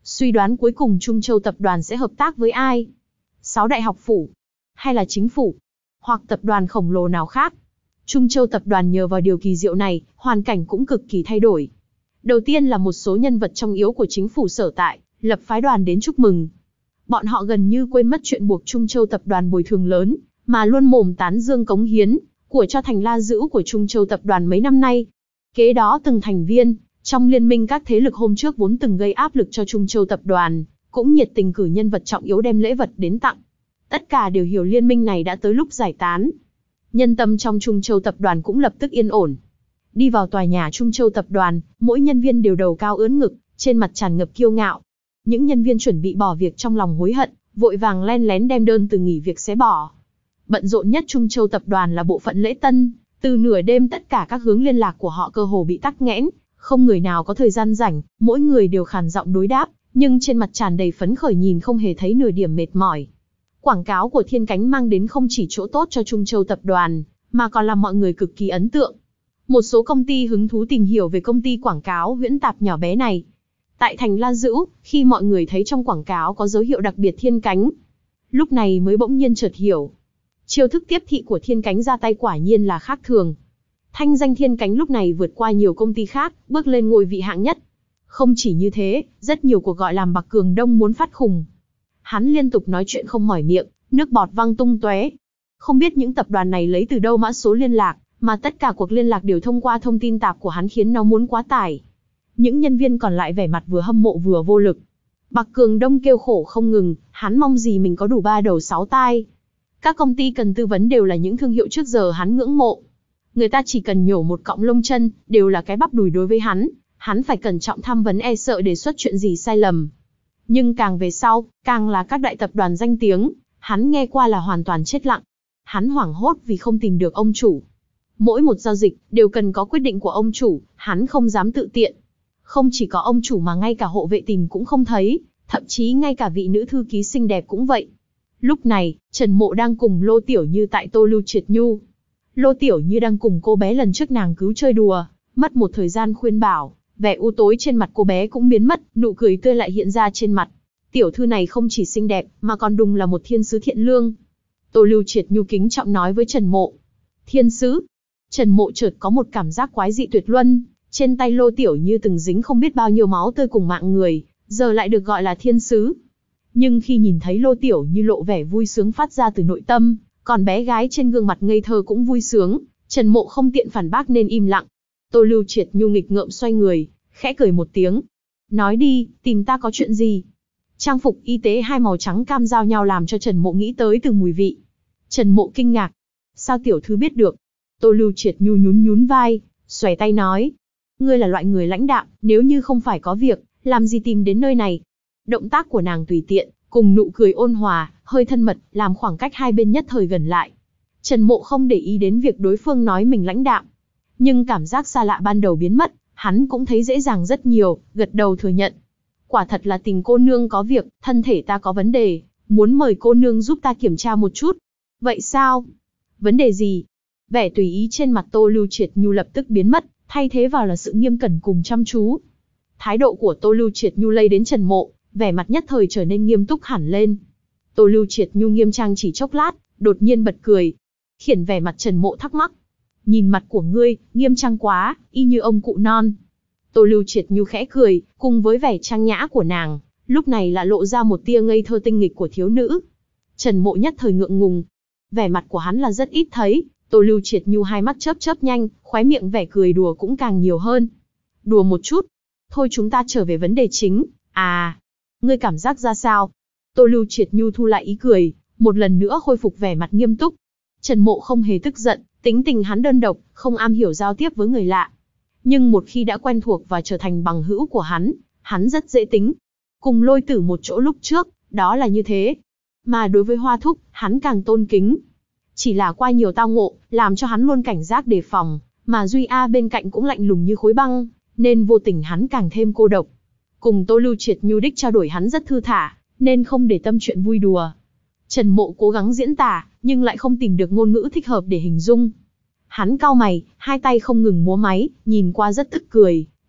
Suy đoán cuối cùng Trung Châu tập đoàn sẽ hợp tác với ai? Sáu đại học phủ? Hay là chính phủ? Hoặc tập đoàn khổng lồ nào khác? Trung Châu tập đoàn nhờ vào điều kỳ diệu này, hoàn cảnh cũng cực kỳ thay đổi. Đầu tiên là một số nhân vật trong yếu của chính phủ sở tại, lập phái đoàn đến chúc mừng. Bọn họ gần như quên mất chuyện buộc Trung Châu tập đoàn bồi thường lớn, mà luôn mồm tán dương cống hiến của cho thành La Dữ của Trung Châu tập đoàn mấy năm nay. Kế đó từng thành viên trong liên minh các thế lực hôm trước vốn từng gây áp lực cho Trung Châu tập đoàn, cũng nhiệt tình cử nhân vật trọng yếu đem lễ vật đến tặng. Tất cả đều hiểu liên minh này đã tới lúc giải tán. Nhân tâm trong Trung Châu tập đoàn cũng lập tức yên ổn. Đi vào tòa nhà Trung Châu tập đoàn, mỗi nhân viên đều đầu cao ưỡn ngực, trên mặt tràn ngập kiêu ngạo. Những nhân viên chuẩn bị bỏ việc trong lòng hối hận, vội vàng len lén đem đơn từ nghỉ việc xé bỏ. Bận rộn nhất Trung Châu tập đoàn là bộ phận lễ tân, từ nửa đêm tất cả các hướng liên lạc của họ cơ hồ bị tắc nghẽn, không người nào có thời gian rảnh, mỗi người đều khàn giọng đối đáp, nhưng trên mặt tràn đầy phấn khởi nhìn không hề thấy nửa điểm mệt mỏi. Quảng cáo của Thiên Cánh mang đến không chỉ chỗ tốt cho Trung Châu tập đoàn, mà còn làm mọi người cực kỳ ấn tượng. Một số công ty hứng thú tìm hiểu về công ty quảng cáo huyễn tạp nhỏ bé này. Tại thành La Dữ, khi mọi người thấy trong quảng cáo có dấu hiệu đặc biệt Thiên Cánh, lúc này mới bỗng nhiên chợt hiểu. Chiêu thức tiếp thị của Thiên Cánh ra tay quả nhiên là khác thường. Thanh danh Thiên Cánh lúc này vượt qua nhiều công ty khác, bước lên ngôi vị hạng nhất. Không chỉ như thế, rất nhiều cuộc gọi làm Bạc Cường Đông muốn phát khùng. Hắn liên tục nói chuyện không mỏi miệng, nước bọt văng tung tóe. Không biết những tập đoàn này lấy từ đâu mã số liên lạc, mà tất cả cuộc liên lạc đều thông qua thông tin tạp của hắn khiến nó muốn quá tải. Những nhân viên còn lại vẻ mặt vừa hâm mộ vừa vô lực. Bạc Cường Đông kêu khổ không ngừng, hắn mong gì mình có đủ ba đầu sáu tai. Các công ty cần tư vấn đều là những thương hiệu trước giờ hắn ngưỡng mộ. Người ta chỉ cần nhổ một cọng lông chân, đều là cái bắp đùi đối với hắn. Hắn phải cẩn trọng tham vấn e sợ đề xuất chuyện gì sai lầm. Nhưng càng về sau, càng là các đại tập đoàn danh tiếng, hắn nghe qua là hoàn toàn chết lặng. Hắn hoảng hốt vì không tìm được ông chủ. Mỗi một giao dịch, đều cần có quyết định của ông chủ, hắn không dám tự tiện. Không chỉ có ông chủ mà ngay cả hộ vệ tìm cũng không thấy, thậm chí ngay cả vị nữ thư ký xinh đẹp cũng vậy. Lúc này, Trần Mộ đang cùng Lô Tiểu Như tại Tô Lưu Triệt Nhu. Lô Tiểu Như đang cùng cô bé lần trước nàng cứu chơi đùa, mất một thời gian khuyên bảo, vẻ u tối trên mặt cô bé cũng biến mất, nụ cười tươi lại hiện ra trên mặt. Tiểu thư này không chỉ xinh đẹp, mà còn đùng là một thiên sứ thiện lương. Tô Lưu Triệt Nhu kính trọng nói với Trần Mộ. Thiên sứ? Trần Mộ chợt có một cảm giác quái dị tuyệt luân, trên tay Lô Tiểu Như từng dính không biết bao nhiêu máu tươi cùng mạng người, giờ lại được gọi là thiên sứ. Nhưng khi nhìn thấy Lô Tiểu Như lộ vẻ vui sướng phát ra từ nội tâm, còn bé gái trên gương mặt ngây thơ cũng vui sướng, Trần Mộ không tiện phản bác nên im lặng. Tô Lưu Triệt Nhu nghịch ngợm xoay người, khẽ cười một tiếng. Nói đi, tìm ta có chuyện gì? Trang phục y tế hai màu trắng cam giao nhau làm cho Trần Mộ nghĩ tới từ mùi vị. Trần Mộ kinh ngạc. Sao tiểu thư biết được? Tô Lưu Triệt Nhu nhún nhún vai, xòe tay nói. Ngươi là loại người lãnh đạm, nếu như không phải có việc, làm gì tìm đến nơi này? Động tác của nàng tùy tiện, cùng nụ cười ôn hòa, hơi thân mật, làm khoảng cách hai bên nhất thời gần lại. Trần Mộ không để ý đến việc đối phương nói mình lãnh đạm. Nhưng cảm giác xa lạ ban đầu biến mất, hắn cũng thấy dễ dàng rất nhiều, gật đầu thừa nhận. Quả thật là tình cô nương có việc, thân thể ta có vấn đề, muốn mời cô nương giúp ta kiểm tra một chút. Vậy sao? Vấn đề gì? Vẻ tùy ý trên mặt Tô Lưu Triệt Nhu lập tức biến mất, thay thế vào là sự nghiêm cẩn cùng chăm chú. Thái độ của Tô Lưu Triệt Nhu lây đến Trần Mộ, vẻ mặt nhất thời trở nên nghiêm túc hẳn lên. Tô Lưu Triệt Nhu nghiêm trang chỉ chốc lát, đột nhiên bật cười. Khiển vẻ mặt Trần Mộ thắc mắc. Nhìn mặt của ngươi, nghiêm trang quá, y như ông cụ non. Tô Lưu Triệt Nhu khẽ cười, cùng với vẻ trang nhã của nàng, lúc này lại lộ ra một tia ngây thơ tinh nghịch của thiếu nữ. Trần Mộ nhất thời ngượng ngùng. Vẻ mặt của hắn là rất ít thấy, Tô Lưu Triệt Nhu hai mắt chớp chớp nhanh, khóe miệng vẻ cười đùa cũng càng nhiều hơn. Đùa một chút. Thôi chúng ta trở về vấn đề chính. À, ngươi cảm giác ra sao? Tô Lưu Triệt Nhu thu lại ý cười, một lần nữa khôi phục vẻ mặt nghiêm túc. Trần Mộ không hề tức giận, tính tình hắn đơn độc, không am hiểu giao tiếp với người lạ. Nhưng một khi đã quen thuộc và trở thành bằng hữu của hắn, hắn rất dễ tính. Cùng Lôi Tử một chỗ lúc trước, đó là như thế. Mà đối với Hoa Thúc, hắn càng tôn kính. Chỉ là qua nhiều tao ngộ, làm cho hắn luôn cảnh giác đề phòng, mà Duy A bên cạnh cũng lạnh lùng như khối băng, nên vô tình hắn càng thêm cô độc. Cùng Tô Lưu Triệt Nhu đích trao đổi hắn rất thư thả, nên không để tâm chuyện vui đùa. Trần Mộ cố gắng diễn tả, nhưng lại không tìm được ngôn ngữ thích hợp để hình dung. Hắn cau mày, hai tay không ngừng múa máy, nhìn qua rất tức cười,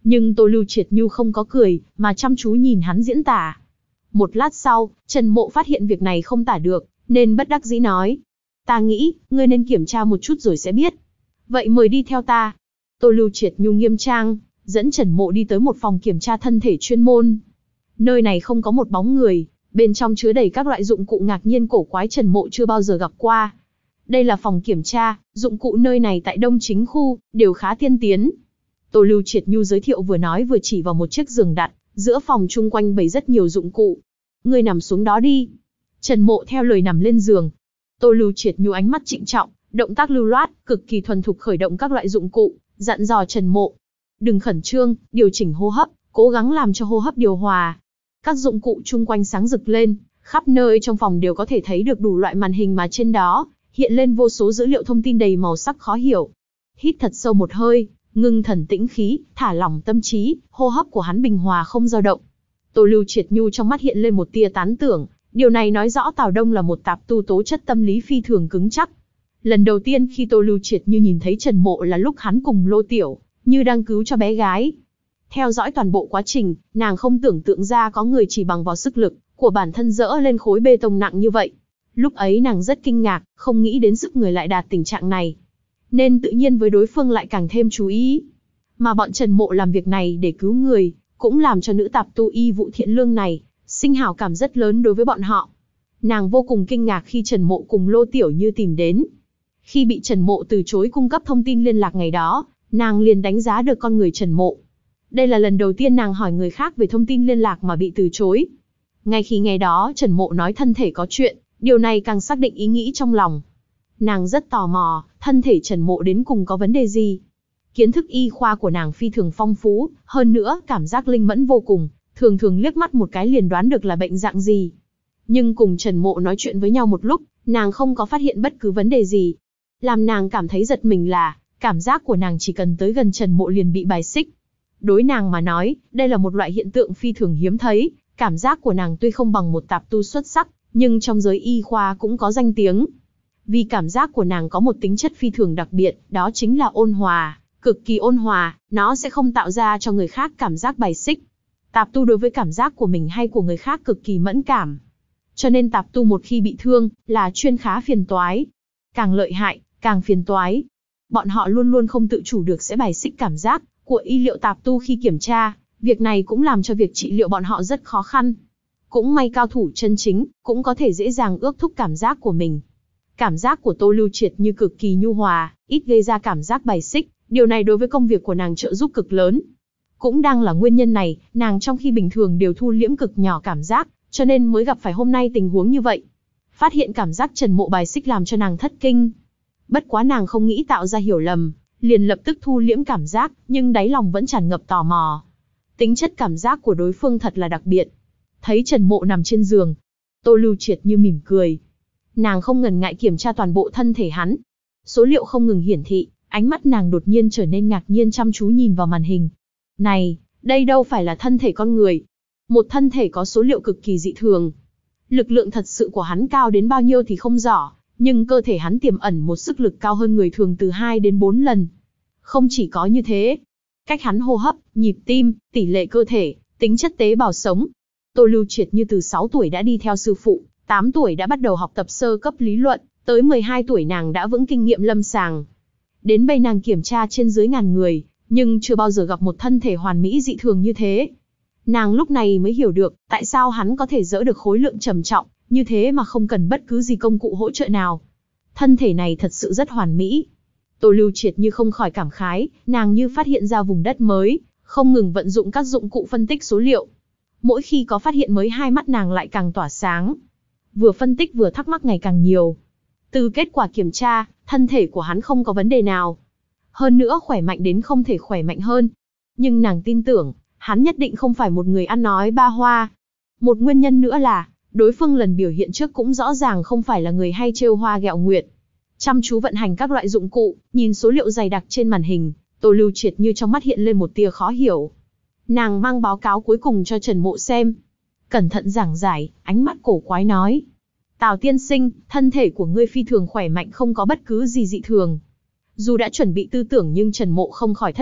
Nhưng Tô Lưu Triệt Nhu không có cười, mà chăm chú nhìn hắn diễn tả. Một lát sau, Trần Mộ phát hiện việc này không tả được, nên bất đắc dĩ nói. Ta nghĩ, ngươi nên kiểm tra một chút rồi sẽ biết. Vậy mời đi theo ta. Tô Lưu Triệt Nhu nghiêm trang, dẫn Trần Mộ đi tới một phòng kiểm tra thân thể chuyên môn. Nơi này không có một bóng người, bên trong chứa đầy các loại dụng cụ ngạc nhiên cổ quái Trần Mộ chưa bao giờ gặp qua. Đây là phòng kiểm tra, dụng cụ nơi này tại Đông Chính khu, đều khá tiên tiến. Tô Lưu Triệt Nhu giới thiệu vừa nói vừa chỉ vào một chiếc giường đặt, giữa phòng chung quanh bày rất nhiều dụng cụ. Ngươi nằm xuống đó đi. Trần Mộ theo lời nằm lên giường. Tô Lưu Triệt Nhu ánh mắt trịnh trọng, động tác lưu loát, cực kỳ thuần thục khởi động các loại dụng cụ, dặn dò Trần Mộ. Đừng khẩn trương, điều chỉnh hô hấp, cố gắng làm cho hô hấp điều hòa. Các dụng cụ chung quanh sáng rực lên, khắp nơi trong phòng đều có thể thấy được đủ loại màn hình mà trên đó hiện lên vô số dữ liệu thông tin đầy màu sắc khó hiểu. Hít thật sâu một hơi, ngưng thần tĩnh khí, thả lỏng tâm trí, hô hấp của hắn bình hòa không dao động. Tô Lưu Triệt Nhu trong mắt hiện lên một tia tán tưởng, điều này nói rõ Tào Đông là một tạp tu tố chất tâm lý phi thường cứng chắc. Lần đầu tiên khi Tô Lưu Triệt Như nhìn thấy Trần Mộ là lúc hắn cùng Lô Tiểu Như đang cứu cho bé gái. Theo dõi toàn bộ quá trình, nàng không tưởng tượng ra có người chỉ bằng vào sức lực của bản thân dỡ lên khối bê tông nặng như vậy. Lúc ấy nàng rất kinh ngạc, không nghĩ đến sức người lại đạt tình trạng này. Nên tự nhiên với đối phương lại càng thêm chú ý. Mà bọn Trần Mộ làm việc này để cứu người, cũng làm cho nữ tạp tu y vụ thiện lương này sinh hảo cảm rất lớn đối với bọn họ. Nàng vô cùng kinh ngạc khi Trần Mộ cùng Lô Tiểu Như tìm đến. Khi bị Trần Mộ từ chối cung cấp thông tin liên lạc ngày đó, nàng liền đánh giá được con người Trần Mộ. Đây là lần đầu tiên nàng hỏi người khác về thông tin liên lạc mà bị từ chối. Ngay khi ngày đó Trần Mộ nói thân thể có chuyện, điều này càng xác định ý nghĩ trong lòng. Nàng rất tò mò, thân thể Trần Mộ đến cùng có vấn đề gì. Kiến thức y khoa của nàng phi thường phong phú, hơn nữa cảm giác linh mẫn vô cùng, thường thường liếc mắt một cái liền đoán được là bệnh dạng gì. Nhưng cùng Trần Mộ nói chuyện với nhau một lúc, nàng không có phát hiện bất cứ vấn đề gì. Làm nàng cảm thấy giật mình là, cảm giác của nàng chỉ cần tới gần Trần Mộ liền bị bài xích. Đối nàng mà nói, đây là một loại hiện tượng phi thường hiếm thấy, cảm giác của nàng tuy không bằng một tạp tu xuất sắc, nhưng trong giới y khoa cũng có danh tiếng. Vì cảm giác của nàng có một tính chất phi thường đặc biệt, đó chính là ôn hòa, cực kỳ ôn hòa, nó sẽ không tạo ra cho người khác cảm giác bài xích. Tạp tu đối với cảm giác của mình hay của người khác cực kỳ mẫn cảm. Cho nên tạp tu một khi bị thương, là chuyên khá phiền toái. Càng lợi hại, càng phiền toái. Bọn họ luôn luôn không tự chủ được sẽ bài xích cảm giác của y liệu tạp tu khi kiểm tra, việc này cũng làm cho việc trị liệu bọn họ rất khó khăn. Cũng may cao thủ chân chính, cũng có thể dễ dàng ước thúc cảm giác của mình. Cảm giác của Tô Lưu Triệt Như cực kỳ nhu hòa, ít gây ra cảm giác bài xích, điều này đối với công việc của nàng trợ giúp cực lớn. Cũng đang là nguyên nhân này, nàng trong khi bình thường đều thu liễm cực nhỏ cảm giác, cho nên mới gặp phải hôm nay tình huống như vậy. Phát hiện cảm giác Trần Mộ bài xích làm cho nàng thất kinh. Bất quá nàng không nghĩ tạo ra hiểu lầm, liền lập tức thu liễm cảm giác, nhưng đáy lòng vẫn tràn ngập tò mò. Tính chất cảm giác của đối phương thật là đặc biệt. Thấy Trần Mộ nằm trên giường, Tô Lưu Triệt Như mỉm cười. Nàng không ngần ngại kiểm tra toàn bộ thân thể hắn. Số liệu không ngừng hiển thị, ánh mắt nàng đột nhiên trở nên ngạc nhiên chăm chú nhìn vào màn hình. Này, đây đâu phải là thân thể con người. Một thân thể có số liệu cực kỳ dị thường. Lực lượng thật sự của hắn cao đến bao nhiêu thì không rõ, nhưng cơ thể hắn tiềm ẩn một sức lực cao hơn người thường từ hai đến bốn lần. Không chỉ có như thế, cách hắn hô hấp, nhịp tim, tỷ lệ cơ thể, tính chất tế bào sống. Tô Lưu Triệt Như từ sáu tuổi đã đi theo sư phụ, tám tuổi đã bắt đầu học tập sơ cấp lý luận, tới mười hai tuổi nàng đã vững kinh nghiệm lâm sàng. Đến bây nàng kiểm tra trên dưới ngàn người, nhưng chưa bao giờ gặp một thân thể hoàn mỹ dị thường như thế. Nàng lúc này mới hiểu được, tại sao hắn có thể dỡ được khối lượng trầm trọng, như thế mà không cần bất cứ gì công cụ hỗ trợ nào. Thân thể này thật sự rất hoàn mỹ. Tô Lưu Triệt Như không khỏi cảm khái, nàng như phát hiện ra vùng đất mới, không ngừng vận dụng các dụng cụ phân tích số liệu. Mỗi khi có phát hiện mới hai mắt nàng lại càng tỏa sáng. Vừa phân tích vừa thắc mắc ngày càng nhiều. Từ kết quả kiểm tra, thân thể của hắn không có vấn đề nào. Hơn nữa khỏe mạnh đến không thể khỏe mạnh hơn. Nhưng nàng tin tưởng, hắn nhất định không phải một người ăn nói ba hoa. Một nguyên nhân nữa là, đối phương lần biểu hiện trước cũng rõ ràng không phải là người hay trêu hoa ghẹo nguyệt. Chăm chú vận hành các loại dụng cụ, nhìn số liệu dày đặc trên màn hình, Tô Lưu Triệt Như trong mắt hiện lên một tia khó hiểu. Nàng mang báo cáo cuối cùng cho Trần Mộ xem. Cẩn thận giảng giải, ánh mắt cổ quái nói. Tào tiên sinh, thân thể của ngươi phi thường khỏe mạnh không có bất cứ gì dị thường. Dù đã chuẩn bị tư tưởng nhưng Trần Mộ không khỏi thất vọng,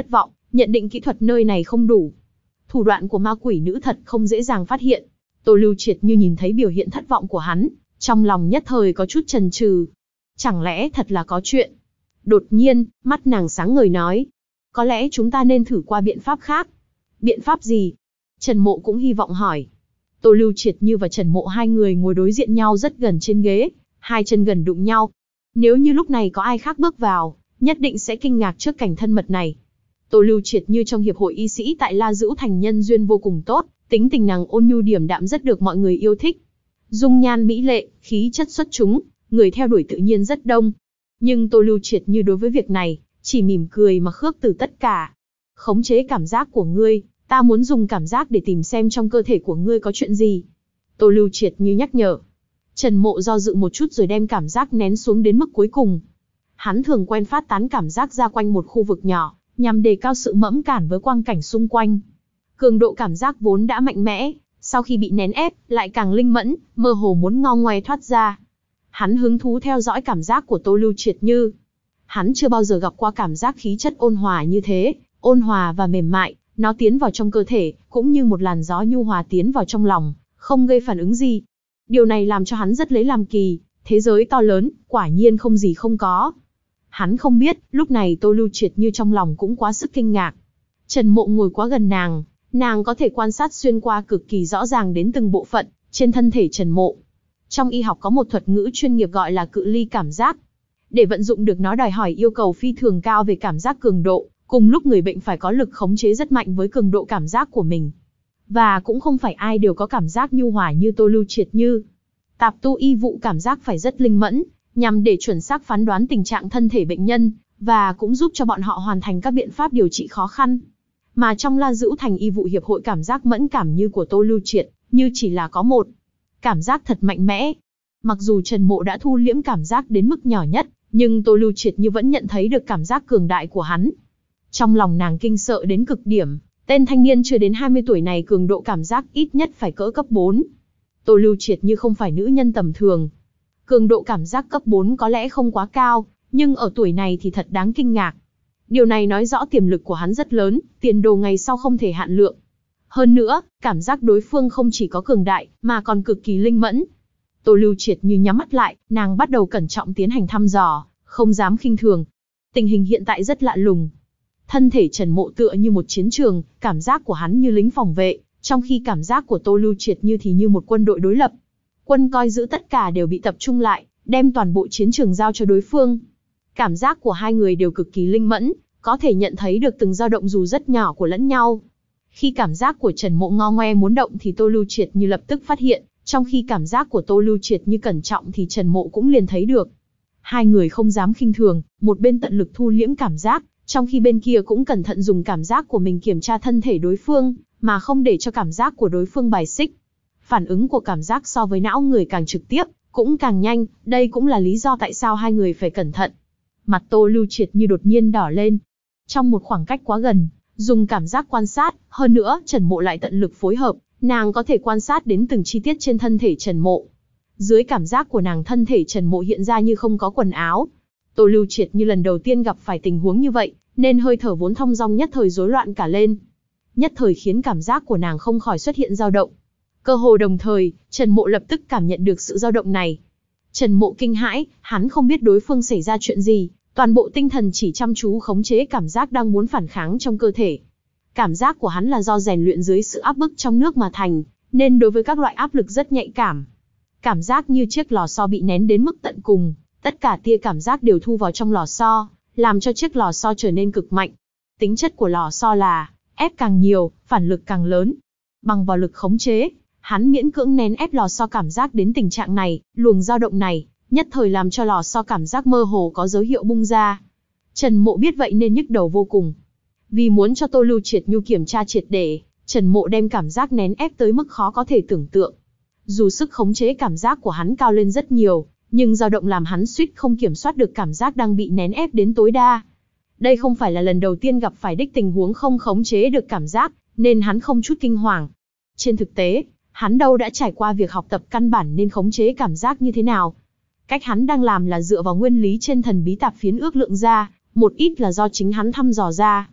Nhận định kỹ thuật nơi này không đủ. Thủ đoạn của ma quỷ nữ thật không dễ dàng phát hiện. Tô Lưu Triệt như nhìn thấy biểu hiện thất vọng của hắn, trong lòng nhất thời có chút chần chừ. Chẳng lẽ thật là có chuyện? Đột nhiên, mắt nàng sáng ngời nói. Có lẽ chúng ta nên thử qua biện pháp khác. Biện pháp gì? Trần Mộ cũng hy vọng hỏi. Tô Lưu Triệt như và Trần Mộ hai người ngồi đối diện nhau rất gần trên ghế, hai chân gần đụng nhau. Nếu như lúc này có ai khác bước vào, nhất định sẽ kinh ngạc trước cảnh thân mật này. Tô Lưu Triệt như trong hiệp hội y sĩ tại La Dữu Thành nhân duyên vô cùng tốt, tính tình nàng ôn nhu điềm đạm rất được mọi người yêu thích. Dung nhan mỹ lệ, khí chất xuất chúng, người theo đuổi tự nhiên rất đông. Nhưng Tô Lưu Triệt như đối với việc này, chỉ mỉm cười mà khước từ tất cả. Khống chế cảm giác của ngươi, ta muốn dùng cảm giác để tìm xem trong cơ thể của ngươi có chuyện gì. Tô Lưu Triệt như nhắc nhở. Trần Mộ do dự một chút rồi đem cảm giác nén xuống đến mức cuối cùng. Hắn thường quen phát tán cảm giác ra quanh một khu vực nhỏ, nhằm đề cao sự mẫn cảm với quang cảnh xung quanh. Cường độ cảm giác vốn đã mạnh mẽ, sau khi bị nén ép, lại càng linh mẫn, mơ hồ muốn ngo ngoe thoát ra. Hắn hứng thú theo dõi cảm giác của Tô Lưu Triệt như. Hắn chưa bao giờ gặp qua cảm giác khí chất ôn hòa như thế, ôn hòa và mềm mại, nó tiến vào trong cơ thể, cũng như một làn gió nhu hòa tiến vào trong lòng, không gây phản ứng gì. Điều này làm cho hắn rất lấy làm kỳ, thế giới to lớn, quả nhiên không gì không có. Hắn không biết, lúc này Tô Lưu Triệt như trong lòng cũng quá sức kinh ngạc. Trần Mộ ngồi quá gần nàng, nàng có thể quan sát xuyên qua cực kỳ rõ ràng đến từng bộ phận trên thân thể Trần Mộ. Trong y học có một thuật ngữ chuyên nghiệp gọi là cự ly cảm giác. Để vận dụng được nó đòi hỏi yêu cầu phi thường cao về cảm giác cường độ, cùng lúc người bệnh phải có lực khống chế rất mạnh với cường độ cảm giác của mình. Và cũng không phải ai đều có cảm giác nhu hòa như Tô Lưu Triệt như. Tạp tu y vụ cảm giác phải rất linh mẫn, nhằm để chuẩn xác phán đoán tình trạng thân thể bệnh nhân, và cũng giúp cho bọn họ hoàn thành các biện pháp điều trị khó khăn. Mà trong La Dữu Thành y vụ hiệp hội cảm giác mẫn cảm như của Tô Lưu Triệt, như chỉ là có một. Cảm giác thật mạnh mẽ. Mặc dù Trần Mộ đã thu liễm cảm giác đến mức nhỏ nhất, nhưng Tô Lưu Triệt như vẫn nhận thấy được cảm giác cường đại của hắn. Trong lòng nàng kinh sợ đến cực điểm, tên thanh niên chưa đến hai mươi tuổi này cường độ cảm giác ít nhất phải cỡ cấp bốn. Tô Lưu Triệt như không phải nữ nhân tầm thường. Cường độ cảm giác cấp bốn có lẽ không quá cao, nhưng ở tuổi này thì thật đáng kinh ngạc. Điều này nói rõ tiềm lực của hắn rất lớn, tiền đồ ngày sau không thể hạn lượng. Hơn nữa, cảm giác đối phương không chỉ có cường đại, mà còn cực kỳ linh mẫn. Tô Lưu Triệt như nhắm mắt lại, nàng bắt đầu cẩn trọng tiến hành thăm dò, không dám khinh thường. Tình hình hiện tại rất lạ lùng. Thân thể Trần Mộ tựa như một chiến trường, cảm giác của hắn như lính phòng vệ, trong khi cảm giác của Tô Lưu Triệt như thì như một quân đội đối lập. Quân coi giữ tất cả đều bị tập trung lại, đem toàn bộ chiến trường giao cho đối phương. Cảm giác của hai người đều cực kỳ linh mẫn, có thể nhận thấy được từng dao động dù rất nhỏ của lẫn nhau. Khi cảm giác của Trần Mộ ngo ngoe muốn động thì Tô Lưu Triệt như lập tức phát hiện, trong khi cảm giác của Tô Lưu Triệt như cẩn trọng thì Trần Mộ cũng liền thấy được. Hai người không dám khinh thường, một bên tận lực thu liễm cảm giác, trong khi bên kia cũng cẩn thận dùng cảm giác của mình kiểm tra thân thể đối phương, mà không để cho cảm giác của đối phương bài xích. Phản ứng của cảm giác so với não người càng trực tiếp, cũng càng nhanh, đây cũng là lý do tại sao hai người phải cẩn thận. Mặt Tô Lưu Triệt như đột nhiên đỏ lên. Trong một khoảng cách quá gần, dùng cảm giác quan sát, hơn nữa Trần Mộ lại tận lực phối hợp, nàng có thể quan sát đến từng chi tiết trên thân thể Trần Mộ. Dưới cảm giác của nàng thân thể Trần Mộ hiện ra như không có quần áo. Tô Lưu Triệt như lần đầu tiên gặp phải tình huống như vậy, nên hơi thở vốn thong dong nhất thời rối loạn cả lên. Nhất thời khiến cảm giác của nàng không khỏi xuất hiện dao động. Cơ hồ đồng thời, Trần Mộ lập tức cảm nhận được sự dao động này. Trần Mộ kinh hãi, hắn không biết đối phương xảy ra chuyện gì, toàn bộ tinh thần chỉ chăm chú khống chế cảm giác đang muốn phản kháng trong cơ thể. Cảm giác của hắn là do rèn luyện dưới sự áp bức trong nước mà thành, nên đối với các loại áp lực rất nhạy cảm. Cảm giác như chiếc lò xo bị nén đến mức tận cùng, tất cả tia cảm giác đều thu vào trong lò xo, làm cho chiếc lò xo trở nên cực mạnh. Tính chất của lò xo là, ép càng nhiều, phản lực càng lớn. Bằng vào lực khống chế, hắn miễn cưỡng nén ép lò xo cảm giác đến tình trạng này, luồng dao động này, nhất thời làm cho lò xo cảm giác mơ hồ có dấu hiệu bung ra. Trần Mộ biết vậy nên nhức đầu vô cùng. Vì muốn cho Tô Lưu Triệt nhu kiểm tra triệt để, Trần Mộ đem cảm giác nén ép tới mức khó có thể tưởng tượng. Dù sức khống chế cảm giác của hắn cao lên rất nhiều, nhưng dao động làm hắn suýt không kiểm soát được cảm giác đang bị nén ép đến tối đa. Đây không phải là lần đầu tiên gặp phải đích tình huống không khống chế được cảm giác, nên hắn không chút kinh hoàng. Trên thực tế, hắn đâu đã trải qua việc học tập căn bản nên khống chế cảm giác như thế nào. Cách hắn đang làm là dựa vào nguyên lý trên thần bí tạp phiến ước lượng ra, một ít là do chính hắn thăm dò ra.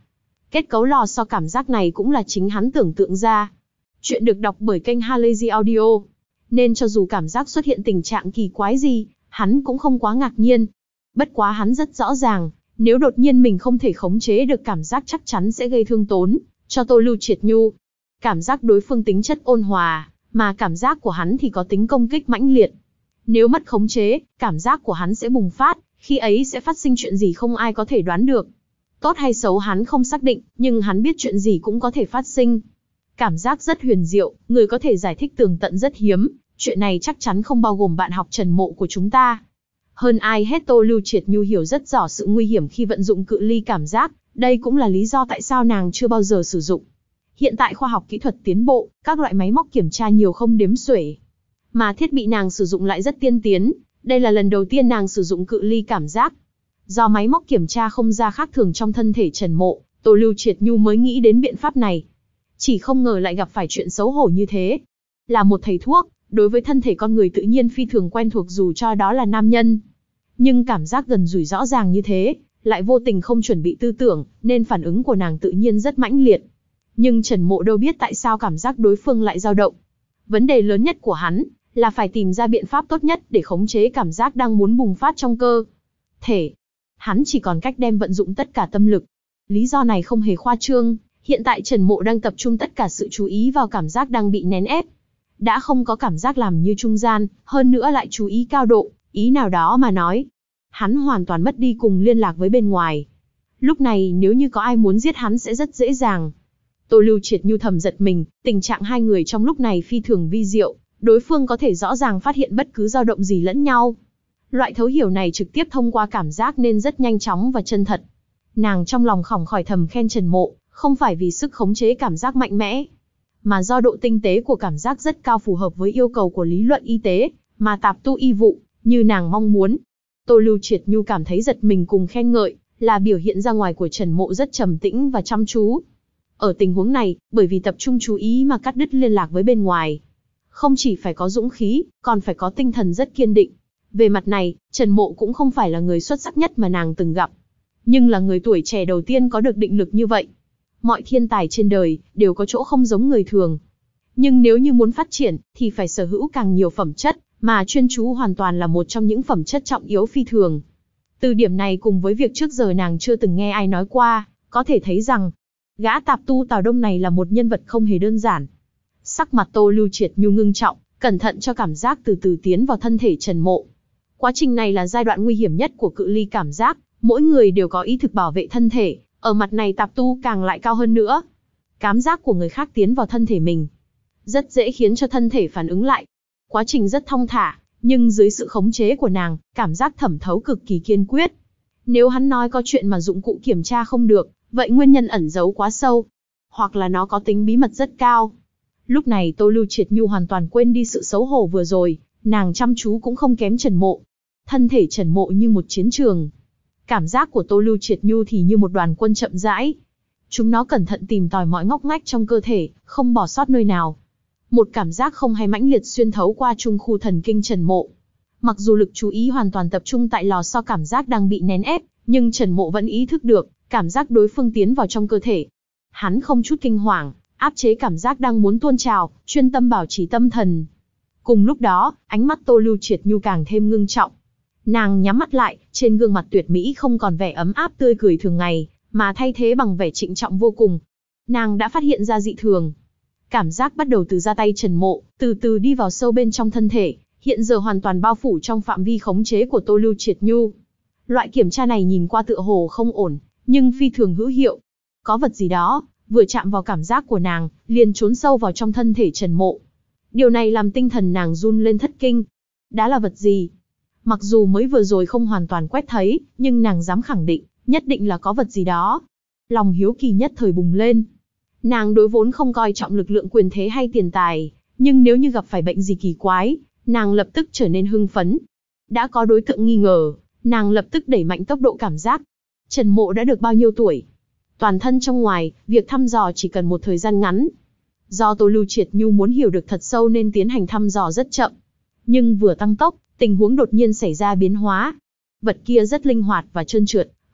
Kết cấu lò xo cảm giác này cũng là chính hắn tưởng tượng ra. Chuyện được đọc bởi kênh Halazy Audio. Nên cho dù cảm giác xuất hiện tình trạng kỳ quái gì, hắn cũng không quá ngạc nhiên. Bất quá hắn rất rõ ràng, nếu đột nhiên mình không thể khống chế được cảm giác chắc chắn sẽ gây thương tốn cho Tô Lưu Triệt Nhu. Cảm giác đối phương tính chất ôn hòa, mà cảm giác của hắn thì có tính công kích mãnh liệt. Nếu mất khống chế, cảm giác của hắn sẽ bùng phát, khi ấy sẽ phát sinh chuyện gì không ai có thể đoán được. Tốt hay xấu hắn không xác định, nhưng hắn biết chuyện gì cũng có thể phát sinh. Cảm giác rất huyền diệu, người có thể giải thích tường tận rất hiếm, chuyện này chắc chắn không bao gồm bạn học Trần Mộ của chúng ta. Hơn ai hết Tô Lưu Triệt Nhu hiểu rất rõ sự nguy hiểm khi vận dụng cự ly cảm giác, đây cũng là lý do tại sao nàng chưa bao giờ sử dụng. Hiện tại khoa học kỹ thuật tiến bộ, các loại máy móc kiểm tra nhiều không đếm xuể. Mà thiết bị nàng sử dụng lại rất tiên tiến, đây là lần đầu tiên nàng sử dụng cự ly cảm giác. Do máy móc kiểm tra không ra khác thường trong thân thể Trần Mộ, Tô Lưu Triệt Nhu mới nghĩ đến biện pháp này. Chỉ không ngờ lại gặp phải chuyện xấu hổ như thế. Là một thầy thuốc, đối với thân thể con người tự nhiên phi thường quen thuộc dù cho đó là nam nhân. Nhưng cảm giác gần rủi rõ ràng như thế, lại vô tình không chuẩn bị tư tưởng, nên phản ứng của nàng tự nhiên rất mãnh liệt. Nhưng Trần Mộ đâu biết tại sao cảm giác đối phương lại dao động. Vấn đề lớn nhất của hắn, là phải tìm ra biện pháp tốt nhất để khống chế cảm giác đang muốn bùng phát trong cơ thể. Hắn chỉ còn cách đem vận dụng tất cả tâm lực. Lý do này không hề khoa trương, hiện tại Trần Mộ đang tập trung tất cả sự chú ý vào cảm giác đang bị nén ép. Đã không có cảm giác làm như trung gian, hơn nữa lại chú ý cao độ, ý nào đó mà nói. Hắn hoàn toàn mất đi cùng liên lạc với bên ngoài. Lúc này nếu như có ai muốn giết hắn sẽ rất dễ dàng. Tô Lưu Triệt Nhu thầm giật mình, tình trạng hai người trong lúc này phi thường vi diệu, đối phương có thể rõ ràng phát hiện bất cứ dao động gì lẫn nhau. Loại thấu hiểu này trực tiếp thông qua cảm giác nên rất nhanh chóng và chân thật. Nàng trong lòng khỏng khỏi thầm khen Trần Mộ, không phải vì sức khống chế cảm giác mạnh mẽ, mà do độ tinh tế của cảm giác rất cao phù hợp với yêu cầu của lý luận y tế, mà tạp tu y vụ, như nàng mong muốn. Tô Lưu Triệt Nhu cảm thấy giật mình cùng khen ngợi, là biểu hiện ra ngoài của Trần Mộ rất trầm tĩnh và chăm chú. Ở tình huống này, bởi vì tập trung chú ý mà cắt đứt liên lạc với bên ngoài. Không chỉ phải có dũng khí, còn phải có tinh thần rất kiên định. Về mặt này, Trần Mộ cũng không phải là người xuất sắc nhất mà nàng từng gặp. Nhưng là người tuổi trẻ đầu tiên có được định lực như vậy. Mọi thiên tài trên đời, đều có chỗ không giống người thường. Nhưng nếu như muốn phát triển, thì phải sở hữu càng nhiều phẩm chất, mà chuyên chú hoàn toàn là một trong những phẩm chất trọng yếu phi thường. Từ điểm này cùng với việc trước giờ nàng chưa từng nghe ai nói qua, có thể thấy rằng, gã tạp tu Tào Đông này là một nhân vật không hề đơn giản. Sắc mặt Tô Lưu Triệt Nhu ngưng trọng, cẩn thận cho cảm giác từ từ tiến vào thân thể Trần Mộ. Quá trình này là giai đoạn nguy hiểm nhất của cự ly cảm giác, mỗi người đều có ý thực bảo vệ thân thể, ở mặt này tạp tu càng lại cao hơn nữa. Cảm giác của người khác tiến vào thân thể mình, rất dễ khiến cho thân thể phản ứng lại. Quá trình rất thong thả, nhưng dưới sự khống chế của nàng, cảm giác thẩm thấu cực kỳ kiên quyết. Nếu hắn nói có chuyện mà dụng cụ kiểm tra không được, vậy nguyên nhân ẩn giấu quá sâu, hoặc là nó có tính bí mật rất cao. Lúc này Tô Lưu Triệt Nhu hoàn toàn quên đi sự xấu hổ vừa rồi, nàng chăm chú cũng không kém Trần Mộ. Thân thể Trần Mộ như một chiến trường. Cảm giác của Tô Lưu Triệt Nhu thì như một đoàn quân chậm rãi. Chúng nó cẩn thận tìm tòi mọi ngóc ngách trong cơ thể, không bỏ sót nơi nào. Một cảm giác không hay mãnh liệt xuyên thấu qua trung khu thần kinh Trần Mộ. Mặc dù lực chú ý hoàn toàn tập trung tại lò xo cảm giác đang bị nén ép, nhưng Trần Mộ vẫn ý thức được, cảm giác đối phương tiến vào trong cơ thể. Hắn không chút kinh hoàng, áp chế cảm giác đang muốn tuôn trào, chuyên tâm bảo trì tâm thần. Cùng lúc đó, ánh mắt Tô Lưu Triệt Nhu càng thêm ngưng trọng. Nàng nhắm mắt lại, trên gương mặt tuyệt mỹ không còn vẻ ấm áp tươi cười thường ngày, mà thay thế bằng vẻ trịnh trọng vô cùng. Nàng đã phát hiện ra dị thường. Cảm giác bắt đầu từ da tay Trần Mộ, từ từ đi vào sâu bên trong thân thể, hiện giờ hoàn toàn bao phủ trong phạm vi khống chế của Tô Lưu Triệt Nhu. Loại kiểm tra này nhìn qua tựa hồ không ổn, nhưng phi thường hữu hiệu. Có vật gì đó, vừa chạm vào cảm giác của nàng, liền trốn sâu vào trong thân thể Trần Mộ. Điều này làm tinh thần nàng run lên thất kinh. Đã là vật gì? Mặc dù mới vừa rồi không hoàn toàn quét thấy, nhưng nàng dám khẳng định, nhất định là có vật gì đó. Lòng hiếu kỳ nhất thời bùng lên. Nàng đối vốn không coi trọng lực lượng quyền thế hay tiền tài, nhưng nếu như gặp phải bệnh gì kỳ quái, nàng lập tức trở nên hưng phấn. Đã có đối tượng nghi ngờ, nàng lập tức đẩy mạnh tốc độ cảm giác. Trần Mộ đã được bao nhiêu tuổi? Toàn thân trong ngoài, việc thăm dò chỉ cần một thời gian ngắn. Do Tô Lưu Triệt Nhu muốn hiểu được thật sâu nên tiến hành thăm dò rất chậm. Nhưng vừa tăng tốc, tình huống đột nhiên xảy ra biến hóa. Vật kia rất linh hoạt và trơn trượt,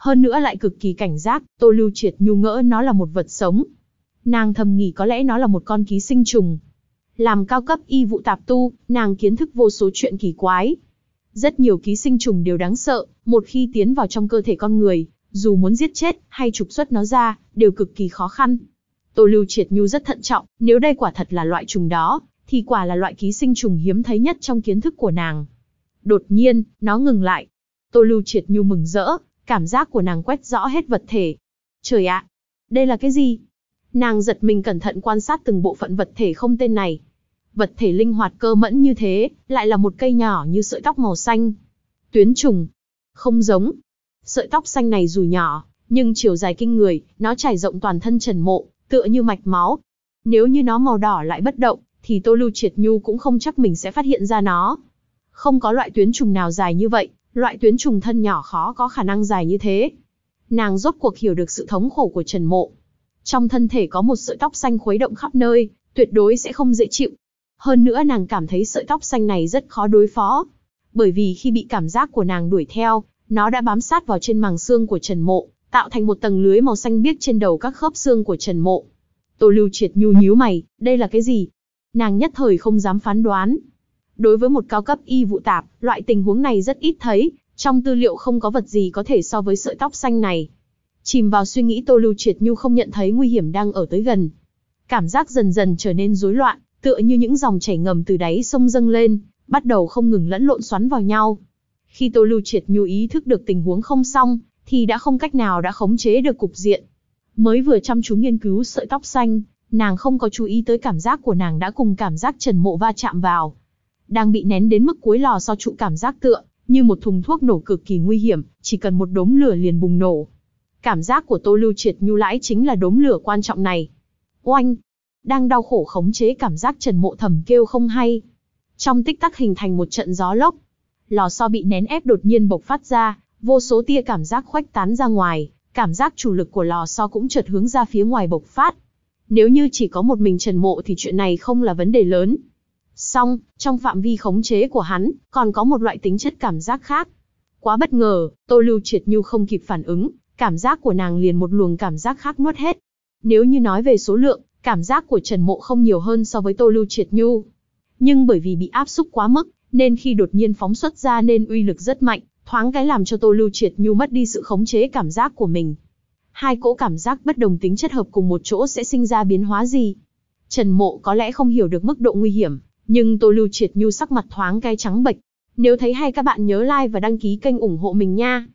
Hơn nữa lại cực kỳ cảnh giác, Tô Lưu Triệt Nhu ngỡ nó là một vật sống. Nàng thầm nghĩ có lẽ nó là một con ký sinh trùng. Làm cao cấp y vụ tạp tu, nàng kiến thức vô số chuyện kỳ quái. Rất nhiều ký sinh trùng đều đáng sợ, một khi tiến vào trong cơ thể con người, dù muốn giết chết hay trục xuất nó ra, đều cực kỳ khó khăn. Tô Lưu Triệt Nhu rất thận trọng, nếu đây quả thật là loại trùng đó, thì quả là loại ký sinh trùng hiếm thấy nhất trong kiến thức của nàng. Đột nhiên, nó ngừng lại. Tô Lưu Triệt Nhu mừng rỡ, cảm giác của nàng quét rõ hết vật thể. Trời ạ! Đây là cái gì? Nàng giật mình cẩn thận quan sát từng bộ phận vật thể không tên này. Vật thể linh hoạt cơ mẫn như thế, lại là một cây nhỏ như sợi tóc màu xanh. Tuyến trùng. Không giống. Sợi tóc xanh này dù nhỏ, nhưng chiều dài kinh người, nó trải rộng toàn thân Trần Mộ, tựa như mạch máu. Nếu như nó màu đỏ lại bất động, thì Tô Lưu Triệt Nhu cũng không chắc mình sẽ phát hiện ra nó. Không có loại tuyến trùng nào dài như vậy, loại tuyến trùng thân nhỏ khó có khả năng dài như thế. Nàng rốt cuộc hiểu được sự thống khổ của Trần Mộ. Trong thân thể có một sợi tóc xanh khuấy động khắp nơi, tuyệt đối sẽ không dễ chịu. Hơn nữa nàng cảm thấy sợi tóc xanh này rất khó đối phó. Bởi vì khi bị cảm giác của nàng đuổi theo, nó đã bám sát vào trên màng xương của Trần Mộ, tạo thành một tầng lưới màu xanh biếc trên đầu các khớp xương của Trần Mộ. Tô Lưu Triệt Nhu nhíu mày, đây là cái gì? Nàng nhất thời không dám phán đoán. Đối với một cao cấp y vụ tạp, loại tình huống này rất ít thấy, trong tư liệu không có vật gì có thể so với sợi tóc xanh này. Chìm vào suy nghĩ, Tô Lưu Triệt Nhu không nhận thấy nguy hiểm đang ở tới gần. Cảm giác dần dần trở nên rối loạn, tựa như những dòng chảy ngầm từ đáy sông dâng lên, bắt đầu không ngừng lẫn lộn xoắn vào nhau. Khi Tô Lưu Triệt Nhu ý thức được tình huống không xong, thì đã không cách nào đã khống chế được cục diện. Mới vừa chăm chú nghiên cứu sợi tóc xanh, nàng không có chú ý tới cảm giác của nàng đã cùng cảm giác Trần Mộ va chạm vào. Đang bị nén đến mức cuối lò xo trụ, cảm giác tựa như một thùng thuốc nổ cực kỳ nguy hiểm, chỉ cần một đốm lửa liền bùng nổ. Cảm giác của Tô Lưu Triệt Nhu lãi chính là đốm lửa quan trọng này. Oanh! Đang đau khổ khống chế cảm giác, Trần Mộ thầm kêu không hay. Trong tích tắc hình thành một trận gió lốc. Lò xo bị nén ép đột nhiên bộc phát ra, vô số tia cảm giác khuếch tán ra ngoài, cảm giác chủ lực của lò xo cũng chợt hướng ra phía ngoài bộc phát. Nếu như chỉ có một mình Trần Mộ thì chuyện này không là vấn đề lớn. Song, trong phạm vi khống chế của hắn, còn có một loại tính chất cảm giác khác. Quá bất ngờ, Tô Lưu Triệt Nhu không kịp phản ứng, cảm giác của nàng liền một luồng cảm giác khác nuốt hết. Nếu như nói về số lượng, cảm giác của Trần Mộ không nhiều hơn so với Tô Lưu Triệt Nhu. Nhưng bởi vì bị áp xúc quá mức, nên khi đột nhiên phóng xuất ra nên uy lực rất mạnh, thoáng cái làm cho Tô Lưu Triệt Nhu mất đi sự khống chế cảm giác của mình. Hai cỗ cảm giác bất đồng tính chất hợp cùng một chỗ sẽ sinh ra biến hóa gì? Trần Mộ có lẽ không hiểu được mức độ nguy hiểm, nhưng Tô Lưu Triệt Nhu sắc mặt thoáng cái trắng bệch. Nếu thấy hay các bạn nhớ like và đăng ký kênh ủng hộ mình nha.